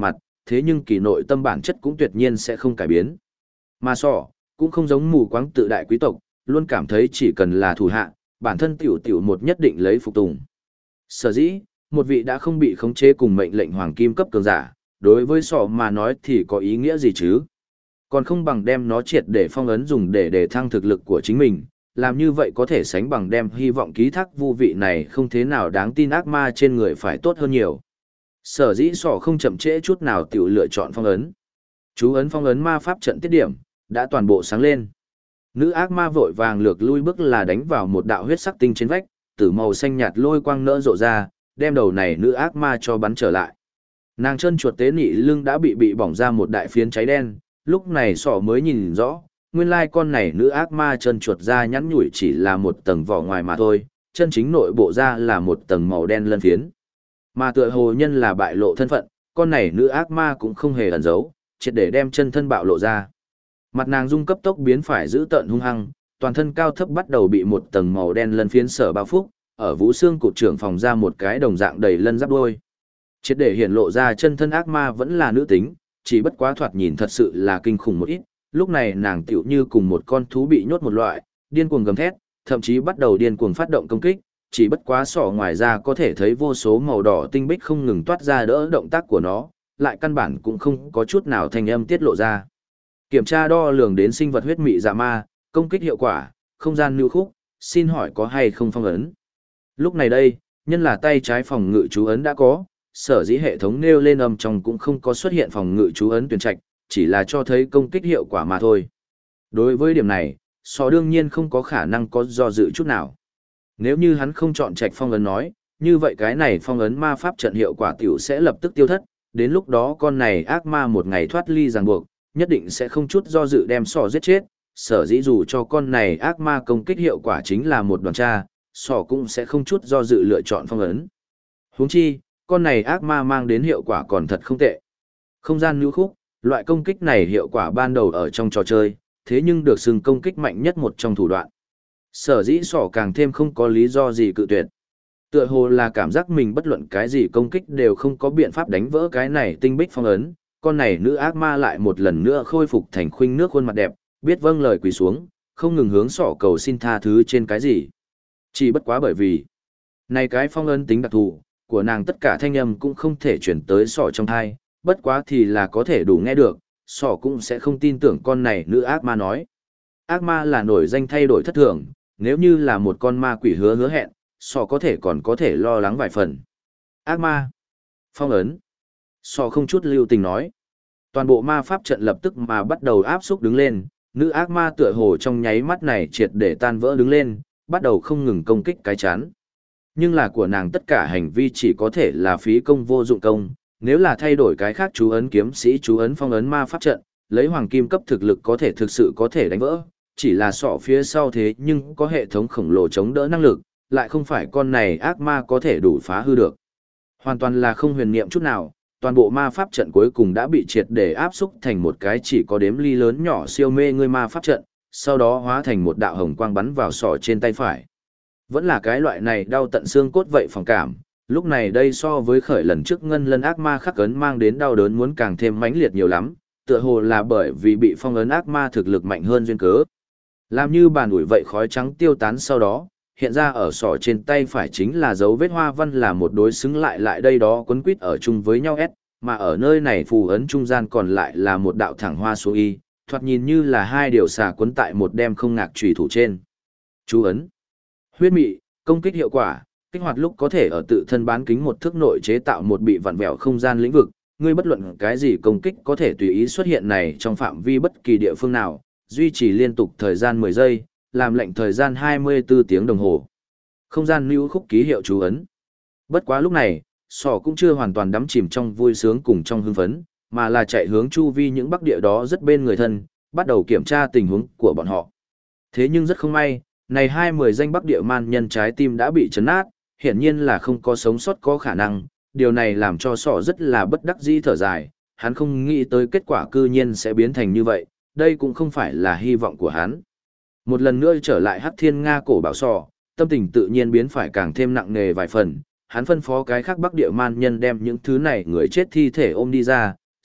S1: thế nhưng kỳ nội tâm bản chất cũng tuyệt nhiên sẽ không cải biến. Mà sỏ, cũng không giống mù quáng tự đại quý tộc, luôn cảm thấy chỉ cần là thủ hạ, bản thân tiểu tiểu một nhất định lấy phục tùng. Sở dĩ, một vị đã không bị khống chế cùng mệnh lệnh hoàng kim cấp cường giả, đối với sỏ mà nói thì có ý nghĩa gì chứ? Còn không bằng đem nó triệt để phong ấn dùng để đề thăng thực lực của chính mình, làm như vậy có thể sánh bằng đem hy vọng ký thác vô vị này không thế nào đáng tin ác ma trên người phải tốt hơn nhiều. Sở dĩ sỏ không chậm trễ chút nào tiểu lựa chọn phong ấn. Chú ấn phong ấn ma pháp trận tiết điểm, đã toàn bộ sáng lên. Nữ ác ma vội vàng lược lui bước là đánh vào một đạo huyết sắc tinh trên vách, tử màu xanh nhạt lôi quang nỡ rộ ra, đem đầu này nữ ác ma cho bắn trở lại. Nàng chân chuột tế nị lưng đã bị bỏng ra một đại phiến cháy đen, lúc này sỏ mới nhìn rõ, nguyên lai con này nữ ác ma chân chuột da nhắn nhủi chỉ là một tầng vỏ ngoài mà thôi, chân chính nội bộ da là một tầng màu đen lân phiến. Mà tựa hồ nhân là bại lộ thân phận, con này nữ ác ma cũng không hề ẩn giấu, triệt để đem chân thân bạo lộ ra. Mặt nàng dung cấp tốc biến phải giữ tợn hung hăng, toàn thân cao thấp bắt đầu bị một tầng màu đen lân phiến sở bao phúc, ở vũ xương cụt trưởng phòng ra một cái đồng dạng đầy lân giáp đôi. Triệt để hiện lộ ra chân thân ác ma vẫn là nữ tính, chỉ bất quá thoạt nhìn thật sự là kinh khủng một ít, lúc này nàng tựu như cùng một con thú bị nhốt một loại, điên cuồng gầm thét, thậm chí bắt đầu điên cuồng phát động công kích, chỉ bất quá sỏ ngoài ra có thể thấy vô số màu đỏ tinh bích không ngừng toát ra đỡ động tác của nó, lại căn bản cũng không có chút nào thanh âm tiết lộ ra. Kiểm tra đo lường đến sinh vật huyết mị dạ ma, công kích hiệu quả, không gian lưu khúc, xin hỏi có hay không phong ấn. Lúc này đây, nhân là tay trái phòng ngự chú ấn đã có, sở dĩ hệ thống nêu lên âm trong cũng không có xuất hiện phòng ngự chú ấn tuyển trạch, chỉ là cho thấy công kích hiệu quả mà thôi. Đối với điểm này, sọ đương nhiên không có khả năng có do dự chút nào. Nếu như hắn không chọn trạch phong ấn nói, như vậy cái này phong ấn ma pháp trận hiệu quả tiểu sẽ lập tức tiêu thất, đến lúc đó con này ác ma một ngày thoát ly ràng buộc, nhất định sẽ không chút do dự đem sọ giết chết, sở dĩ dù cho con này ác ma công kích hiệu quả chính là một đoàn tra, sọ cũng sẽ không chút do dự lựa chọn phong ấn. Huống chi, con này ác ma mang đến hiệu quả còn thật không tệ. Không gian lưu khúc, loại công kích này hiệu quả ban đầu ở trong trò chơi, thế nhưng được xưng công kích mạnh nhất một trong thủ đoạn. Sở dĩ sỏ càng thêm không có lý do gì cự tuyệt. Tựa hồ là cảm giác mình bất luận cái gì công kích đều không có biện pháp đánh vỡ cái này tinh bích phong ấn, con này nữ ác ma lại một lần nữa khôi phục thành khuynh nước khuôn mặt đẹp, biết vâng lời quỳ xuống, không ngừng hướng sỏ cầu xin tha thứ trên cái gì. Chỉ bất quá bởi vì, này cái phong ấn tính đặc thù, của nàng tất cả thanh âm cũng không thể chuyển tới sỏ trong thai, bất quá thì là có thể đủ nghe được, sỏ cũng sẽ không tin tưởng con này nữ ác ma nói. Ác ma là nổi danh thay đổi thất thường, nếu như là một con ma quỷ hứa hẹn, sỏ còn có thể lo lắng vài phần. Ác ma, phong ấn, sỏ không chút lưu tình nói. Toàn bộ ma pháp trận lập tức mà bắt đầu áp xúc đứng lên, nữ ác ma tựa hồ trong nháy mắt này triệt để tan vỡ đứng lên, bắt đầu không ngừng công kích cái chán. Nhưng là của nàng tất cả hành vi chỉ có thể là phí công vô dụng công, nếu là thay đổi cái khác chú ấn kiếm sĩ chú ấn phong ấn ma pháp trận, lấy hoàng kim cấp thực lực có thể thực sự có thể đánh vỡ, chỉ là sọ phía sau thế nhưng có hệ thống khổng lồ chống đỡ năng lực, lại không phải con này ác ma có thể đủ phá hư được. Hoàn toàn là không huyền niệm chút nào, toàn bộ ma pháp trận cuối cùng đã bị triệt để áp xúc thành một cái chỉ có đếm ly lớn nhỏ siêu mê ngươi ma pháp trận, sau đó hóa thành một đạo hồng quang bắn vào sọ trên tay phải. Vẫn là cái loại này đau tận xương cốt vậy phòng cảm, lúc này đây so với khởi lần trước ngân lân ác ma khắc ấn mang đến đau đớn muốn càng thêm mãnh liệt nhiều lắm, tựa hồ là bởi vì bị phong ấn ác ma thực lực mạnh hơn duyên cớ. Làm như bàn ủi vậy khói trắng tiêu tán sau đó, hiện ra ở sọ trên tay phải chính là dấu vết hoa văn là một đối xứng lại đây đó quấn quýt ở chung với nhau S, mà ở nơi này phù ấn trung gian còn lại là một đạo thẳng hoa số y, thoạt nhìn như là hai điều xà quấn tại một đem không ngạc chủy thủ trên. Chú ấn. Huyết mị, công kích hiệu quả, kích hoạt lúc có thể ở tự thân bán kính một thước nội chế tạo một bị vặn vẹo không gian lĩnh vực, ngươi bất luận cái gì công kích có thể tùy ý xuất hiện này trong phạm vi bất kỳ địa phương nào, duy trì liên tục thời gian 10 giây, làm lệnh thời gian 24 tiếng đồng hồ. Không gian lưu khúc ký hiệu chú ấn. Bất quá lúc này, sỏ cũng chưa hoàn toàn đắm chìm trong vui sướng cùng trong hưng phấn, mà là chạy hướng chu vi những bắc địa đó rất bên người thân, bắt đầu kiểm tra tình huống của bọn họ. Thế nhưng rất không may, này 20 danh bắc địa man nhân trái tim đã bị chấn nát, hiển nhiên là không có sống sót có khả năng, điều này làm cho sỏ rất là bất đắc dĩ thở dài, hắn không nghĩ tới kết quả cư nhiên sẽ biến thành như vậy, đây cũng không phải là hy vọng của hắn. Một lần nữa trở lại Hắc Thiên Nga cổ bảo sỏ, tâm tình tự nhiên biến phải càng thêm nặng nề vài phần, hắn phân phó cái khác bắc địa man nhân đem những thứ này người chết thi thể ôm đi ra,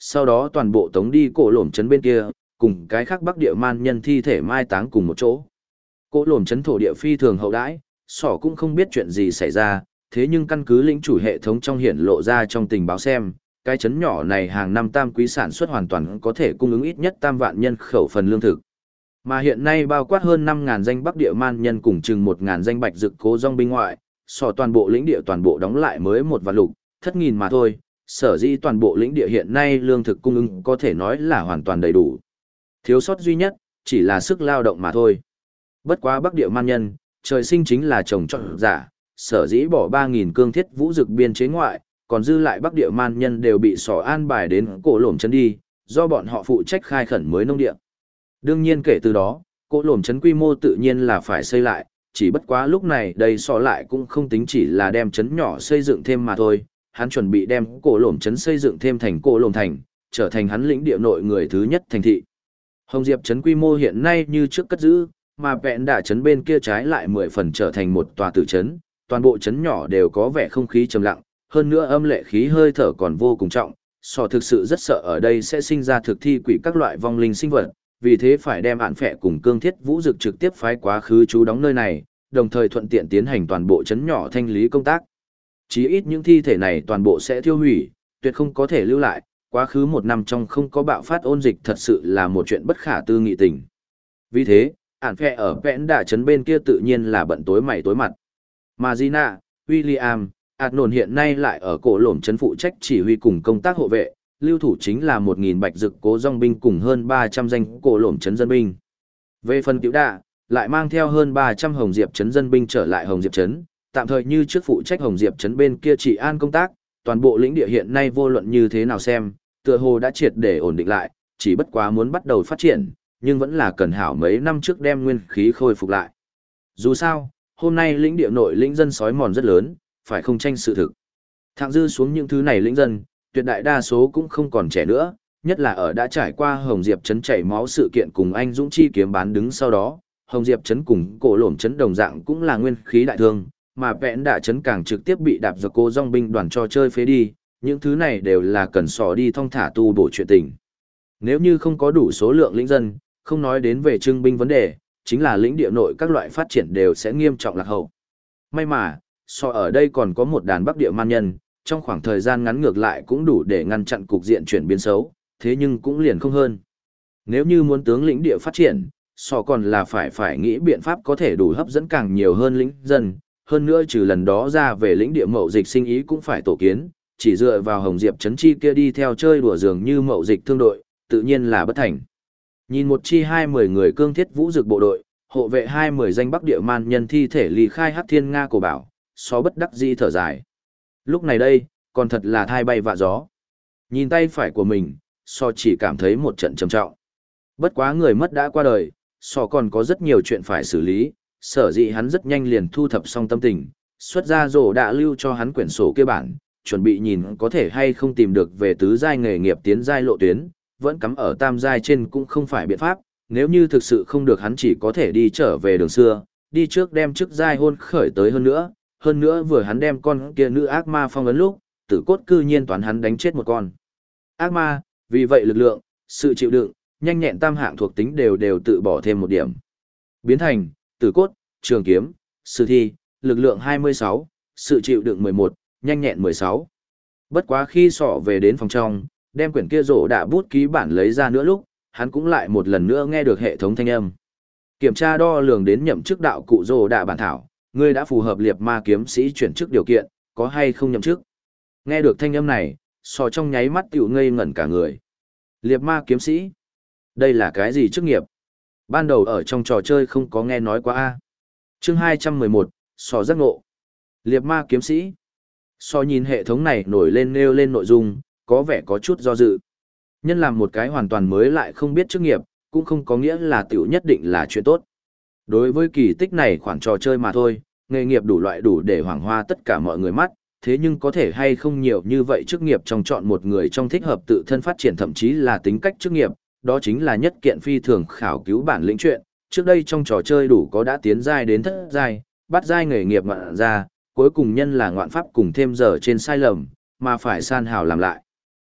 S1: sau đó toàn bộ tống đi cổ lổm trấn bên kia, cùng cái khác Bắc Địa man nhân thi thể mai táng cùng một chỗ. Cổ lổm trấn thổ địa phi thường hậu đãi, Sỏ cũng không biết chuyện gì xảy ra, thế nhưng căn cứ lĩnh chủ hệ thống trong hiển lộ ra trong tình báo xem, cái trấn nhỏ này hàng năm tam quý sản xuất hoàn toàn có thể cung ứng ít nhất 3 vạn nhân khẩu phần lương thực. Mà hiện nay bao quát hơn 5.000 danh Bắc Địa man nhân cùng chừng 1.000 danh bạch dực cố dòng binh ngoại, Sỏ toàn bộ lĩnh địa toàn bộ đóng lại mới 1 vạn lục, thất nghìn mà thôi. Sở dĩ toàn bộ lĩnh địa hiện nay lương thực cung ứng có thể nói là hoàn toàn đầy đủ. Thiếu sót duy nhất, chỉ là sức lao động mà thôi. Bất quá Bắc Địa man nhân, trời sinh chính là trồng trọt giả, sở dĩ bỏ 3.000 cương thiết vũ dực biên chế ngoại, còn dư lại Bắc Địa man nhân đều bị Sỏ an bài đến cổ lổm trấn đi, do bọn họ phụ trách khai khẩn mới nông địa. Đương nhiên kể từ đó, cổ lổm trấn quy mô tự nhiên là phải xây lại, chỉ bất quá lúc này đây Sỏ lại cũng không tính chỉ là đem trấn nhỏ xây dựng thêm mà thôi. Hắn chuẩn bị đem cổ lổm trấn xây dựng thêm thành cổ lổm thành, trở thành hắn lĩnh địa nội người thứ nhất thành thị. Hồng Diệp trấn quy mô hiện nay như trước cất giữ, mà vẹn đả trấn bên kia trái lại 10 phần trở thành một tòa tử trấn, toàn bộ trấn nhỏ đều có vẻ không khí trầm lặng, hơn nữa âm lệ khí hơi thở còn vô cùng trọng. Sỏ thực sự rất sợ ở đây sẽ sinh ra thực thi quỷ các loại vong linh sinh vật, vì thế phải đem án phệ cùng cương thiết vũ dực trực tiếp phái quá khứ trú đóng nơi này, đồng thời thuận tiện tiến hành toàn bộ trấn nhỏ thanh lý công tác. Chí ít những thi thể này toàn bộ sẽ tiêu hủy, tuyệt không có thể lưu lại, quá khứ 1 năm trong không có bạo phát ôn dịch thật sự là một chuyện bất khả tư nghị tình. Vì thế, ản phệ ở vẽn đả trấn bên kia tự nhiên là bận tối mày tối mặt. Mà Gina, William, Adnon hiện nay lại ở cổ lổm trấn phụ trách chỉ huy cùng công tác hộ vệ, lưu thủ chính là 1.000 bạch dực cố dòng binh cùng hơn 300 danh cổ lổm trấn dân binh. Về phần Cửu Đạ, lại mang theo hơn 300 Hồng Diệp trấn dân binh trở lại Hồng Diệp trấn, tạm thời như trước phụ trách Hồng Diệp trấn bên kia trị an công tác, toàn bộ lĩnh địa hiện nay vô luận như thế nào xem, tựa hồ đã triệt để ổn định lại, chỉ bất quá muốn bắt đầu phát triển, nhưng vẫn là cần hảo mấy năm trước đem nguyên khí khôi phục lại. Dù sao, hôm nay lĩnh địa nội lĩnh dân sói mòn rất lớn, phải không tranh sự thực. Thạng dư xuống những thứ này lĩnh dân, tuyệt đại đa số cũng không còn trẻ nữa, nhất là ở đã trải qua Hồng Diệp trấn chảy máu sự kiện cùng anh Dũng Chi kiếm bán đứng sau đó, Hồng Diệp trấn cùng cổ lổm trấn đồng dạng cũng là nguyên khí đại thương, mà vẹn đả trấn càng trực tiếp bị đạp giật cô dòng binh đoàn cho chơi phế đi, những thứ này đều là cần Sỏ đi thong thả tu bổ chuyện tình. Nếu như không có đủ số lượng lĩnh dân, không nói đến về trưng binh vấn đề, chính là lĩnh địa nội các loại phát triển đều sẽ nghiêm trọng lạc hậu. May mà, Sỏ ở đây còn có một đàn Bắc Địa man nhân, trong khoảng thời gian ngắn ngược lại cũng đủ để ngăn chặn cục diện chuyển biến xấu, thế nhưng cũng liền không hơn. Nếu như muốn tướng lĩnh địa phát triển, Sỏ còn là phải nghĩ biện pháp có thể đủ hấp dẫn càng nhiều hơn lĩnh dân, hơn nữa trừ lần đó ra về lĩnh địa mậu dịch sinh ý cũng phải tổ kiến, chỉ dựa vào Hồng Diệp trấn chi kia đi theo chơi đùa dường như mậu dịch thương đội, tự nhiên là bất thành. Nhìn một chi 20 người cương thiết vũ dực bộ đội, hộ vệ 20 danh Bắc Địa man nhân thi thể ly khai Hắc Thiên Nga cổ bảo, Sỏ bất đắc dĩ thở dài. Lúc này đây, còn thật là thai bay vạ gió. Nhìn tay phải của mình, Sỏ chỉ cảm thấy một trận trầm trọng. Bất quá người mất đã qua đời, Sỏ còn có rất nhiều chuyện phải xử lý, sở dĩ hắn rất nhanh liền thu thập xong tâm tình, xuất ra rổ đã lưu cho hắn quyển sổ kia bản, chuẩn bị nhìn có thể hay không tìm được về tứ giai nghề nghiệp tiến giai lộ tuyến, vẫn cắm ở tam giai trên cũng không phải biện pháp, nếu như thực sự không được hắn chỉ có thể đi trở về đường xưa, đi trước đem chức giai hôn khởi tới hơn nữa vừa hắn đem con kia nữ ác ma phong ấn lúc, tử cốt cư nhiên toán hắn đánh chết một con ác ma, vì vậy lực lượng, sự chịu đựng, nhanh nhẹn tam hạng thuộc tính đều tự bỏ thêm một điểm. Biến thành tử cốt, trường kiếm, sử thi, lực lượng 26, sự chịu đựng 11, nhanh nhẹn 16. Bất quá khi Sỏ về đến phòng trong, đem quyển kia rổ đã bút ký bản lấy ra nữa lúc, hắn cũng lại một lần nữa nghe được hệ thống thanh âm. Kiểm tra đo lường đến nhậm chức đạo cụ rổ đã bản thảo, ngươi đã phù hợp liệt ma kiếm sĩ chuyển chức điều kiện, có hay không nhậm chức? Nghe được thanh âm này, Sỏ trong nháy mắt tiểu ngây ngẩn cả người. Liệt ma kiếm sĩ? Đây là cái gì chức nghiệp? Ban đầu ở trong trò chơi không có nghe nói qua a. Chương 211, Sỏ giác ngộ. Liệt ma kiếm sĩ. Sỏ nhìn hệ thống này nổi lên nêu lên nội dung, có vẻ có chút do dự. Nhân làm một cái hoàn toàn mới lại không biết chức nghiệp, cũng không có nghĩa là tiểu nhất định là chuyện tốt. Đối với kỳ tích này khoản trò chơi mà thôi, nghề nghiệp đủ loại đủ để hoảng hoa tất cả mọi người mắt, thế nhưng có thể hay không nhiều như vậy chức nghiệp trong chọn một người trong thích hợp tự thân phát triển thậm chí là tính cách chức nghiệp, đó chính là nhất kiện phi thường khảo cứu bản lĩnh chuyện. Trước đây trong trò chơi đủ có đã tiến giai đến thất giai, bắt giai nghề nghiệp ngoạn ra, cuối cùng nhân là ngoạn pháp cùng thêm giờ trên sai lầm, mà phải san hào làm lại.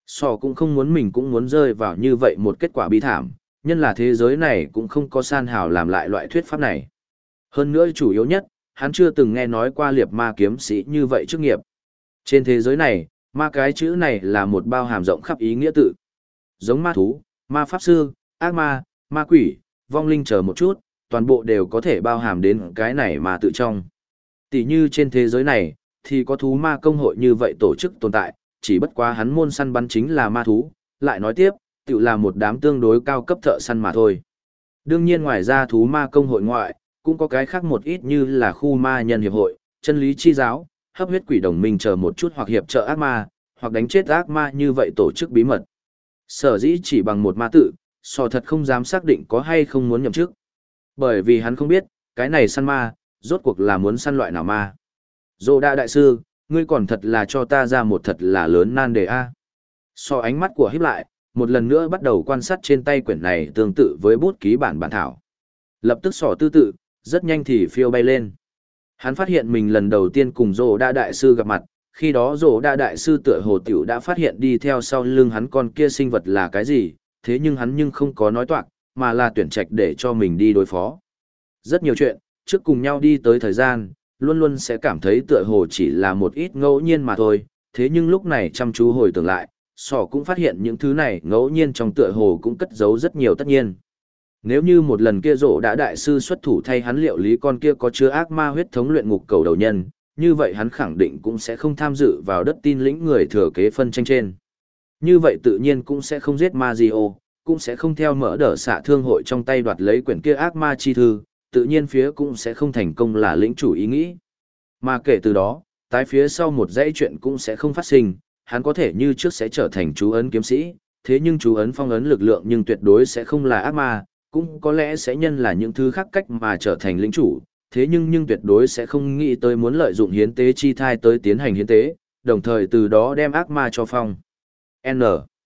S1: Sò cũng không muốn mình cũng muốn rơi vào như vậy một kết quả bi thảm, nhân là thế giới này cũng không có san hào làm lại loại thuyết pháp này. Hơn nữa chủ yếu nhất, hắn chưa từng nghe nói qua liệt ma kiếm sĩ như vậy chức nghiệp. Trên thế giới này, ma cái chữ này là một bao hàm rộng khắp ý nghĩa tự. Giống ma thú, ma pháp sư, ác ma, ma quỷ, vong linh chờ một chút, toàn bộ đều có thể bao hàm đến cái này mà tự trong. Tỷ như trên thế giới này, thì có thú ma công hội như vậy tổ chức tồn tại, chỉ bất quá hắn môn săn bắn chính là ma thú, lại nói tiếp, tự là một đám tương đối cao cấp thợ săn mà thôi. Đương nhiên ngoài ra thú ma công hội ngoại, cũng có cái khác một ít như là khu ma nhân hiệp hội, chân lý chi giáo, hấp huyết quỷ đồng minh chờ một chút hoặc hiệp trợ ác ma, hoặc đánh chết ác ma như vậy tổ chức bí mật. Sở dĩ chỉ bằng một ma tự, Sò thật không dám xác định có hay không muốn nhậm chức. Bởi vì hắn không biết, cái này săn ma, rốt cuộc là muốn săn loại nào ma. Dô đa đại sư, ngươi còn thật là cho ta ra một thật là lớn nan đề a. Sò ánh mắt của híp lại, một lần nữa bắt đầu quan sát trên tay quyển này tương tự với bút ký bản bản thảo. Lập tức Sò tư tự, rất nhanh thì phiêu bay lên. Hắn phát hiện mình lần đầu tiên cùng Dô đa đại sư gặp mặt, khi đó Dô đa đại sư tựa hồ tiểu đã phát hiện đi theo sau lưng hắn con kia sinh vật là cái gì, thế nhưng hắn nhưng không có nói toạc, mà là tuyển trạch để cho mình đi đối phó. Rất nhiều chuyện, trước cùng nhau đi tới thời gian, luôn luôn sẽ cảm thấy tựa hồ chỉ là một ít ngẫu nhiên mà thôi, thế nhưng lúc này chăm chú hồi tưởng lại, Sò cũng phát hiện những thứ này ngẫu nhiên trong tựa hồ cũng cất giấu rất nhiều tất nhiên. Nếu như một lần kia Dỗ đã đại sư xuất thủ thay hắn liệu lý con kia có chứa ác ma huyết thống luyện ngục cầu đầu nhân, như vậy hắn khẳng định cũng sẽ không tham dự vào đất tin lĩnh người thừa kế phân tranh trên. Như vậy tự nhiên cũng sẽ không giết Mazio, cũng sẽ không theo mở đỡ xạ thương hội trong tay đoạt lấy quyển kia ác ma chi thư, tự nhiên phía cũng sẽ không thành công là lĩnh chủ ý nghĩ. Mà kể từ đó, tái phía sau một dãy chuyện cũng sẽ không phát sinh, hắn có thể như trước sẽ trở thành chú ấn kiếm sĩ, thế nhưng chú ấn phong ấn lực lượng nhưng tuyệt đối sẽ không là ác ma, cũng có lẽ sẽ nhân là những thứ khác cách mà trở thành lĩnh chủ, thế nhưng tuyệt đối sẽ không nghĩ tới muốn lợi dụng hiến tế chi thai tới tiến hành hiến tế, đồng thời từ đó đem ác ma cho phong. N.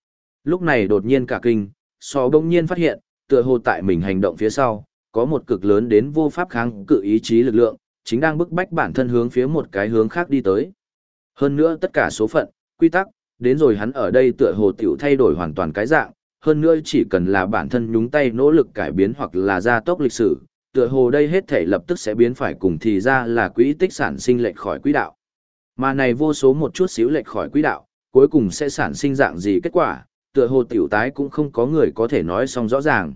S1: Lúc này đột nhiên cả kinh, Sò bỗng nhiên phát hiện, tựa hồ tại mình hành động phía sau, có một cực lớn đến vô pháp kháng cự ý chí lực lượng, chính đang bức bách bản thân hướng phía một cái hướng khác đi tới. Hơn nữa tất cả số phận, quy tắc, đến rồi hắn ở đây tựa hồ tiểu thay đổi hoàn toàn cái dạng, hơn nữa chỉ cần là bản thân nhúng tay nỗ lực cải biến hoặc là gia tốc lịch sử, tựa hồ đây hết thể lập tức sẽ biến phải cùng thì ra là quỹ tích sản sinh lệch khỏi quỹ đạo. Mà này vô số một chút xíu lệch khỏi quỹ đạo, cuối cùng sẽ sản sinh dạng gì kết quả, tựa hồ tiểu tái cũng không có người có thể nói xong rõ ràng.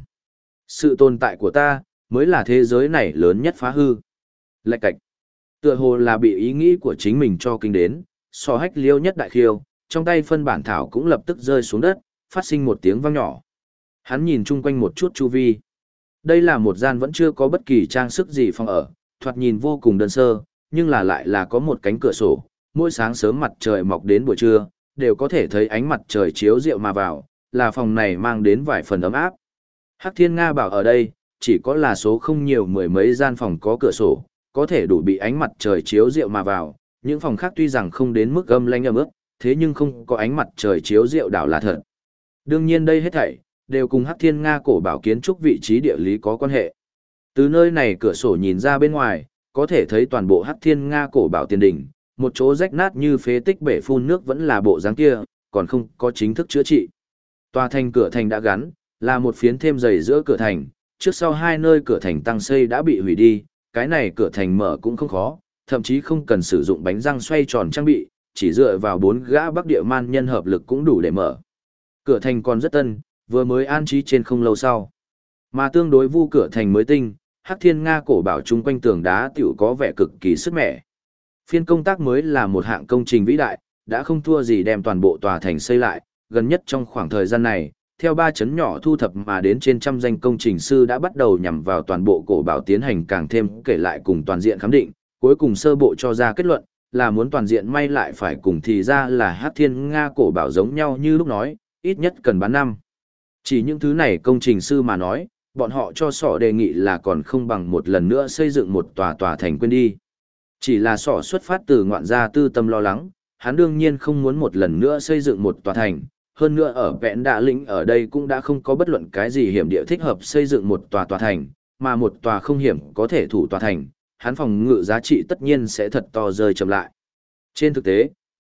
S1: Sự tồn tại của ta, mới là thế giới này lớn nhất phá hư. Lệch cạch. Tựa hồ là bị ý nghĩ của chính mình cho kinh đến, so hách liêu nhất đại khiêu, trong tay phân bản thảo cũng lập tức rơi xuống đất, phát sinh một tiếng vang nhỏ. Hắn nhìn chung quanh một chút chu vi. Đây là một gian vẫn chưa có bất kỳ trang sức gì phòng ở, thoạt nhìn vô cùng đơn sơ, nhưng lại là có một cánh cửa sổ, mỗi sáng sớm mặt trời mọc đến buổi trưa, đều có thể thấy ánh mặt trời chiếu rượu mà vào, là phòng này mang đến vài phần ấm áp. Hắc Thiên Nga bảo ở đây, chỉ có là số không nhiều mười mấy gian phòng có cửa sổ, có thể đủ bị ánh mặt trời chiếu rượu mà vào, những phòng khác tuy rằng không đến mức âm lanh ấm ướt, thế nhưng không có ánh mặt trời chiếu rượu đảo là thật. Đương nhiên đây hết thảy đều cùng Hắc Thiên Nga cổ bảo kiến trúc vị trí địa lý có quan hệ. Từ nơi này cửa sổ nhìn ra bên ngoài, có thể thấy toàn bộ Hắc Thiên Nga cổ bảo tiền đỉnh, một chỗ rách nát như phế tích bể phun nước vẫn là bộ dáng kia, còn không có chính thức chữa trị. Tòa thành cửa thành đã gắn, là một phiến thêm dày giữa cửa thành, trước sau hai nơi cửa thành tăng xây đã bị hủy đi, cái này cửa thành mở cũng không khó, thậm chí không cần sử dụng bánh răng xoay tròn trang bị, chỉ dựa vào 4 gã Bắc Địa man nhân hợp lực cũng đủ để mở. Cửa thành còn rất tân, vừa mới an trí trên không lâu sau. Mà tương đối vu cửa thành mới tinh, Hắc Thiên Nga cổ bảo chung quanh tường đá tiểu có vẻ cực kỳ sức mẻ. Phiên công tác mới là một hạng công trình vĩ đại, đã không thua gì đem toàn bộ tòa thành xây lại, gần nhất trong khoảng thời gian này, theo 3 chấn nhỏ thu thập mà đến trên trăm danh công trình sư đã bắt đầu nhằm vào toàn bộ cổ bảo tiến hành càng thêm kể lại cùng toàn diện khám định, cuối cùng sơ bộ cho ra kết luận, là muốn toàn diện may lại phải cùng thì ra là Hắc Thiên Nga cổ bảo giống nhau như lúc nói, ít nhất cần bán năm. Chỉ những thứ này công trình sư mà nói, bọn họ cho sỏ đề nghị là còn không bằng một lần nữa xây dựng một tòa thành quên đi. Chỉ là sỏ xuất phát từ ngoạn gia tư tâm lo lắng, hắn đương nhiên không muốn một lần nữa xây dựng một tòa thành, hơn nữa ở vẹn đạ lĩnh ở đây cũng đã không có bất luận cái gì hiểm địa thích hợp xây dựng một tòa thành, mà một tòa không hiểm có thể thủ tòa thành, hắn phòng ngự giá trị tất nhiên sẽ thật to rơi chậm lại. Trên thực tế,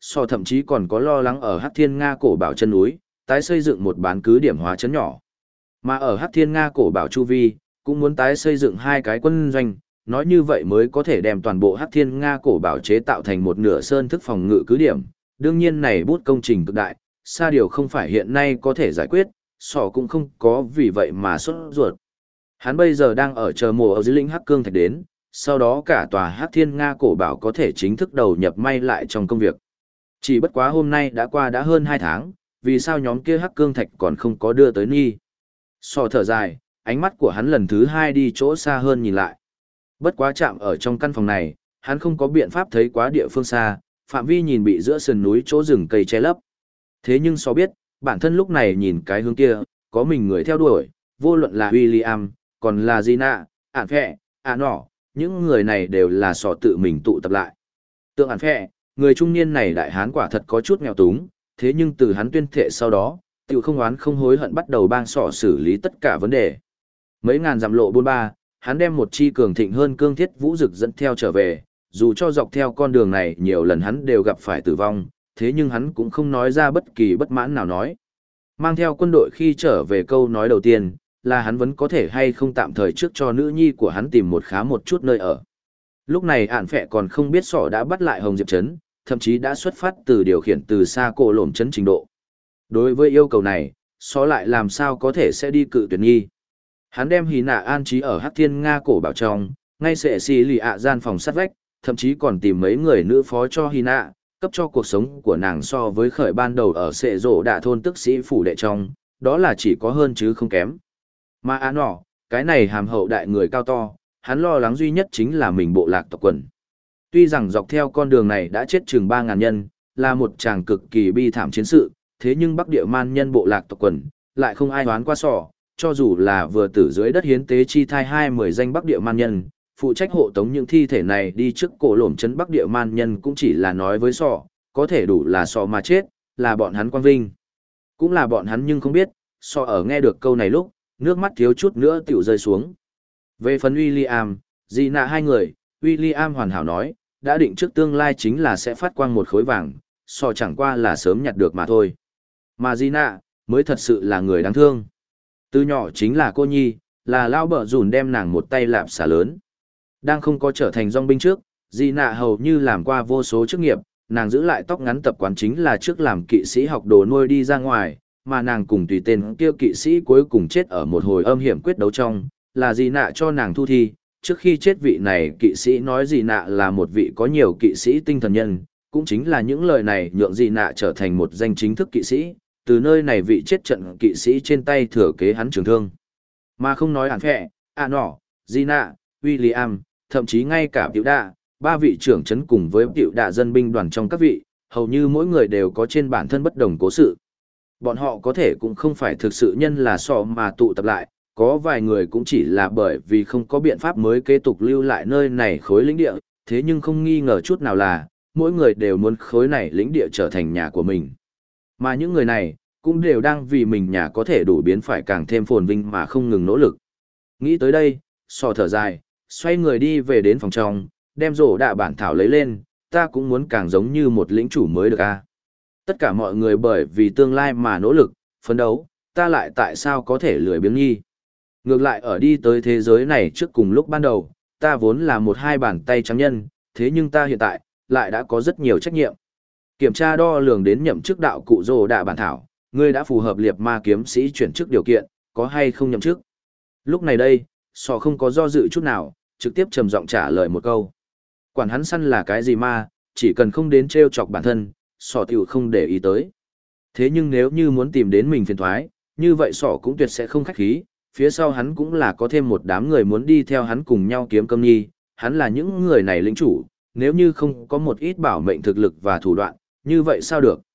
S1: So thậm chí còn có lo lắng ở Hắc Thiên Nga cổ bảo chân núi, tái xây dựng một bán cứ điểm hóa trấn nhỏ. Mà ở Hắc Thiên Nga cổ bảo chu vi, cũng muốn tái xây dựng 2 cái quân doanh, nói như vậy mới có thể đem toàn bộ Hắc Thiên Nga cổ bảo chế tạo thành một nửa sơn thức phòng ngự cứ điểm. Đương nhiên này bút công trình cực đại, xa điều không phải hiện nay có thể giải quyết, sọ cũng không có vì vậy mà sốt ruột. Hắn bây giờ đang ở chờ mùa ở dưới lĩnh Hắc Cương Thạch đến, sau đó cả tòa Hắc Thiên Nga cổ bảo có thể chính thức đầu nhập may lại trong công việc. Chỉ bất quá hôm nay đã qua đã hơn 2 tháng, vì sao nhóm kia Hắc Cương Thạch còn không có đưa tới Ni. Sọ thở dài, ánh mắt của hắn lần thứ 2 đi chỗ xa hơn nhìn lại. Bất quá chạm ở trong căn phòng này, hắn không có biện pháp thấy quá địa phương xa, phạm vi nhìn bị giữa sườn núi chỗ rừng cây che lấp. Thế nhưng so biết, bản thân lúc này nhìn cái hướng kia, có mình người theo đuổi, vô luận là William, còn là Gina, ản phẹ, nọ, những người này đều là sọ tự mình tụ tập lại. Tượng ản phẹ, người trung niên này đại hán quả thật có chút nghèo túng, thế nhưng từ hắn tuyên thệ sau đó, tiểu không oán không hối hận bắt đầu bang sọ xử lý tất cả vấn đề. Mấy ngàn dặm lộ bôn ba, hắn đem một chi cường thịnh hơn cương thiết vũ dực dẫn theo trở về, dù cho dọc theo con đường này nhiều lần hắn đều gặp phải tử vong, thế nhưng hắn cũng không nói ra bất kỳ bất mãn nào nói. Mang theo quân đội khi trở về câu nói đầu tiên, là hắn vẫn có thể hay không tạm thời trước cho nữ nhi của hắn tìm một khá một chút nơi ở. Lúc này ản phẹ còn không biết sọ đã bắt lại Hồng Diệp Trấn, thậm chí đã xuất phát từ điều khiển từ xa cổ lổm trấn trình độ. Đối với yêu cầu này, sọ lại làm sao có thể sẽ đi cự tuyệt nghi. Hắn đem Hí Nạ an trí ở Hắc Thiên Nga cổ bảo trong, ngay sẽ xì lì ạ gian phòng sát vách, thậm chí còn tìm mấy người nữ phó cho Hí Nạ, cấp cho cuộc sống của nàng so với khởi ban đầu ở sệ rổ đạ thôn tức sĩ phủ đệ trong, đó là chỉ có hơn chứ không kém. Mà nọ, cái này hàm hậu đại người cao to, hắn lo lắng duy nhất chính là mình bộ lạc tộc quần. Tuy rằng dọc theo con đường này đã chết chừng 3.000 nhân, là một chàng cực kỳ bi thảm chiến sự, thế nhưng Bắc Địa Man nhân bộ lạc tộc quần, lại không ai đoán qua sọ, cho dù là vừa tử dưới đất hiến tế chi thai 20 danh Bắc Địa Man nhân, phụ trách hộ tống những thi thể này đi trước cổ lổm trấn Bắc Địa Man nhân cũng chỉ là nói với sọ, có thể đủ là sọ mà chết, là bọn hắn quang vinh. Cũng là bọn hắn nhưng không biết, sọ ở nghe được câu này lúc, nước mắt thiếu chút nữa tiểu rơi xuống. Về phần William, Gina hai người, William hoàn hảo nói, đã định trước tương lai chính là sẽ phát quang một khối vàng, sọ chẳng qua là sớm nhặt được mà thôi. Mà Gina, mới thật sự là người đáng thương. Từ nhỏ chính là cô nhi, là lao bở rủn đem nàng một tay lạp xả lớn. Đang không có trở thành dòng binh trước, Gina hầu như làm qua vô số chức nghiệp, nàng giữ lại tóc ngắn tập quán chính là trước làm kỵ sĩ học đồ nuôi đi ra ngoài, mà nàng cùng tùy tên kia kỵ sĩ cuối cùng chết ở một hồi âm hiểm quyết đấu trong, là Gina cho nàng thu thi. Trước khi chết vị này kỵ sĩ nói Gina là một vị có nhiều kỵ sĩ tinh thần nhân, cũng chính là những lời này nhượng Gina trở thành một danh chính thức kỵ sĩ, từ nơi này vị chết trận kỵ sĩ trên tay thừa kế hắn trường thương. Mà không nói ản phẹ, nọ, Gina, William, thậm chí ngay cả Tiểu Đạ, 3 vị trưởng trấn cùng với Tiểu Đạ dân binh đoàn trong các vị, hầu như mỗi người đều có trên bản thân bất đồng cố sự. Bọn họ có thể cũng không phải thực sự nhân là sọ mà tụ tập lại, có vài người cũng chỉ là bởi vì không có biện pháp mới kế tục lưu lại nơi này khối lĩnh địa, thế nhưng không nghi ngờ chút nào là, mỗi người đều muốn khối này lĩnh địa trở thành nhà của mình. Mà những người này, cũng đều đang vì mình nhà có thể đủ biến phải càng thêm phồn vinh mà không ngừng nỗ lực. Nghĩ tới đây, sọ thở dài, xoay người đi về đến phòng trong, đem rổ đạ bản thảo lấy lên, ta cũng muốn càng giống như một lĩnh chủ mới được a. Tất cả mọi người bởi vì tương lai mà nỗ lực, phấn đấu, ta lại tại sao có thể lười biếng nhi. Ngược lại ở đi tới thế giới này trước cùng lúc ban đầu, ta vốn là một hai bàn tay trắng nhân, thế nhưng ta hiện tại, lại đã có rất nhiều trách nhiệm. Kiểm tra đo lường đến nhậm chức đạo cụ rồ đạ bản thảo, ngươi đã phù hợp liệt ma kiếm sĩ chuyển chức điều kiện, có hay không nhậm chức? Lúc này đây, sọ không có do dự chút nào, trực tiếp trầm giọng trả lời một câu. Quản hắn săn là cái gì ma, chỉ cần không đến trêu chọc bản thân, sọ tiểu không để ý tới. Thế nhưng nếu như muốn tìm đến mình phiền thoái, như vậy sọ cũng tuyệt sẽ không khách khí, phía sau hắn cũng là có thêm một đám người muốn đi theo hắn cùng nhau kiếm cơm nhi, hắn là những người này lĩnh chủ, nếu như không có một ít bảo mệnh thực lực và thủ đoạn, như vậy sao được?